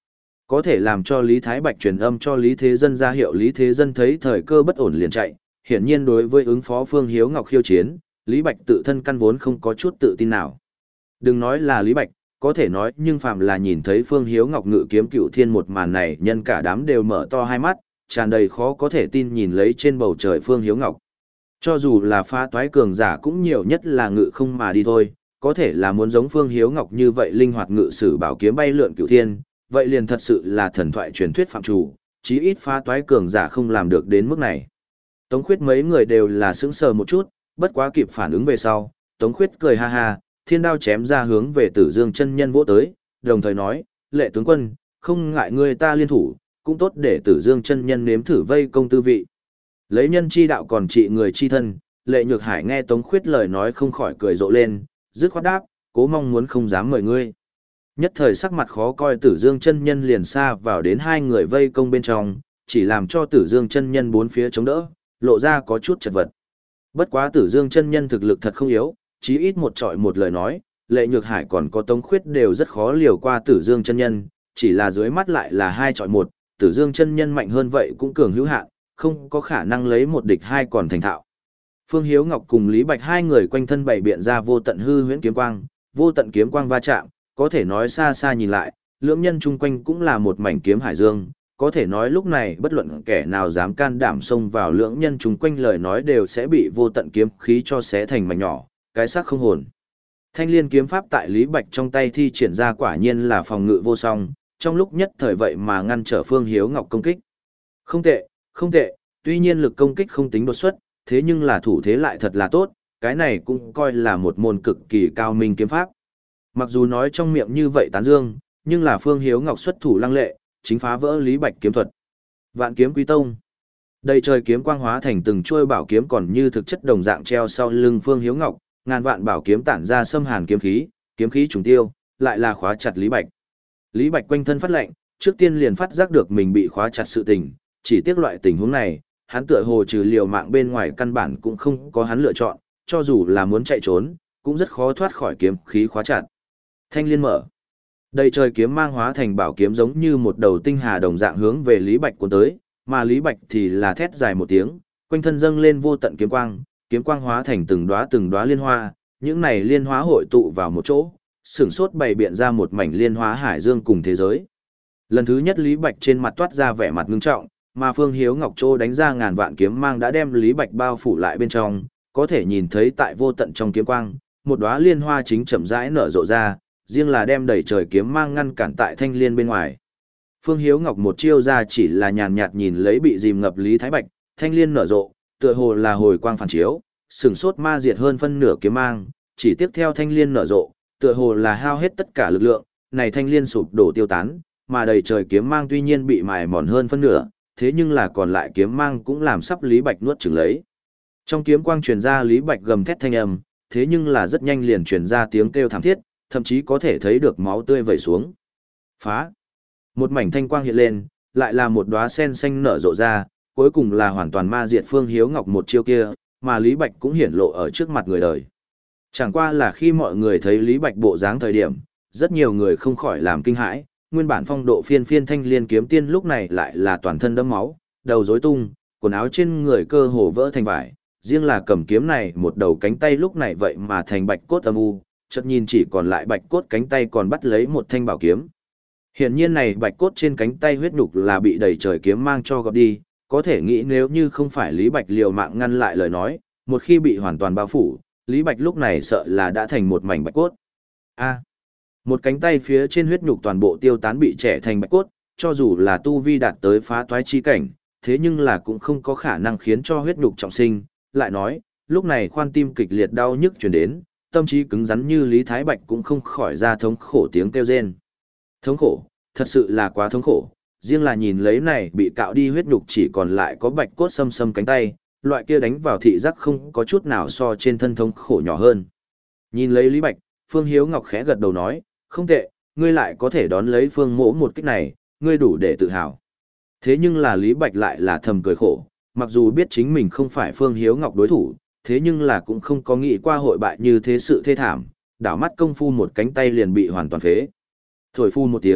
Có thể làm cho Lý Thái Bạch truyền âm cho Lý Thế Dân ra hiệu Lý Thế Dân thấy thời cơ bất ổn liền chạy, hiển nhiên đối với ứng phó Phương Hiếu Ngọc khiêu chiến, Lý Bạch tự thân căn vốn không có chút tự tin nào. Đừng nói là Lý Bạch, có thể nói nhưng phàm là nhìn thấy Phương Hiếu Ngọc ngự kiếm cựu thiên một màn này, nhân cả đám đều mở to hai mắt, tràn đầy khó có thể tin nhìn lấy trên bầu trời Phương Hiếu Ngọc. Cho dù là phá toái cường giả cũng nhiều nhất là ngự không mà đi thôi, có thể là muốn giống Phương Hiếu Ngọc như vậy linh hoạt ngự sử bảo kiếm bay lượn cựu thiên, vậy liền thật sự là thần thoại truyền thuyết phạm chủ, chí ít phá toái cường giả không làm được đến mức này. Tống Khuyết mấy người đều là sững sờ một chút, bất quá kịp phản ứng về sau, Tống Khuyết cười ha ha, thiên đao chém ra hướng về Tử Dương chân nhân vỗ tới, đồng thời nói, lệ tướng quân, không ngại người ta liên thủ, cũng tốt để Tử Dương chân nhân nếm thử vây công tư vị. Lấy nhân chi đạo còn trị người chi thân, Lệ Nhược Hải nghe Tống Khuyết lời nói không khỏi cười rộ lên, dứt khoát đáp, cố mong muốn không dám mời ngươi. Nhất thời sắc mặt khó coi Tử Dương chân nhân liền xa vào đến hai người vây công bên trong, chỉ làm cho Tử Dương chân nhân bốn phía chống đỡ, lộ ra có chút chật vật. Bất quá Tử Dương chân nhân thực lực thật không yếu, chí ít một trọi một lời nói, Lệ Nhược Hải còn có Tống Khuyết đều rất khó liều qua Tử Dương chân nhân, chỉ là dưới mắt lại là hai trọi một, Tử Dương chân nhân mạnh hơn vậy cũng cường hữu hạn, không có khả năng lấy một địch hai còn thành thạo. Phương Hiếu Ngọc cùng Lý Bạch hai người quanh thân bày biện ra vô tận hư huyễn kiếm quang, vô tận kiếm quang va chạm, có thể nói xa xa nhìn lại, lưỡng nhân chung quanh cũng là một mảnh kiếm hải dương, có thể nói lúc này bất luận kẻ nào dám can đảm xông vào lưỡng nhân chung quanh lời nói đều sẽ bị vô tận kiếm khí cho xé thành mảnh nhỏ, cái xác không hồn. Thanh liên kiếm pháp tại Lý Bạch trong tay thi triển ra quả nhiên là phòng ngự vô song, trong lúc nhất thời vậy mà ngăn trở Phương Hiếu Ngọc công kích. Không tệ, không tệ, tuy nhiên lực công kích không tính đột xuất, thế nhưng là thủ thế lại thật là tốt, cái này cũng coi là một môn cực kỳ cao minh kiếm pháp. Mặc dù nói trong miệng như vậy tán dương, nhưng là Phương Hiếu Ngọc xuất thủ lăng lệ, chính phá vỡ Lý Bạch kiếm thuật. Vạn kiếm quý tông. Đầy trời kiếm quang hóa thành từng chuôi bảo kiếm còn như thực chất đồng dạng treo sau lưng Phương Hiếu Ngọc, ngàn vạn bảo kiếm tản ra xâm hàn kiếm khí, kiếm khí trùng tiêu, lại là khóa chặt Lý Bạch. Lý Bạch quanh thân phát lạnh, trước tiên liền phát giác được mình bị khóa chặt sự tình, chỉ tiếc loại tình huống này, hắn tựa hồ trừ liều mạng bên ngoài căn bản cũng không có hắn lựa chọn, cho dù là muốn chạy trốn, cũng rất khó thoát khỏi kiếm khí khóa chặt. Thanh liên mở. Đầy trời kiếm mang hóa thành bảo kiếm giống như một đầu tinh hà đồng dạng hướng về Lý Bạch cuốn tới, mà Lý Bạch thì là thét dài một tiếng, quanh thân dâng lên vô tận kiếm quang, kiếm quang hóa thành từng đóa từng đóa liên hoa, những này liên hóa hội tụ vào một chỗ, sửng sốt bày biện ra một mảnh liên hóa hải dương cùng thế giới. Lần thứ nhất Lý Bạch trên mặt toát ra vẻ mặt ngưng trọng, mà Phương Hiếu Ngọc Trô đánh ra ngàn vạn kiếm mang đã đem Lý Bạch bao phủ lại bên trong, có thể nhìn thấy tại vô tận trong kiếm quang, một đóa liên hoa chính chậm rãi nở rộ ra, riêng là đem đầy trời kiếm mang ngăn cản tại thanh liên bên ngoài. Phương Hiếu Ngọc một chiêu ra chỉ là nhàn nhạt nhìn lấy bị dìm ngập Lý Thái Bạch, thanh liên nở rộ, tựa hồ là hồi quang phản chiếu, sừng sốt ma diệt hơn phân nửa kiếm mang, chỉ tiếp theo thanh liên nở rộ, tựa hồ là hao hết tất cả lực lượng, này thanh liên sụp đổ tiêu tán, mà đầy trời kiếm mang tuy nhiên bị mài mòn hơn phân nửa, thế nhưng là còn lại kiếm mang cũng làm sắp Lý Bạch nuốt chửng lấy. Trong kiếm quang truyền ra Lý Bạch gầm thét thanh âm, thế nhưng là rất nhanh liền truyền ra tiếng kêu thảm thiết, thậm chí có thể thấy được máu tươi vẩy xuống. Phá! Một mảnh thanh quang hiện lên, lại là một đóa sen xanh nở rộ ra, cuối cùng là hoàn toàn ma diệt Phương Hiếu Ngọc một chiêu kia, mà Lý Bạch cũng hiển lộ ở trước mặt người đời. Chẳng qua là khi mọi người thấy Lý Bạch bộ dáng thời điểm, rất nhiều người không khỏi làm kinh hãi, nguyên bản phong độ phiên phiên thanh liên kiếm tiên lúc này lại là toàn thân đẫm máu, đầu rối tung, quần áo trên người cơ hồ vỡ thành vải, riêng là cầm kiếm này một đầu cánh tay lúc này vậy mà thành bạch cốt âm u, chợt nhìn chỉ còn lại bạch cốt cánh tay còn bắt lấy một thanh bảo kiếm. Hiển nhiên này bạch cốt trên cánh tay huyết nhục là bị đầy trời kiếm mang cho gọt đi, có thể nghĩ nếu như không phải Lý Bạch liều mạng ngăn lại lời nói, một khi bị hoàn toàn bao phủ, Lý Bạch lúc này sợ là đã thành một mảnh bạch cốt. A. Một cánh tay phía trên huyết nhục toàn bộ tiêu tán bị trẻ thành bạch cốt, cho dù là tu vi đạt tới phá toái chi cảnh, thế nhưng là cũng không có khả năng khiến cho huyết nhục trọng sinh. Lại nói, lúc này khoan tim kịch liệt đau nhức truyền đến, tâm trí cứng rắn như Lý Thái Bạch cũng không khỏi ra thống khổ tiếng kêu rên. Thống khổ, thật sự là quá thống khổ, riêng là nhìn lấy này bị cạo đi huyết nhục chỉ còn lại có bạch cốt xâm xâm cánh tay, loại kia đánh vào thị giác không có chút nào so trên thân thống khổ nhỏ hơn. Nhìn lấy Lý Bạch, Phương Hiếu Ngọc khẽ gật đầu nói, không tệ, ngươi lại có thể đón lấy Phương Mỗ một kích này, ngươi đủ để tự hào. Thế nhưng là Lý Bạch lại là thầm cười khổ, mặc dù biết chính mình không phải Phương Hiếu Ngọc đối thủ, thế nhưng là cũng không có nghĩ qua hội bại như thế sự thê thảm, đảo mắt công phu một cánh tay liền bị hoàn toàn phế. Thổi phu một tiếng,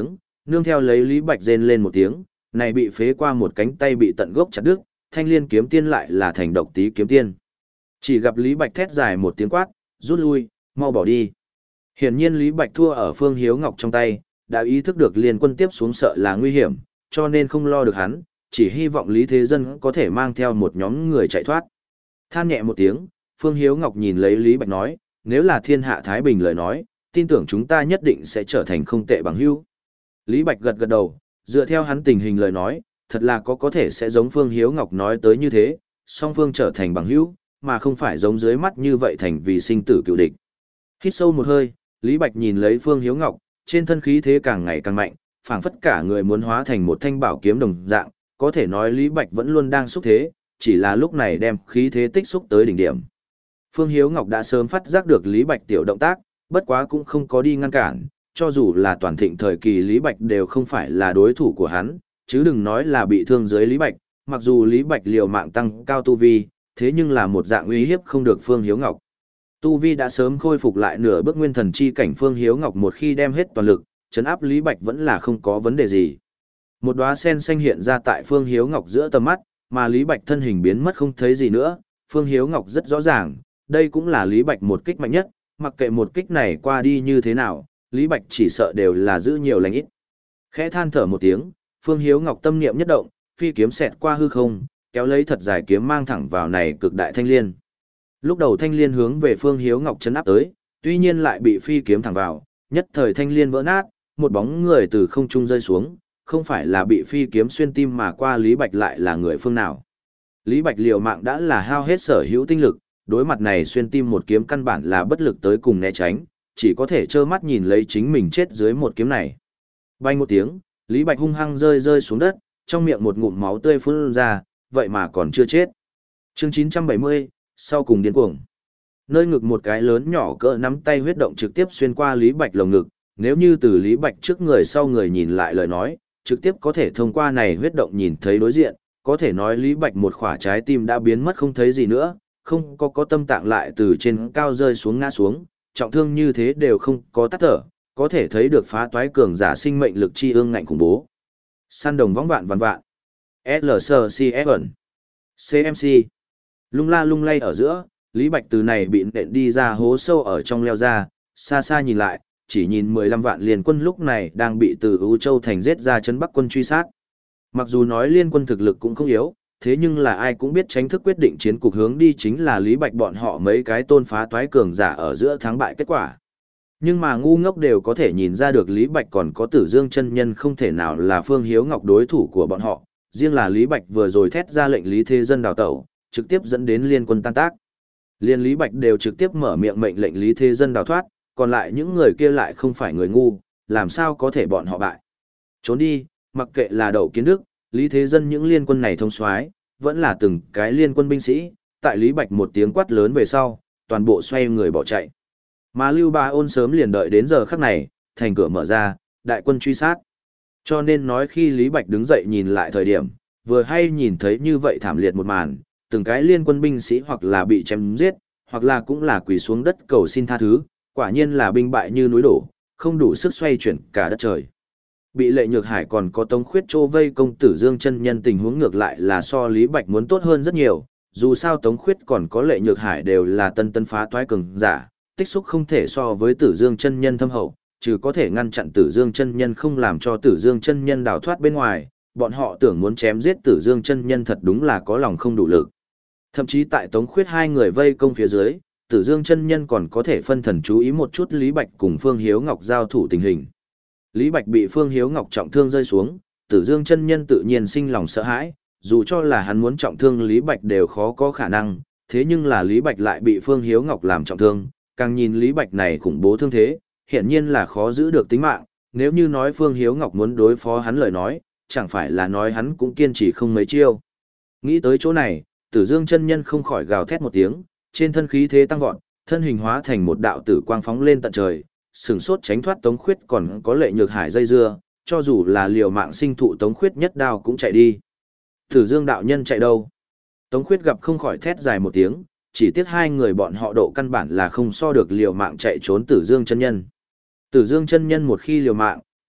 nương theo lấy Lý Bạch rên lên một tiếng, này bị phế qua một cánh tay bị tận gốc chặt đứt, thanh liên kiếm tiên lại là thành độc tí kiếm tiên. Chỉ gặp Lý Bạch thét dài một tiếng quát, rút lui, mau bỏ đi. Hiển nhiên Lý Bạch thua ở Phương Hiếu Ngọc trong tay, đã ý thức được liên quân tiếp xuống sợ là nguy hiểm, cho nên không lo được hắn, chỉ hy vọng Lý Thế Dân có thể mang theo một nhóm người chạy thoát. Than nhẹ một tiếng, Phương Hiếu Ngọc nhìn lấy Lý Bạch nói, nếu là thiên hạ Thái Bình lời nói, tin tưởng chúng ta nhất định sẽ trở thành không tệ bằng hữu. Lý Bạch gật gật đầu, dựa theo hắn tình hình lời nói, thật là có có thể sẽ giống Phương Hiếu Ngọc nói tới như thế, song phương trở thành bằng hữu, mà không phải giống dưới mắt như vậy thành vì sinh tử cựu địch. Hít sâu một hơi, Lý Bạch nhìn lấy Phương Hiếu Ngọc, trên thân khí thế càng ngày càng mạnh, phảng phất cả người muốn hóa thành một thanh bảo kiếm đồng dạng, có thể nói Lý Bạch vẫn luôn đang xúc thế, chỉ là lúc này đem khí thế tích xúc tới đỉnh điểm. Phương Hiếu Ngọc đã sớm phát giác được Lý Bạch tiểu động tác, bất quá cũng không có đi ngăn cản, cho dù là toàn thịnh thời kỳ Lý Bạch đều không phải là đối thủ của hắn, chứ đừng nói là bị thương dưới Lý Bạch, mặc dù Lý Bạch liều mạng tăng cao tu vi, thế nhưng là một dạng uy hiếp không được Phương Hiếu Ngọc. Tu vi đã sớm khôi phục lại nửa bước nguyên thần chi cảnh Phương Hiếu Ngọc một khi đem hết toàn lực, trấn áp Lý Bạch vẫn là không có vấn đề gì. Một đóa sen xanh hiện ra tại Phương Hiếu Ngọc giữa tầm mắt, mà Lý Bạch thân hình biến mất không thấy gì nữa, Phương Hiếu Ngọc rất rõ ràng, đây cũng là Lý Bạch một kích mạnh nhất, mặc kệ một kích này qua đi như thế nào, Lý Bạch chỉ sợ đều là giữ nhiều lành ít. Khẽ than thở một tiếng, Phương Hiếu Ngọc tâm niệm nhất động, phi kiếm xẹt qua hư không, kéo lấy thật dài kiếm mang thẳng vào này cực đại thanh liên. Lúc đầu thanh liên hướng về Phương Hiếu Ngọc chấn áp tới, tuy nhiên lại bị phi kiếm thẳng vào, nhất thời thanh liên vỡ nát, một bóng người từ không trung rơi xuống, không phải là bị phi kiếm xuyên tim mà qua Lý Bạch lại là người phương nào. Lý Bạch liều mạng đã là hao hết sở hữu tinh lực, đối mặt này xuyên tim một kiếm căn bản là bất lực tới cùng né tránh, chỉ có thể trơ mắt nhìn lấy chính mình chết dưới một kiếm này. Bay một tiếng, Lý Bạch hung hăng rơi rơi xuống đất, trong miệng một ngụm máu tươi phun ra, vậy mà còn chưa chết. Chương chín trăm bảy mươi, sau cùng điên cuồng. Nơi ngực một cái lớn nhỏ cỡ nắm tay huyết động trực tiếp xuyên qua Lý Bạch lồng ngực, nếu như từ Lý Bạch trước người sau người nhìn lại lời nói, trực tiếp có thể thông qua này huyết động nhìn thấy đối diện, có thể nói Lý Bạch một khỏa trái tim đã biến mất không thấy gì nữa, không có có tâm tạng lại từ trên cao rơi xuống ngã xuống, trọng thương như thế đều không có tắt thở, có thể thấy được phá toái cường giả sinh mệnh lực chi ương ngạnh khủng bố. Săn đồng võng vạn vạn vạn. lờ xê xê ép ẩn. xê em xê. Lung la lung lay ở giữa, Lý Bạch từ này bị nện đi ra hố sâu ở trong leo ra, xa xa nhìn lại, chỉ nhìn mười lăm vạn liên quân lúc này đang bị từ Ú Châu thành giết ra chân Bắc quân truy sát. Mặc dù nói liên quân thực lực cũng không yếu, thế nhưng là ai cũng biết tránh thức quyết định chiến cục hướng đi chính là Lý Bạch bọn họ mấy cái tôn phá toái cường giả ở giữa thắng bại kết quả. Nhưng mà ngu ngốc đều có thể nhìn ra được Lý Bạch còn có Tử Dương chân nhân không thể nào là Phương Hiếu Ngọc đối thủ của bọn họ, riêng là Lý Bạch vừa rồi thét ra lệnh Lý Thế Dân đào tẩu, trực tiếp dẫn đến liên quân tan tác. Liên Lý Bạch đều trực tiếp mở miệng mệnh lệnh Lý Thế Dân đào thoát, còn lại những người kia lại không phải người ngu, làm sao có thể bọn họ bại. Trốn đi, mặc kệ là Đậu Kiến Đức, Lý Thế Dân những liên quân này thông soái, vẫn là từng cái liên quân binh sĩ, tại Lý Bạch một tiếng quát lớn về sau, toàn bộ xoay người bỏ chạy. Mà Lưu Bá Ôn sớm liền đợi đến giờ khắc này, thành cửa mở ra, đại quân truy sát. Cho nên nói khi Lý Bạch đứng dậy nhìn lại thời điểm, vừa hay nhìn thấy như vậy thảm liệt một màn, từng cái liên quân binh sĩ hoặc là bị chém giết, hoặc là cũng là quỳ xuống đất cầu xin tha thứ, quả nhiên là binh bại như núi đổ, không đủ sức xoay chuyển cả đất trời. Bị Lệ Nhược Hải còn có Tống Khuyết Trô vây công Tử Dương chân nhân tình huống ngược lại là so Lý Bạch muốn tốt hơn rất nhiều, dù sao Tống Khuyết còn có Lệ Nhược Hải đều là tân tân phá toái cường giả, tích xúc không thể so với Tử Dương chân nhân thâm hậu, trừ có thể ngăn chặn Tử Dương chân nhân không làm cho Tử Dương chân nhân đào thoát bên ngoài, bọn họ tưởng muốn chém giết Tử Dương chân nhân thật đúng là có lòng không đủ lực. Thậm chí tại Tống Khuyết hai người vây công phía dưới, Tử Dương chân nhân còn có thể phân thần chú ý một chút Lý Bạch cùng Phương Hiếu Ngọc giao thủ tình hình. Lý Bạch bị Phương Hiếu Ngọc trọng thương rơi xuống, Tử Dương chân nhân tự nhiên sinh lòng sợ hãi, dù cho là hắn muốn trọng thương Lý Bạch đều khó có khả năng, thế nhưng là Lý Bạch lại bị Phương Hiếu Ngọc làm trọng thương, càng nhìn Lý Bạch này khủng bố thương thế, hiển nhiên là khó giữ được tính mạng, nếu như nói Phương Hiếu Ngọc muốn đối phó hắn lời nói, chẳng phải là nói hắn cũng kiên trì không mấy chiêu. Nghĩ tới chỗ này, Tử Dương chân nhân không khỏi gào thét một tiếng, trên thân khí thế tăng vọt, thân hình hóa thành một đạo tử quang phóng lên tận trời, sừng sốt tránh thoát Tống Khuyết còn có Lệ Nhược Hải dây dưa, cho dù là liều mạng sinh thụ Tống Khuyết nhất đao cũng chạy đi. Tử Dương đạo nhân chạy đâu? Tống Khuyết gặp không khỏi thét dài một tiếng, chỉ tiếc hai người bọn họ độ căn bản là không so được liều mạng chạy trốn Tử Dương chân nhân. Tử Dương chân nhân một khi liều mạng,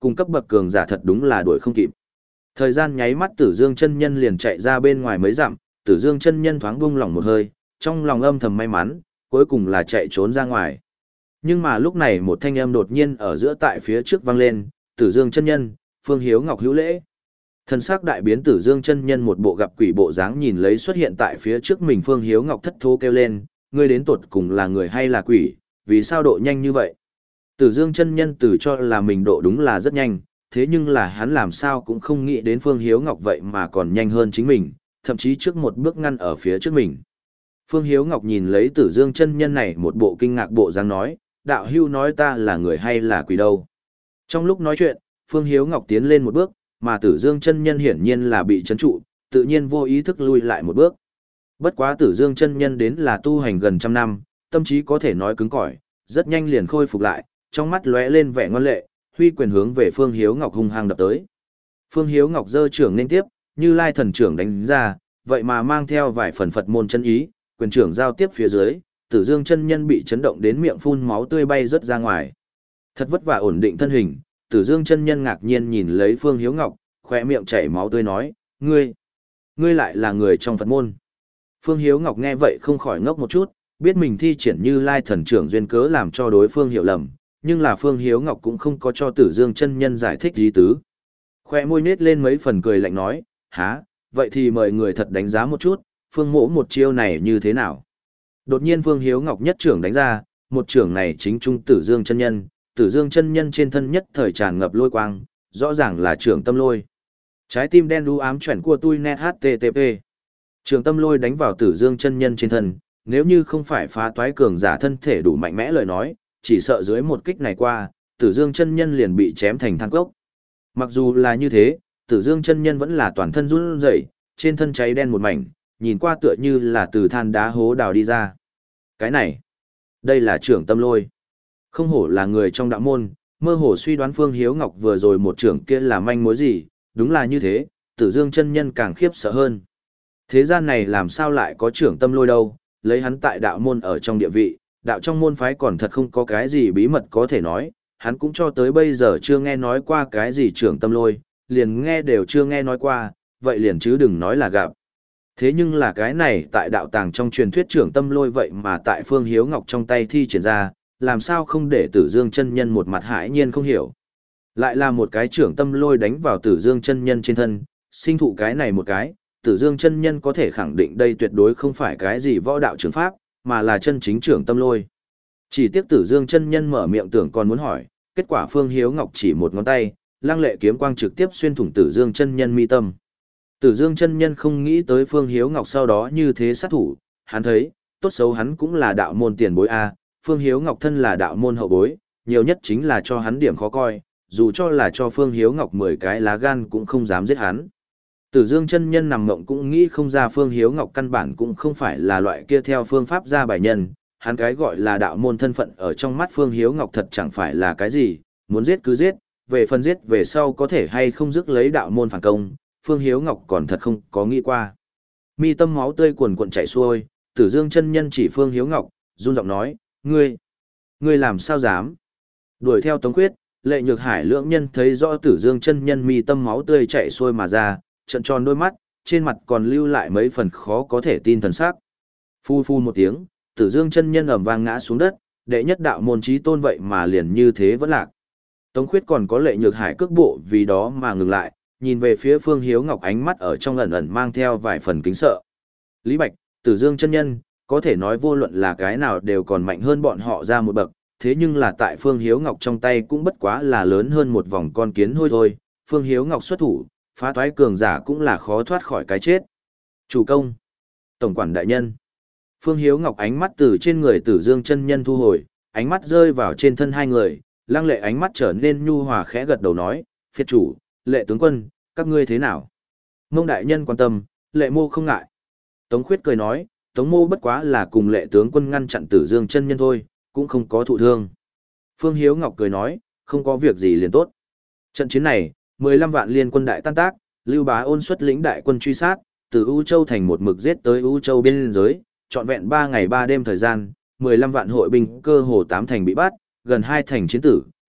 cung cấp bậc cường giả thật đúng là đuổi không kịp. Thời gian nháy mắt Tử Dương chân nhân liền chạy ra bên ngoài mấy dặm, Tử Dương chân nhân thoáng buông lỏng một hơi, trong lòng âm thầm may mắn, cuối cùng là chạy trốn ra ngoài. Nhưng mà lúc này một thanh âm đột nhiên ở giữa tại phía trước vang lên, Tử Dương chân nhân, Phương Hiếu Ngọc hữu lễ. Thần sắc đại biến Tử Dương chân nhân một bộ gặp quỷ bộ dáng nhìn lấy xuất hiện tại phía trước mình Phương Hiếu Ngọc thất thố kêu lên, ngươi đến tột cùng là người hay là quỷ, vì sao độ nhanh như vậy? Tử Dương chân nhân tự cho là mình độ đúng là rất nhanh, thế nhưng là hắn làm sao cũng không nghĩ đến Phương Hiếu Ngọc vậy mà còn nhanh hơn chính mình, thậm chí trước một bước ngăn ở phía trước mình. Phương Hiếu Ngọc nhìn lấy Tử Dương chân nhân này một bộ kinh ngạc bộ dáng nói, đạo hưu nói ta là người hay là quỷ đâu? Trong lúc nói chuyện, Phương Hiếu Ngọc tiến lên một bước, mà Tử Dương chân nhân hiển nhiên là bị chấn trụ, tự nhiên vô ý thức lui lại một bước. Bất quá Tử Dương chân nhân đến là tu hành gần trăm năm, tâm trí có thể nói cứng cỏi, rất nhanh liền khôi phục lại, trong mắt lóe lên vẻ ngoan lệ, huy quyền hướng về Phương Hiếu Ngọc hung hăng đập tới. Phương Hiếu Ngọc giơ trưởng nên tiếp, Như Lai thần trưởng đánh ra, vậy mà mang theo vài phần Phật môn chân ý, quyền trưởng giao tiếp phía dưới, Tử Dương chân nhân bị chấn động đến miệng phun máu tươi bay rớt ra ngoài. Thật vất vả ổn định thân hình, Tử Dương chân nhân ngạc nhiên nhìn lấy Phương Hiếu Ngọc, khóe miệng chảy máu tươi nói, ngươi, ngươi lại là người trong Phật môn. Phương Hiếu Ngọc nghe vậy không khỏi ngốc một chút, biết mình thi triển Như Lai thần trưởng duyên cớ làm cho đối phương hiểu lầm, nhưng là Phương Hiếu Ngọc cũng không có cho Tử Dương chân nhân giải thích gì tứ. Khoe môi nết lên mấy phần cười lạnh nói, há, vậy thì mời người thật đánh giá một chút, Phương mỗ một chiêu này như thế nào. Đột nhiên Phương Hiếu Ngọc nhất trưởng đánh ra, một trưởng này chính trung Tử Dương chân nhân, Tử Dương chân nhân trên thân nhất thời tràn ngập lôi quang, rõ ràng là trưởng tâm lôi. Trái tim đen đu ám chuẩn của tôi net http. Trưởng tâm lôi đánh vào Tử Dương chân nhân trên thân, nếu như không phải phá toái cường giả thân thể đủ mạnh mẽ lời nói, chỉ sợ dưới một kích này qua, Tử Dương chân nhân liền bị chém thành than cốc. Mặc dù là như thế, Tử Dương chân nhân vẫn là toàn thân run rẩy, trên thân cháy đen một mảnh, nhìn qua tựa như là từ than đá hố đào đi ra. Cái này, đây là trưởng tâm lôi. Không hổ là người trong đạo môn, mơ hồ suy đoán Phương Hiếu Ngọc vừa rồi một trưởng kia là manh mối gì, đúng là như thế, Tử Dương chân nhân càng khiếp sợ hơn. Thế gian này làm sao lại có trưởng tâm lôi đâu, lấy hắn tại đạo môn ở trong địa vị, đạo trong môn phái còn thật không có cái gì bí mật có thể nói, hắn cũng cho tới bây giờ chưa nghe nói qua cái gì trưởng tâm lôi, liền nghe đều chưa nghe nói qua, vậy liền chứ đừng nói là gặp. Thế nhưng là cái này tại đạo tàng trong truyền thuyết trưởng tâm lôi vậy mà tại Phương Hiếu Ngọc trong tay thi triển ra, làm sao không để Tử Dương chân nhân một mặt hãi nhiên không hiểu. Lại là một cái trưởng tâm lôi đánh vào Tử Dương chân nhân trên thân, sinh thụ cái này một cái, Tử Dương chân nhân có thể khẳng định đây tuyệt đối không phải cái gì võ đạo trường pháp, mà là chân chính trưởng tâm lôi. Chỉ tiếc Tử Dương chân nhân mở miệng tưởng còn muốn hỏi, kết quả Phương Hiếu Ngọc chỉ một ngón tay, lăng lệ kiếm quang trực tiếp xuyên thủng Tử Dương chân nhân mi tâm. Tử Dương chân nhân không nghĩ tới Phương Hiếu Ngọc sau đó như thế sát thủ, hắn thấy, tốt xấu hắn cũng là đạo môn tiền bối a, Phương Hiếu Ngọc thân là đạo môn hậu bối, nhiều nhất chính là cho hắn điểm khó coi, dù cho là cho Phương Hiếu Ngọc mười cái lá gan cũng không dám giết hắn. Tử Dương chân nhân nằm mộng cũng nghĩ không ra Phương Hiếu Ngọc căn bản cũng không phải là loại kia theo phương pháp ra bài nhân, hắn cái gọi là đạo môn thân phận ở trong mắt Phương Hiếu Ngọc thật chẳng phải là cái gì, muốn giết cứ giết, về phần giết về sau có thể hay không dứt lấy đạo môn phản công, Phương Hiếu Ngọc còn thật không có nghĩ qua. Mi tâm máu tươi cuồn cuộn chảy xuôi, Tử Dương chân nhân chỉ Phương Hiếu Ngọc, run giọng nói, ngươi, ngươi làm sao dám? Đuổi theo Tống Khuyết, Lệ Nhược Hải lưỡng nhân thấy rõ Tử Dương chân nhân mi tâm máu tươi chảy xuôi mà ra, trợn tròn đôi mắt, trên mặt còn lưu lại mấy phần khó có thể tin thần sắc. Phu phu một tiếng, Tử Dương chân nhân ầm vang ngã xuống đất, đệ nhất đạo môn chí tôn vậy mà liền như thế vẫn lạc. Tống Khuyết còn có Lệ Nhược Hải cước bộ vì đó mà ngừng lại, nhìn về phía Phương Hiếu Ngọc ánh mắt ở trong ẩn ẩn mang theo vài phần kính sợ. Lý Bạch, Tử Dương chân nhân, có thể nói vô luận là cái nào đều còn mạnh hơn bọn họ ra một bậc, thế nhưng là tại Phương Hiếu Ngọc trong tay cũng bất quá là lớn hơn một vòng con kiến hôi thôi, Phương Hiếu Ngọc xuất thủ, phá toái cường giả cũng là khó thoát khỏi cái chết. Chủ công, tổng quản đại nhân. Phương Hiếu Ngọc ánh mắt từ trên người Tử Dương chân nhân thu hồi, ánh mắt rơi vào trên thân hai người, lăng lệ ánh mắt trở nên nhu hòa khẽ gật đầu nói, phiệt chủ, Lệ tướng quân, các ngươi thế nào? Mông đại nhân quan tâm, Lệ mô không ngại. Tống Khuyết cười nói, Tống mô bất quá là cùng Lệ tướng quân ngăn chặn Tử Dương chân nhân thôi, cũng không có thụ thương. Phương Hiếu Ngọc cười nói, không có việc gì liền tốt. Trận chiến này, mười lăm vạn liên quân đại tan tác, Lưu Bá Ôn xuất lĩnh đại quân truy sát, từ U Châu thành một mực giết tới U Châu biên giới, trọn vẹn ba ngày ba đêm thời gian, mười lăm vạn hội binh cơ hồ tám thành bị bắt, gần hai thành chiến tử,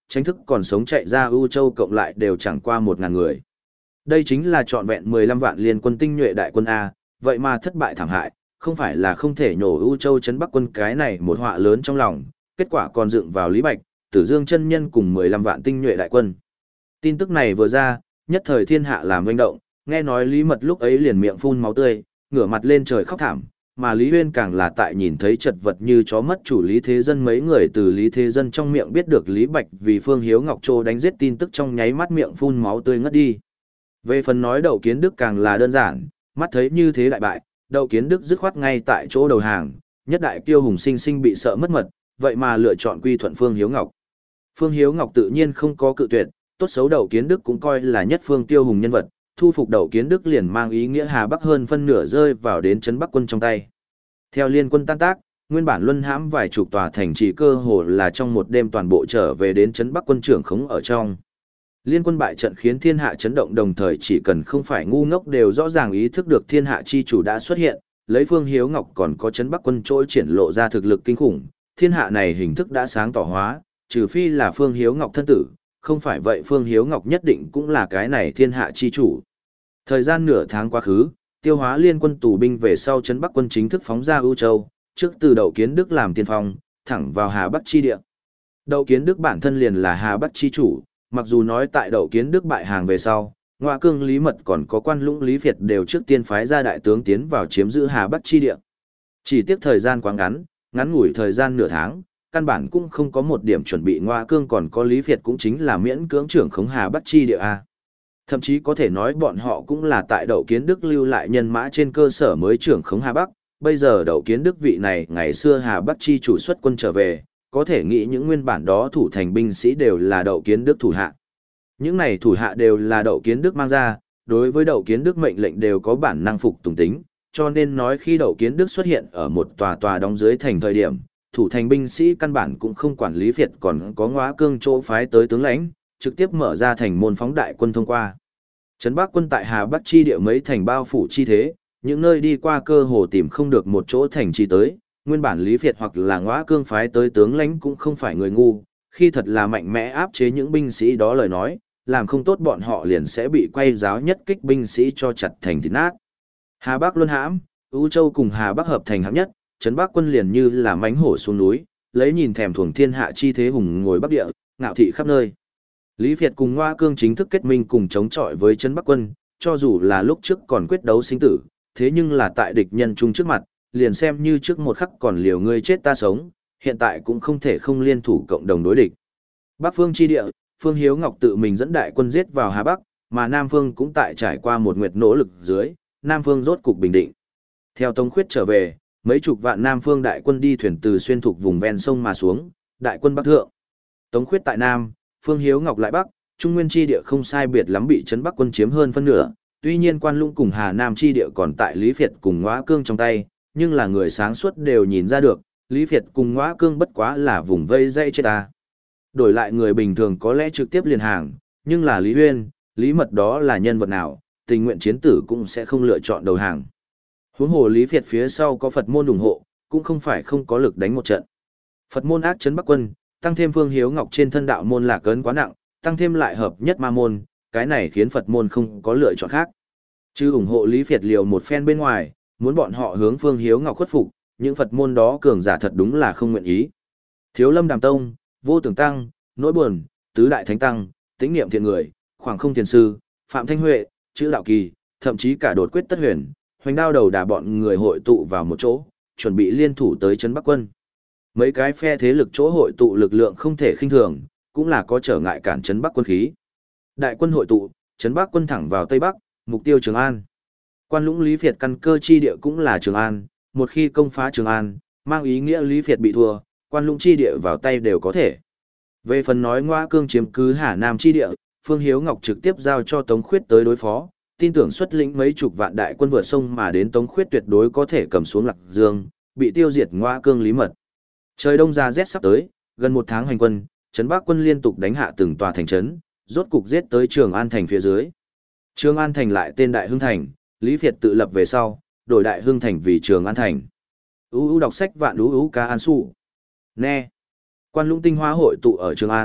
tránh thức còn sống chạy ra ưu châu cộng lại đều chẳng qua một ngàn người. Đây chính là trọn vẹn mười lăm vạn liên quân tinh nhuệ đại quân A, vậy mà thất bại thảm hại, không phải là không thể nhổ ưu châu trấn Bắc quân cái này một họa lớn trong lòng, kết quả còn dựng vào Lý Bạch, Tử Dương chân nhân cùng mười lăm vạn tinh nhuệ đại quân. Tin tức này vừa ra, nhất thời thiên hạ làm hoành động, nghe nói Lý Mật lúc ấy liền miệng phun máu tươi, ngửa mặt lên trời khóc thảm, mà Lý Huyên càng là tại nhìn thấy chật vật như chó mất chủ Lý Thế Dân mấy người từ Lý Thế Dân trong miệng biết được Lý Bạch vì Phương Hiếu Ngọc Trô đánh giết tin tức trong nháy mắt miệng phun máu tươi ngất đi. Về phần nói Đậu Kiến Đức càng là đơn giản, mắt thấy như thế đại bại, Đậu Kiến Đức dứt khoát ngay tại chỗ đầu hàng, nhất đại kiêu hùng sinh sinh bị sợ mất mật, vậy mà lựa chọn quy thuận Phương Hiếu Ngọc. Phương Hiếu Ngọc tự nhiên không có cự tuyệt, tốt xấu Đậu Kiến Đức cũng coi là nhất phương tiêu hùng nhân vật, thu phục Đậu Kiến Đức liền mang ý nghĩa Hà Bắc hơn phân nửa rơi vào đến trấn Bắc quân trong tay. Theo liên quân tan tác, nguyên bản luân hãm vài chục tòa thành trì cơ hồ là trong một đêm toàn bộ trở về đến trấn Bắc quân trưởng khống ở trong. Liên quân bại trận khiến thiên hạ chấn động, đồng thời chỉ cần không phải ngu ngốc đều rõ ràng ý thức được thiên hạ chi chủ đã xuất hiện, lấy Phương Hiếu Ngọc còn có trấn Bắc quân trỗi triển lộ ra thực lực kinh khủng, thiên hạ này hình thức đã sáng tỏ hóa, trừ phi là Phương Hiếu Ngọc thân tử, không phải vậy Phương Hiếu Ngọc nhất định cũng là cái này thiên hạ chi chủ. Thời gian nửa tháng quá khứ, tiêu hóa liên quân tù binh về sau trấn Bắc quân chính thức phóng ra ưu châu, trước từ Đậu Kiến Đức làm tiên phong, thẳng vào Hà Bắc chi địa. Đậu Kiến Đức bản thân liền là Hà Bắc chi chủ, mặc dù nói tại Đậu Kiến Đức bại hàng về sau, Ngoại Cương Lý Mật còn có Quan Lũng Lý Việt đều trước tiên phái ra đại tướng tiến vào chiếm giữ Hà Bắc chi địa. Chỉ tiếc thời gian quá ngắn, ngắn ngủi thời gian nửa tháng, căn bản cũng không có một điểm chuẩn bị, Ngoại Cương còn có Lý Việt cũng chính là miễn cưỡng trưởng khống Hà Bắc chi địa a. Thậm chí có thể nói bọn họ cũng là tại Đậu Kiến Đức lưu lại nhân mã trên cơ sở mới trưởng khống Hà Bắc, bây giờ Đậu Kiến Đức vị này ngày xưa Hà Bắc chi chủ xuất quân trở về, có thể nghĩ những nguyên bản đó thủ thành binh sĩ đều là Đậu Kiến Đức thủ hạ. Những này thủ hạ đều là Đậu Kiến Đức mang ra, đối với Đậu Kiến Đức mệnh lệnh đều có bản năng phục tùng tính, cho nên nói khi Đậu Kiến Đức xuất hiện ở một tòa tòa đóng dưới thành thời điểm, thủ thành binh sĩ căn bản cũng không quản Lý Việt còn có Ngoá Cương chỗ phái tới tướng lãnh, trực tiếp mở ra thành môn phóng đại quân thông qua. Trấn Bắc quân tại Hà Bắc chi địa mấy thành bao phủ chi thế, những nơi đi qua cơ hồ tìm không được một chỗ thành trì tới, nguyên bản Lý Việt hoặc là Ngoá Cương phái tới tướng lãnh cũng không phải người ngu, khi thật là mạnh mẽ áp chế những binh sĩ đó lời nói, làm không tốt bọn họ liền sẽ bị quay giáo nhất kích binh sĩ cho chặt thành thịt nát. Hà Bắc luân hãm, Ú Châu cùng Hà Bắc hợp thành hạng nhất, Trấn Bắc quân liền như là mánh hổ xuống núi, lấy nhìn thèm thuồng thiên hạ chi thế hùng ngồi Bắc địa, ngạo thị khắp nơi. Lý Việt cùng Ngoa Cương chính thức kết minh cùng chống chọi với Trấn Bắc quân, cho dù là lúc trước còn quyết đấu sinh tử, thế nhưng là tại địch nhân chung trước mặt, liền xem như trước một khắc còn liều ngươi chết ta sống, hiện tại cũng không thể không liên thủ cộng đồng đối địch. Bắc phương chi địa, Phương Hiếu Ngọc tự mình dẫn đại quân giết vào Hà Bắc, mà Nam phương cũng tại trải qua một nguyệt nỗ lực dưới, Nam phương rốt cục bình định. Theo Tống Khuyết trở về, mấy chục vạn Nam phương đại quân đi thuyền từ xuyên thuộc vùng ven sông mà xuống, đại quân Bắc thượng. Tống Khuyết tại Nam, Phương Hiếu Ngọc lại Bắc, Trung Nguyên chi địa không sai biệt lắm bị Trấn Bắc quân chiếm hơn phân nửa, tuy nhiên Quan Lũng cùng Hà Nam chi địa còn tại Lý Việt cùng Ngoá Cương trong tay, nhưng là người sáng suốt đều nhìn ra được, Lý Việt cùng Ngoá Cương bất quá là vùng vây dây chết ta. Đổi lại người bình thường có lẽ trực tiếp liền hàng, nhưng là Lý Huyên, Lý Mật đó là nhân vật nào, tình nguyện chiến tử cũng sẽ không lựa chọn đầu hàng. Huống hồ Lý Việt phía sau có Phật môn ủng hộ, cũng không phải không có lực đánh một trận. Phật môn ác Trấn Bắc quân, tăng thêm Phương Hiếu Ngọc trên thân đạo môn là cấn quá nặng, tăng thêm lại hợp nhất ma môn, cái này khiến Phật môn không có lựa chọn khác. Chứ ủng hộ Lý Việt liều một phen bên ngoài, muốn bọn họ hướng Phương Hiếu Ngọc khuất phục, những Phật môn đó cường giả thật đúng là không nguyện ý. Thiếu Lâm Đàm Tông, Vô Tưởng Tăng, Nỗi Buồn, Tứ Đại Thánh Tăng, Tĩnh Niệm Thiện Người, Khoảng Không Thiền Sư, Phạm Thanh Huệ, Chữ Đạo Kỳ, thậm chí cả Đột Quyết Tất Huyền, Hoành Đao Đầu Đà bọn người hội tụ vào một chỗ, chuẩn bị liên thủ tới Trấn Bắc quân. Mấy cái phe thế lực chỗ hội tụ lực lượng không thể khinh thường, cũng là có trở ngại cản Trấn Bắc quân khí. Đại quân hội tụ, Trấn Bắc quân thẳng vào Tây Bắc, mục tiêu Trường An. Quan Lũng Lý Việt căn cơ chi địa cũng là Trường An, một khi công phá Trường An, mang ý nghĩa Lý Việt bị thua, Quan Lũng chi địa vào tay đều có thể. Về phần nói Ngoa Cương chiếm cứ Hà Nam chi địa, Phương Hiếu Ngọc trực tiếp giao cho Tống Khuyết tới đối phó, tin tưởng xuất lĩnh mấy chục vạn đại quân vượt sông mà đến Tống Khuyết tuyệt đối có thể cầm xuống Lạc Dương, bị tiêu diệt Ngoa Cương Lý Mật. Trời đông ra rét sắp tới, gần một tháng hành quân, Trấn Bắc quân liên tục đánh hạ từng tòa thành trấn, rốt cục giết tới Trường An thành phía dưới. Trường An thành lại tên Đại Hưng thành, Lý Việt tự lập về sau, đổi Đại Hưng thành vì Trường An thành. U u đọc sách vạn u u ca an su. Nè. Quan Lũng tinh hoa hội tụ ở Trường An,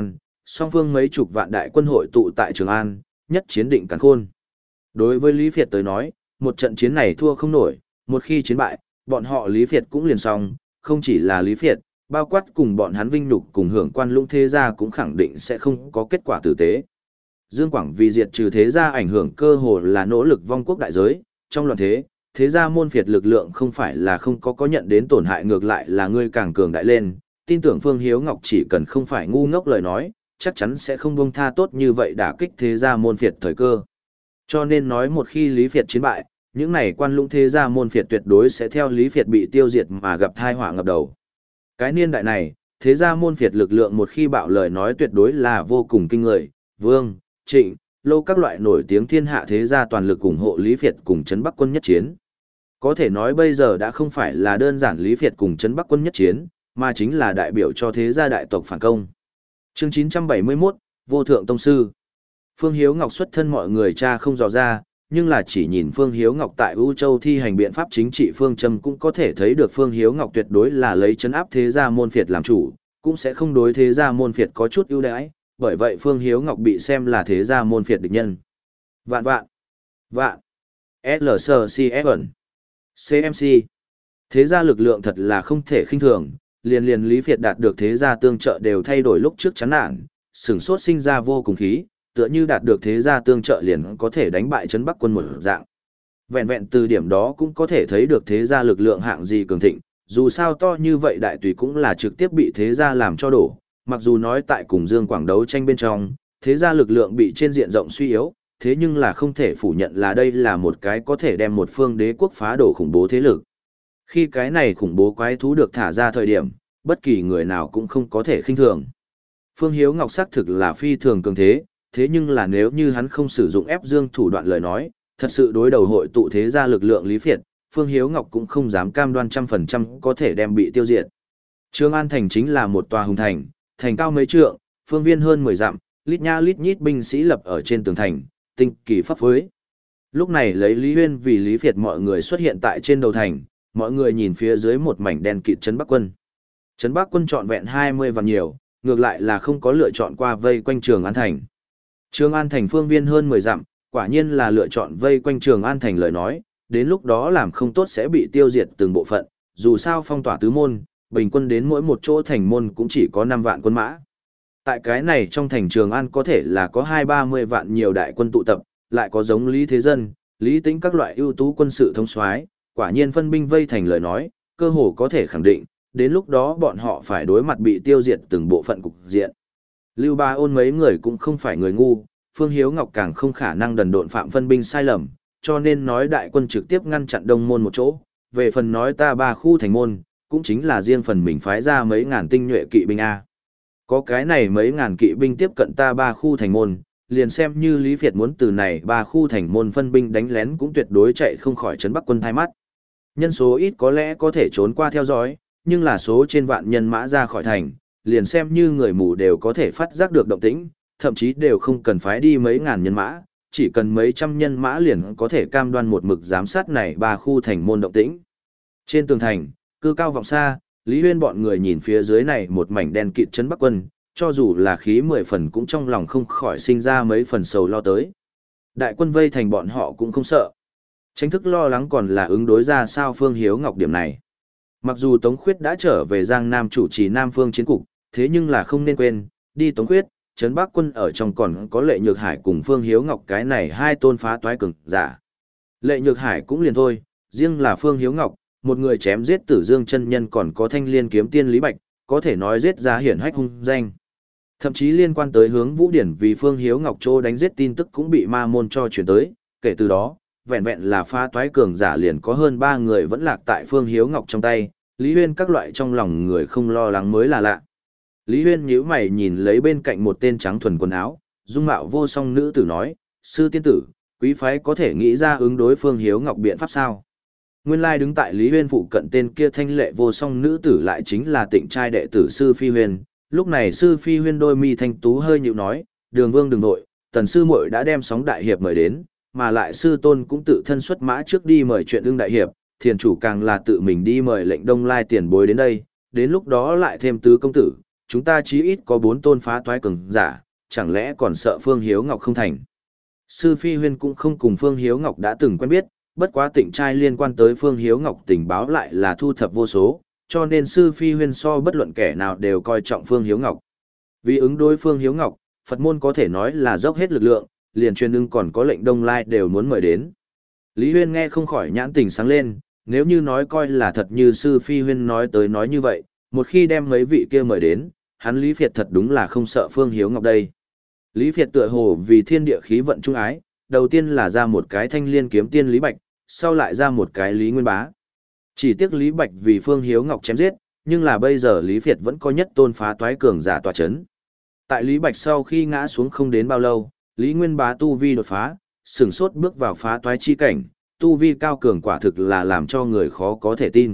song phương mấy chục vạn đại quân hội tụ tại Trường An, nhất chiến định càn khôn. Đối với Lý Việt tới nói, một trận chiến này thua không nổi, một khi chiến bại, bọn họ Lý Việt cũng liền xong, không chỉ là Lý Việt, bao quát cùng bọn hắn vinh nhục cùng hưởng quan lũng thế gia cũng khẳng định sẽ không có kết quả tử tế. Dương Quảng vì diệt trừ thế gia ảnh hưởng cơ hồ là nỗ lực vong quốc đại giới, trong loạn thế, thế gia môn phiệt lực lượng không phải là không có có nhận đến tổn hại, ngược lại là ngươi càng cường đại lên, tin tưởng Phương Hiếu Ngọc chỉ cần không phải ngu ngốc lời nói, chắc chắn sẽ không buông tha tốt như vậy đả kích thế gia môn phiệt thời cơ. Cho nên nói một khi Lý Việt chiến bại, những này quan lũng thế gia môn phiệt tuyệt đối sẽ theo Lý Việt bị tiêu diệt mà gặp tai họa ngập đầu. Cái niên đại này, thế gia môn phiệt lực lượng một khi bạo lời nói tuyệt đối là vô cùng kinh người, Vương, Trịnh, Lô các loại nổi tiếng thiên hạ thế gia toàn lực ủng hộ Lý Việt cùng Trấn Bắc quân nhất chiến. Có thể nói bây giờ đã không phải là đơn giản Lý Việt cùng Trấn Bắc quân nhất chiến, mà chính là đại biểu cho thế gia đại tộc phản công. Chương chín trăm bảy mươi mốt, Vô Thượng Tông Sư. Phương Hiếu Ngọc xuất thân mọi người cha không dò ra, nhưng là chỉ nhìn Phương Hiếu Ngọc tại U Châu thi hành biện pháp chính trị phương châm cũng có thể thấy được Phương Hiếu Ngọc tuyệt đối là lấy trấn áp thế gia môn phiệt làm chủ, cũng sẽ không đối thế gia môn phiệt có chút ưu đãi, bởi vậy Phương Hiếu Ngọc bị xem là thế gia môn phiệt địch nhân. Vạn vạn, vạn, L C C F ẩn, C M C. Thế gia lực lượng thật là không thể khinh thường, liền liền Lý Việt đạt được thế gia tương trợ đều thay đổi lúc trước chán nản, sửng sốt sinh ra vô cùng khí, tựa như đạt được thế gia tương trợ liền có thể đánh bại Trấn Bắc quân một dạng. Vẹn vẹn từ điểm đó cũng có thể thấy được thế gia lực lượng hạng gì cường thịnh, dù sao to như vậy đại tùy cũng là trực tiếp bị thế gia làm cho đổ, mặc dù nói tại cùng Dương Quảng đấu tranh bên trong, thế gia lực lượng bị trên diện rộng suy yếu, thế nhưng là không thể phủ nhận là đây là một cái có thể đem một phương đế quốc phá đổ khủng bố thế lực. Khi cái này khủng bố quái thú được thả ra thời điểm, bất kỳ người nào cũng không có thể khinh thường. Phương Hiếu Ngọc xác thực là phi thường cường thế, thế nhưng là nếu như hắn không sử dụng ép dương thủ đoạn lời nói, thật sự đối đầu hội tụ thế gia lực lượng Lý Việt, Phương Hiếu Ngọc cũng không dám cam đoan trăm phần trăm có thể đem bị tiêu diệt. Trường An thành chính là một tòa hùng thành, thành cao mấy trượng, phương viên hơn mười dặm, lít nha lít nhít binh sĩ lập ở trên tường thành, tinh kỳ pháp phối. Lúc này lấy Lý Huyên vì Lý Việt mọi người xuất hiện tại trên đầu thành, mọi người nhìn phía dưới một mảnh đen kịt Trấn Bắc quân. Trấn Bắc quân trọn vẹn hai mươi vạn nhiều, ngược lại là không có lựa chọn qua vây quanh Trường An thành. Trường An thành phương viên hơn mười dặm, quả nhiên là lựa chọn vây quanh Trường An thành lời nói, đến lúc đó làm không tốt sẽ bị tiêu diệt từng bộ phận, dù sao phong tỏa tứ môn, bình quân đến mỗi một chỗ thành môn cũng chỉ có năm vạn quân mã. Tại cái này trong thành Trường An có thể là có hai ba mươi vạn nhiều đại quân tụ tập, lại có giống Lý Thế Dân, Lý Tĩnh các loại ưu tú quân sự thống soái, quả nhiên phân binh vây thành lời nói, cơ hồ có thể khẳng định, đến lúc đó bọn họ phải đối mặt bị tiêu diệt từng bộ phận cục diện. Lưu Ba Ôn mấy người cũng không phải người ngu, Phương Hiếu Ngọc càng không khả năng đần độn phạm phân binh sai lầm, cho nên nói đại quân trực tiếp ngăn chặn đông môn một chỗ, về phần nói ta ba khu thành môn, cũng chính là riêng phần mình phái ra mấy ngàn tinh nhuệ kỵ binh A. Có cái này mấy ngàn kỵ binh tiếp cận ta ba khu thành môn, liền xem như Lý Việt muốn từ này ba khu thành môn phân binh đánh lén cũng tuyệt đối chạy không khỏi Trấn Bắc quân thay mắt. Nhân số ít có lẽ có thể trốn qua theo dõi, nhưng là số trên vạn nhân mã ra khỏi thành, liền xem như người mù đều có thể phát giác được động tĩnh, thậm chí đều không cần phái đi mấy ngàn nhân mã, chỉ cần mấy trăm nhân mã liền có thể cam đoan một mực giám sát này ba khu thành môn động tĩnh. Trên tường thành, cư cao vọng xa, Lý Huyên bọn người nhìn phía dưới này một mảnh đen kịt Trấn Bắc quân, cho dù là khí mười phần cũng trong lòng không khỏi sinh ra mấy phần sầu lo tới. Đại quân vây thành bọn họ cũng không sợ. Tranh thức lo lắng còn là ứng đối ra sao Phương Hiếu Ngọc điểm này. Mặc dù Tống Khuyết đã trở về Giang Nam chủ trì Nam Phương chiến cục, thế nhưng là không nên quên, đi Tống Khuyết, Trấn Bắc quân ở trong còn có Lệ Nhược Hải cùng Phương Hiếu Ngọc cái này hai tôn phá toái cường giả. Lệ Nhược Hải cũng liền thôi, riêng là Phương Hiếu Ngọc, một người chém giết Tử Dương chân nhân còn có Thanh Liên kiếm tiên Lý Bạch, có thể nói giết ra hiển hách hung danh. Thậm chí liên quan tới hướng Vũ Điển vì Phương Hiếu Ngọc Trô đánh giết tin tức cũng bị ma môn cho chuyển tới, kể từ đó, vẹn vẹn là phá toái cường giả liền có hơn ba người vẫn lạc tại Phương Hiếu Ngọc trong tay, Lý Huyên các loại trong lòng người không lo lắng mới là lạ. Lý Huyên nhíu mày nhìn lấy bên cạnh một tên trắng thuần quần áo, dung mạo vô song nữ tử nói, sư tiên tử, quý phái có thể nghĩ ra ứng đối Phương Hiếu Ngọc biện pháp sao? Nguyên lai đứng tại Lý Huyên phụ cận tên kia thanh lệ vô song nữ tử lại chính là tịnh trai đệ tử sư Phi Huyên. Lúc này sư Phi Huyên đôi mi thanh tú hơi nhịu nói, đường vương đừng nội, tần sư muội đã đem sóng đại hiệp mời đến, mà lại sư tôn cũng tự thân xuất mã trước đi mời chuyện ưng đại hiệp, thiền chủ càng là tự mình đi mời lệnh Đông Lai tiền bối đến đây, đến lúc đó lại thêm tứ công tử, chúng ta chí ít có bốn tôn phá toái cường giả, chẳng lẽ còn sợ Phương Hiếu Ngọc không thành. Sư Phi Huyên cũng không cùng Phương Hiếu Ngọc đã từng quen biết, bất quá Tịnh trai liên quan tới Phương Hiếu Ngọc tình báo lại là thu thập vô số, cho nên Sư Phi Huyên so bất luận kẻ nào đều coi trọng Phương Hiếu Ngọc. Vì ứng đối Phương Hiếu Ngọc, Phật môn có thể nói là dốc hết lực lượng, liền truyền ưng còn có lệnh Đông Lai đều muốn mời đến. Lý Huyên nghe không khỏi nhãn tình sáng lên, nếu như nói coi là thật như Sư Phi Huyên nói tới nói như vậy, một khi đem mấy vị kia mời đến, hắn Lý Việt thật đúng là không sợ Phương Hiếu Ngọc đây. Lý Việt tựa hồ vì thiên địa khí vận trung ái, đầu tiên là ra một cái thanh liên kiếm tiên Lý Bạch, sau lại ra một cái Lý Nguyên Bá. Chỉ tiếc Lý Bạch vì Phương Hiếu Ngọc chém giết, nhưng là bây giờ Lý Việt vẫn có nhất tôn phá toái cường giả tọa chấn. Tại Lý Bạch sau khi ngã xuống không đến bao lâu, Lý Nguyên Bá tu vi đột phá, sửng sốt bước vào phá toái chi cảnh, tu vi cao cường quả thực là làm cho người khó có thể tin.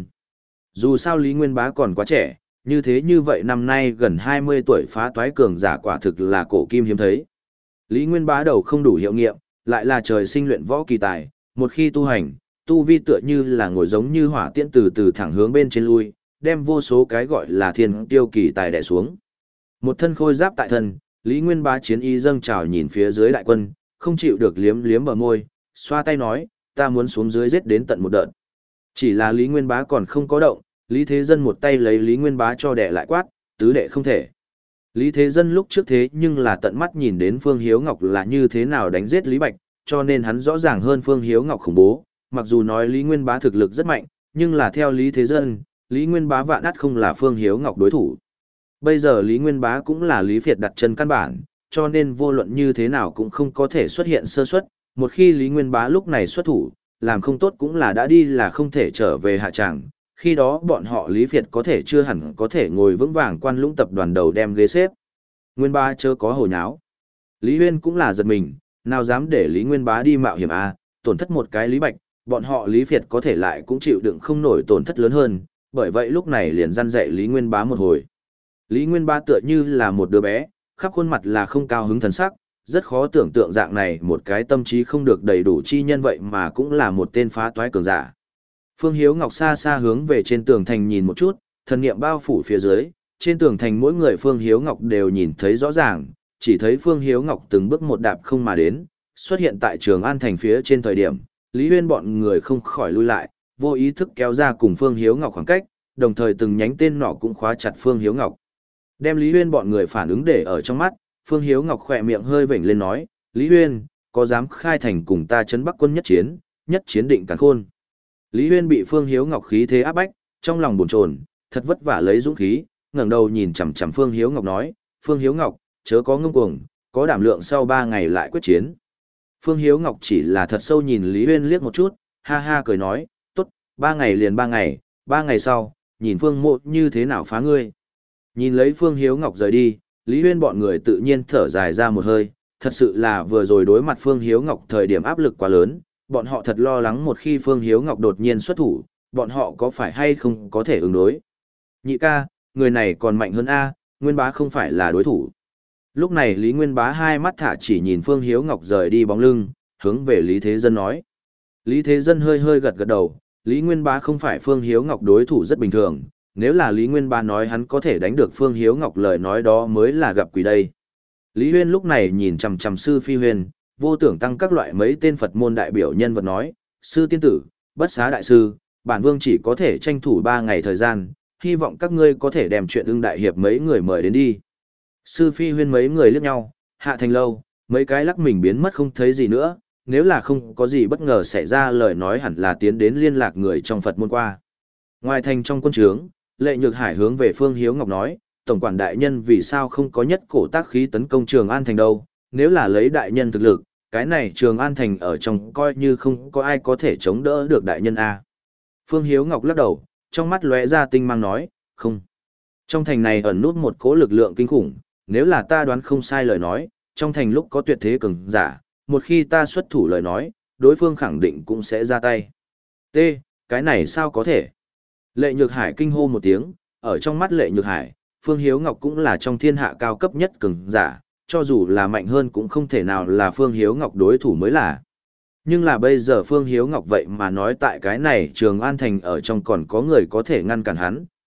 Dù sao Lý Nguyên Bá còn quá trẻ, như thế như vậy năm nay gần hai mươi tuổi phá toái cường giả quả thực là cổ kim hiếm thấy. Lý Nguyên Bá đầu không đủ hiệu nghiệm, lại là trời sinh luyện võ kỳ tài, một khi tu hành, tu vi tựa như là ngồi giống như hỏa tiễn từ từ thẳng hướng bên trên lui, đem vô số cái gọi là thiên tiêu kỳ tài đè xuống. Một thân khôi giáp tại thân, Lý Nguyên Bá chiến ý dâng trào nhìn phía dưới đại quân, không chịu được liếm liếm bờ môi, xoa tay nói, ta muốn xuống dưới giết đến tận một đợt. Chỉ là Lý Nguyên Bá còn không có động, Lý Thế Dân một tay lấy Lý Nguyên Bá cho đè lại quát, tứ đệ không thể. Lý Thế Dân lúc trước thế nhưng là tận mắt nhìn đến Phương Hiếu Ngọc là như thế nào đánh giết Lý Bạch, cho nên hắn rõ ràng hơn Phương Hiếu Ngọc khủng bố, mặc dù nói Lý Nguyên Bá thực lực rất mạnh, nhưng là theo Lý Thế Dân, Lý Nguyên Bá vạn ắt không là Phương Hiếu Ngọc đối thủ. Bây giờ Lý Nguyên Bá cũng là Lý Việt đặt chân căn bản, cho nên vô luận như thế nào cũng không có thể xuất hiện sơ suất. Một khi Lý Nguyên Bá lúc này xuất thủ, làm không tốt cũng là đã đi là không thể trở về hạ tràng. Khi đó bọn họ Lý Việt có thể chưa hẳn có thể ngồi vững vàng quan lũng tập đoàn đầu đem ghế xếp. Nguyên Bá chớ có hồ nháo. Lý Huyên cũng là giật mình, nào dám để Lý Nguyên Bá đi mạo hiểm à, tổn thất một cái Lý Bạch, bọn họ Lý Việt có thể lại cũng chịu đựng không nổi tổn thất lớn hơn, bởi vậy lúc này liền răn dạy Lý Nguyên Bá một hồi. Lý Nguyên Bá tựa như là một đứa bé, khắp khuôn mặt là không cao hứng thần sắc, rất khó tưởng tượng dạng này một cái tâm trí không được đầy đủ chi nhân vậy mà cũng là một tên phá toái cường giả. Phương Hiếu Ngọc xa xa hướng về trên tường thành nhìn một chút, thần niệm bao phủ phía dưới, trên tường thành mỗi người Phương Hiếu Ngọc đều nhìn thấy rõ ràng, chỉ thấy Phương Hiếu Ngọc từng bước một đạp không mà đến, xuất hiện tại Trường An thành phía trên thời điểm, Lý Huyên bọn người không khỏi lui lại, vô ý thức kéo ra cùng Phương Hiếu Ngọc khoảng cách, đồng thời từng nhánh tên nỏ cũng khóa chặt Phương Hiếu Ngọc. Đem Lý Huyên bọn người phản ứng để ở trong mắt, Phương Hiếu Ngọc khỏe miệng hơi vểnh lên nói, Lý Huyên, có dám khai thành cùng ta trấn Bắc quân nhất chiến, nhất chiến định càn khôn. Lý Huyên bị Phương Hiếu Ngọc khí thế áp bách, trong lòng bồn chồn, thật vất vả lấy dũng khí, ngẩng đầu nhìn chằm chằm Phương Hiếu Ngọc nói, Phương Hiếu Ngọc, chớ có ngông cuồng, có đảm lượng sau ba ngày lại quyết chiến. Phương Hiếu Ngọc chỉ là thật sâu nhìn Lý Huyên liếc một chút, ha ha cười nói, tốt, ba ngày liền ba ngày, ba ngày sau, nhìn Phương Mộ như thế nào phá ngươi. Nhìn lấy Phương Hiếu Ngọc rời đi, Lý Huyên bọn người tự nhiên thở dài ra một hơi, thật sự là vừa rồi đối mặt Phương Hiếu Ngọc thời điểm áp lực quá lớn, bọn họ thật lo lắng một khi Phương Hiếu Ngọc đột nhiên xuất thủ, bọn họ có phải hay không có thể ứng đối. Nhị ca, người này còn mạnh hơn A, Nguyên Bá không phải là đối thủ. Lúc này Lý Nguyên Bá hai mắt thả chỉ nhìn Phương Hiếu Ngọc rời đi bóng lưng, hướng về Lý Thế Dân nói. Lý Thế Dân hơi hơi gật gật đầu, Lý Nguyên Bá không phải Phương Hiếu Ngọc đối thủ rất bình thường, nếu là Lý Nguyên Bá nói hắn có thể đánh được Phương Hiếu Ngọc lời nói đó mới là gặp quỷ đây. Lý Huyên lúc này nhìn chằm chằm Sư Phi Huyền, vô tưởng tăng các loại mấy tên Phật môn đại biểu nhân vật nói, Sư Tiên Tử, Bất Xá Đại Sư, bản vương chỉ có thể tranh thủ ba ngày thời gian, hy vọng các ngươi có thể đem chuyện ưng đại hiệp mấy người mời đến đi. Sư Phi Huyên mấy người liếc nhau, hạ thành lâu, mấy cái lắc mình biến mất không thấy gì nữa, nếu là không có gì bất ngờ xảy ra lời nói hẳn là tiến đến liên lạc người trong Phật môn qua. Ngoài thành trong quân trướng, Lệ Nhược Hải hướng về Phương Hiếu Ngọc nói, tổng quản đại nhân vì sao không có nhất cổ tác khí tấn công Trường An thành đâu, nếu là lấy đại nhân thực lực, cái này Trường An thành ở trong coi như không có ai có thể chống đỡ được đại nhân a. Phương Hiếu Ngọc lắc đầu, trong mắt lóe ra tinh mang nói, không. Trong thành này ẩn nút một cỗ lực lượng kinh khủng, nếu là ta đoán không sai lời nói, trong thành lúc có tuyệt thế cường giả, một khi ta xuất thủ lời nói, đối phương khẳng định cũng sẽ ra tay. T, cái này sao có thể? Lệ Nhược Hải kinh hô một tiếng, ở trong mắt Lệ Nhược Hải, Phương Hiếu Ngọc cũng là trong thiên hạ cao cấp nhất cường giả, cho dù là mạnh hơn cũng không thể nào là Phương Hiếu Ngọc đối thủ mới là. Nhưng là bây giờ Phương Hiếu Ngọc vậy mà nói tại cái này Trường An thành ở trong còn có người có thể ngăn cản hắn,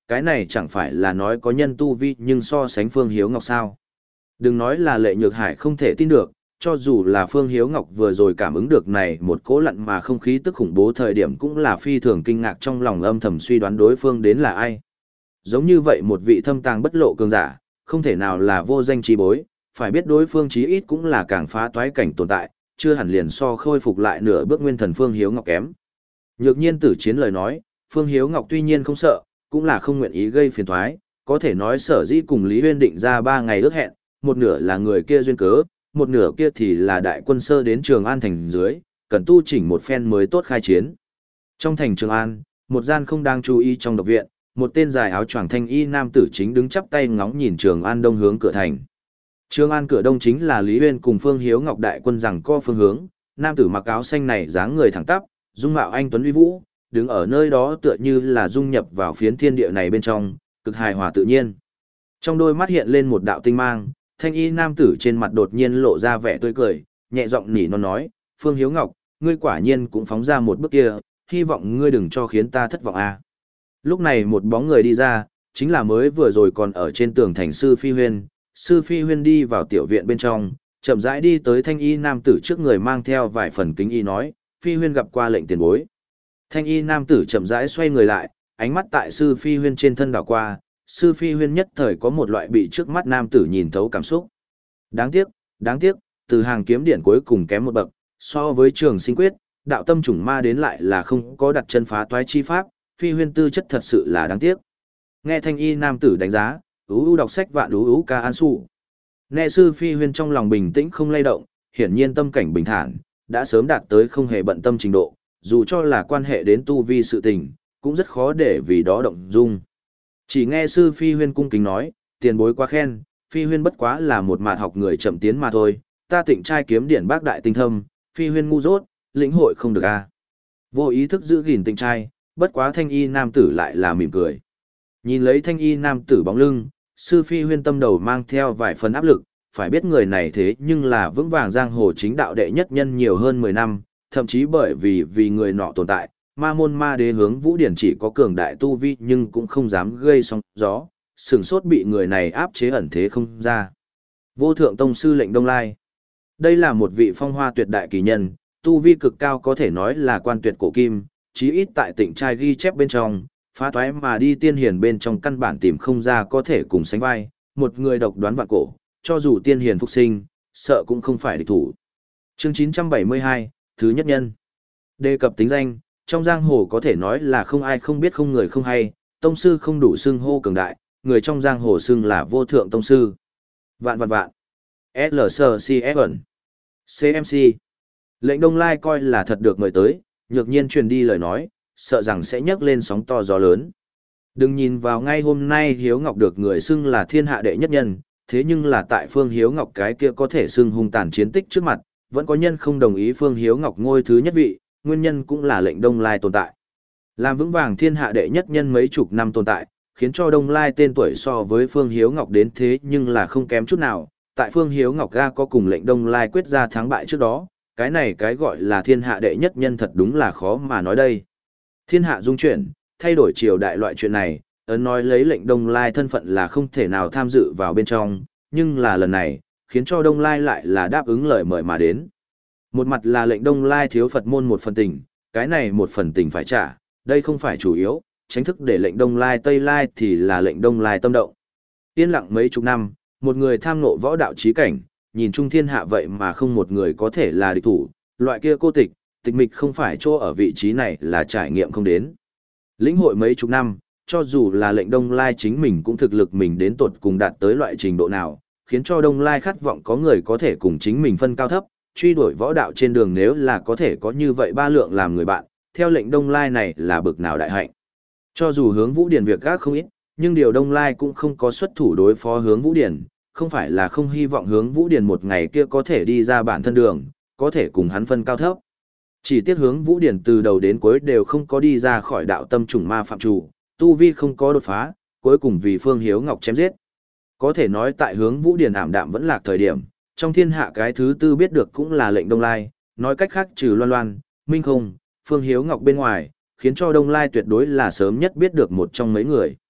cái này chẳng phải là nói có nhân tu vi nhưng so sánh Phương Hiếu Ngọc sao. Đừng nói là Lệ Nhược Hải không thể tin được, cho dù là Phương Hiếu Ngọc vừa rồi cảm ứng được này một cỗ lặn mà không khí tức khủng bố thời điểm cũng là phi thường kinh ngạc trong lòng âm thầm suy đoán đối phương đến là ai. Giống như vậy một vị thâm tàng bất lộ cường giả, không thể nào là vô danh trí bối, phải biết đối phương chí ít cũng là càng phá toái cảnh tồn tại, chưa hẳn liền so khôi phục lại nửa bước nguyên thần Phương Hiếu Ngọc kém. Nhược nhiên tử chiến lời nói, Phương Hiếu Ngọc tuy nhiên không sợ, cũng là không nguyện ý gây phiền toái, có thể nói sở dĩ cùng Lý Huyên định ra ba ngày ước hẹn, một nửa là người kia duyên cớ, một nửa kia thì là đại quân sơ đến Trường An thành dưới, cần tu chỉnh một phen mới tốt khai chiến. Trong thành Trường An, một gian không đang chú ý trong độc viện, một tên dài áo choàng thanh y nam tử chính đứng chắp tay ngóng nhìn Trường An đông hướng cửa thành. Trường An cửa đông chính là Lý Huyên cùng Phương Hiếu Ngọc đại quân rằng co phương hướng, nam tử mặc áo xanh này dáng người thẳng tắp, dung mạo anh tuấn uy vũ, đứng ở nơi đó tựa như là dung nhập vào phiến thiên địa này bên trong, cực hài hòa tự nhiên. Trong đôi mắt hiện lên một đạo tinh mang, thanh y nam tử trên mặt đột nhiên lộ ra vẻ tươi cười, nhẹ giọng nỉ non nói, Phương Hiếu Ngọc, ngươi quả nhiên cũng phóng ra một bước kia, hy vọng ngươi đừng cho khiến ta thất vọng a. À. Lúc này một bóng người đi ra, chính là mới vừa rồi còn ở trên tường thành Sư Phi Huyên. Sư Phi Huyên đi vào tiểu viện bên trong, chậm rãi đi tới thanh y nam tử trước người mang theo vài phần kính y nói, Phi Huyên gặp qua lệnh tiền bối. Thanh y nam tử chậm rãi xoay người lại, ánh mắt tại Sư Phi Huyên trên thân đảo qua, Sư Phi Huyên nhất thời có một loại bị trước mắt nam tử nhìn thấu cảm xúc. Đáng tiếc, đáng tiếc, từ hàng kiếm điển cuối cùng kém một bậc, so với Trường Sinh Quyết, đạo tâm chủng ma đến lại là không có đặt chân phá toái chi pháp, Phi Huyên tư chất thật sự là đáng tiếc. Nghe thanh y nam tử đánh giá, ú ú đọc sách vạn ú ú ca an su. Nghe Sư Phi Huyên trong lòng bình tĩnh không lay động, hiển nhiên tâm cảnh bình thản, đã sớm đạt tới không hề bận tâm trình độ, dù cho là quan hệ đến tu vi sự tình, cũng rất khó để vì đó động dung. Chỉ nghe Sư Phi Huyên cung kính nói, tiền bối quá khen, Phi Huyên bất quá là một mạt học người chậm tiến mà thôi, ta Tịnh trai kiếm điển bác đại tinh thâm, Phi Huyên ngu dốt, lĩnh hội không được a. Vô ý thức giữ gìn Tịnh trai, bất quá thanh y nam tử lại là mỉm cười. Nhìn lấy thanh y nam tử bóng lưng, Sư Phi Huyên tâm đầu mang theo vài phần áp lực, phải biết người này thế nhưng là vững vàng giang hồ chính đạo đệ nhất nhân nhiều hơn mười năm, thậm chí bởi vì vì người nọ tồn tại, ma môn ma đế hướng Vũ Điển chỉ có cường đại tu vi nhưng cũng không dám gây sóng gió, sừng sốt bị người này áp chế ẩn thế không ra. Vô thượng tông sư lệnh Đông Lai. Đây là một vị phong hoa tuyệt đại kỳ nhân, tu vi cực cao có thể nói là quan tuyệt cổ kim, chí ít tại Tịnh trai ghi chép bên trong, phá toái mà đi tiên hiền bên trong căn bản tìm không ra có thể cùng sánh vai, một người độc đoán vạn cổ, cho dù tiên hiền phục sinh, sợ cũng không phải địch thủ. Chương chín trăm bảy mươi hai, Thứ nhất nhân. Đề cập tính danh, trong giang hồ có thể nói là không ai không biết không người không hay, tông sư không đủ xưng hô cường đại, người trong giang hồ xưng là vô thượng tông sư. Vạn vạn vạn. lờ xê xê ép ẩn. xê em xê. Lệnh Đông Lai coi là thật được mời tới, nhược nhiên truyền đi lời nói, sợ rằng sẽ nhấc lên sóng to gió lớn. Đừng nhìn vào ngay hôm nay Hiếu Ngọc được người xưng là thiên hạ đệ nhất nhân, thế nhưng là tại Phương Hiếu Ngọc cái kia có thể xưng hung tàn chiến tích trước mặt, vẫn có nhân không đồng ý Phương Hiếu Ngọc ngôi thứ nhất vị, nguyên nhân cũng là lệnh Đông Lai tồn tại. Làm vững vàng thiên hạ đệ nhất nhân mấy chục năm tồn tại, khiến cho Đông Lai tên tuổi so với Phương Hiếu Ngọc đến thế nhưng là không kém chút nào. Tại Phương Hiếu Ngọc ga có cùng lệnh Đông Lai quyết ra thắng bại trước đó, cái này cái gọi là thiên hạ đệ nhất nhân thật đúng là khó mà nói đây. Thiên hạ dung chuyển, thay đổi triều đại loại chuyện này, ấn nói lấy lệnh Đông Lai thân phận là không thể nào tham dự vào bên trong, nhưng là lần này, khiến cho Đông Lai lại là đáp ứng lời mời mà đến. Một mặt là lệnh Đông Lai thiếu Phật môn một phần tình, cái này một phần tình phải trả, đây không phải chủ yếu, tránh thức để lệnh Đông Lai Tây Lai thì là lệnh Đông Lai tâm động. Yên lặng mấy chục năm, một người tham ngộ võ đạo trí cảnh, nhìn chung thiên hạ vậy mà không một người có thể là địch thủ, loại kia cô tịch, tịch mịch không phải chỗ ở vị trí này là trải nghiệm không đến. Lĩnh hội mấy chục năm, cho dù là lệnh Đông Lai chính mình cũng thực lực mình đến tột cùng đạt tới loại trình độ nào, khiến cho Đông Lai khát vọng có người có thể cùng chính mình phân cao thấp, truy đuổi võ đạo trên đường nếu là có thể có như vậy ba lượng làm người bạn, theo lệnh Đông Lai này là bực nào đại hạnh. Cho dù hướng Vũ Điển việc gác không ít, nhưng điều Đông Lai cũng không có xuất thủ đối phó hướng Vũ Điển, không phải là không hy vọng hướng Vũ Điển một ngày kia có thể đi ra bản thân đường, có thể cùng hắn phân cao thấp. Chỉ tiếc hướng Vũ Điển từ đầu đến cuối đều không có đi ra khỏi đạo tâm trùng ma phạm chủ, tu vi không có đột phá, cuối cùng vì Phương Hiếu Ngọc chém giết. Có thể nói tại hướng Vũ Điển ảm đạm vẫn lạc thời điểm, trong thiên hạ cái thứ tư biết được cũng là lệnh Đông Lai, nói cách khác trừ Loan Loan, Minh Không, Phương Hiếu Ngọc bên ngoài, khiến cho Đông Lai tuyệt đối là sớm nhất biết được một trong mấy người.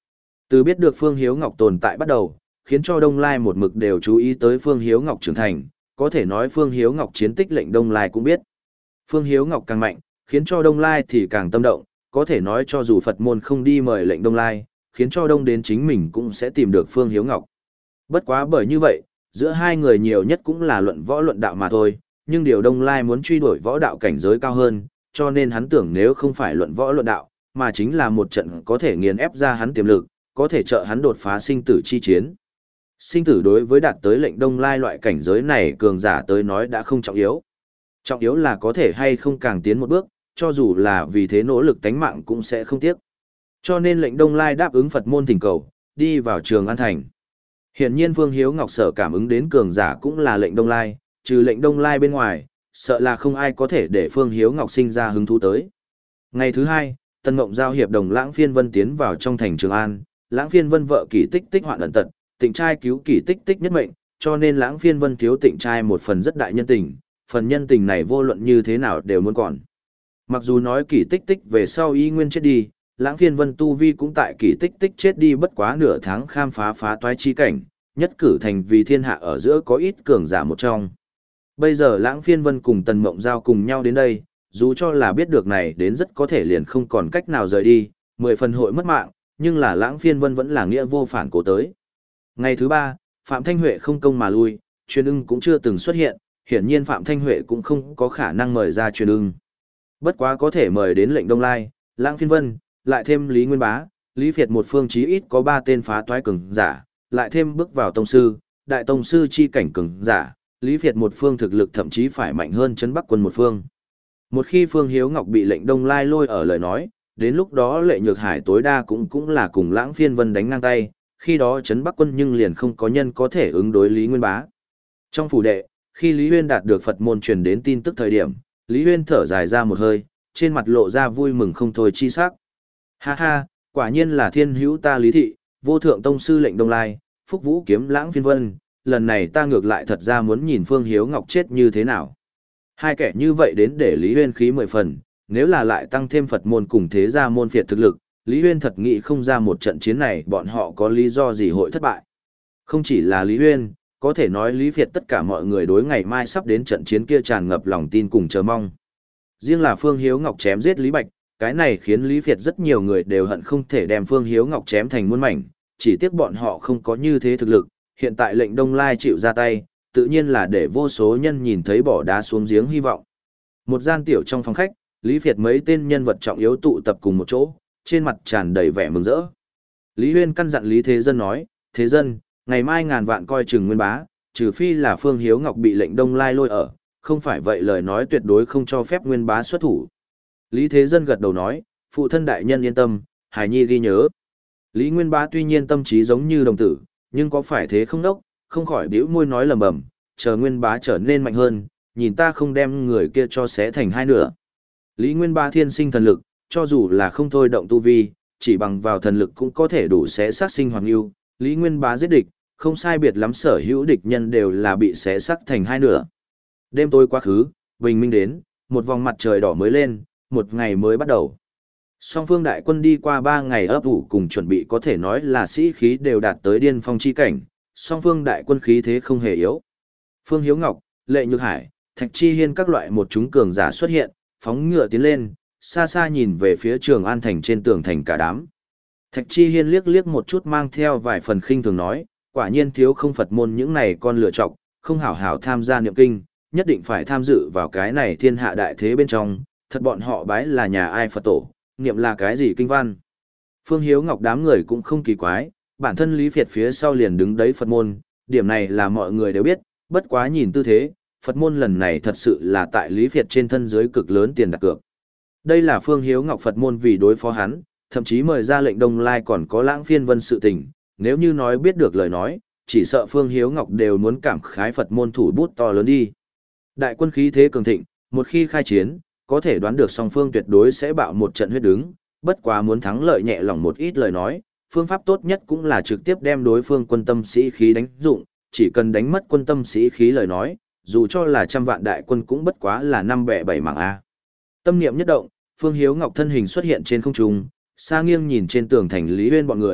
Từ biết được Phương Hiếu Ngọc tồn tại bắt đầu, khiến cho Đông Lai một mực đều chú ý tới Phương Hiếu Ngọc trưởng thành, có thể nói Phương Hiếu Ngọc chiến tích lệnh Đông Lai cũng biết. Phương Hiếu Ngọc càng mạnh, khiến cho Đông Lai thì càng tâm động, có thể nói cho dù Phật môn không đi mời lệnh Đông Lai, khiến cho Đông đến chính mình cũng sẽ tìm được Phương Hiếu Ngọc. Bất quá bởi như vậy, giữa hai người nhiều nhất cũng là luận võ luận đạo mà thôi, nhưng điều Đông Lai muốn truy đuổi võ đạo cảnh giới cao hơn, cho nên hắn tưởng nếu không phải luận võ luận đạo, mà chính là một trận có thể nghiền ép ra hắn tiềm lực, có thể trợ hắn đột phá sinh tử chi chiến. Sinh tử đối với đạt tới lệnh Đông Lai loại cảnh giới này cường giả tới nói đã không trọng yếu. Trọng yếu là có thể hay không càng tiến một bước, cho dù là vì thế nỗ lực tánh mạng cũng sẽ không tiếc. Cho nên lệnh Đông Lai đáp ứng Phật môn thỉnh cầu, đi vào Trường An Thành. Hiển nhiên Phương Hiếu Ngọc sở cảm ứng đến cường giả cũng là lệnh Đông Lai, trừ lệnh Đông Lai bên ngoài, sợ là không ai có thể để Phương Hiếu Ngọc sinh ra hứng thú tới. Ngày thứ hai, Tân Ngộng Giao hiệp đồng Lãng Phiên Vân tiến vào trong thành Trường An, Lãng Phiên Vân vợ Kỷ Tích Tích hoạn ẩn tật, Tịnh trai cứu Kỷ Tích Tích nhất mệnh, cho nên Lãng Phiên Vân thiếu Tịnh trai một phần rất đại nhân tình, phần nhân tình này vô luận như thế nào đều muốn còn. Mặc dù nói Kỷ Tích Tích về sau y nguyên chết đi, Lãng Phiên Vân tu vi cũng tại Kỷ Tích Tích chết đi bất quá nửa tháng khám phá phá toái chi cảnh, nhất cử thành vì thiên hạ ở giữa có ít cường giả một trong. Bây giờ Lãng Phiên Vân cùng Tần Mộng Giao cùng nhau đến đây, dù cho là biết được này đến rất có thể liền không còn cách nào rời đi, mười phần hội mất mạng, nhưng là Lãng Phiên Vân vẫn là nghĩa vô phản cố tới. Ngày thứ ba, Phạm Thanh Huệ không công mà lui, Truyền Ưng cũng chưa từng xuất hiện, hiển nhiên Phạm Thanh Huệ cũng không có khả năng mời ra Truyền Ưng. Bất quá có thể mời đến lệnh Đông Lai, Lãng Phiên Vân, lại thêm Lý Nguyên Bá, Lý Việt một phương chí ít có ba tên phá toái cường giả, lại thêm bước vào tông sư, đại tông sư chi cảnh cường giả, Lý Việt một phương thực lực thậm chí phải mạnh hơn Trấn Bắc Quân một phương. Một khi Phương Hiếu Ngọc bị lệnh Đông Lai lôi ở lời nói, đến lúc đó Lệ Nhược Hải tối đa cũng cũng là cùng Lãng Phiên Vân đánh ngang tay, khi đó Trấn Bắc Quân nhưng liền không có nhân có thể ứng đối Lý Nguyên Bá. Trong phủ đệ, khi Lý Huyên đạt được Phật môn truyền đến tin tức thời điểm, Lý Huyên thở dài ra một hơi, trên mặt lộ ra vui mừng không thôi chi sắc. Ha ha, quả nhiên là thiên hữu ta Lý Thị, vô thượng tông sư lệnh Đông Lai, Phúc Vũ kiếm Lãng Phiên Vân, lần này ta ngược lại thật ra muốn nhìn Phương Hiếu Ngọc chết như thế nào. Hai kẻ như vậy đến để Lý Huyên khí mười phần, nếu là lại tăng thêm Phật môn cùng thế gia môn phiệt thực lực, Lý Huyên thật nghĩ không ra một trận chiến này bọn họ có lý do gì hội thất bại. Không chỉ là Lý Huyên, có thể nói Lý Việt tất cả mọi người đối ngày mai sắp đến trận chiến kia tràn ngập lòng tin cùng chờ mong. Riêng là Phương Hiếu Ngọc chém giết Lý Bạch, cái này khiến Lý Việt rất nhiều người đều hận không thể đem Phương Hiếu Ngọc chém thành muôn mảnh, chỉ tiếc bọn họ không có như thế thực lực, hiện tại lệnh Đông Lai chịu ra tay, tự nhiên là để vô số nhân nhìn thấy bỏ đá xuống giếng hy vọng. Một gian tiểu trong phòng khách, Lý Việt mấy tên nhân vật trọng yếu tụ tập cùng một chỗ, trên mặt tràn đầy vẻ mừng rỡ. Lý Huyên căn dặn Lý Thế Dân nói, Thế Dân, ngày mai ngàn vạn coi chừng Nguyên Bá, trừ phi là Phương Hiếu Ngọc bị lệnh Đông Lai lôi ở, không phải vậy lời nói tuyệt đối không cho phép Nguyên Bá xuất thủ. Lý Thế Dân gật đầu nói, phụ thân đại nhân yên tâm, Hải Nhi ghi nhớ. Lý Nguyên Bá tuy nhiên tâm trí giống như đồng tử, nhưng có phải thế không đốc, không khỏi bĩu môi nói lầm bầm, chờ Nguyên Bá trở nên mạnh hơn, nhìn ta không đem người kia cho xé thành hai nửa. Lý Nguyên Bá thiên sinh thần lực, cho dù là không thôi động tu vi, chỉ bằng vào thần lực cũng có thể đủ xé xác sinh hoàng yêu. Lý Nguyên Bá giết địch, không sai biệt lắm sở hữu địch nhân đều là bị xé xác thành hai nửa. Đêm tối quá khứ, bình minh đến, một vòng mặt trời đỏ mới lên, một ngày mới bắt đầu. Song phương đại quân đi qua ba ngày ấp ủ cùng chuẩn bị có thể nói là sĩ khí đều đạt tới điên phong chi cảnh, song phương đại quân khí thế không hề yếu. Phương Hiếu Ngọc, Lệ Nhược Hải, Thạch Chi Hiên các loại một chúng cường giả xuất hiện, phóng ngựa tiến lên, xa xa nhìn về phía Trường An thành trên tường thành cả đám. Thạch Chi Hiên liếc liếc một chút mang theo vài phần khinh thường nói, quả nhiên thiếu không Phật môn những này con lựa chọc, không hảo hảo tham gia niệm kinh, nhất định phải tham dự vào cái này thiên hạ đại thế bên trong, thật bọn họ bái là nhà ai Phật tổ, niệm là cái gì kinh văn. Phương Hiếu Ngọc đám người cũng không kỳ quái, bản thân Lý Việt phía sau liền đứng đấy Phật môn, điểm này là mọi người đều biết, bất quá nhìn tư thế, Phật môn lần này thật sự là tại Lý Việt trên thân dưới cực lớn tiền đặt cược. Đây là Phương Hiếu Ngọc Phật môn vì đối phó hắn, thậm chí mời ra lệnh Đông Lai còn có Lãng Phiên Vân sự tình, nếu như nói biết được lời nói, chỉ sợ Phương Hiếu Ngọc đều muốn cảm khái Phật môn thủ bút to lớn đi. Đại quân khí thế cường thịnh, một khi khai chiến, có thể đoán được song phương tuyệt đối sẽ bạo một trận huyết đứng, bất quá muốn thắng lợi nhẹ lòng một ít lời nói, phương pháp tốt nhất cũng là trực tiếp đem đối phương quân tâm sĩ khí đánh dụng, chỉ cần đánh mất quân tâm sĩ khí lời nói, dù cho là trăm vạn đại quân cũng bất quá là năm bẻ bảy mảng A. Tâm niệm nhất động, Phương Hiếu Ngọc thân hình xuất hiện trên không trung, xa nghiêng nhìn trên tường thành Lý Huyên bọn người,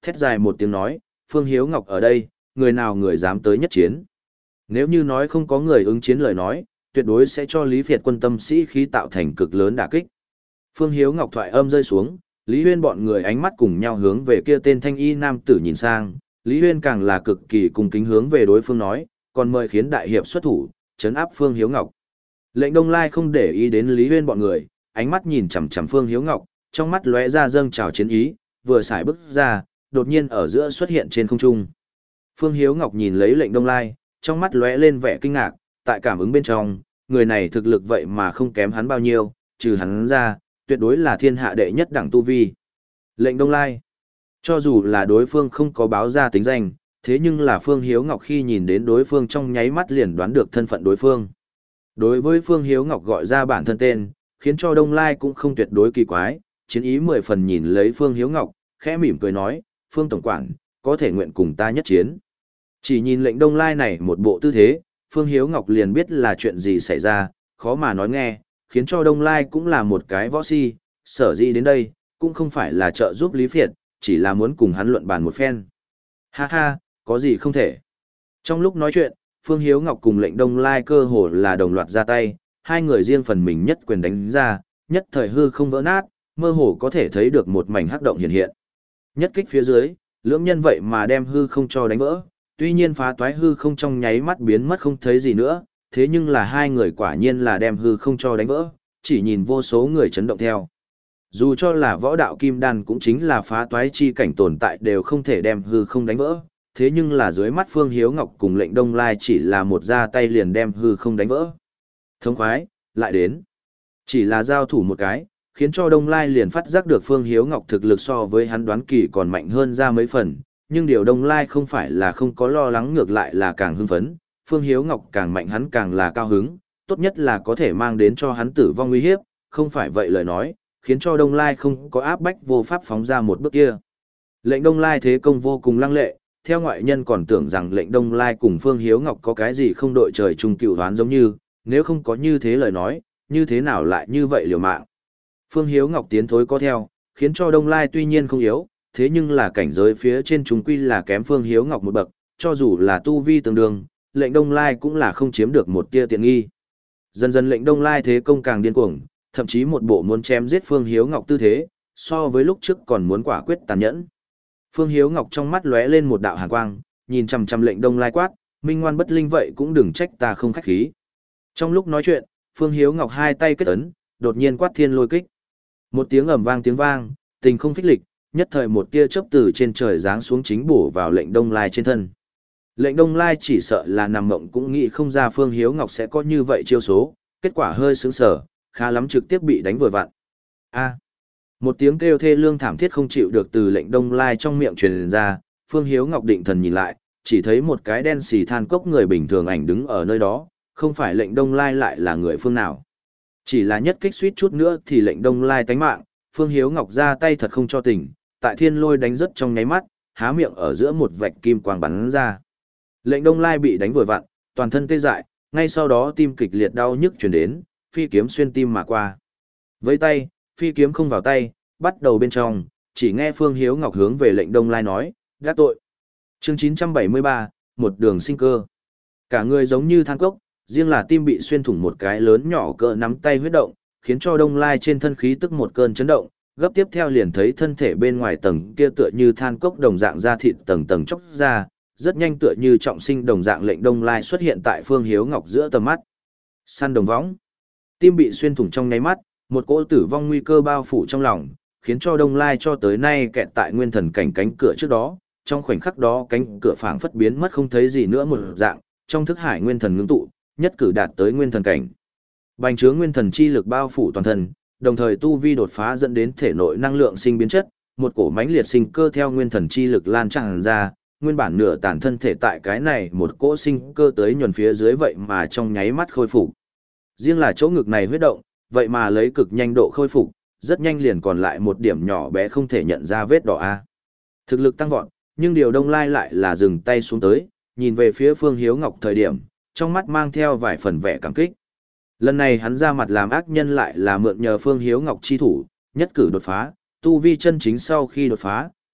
thét dài một tiếng nói, Phương Hiếu Ngọc ở đây, người nào người dám tới nhất chiến. Nếu như nói không có người ứng chiến lời nói, tuyệt đối sẽ cho Lý Việt quân tâm sĩ khí tạo thành cực lớn đả kích. Phương Hiếu Ngọc thoại âm rơi xuống, Lý Huyên bọn người ánh mắt cùng nhau hướng về kia tên thanh y nam tử nhìn sang, Lý Huyên càng là cực kỳ cung kính hướng về đối phương nói, còn mời khiến đại hiệp xuất thủ, trấn áp Phương Hiếu Ngọc. Lệnh Đông Lai không để ý đến Lý Huyên bọn người, ánh mắt nhìn chằm chằm Phương Hiếu Ngọc, trong mắt lóe ra dâng trào chiến ý, vừa xài bước ra, đột nhiên ở giữa xuất hiện trên không trung. Phương Hiếu Ngọc nhìn lấy Lệnh Đông Lai, trong mắt lóe lên vẻ kinh ngạc, tại cảm ứng bên trong, người này thực lực vậy mà không kém hắn bao nhiêu, trừ hắn ra, tuyệt đối là thiên hạ đệ nhất đẳng tu vi. Lệnh Đông Lai, cho dù là đối phương không có báo ra tính danh, thế nhưng là Phương Hiếu Ngọc khi nhìn đến đối phương trong nháy mắt liền đoán được thân phận đối phương. Đối với Phương Hiếu Ngọc gọi ra bản thân tên, khiến cho Đông Lai cũng không tuyệt đối kỳ quái, chiến ý mười phần nhìn lấy Phương Hiếu Ngọc, khẽ mỉm cười nói, Phương Tổng Quản, có thể nguyện cùng ta nhất chiến. Chỉ nhìn Lệnh Đông Lai này một bộ tư thế, Phương Hiếu Ngọc liền biết là chuyện gì xảy ra, khó mà nói nghe, khiến cho Đông Lai cũng là một cái võ si, sở dĩ đến đây, cũng không phải là trợ giúp Lý Việt, chỉ là muốn cùng hắn luận bàn một phen. Ha ha, có gì không thể. Trong lúc nói chuyện, Phương Hiếu Ngọc cùng Lệnh Đông Lai cơ hồ là đồng loạt ra tay, hai người riêng phần mình nhất quyền đánh ra, nhất thời hư không vỡ nát, mơ hồ có thể thấy được một mảnh hắc động hiện hiện. Nhất kích phía dưới, lưỡng nhân vậy mà đem hư không cho đánh vỡ, tuy nhiên phá toái hư không trong nháy mắt biến mất không thấy gì nữa, thế nhưng là hai người quả nhiên là đem hư không cho đánh vỡ, chỉ nhìn vô số người chấn động theo. Dù cho là võ đạo kim đan cũng chính là phá toái chi cảnh tồn tại đều không thể đem hư không đánh vỡ, thế nhưng là dưới mắt Phương Hiếu Ngọc cùng Lệnh Đông Lai chỉ là một ra tay liền đem hư không đánh vỡ. Thống khoái, lại đến. Chỉ là giao thủ một cái, khiến cho Đông Lai liền phát giác được Phương Hiếu Ngọc thực lực so với hắn đoán kỳ còn mạnh hơn ra mấy phần, nhưng điều Đông Lai không phải là không có lo lắng, ngược lại là càng hưng phấn, Phương Hiếu Ngọc càng mạnh hắn càng là cao hứng, tốt nhất là có thể mang đến cho hắn tử vong nguy hiếp, không phải vậy lời nói, khiến cho Đông Lai không có áp bách vô pháp phóng ra một bước kia. Lệnh Đông Lai thế công vô cùng lăng lệ, theo ngoại nhân còn tưởng rằng Lệnh Đông Lai cùng Phương Hiếu Ngọc có cái gì không đội trời chung cựu đoán giống như, nếu không có như thế lời nói, như thế nào lại như vậy liều mạng. Phương Hiếu Ngọc tiến thối có theo, khiến cho Đông Lai tuy nhiên không yếu, thế nhưng là cảnh giới phía trên chúng quy là kém Phương Hiếu Ngọc một bậc, cho dù là tu vi tương đương, Lệnh Đông Lai cũng là không chiếm được một tia tiện nghi. Dần dần Lệnh Đông Lai thế công càng điên cuồng, thậm chí một bộ muốn chém giết Phương Hiếu Ngọc tư thế, so với lúc trước còn muốn quả quyết tàn nhẫn. Phương Hiếu Ngọc trong mắt lóe lên một đạo hàn quang, nhìn chằm chằm Lệnh Đông Lai quát, minh ngoan bất linh vậy cũng đừng trách ta không khách khí. Trong lúc nói chuyện, Phương Hiếu Ngọc hai tay kết ấn, đột nhiên quát thiên lôi kích. Một tiếng ầm vang tiếng vang, tình không phích lịch, nhất thời một tia chớp từ trên trời giáng xuống chính bổ vào Lệnh Đông Lai trên thân. Lệnh Đông Lai chỉ sợ là nằm mộng cũng nghĩ không ra Phương Hiếu Ngọc sẽ có như vậy chiêu số, kết quả hơi sướng sở, khá lắm trực tiếp bị đánh vừa vặn. A. Một tiếng kêu thê lương thảm thiết không chịu được từ Lệnh Đông Lai trong miệng truyền ra, Phương Hiếu Ngọc định thần nhìn lại, chỉ thấy một cái đen xì than cốc người bình thường ảnh đứng ở nơi đó, không phải Lệnh Đông Lai lại là người phương nào. Chỉ là nhất kích suýt chút nữa thì Lệnh Đông Lai tánh mạng, Phương Hiếu Ngọc ra tay thật không cho tình, tại thiên lôi đánh rất trong nháy mắt, há miệng ở giữa một vạch kim quang bắn ra. Lệnh Đông Lai bị đánh vừa vặn, toàn thân tê dại, ngay sau đó tim kịch liệt đau nhức truyền đến, phi kiếm xuyên tim mà qua. Với tay, phi kiếm không vào tay, bắt đầu bên trong, chỉ nghe Phương Hiếu Ngọc hướng về Lệnh Đông Lai nói, gác tội. Chương chín trăm bảy mươi ba, một đường sinh cơ. Cả người giống như than cốc, riêng là tim bị xuyên thủng một cái lớn nhỏ cỡ nắm tay huyết động, khiến cho Đông Lai trên thân khí tức một cơn chấn động, gấp tiếp theo liền thấy thân thể bên ngoài tầng kia tựa như than cốc đồng dạng da thịt tầng tầng chóc ra, rất nhanh tựa như trọng sinh đồng dạng Lệnh Đông Lai xuất hiện tại Phương Hiếu Ngọc giữa tầm mắt. Săn đồng võng. Tim bị xuyên thủng trong nháy mắt, một cỗ tử vong nguy cơ bao phủ trong lòng, khiến cho Đông Lai cho tới nay kẹt tại nguyên thần cảnh cánh cửa trước đó, trong khoảnh khắc đó cánh cửa phảng phất biến mất không thấy gì nữa một dạng, trong thức hải nguyên thần ngưng tụ, nhất cử đạt tới nguyên thần cảnh. Bành trướng nguyên thần chi lực bao phủ toàn thân, đồng thời tu vi đột phá dẫn đến thể nội năng lượng sinh biến chất, một cổ mãnh liệt sinh cơ theo nguyên thần chi lực lan tràn ra, nguyên bản nửa tàn thân thể tại cái này một cỗ sinh cơ tới nhuần phía dưới vậy mà trong nháy mắt khôi phục. Riêng là chỗ ngực này huyết động, vậy mà lấy cực nhanh độ khôi phục, rất nhanh liền còn lại một điểm nhỏ bé không thể nhận ra vết đỏ a. Thực lực tăng vọt, nhưng điều Đông Lai lại là dừng tay xuống tới, nhìn về phía Phương Hiếu Ngọc thời điểm, trong mắt mang theo vài phần vẻ cảm kích. Lần này hắn ra mặt làm ác nhân lại là mượn nhờ Phương Hiếu Ngọc chi thủ, nhất cử đột phá, tu vi chân chính sau khi đột phá,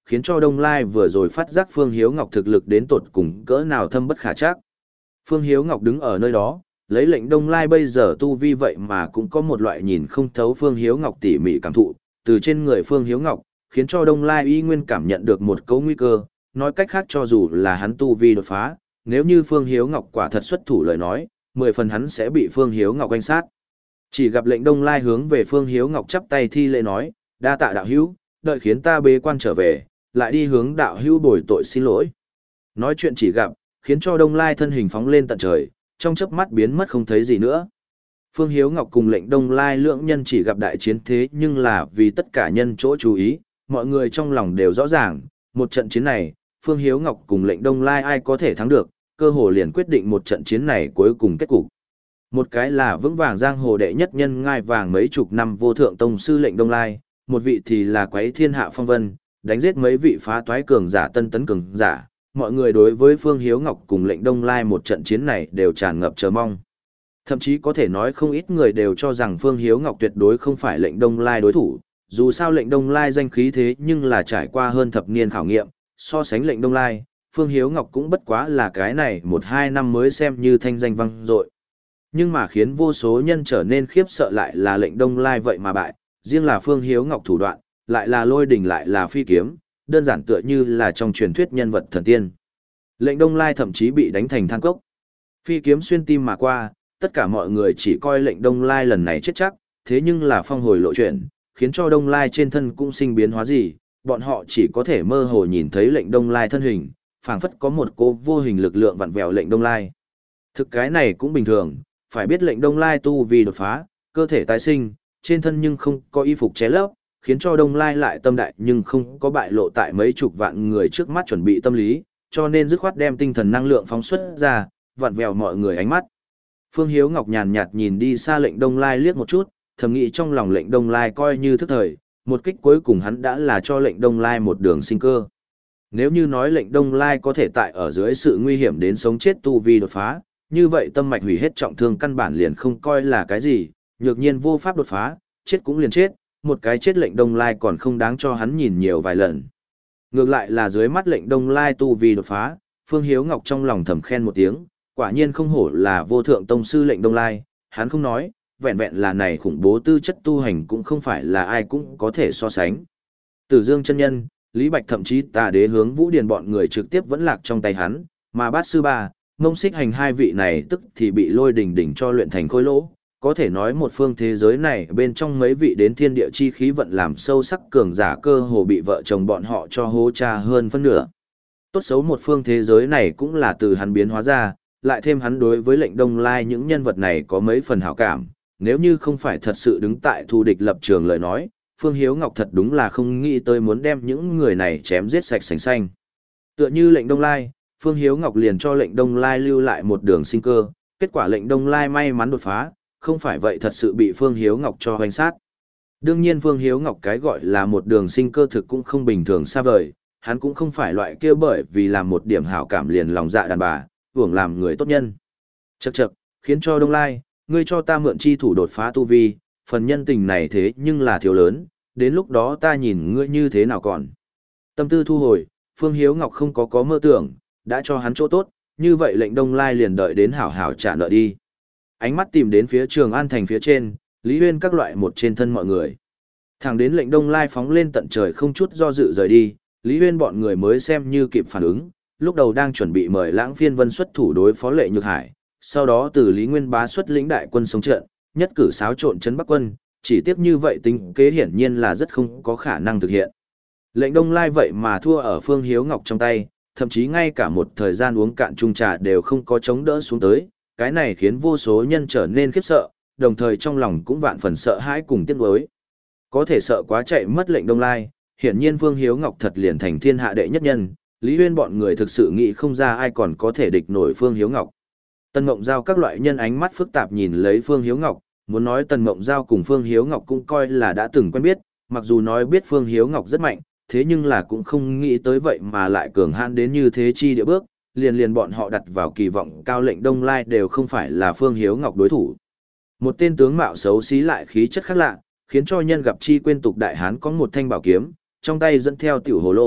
khiến cho Đông Lai vừa rồi phát giác Phương Hiếu Ngọc thực lực đến tột cùng cỡ nào thâm bất khả trắc. Phương Hiếu Ngọc đứng ở nơi đó, lấy lệnh Đông Lai bây giờ tu vi vậy mà cũng có một loại nhìn không thấu Phương Hiếu Ngọc tỉ mỉ cảm thụ, từ trên người Phương Hiếu Ngọc, khiến cho Đông Lai y nguyên cảm nhận được một cấu nguy cơ, nói cách khác cho dù là hắn tu vi đột phá, nếu như Phương Hiếu Ngọc quả thật xuất thủ lời nói, mười phần hắn sẽ bị Phương Hiếu Ngọc quanh sát. Chỉ gặp lệnh Đông Lai hướng về Phương Hiếu Ngọc chắp tay thi lễ nói, đa tạ đạo hữu, đợi khiến ta bế quan trở về, lại đi hướng đạo hữu bồi tội xin lỗi. Nói chuyện chỉ gặp, khiến cho Đông Lai thân hình phóng lên tận trời, trong chớp mắt biến mất không thấy gì nữa. Phương Hiếu Ngọc cùng lệnh Đông Lai lưỡng nhân chỉ gặp đại chiến thế nhưng là vì tất cả nhân chỗ chú ý, mọi người trong lòng đều rõ ràng, một trận chiến này, Phương Hiếu Ngọc cùng lệnh Đông Lai ai có thể thắng được, cơ hồ liền quyết định một trận chiến này cuối cùng kết cục. Một cái là vững vàng giang hồ đệ nhất nhân ngai vàng mấy chục năm vô thượng tông sư lệnh Đông Lai, một vị thì là quấy thiên hạ phong vân, đánh giết mấy vị phá toái cường giả tân tấn cường giả. Mọi người đối với Phương Hiếu Ngọc cùng lệnh Đông Lai một trận chiến này đều tràn ngập chờ mong. Thậm chí có thể nói không ít người đều cho rằng Phương Hiếu Ngọc tuyệt đối không phải lệnh Đông Lai đối thủ, dù sao lệnh Đông Lai danh khí thế nhưng là trải qua hơn thập niên khảo nghiệm, so sánh lệnh Đông Lai, Phương Hiếu Ngọc cũng bất quá là cái này một hai năm mới xem như thanh danh vang dội. Nhưng mà khiến vô số nhân trở nên khiếp sợ lại là lệnh Đông Lai vậy mà bại, riêng là Phương Hiếu Ngọc thủ đoạn, lại là lôi đỉnh lại là phi kiếm, đơn giản tựa như là trong truyền thuyết nhân vật thần tiên. Lệnh Đông Lai thậm chí bị đánh thành than cốc. Phi kiếm xuyên tim mà qua, tất cả mọi người chỉ coi lệnh Đông Lai lần này chết chắc, thế nhưng là phong hồi lộ chuyển, khiến cho Đông Lai trên thân cũng sinh biến hóa gì, bọn họ chỉ có thể mơ hồ nhìn thấy lệnh Đông Lai thân hình, phảng phất có một cô vô hình lực lượng vặn vẹo lệnh Đông Lai. Thực cái này cũng bình thường, phải biết lệnh Đông Lai tu vì đột phá, cơ thể tái sinh, trên thân nhưng không có y phục che lấp, khiến cho Đông Lai lại tâm đại nhưng không có bại lộ tại mấy chục vạn người trước mắt chuẩn bị tâm lý, cho nên dứt khoát đem tinh thần năng lượng phóng xuất ra, vặn vẹo mọi người ánh mắt. Phương Hiếu Ngọc nhàn nhạt nhìn đi xa lệnh Đông Lai liếc một chút, thầm nghĩ trong lòng lệnh Đông Lai coi như thức thời, một kích cuối cùng hắn đã là cho lệnh Đông Lai một đường sinh cơ. Nếu như nói lệnh Đông Lai có thể tại ở dưới sự nguy hiểm đến sống chết tu vi đột phá, như vậy tâm mạch hủy hết trọng thương căn bản liền không coi là cái gì, nhược nhiên vô pháp đột phá, chết cũng liền chết, một cái chết lệnh Đông Lai còn không đáng cho hắn nhìn nhiều vài lần. Ngược lại là dưới mắt lệnh Đông Lai tu vi đột phá, Phương Hiếu Ngọc trong lòng thầm khen một tiếng, quả nhiên không hổ là vô thượng tông sư lệnh Đông Lai, hắn không nói, vẹn vẹn là này khủng bố tư chất tu hành cũng không phải là ai cũng có thể so sánh. Tử Dương chân nhân, Lý Bạch thậm chí Tà Đế hướng Vũ Điền bọn người trực tiếp vẫn lạc trong tay hắn, mà Bát sư ba, Mông Xích Hành hai vị này tức thì bị lôi đỉnh đỉnh cho luyện thành khối lỗ, có thể nói một phương thế giới này bên trong mấy vị đến thiên địa chi khí vận làm sâu sắc cường giả cơ hồ bị vợ chồng bọn họ cho hố cha hơn phân nửa. Tốt xấu một phương thế giới này cũng là từ hắn biến hóa ra, lại thêm hắn đối với lệnh Đông Lai những nhân vật này có mấy phần hảo cảm, nếu như không phải thật sự đứng tại thù địch lập trường lời nói, Phương Hiếu Ngọc thật đúng là không nghĩ tới muốn đem những người này chém giết sạch sành xanh. Tựa như lệnh Đông Lai, Phương Hiếu Ngọc liền cho lệnh Đông Lai lưu lại một đường sinh cơ, kết quả lệnh Đông Lai may mắn đột phá, không phải vậy thật sự bị Phương Hiếu Ngọc cho hoành sát. Đương nhiên Phương Hiếu Ngọc cái gọi là một đường sinh cơ thực cũng không bình thường xa vời, hắn cũng không phải loại kia bởi vì làm một điểm hảo cảm liền lòng dạ đàn bà, hưởng làm người tốt nhân. Chậc chậc, khiến cho Đông Lai, ngươi cho ta mượn chi thủ đột phá tu vi, phần nhân tình này thế nhưng là thiếu lớn, đến lúc đó ta nhìn ngươi như thế nào còn. Tâm tư thu hồi, Phương Hiếu Ngọc không có có mơ tưởng, đã cho hắn chỗ tốt, như vậy lệnh Đông Lai liền đợi đến hảo hảo trả nợ đi. Ánh mắt tìm đến phía Trường An thành phía trên, Lý Huyên các loại một trên thân mọi người. Thẳng đến lệnh Đông Lai phóng lên tận trời không chút do dự rời đi, Lý Huyên bọn người mới xem như kịp phản ứng, lúc đầu đang chuẩn bị mời Lãng Phiên Vân xuất thủ đối phó Lệ Nhược Hải, sau đó từ Lý Nguyên Bá xuất lĩnh đại quân sống trận, nhất cử xáo trộn trấn Bắc quân, chỉ tiếp như vậy tính kế hiển nhiên là rất không có khả năng thực hiện. Lệnh Đông Lai vậy mà thua ở Phương Hiếu Ngọc trong tay, thậm chí ngay cả một thời gian uống cạn chung trà đều không có chống đỡ xuống tới, cái này khiến vô số nhân trở nên khiếp sợ, đồng thời trong lòng cũng vạn phần sợ hãi cùng tiếc nuối. Có thể sợ quá chạy mất lệnh Đông Lai, hiển nhiên Phương Hiếu Ngọc thật liền thành thiên hạ đệ nhất nhân, Lý Huyên bọn người thực sự nghĩ không ra ai còn có thể địch nổi Phương Hiếu Ngọc. Tần Mộng Giao các loại nhân ánh mắt phức tạp nhìn lấy Phương Hiếu Ngọc, muốn nói Tần Mộng Giao cùng Phương Hiếu Ngọc cũng coi là đã từng quen biết, mặc dù nói biết Phương Hiếu Ngọc rất mạnh, thế nhưng là cũng không nghĩ tới vậy mà lại cường hãn đến như thế chi địa bước, liền liền bọn họ đặt vào kỳ vọng cao lệnh Đông Lai đều không phải là Phương Hiếu Ngọc đối thủ. Một tên tướng mạo xấu xí lại khí chất khác lạ, khiến cho nhân gặp chi quên tục đại hán có một thanh bảo kiếm, trong tay dẫn theo tiểu hồ lô,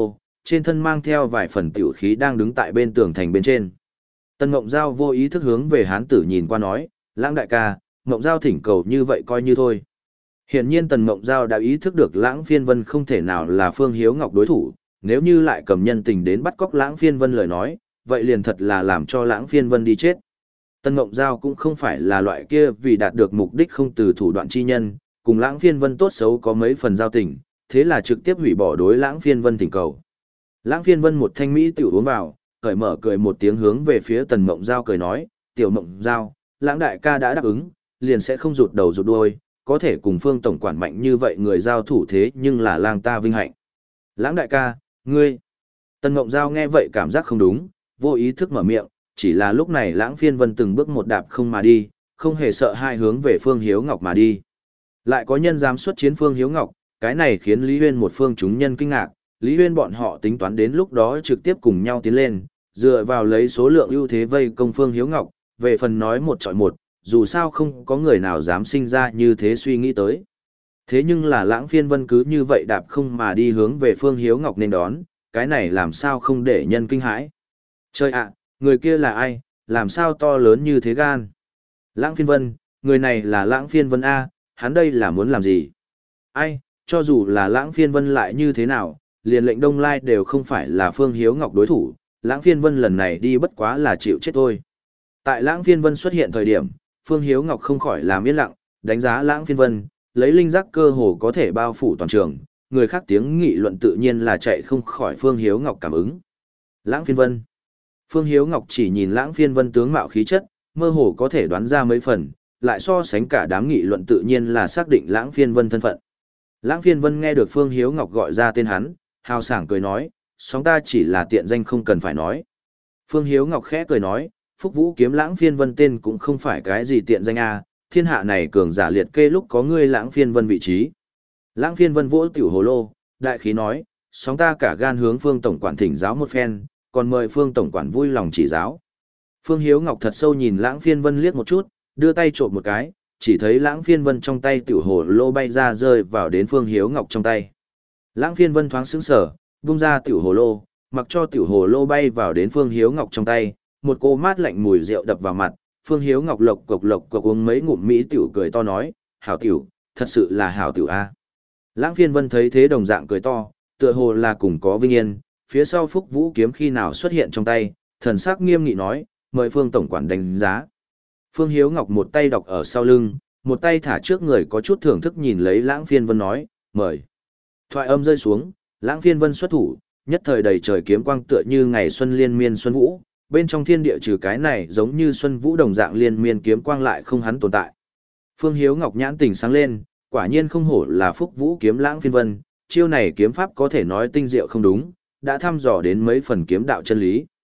trên thân mang theo vài phần tiểu khí đang đứng tại bên tường thành bên trên. Tần Ngộng Giao vô ý thức hướng về hán tử nhìn qua nói, Lãng đại ca, Ngộng Giao thỉnh cầu như vậy coi như thôi. Hiển nhiên Tần Ngộng Giao đã ý thức được Lãng Phiên Vân không thể nào là Phương Hiếu Ngọc đối thủ, nếu như lại cầm nhân tình đến bắt cóc Lãng Phiên Vân lời nói, vậy liền thật là làm cho Lãng Phiên Vân đi chết. Tần Ngộng Giao cũng không phải là loại kia vì đạt được mục đích không từ thủ đoạn chi nhân, cùng Lãng Phiên Vân tốt xấu có mấy phần giao tình, thế là trực tiếp hủy bỏ đối Lãng Phiên Vân thỉnh cầu. Lãng Phiên Vân một thanh mỹ tiểu uống vào, cởi mở cười một tiếng hướng về phía Tần Ngộng Giao cười nói, "Tiểu Ngộng Giao, Lãng đại ca đã đáp ứng, liền sẽ không rụt đầu rụt đuôi, có thể cùng Phương tổng quản mạnh như vậy người giao thủ thế nhưng là lang ta vinh hạnh." "Lãng đại ca, ngươi..." Tần Ngộng Giao nghe vậy cảm giác không đúng, vô ý thức mở miệng, chỉ là lúc này Lãng Phiên Vân từng bước một đạp không mà đi, không hề sợ hai hướng về Phương Hiếu Ngọc mà đi. Lại có nhân dám xuất chiến Phương Hiếu Ngọc, cái này khiến Lý Huyên một phương chúng nhân kinh ngạc, Lý Huyên bọn họ tính toán đến lúc đó trực tiếp cùng nhau tiến lên, dựa vào lấy số lượng ưu thế vây công Phương Hiếu Ngọc, về phần nói một chọi một, dù sao không có người nào dám sinh ra như thế suy nghĩ tới. Thế nhưng là Lãng Phiên Vân cứ như vậy đạp không mà đi hướng về Phương Hiếu Ngọc nên đón, cái này làm sao không để nhân kinh hãi. Trời ạ, người kia là ai, làm sao to lớn như thế gan? Lãng Phiên Vân, người này là Lãng Phiên Vân A, hắn đây là muốn làm gì? Ai, cho dù là Lãng Phiên Vân lại như thế nào, liền lệnh Đông Lai đều không phải là Phương Hiếu Ngọc đối thủ, Lãng Phiên Vân lần này đi bất quá là chịu chết thôi. Tại Lãng Phiên Vân xuất hiện thời điểm, Phương Hiếu Ngọc không khỏi làm yên lặng, đánh giá Lãng Phiên Vân, lấy linh giác cơ hồ có thể bao phủ toàn trường, người khác tiếng nghị luận tự nhiên là chạy không khỏi Phương Hiếu Ngọc cảm ứng. Lãng Phiên Vân. Phương Hiếu Ngọc chỉ nhìn Lãng Phiên Vân tướng mạo khí chất, mơ hồ có thể đoán ra mấy phần, lại so sánh cả đám nghị luận tự nhiên là xác định Lãng Phiên Vân thân phận. Lãng Phiên Vân nghe được Phương Hiếu Ngọc gọi ra tên hắn, hào sảng cười nói, sóng ta chỉ là tiện danh không cần phải nói. Phương Hiếu Ngọc khẽ cười nói, Phúc Vũ kiếm Lãng Phiên Vân tên cũng không phải cái gì tiện danh a, thiên hạ này cường giả liệt kê lúc có ngươi Lãng Phiên Vân vị trí. Lãng Phiên Vân vỗ tiểu hồ lô, đại khí nói, sóng ta cả gan hướng Phương tổng quản thỉnh giáo một phen, còn mời Phương tổng quản vui lòng chỉ giáo. Phương Hiếu Ngọc thật sâu nhìn Lãng Phiên Vân liếc một chút, đưa tay trộm một cái, chỉ thấy Lãng Phiên Vân trong tay tiểu hồ lô bay ra rơi vào đến Phương Hiếu Ngọc trong tay. Lãng Phiên Vân thoáng sững sờ, bung ra tiểu hồ lô, mặc cho tiểu hồ lô bay vào đến Phương Hiếu Ngọc trong tay, một cô mát lạnh mùi rượu đập vào mặt, Phương Hiếu Ngọc lộc cộc lộc cộc uống mấy ngụm mỹ tiểu cười to nói, hảo tiểu, thật sự là hảo tiểu a. Lãng Phiên Vân thấy thế đồng dạng cười to, tựa hồ là cùng có vinh yên, phía sau Phúc Vũ kiếm khi nào xuất hiện trong tay, thần sắc nghiêm nghị nói, mời Phương tổng quản đánh giá. Phương Hiếu Ngọc một tay đọc ở sau lưng, một tay thả trước người có chút thưởng thức nhìn lấy Lãng Phiên Vân nói, mời. Thoại âm rơi xuống, Lãng Phiên Vân xuất thủ, nhất thời đầy trời kiếm quang tựa như ngày xuân liên miên xuân vũ, bên trong thiên địa trừ cái này giống như xuân vũ đồng dạng liên miên kiếm quang lại không hắn tồn tại. Phương Hiếu Ngọc nhãn tình sáng lên, quả nhiên không hổ là Phúc Vũ kiếm Lãng Phiên Vân, chiêu này kiếm pháp có thể nói tinh diệu không đúng, đã thăm dò đến mấy phần kiếm đạo chân lý.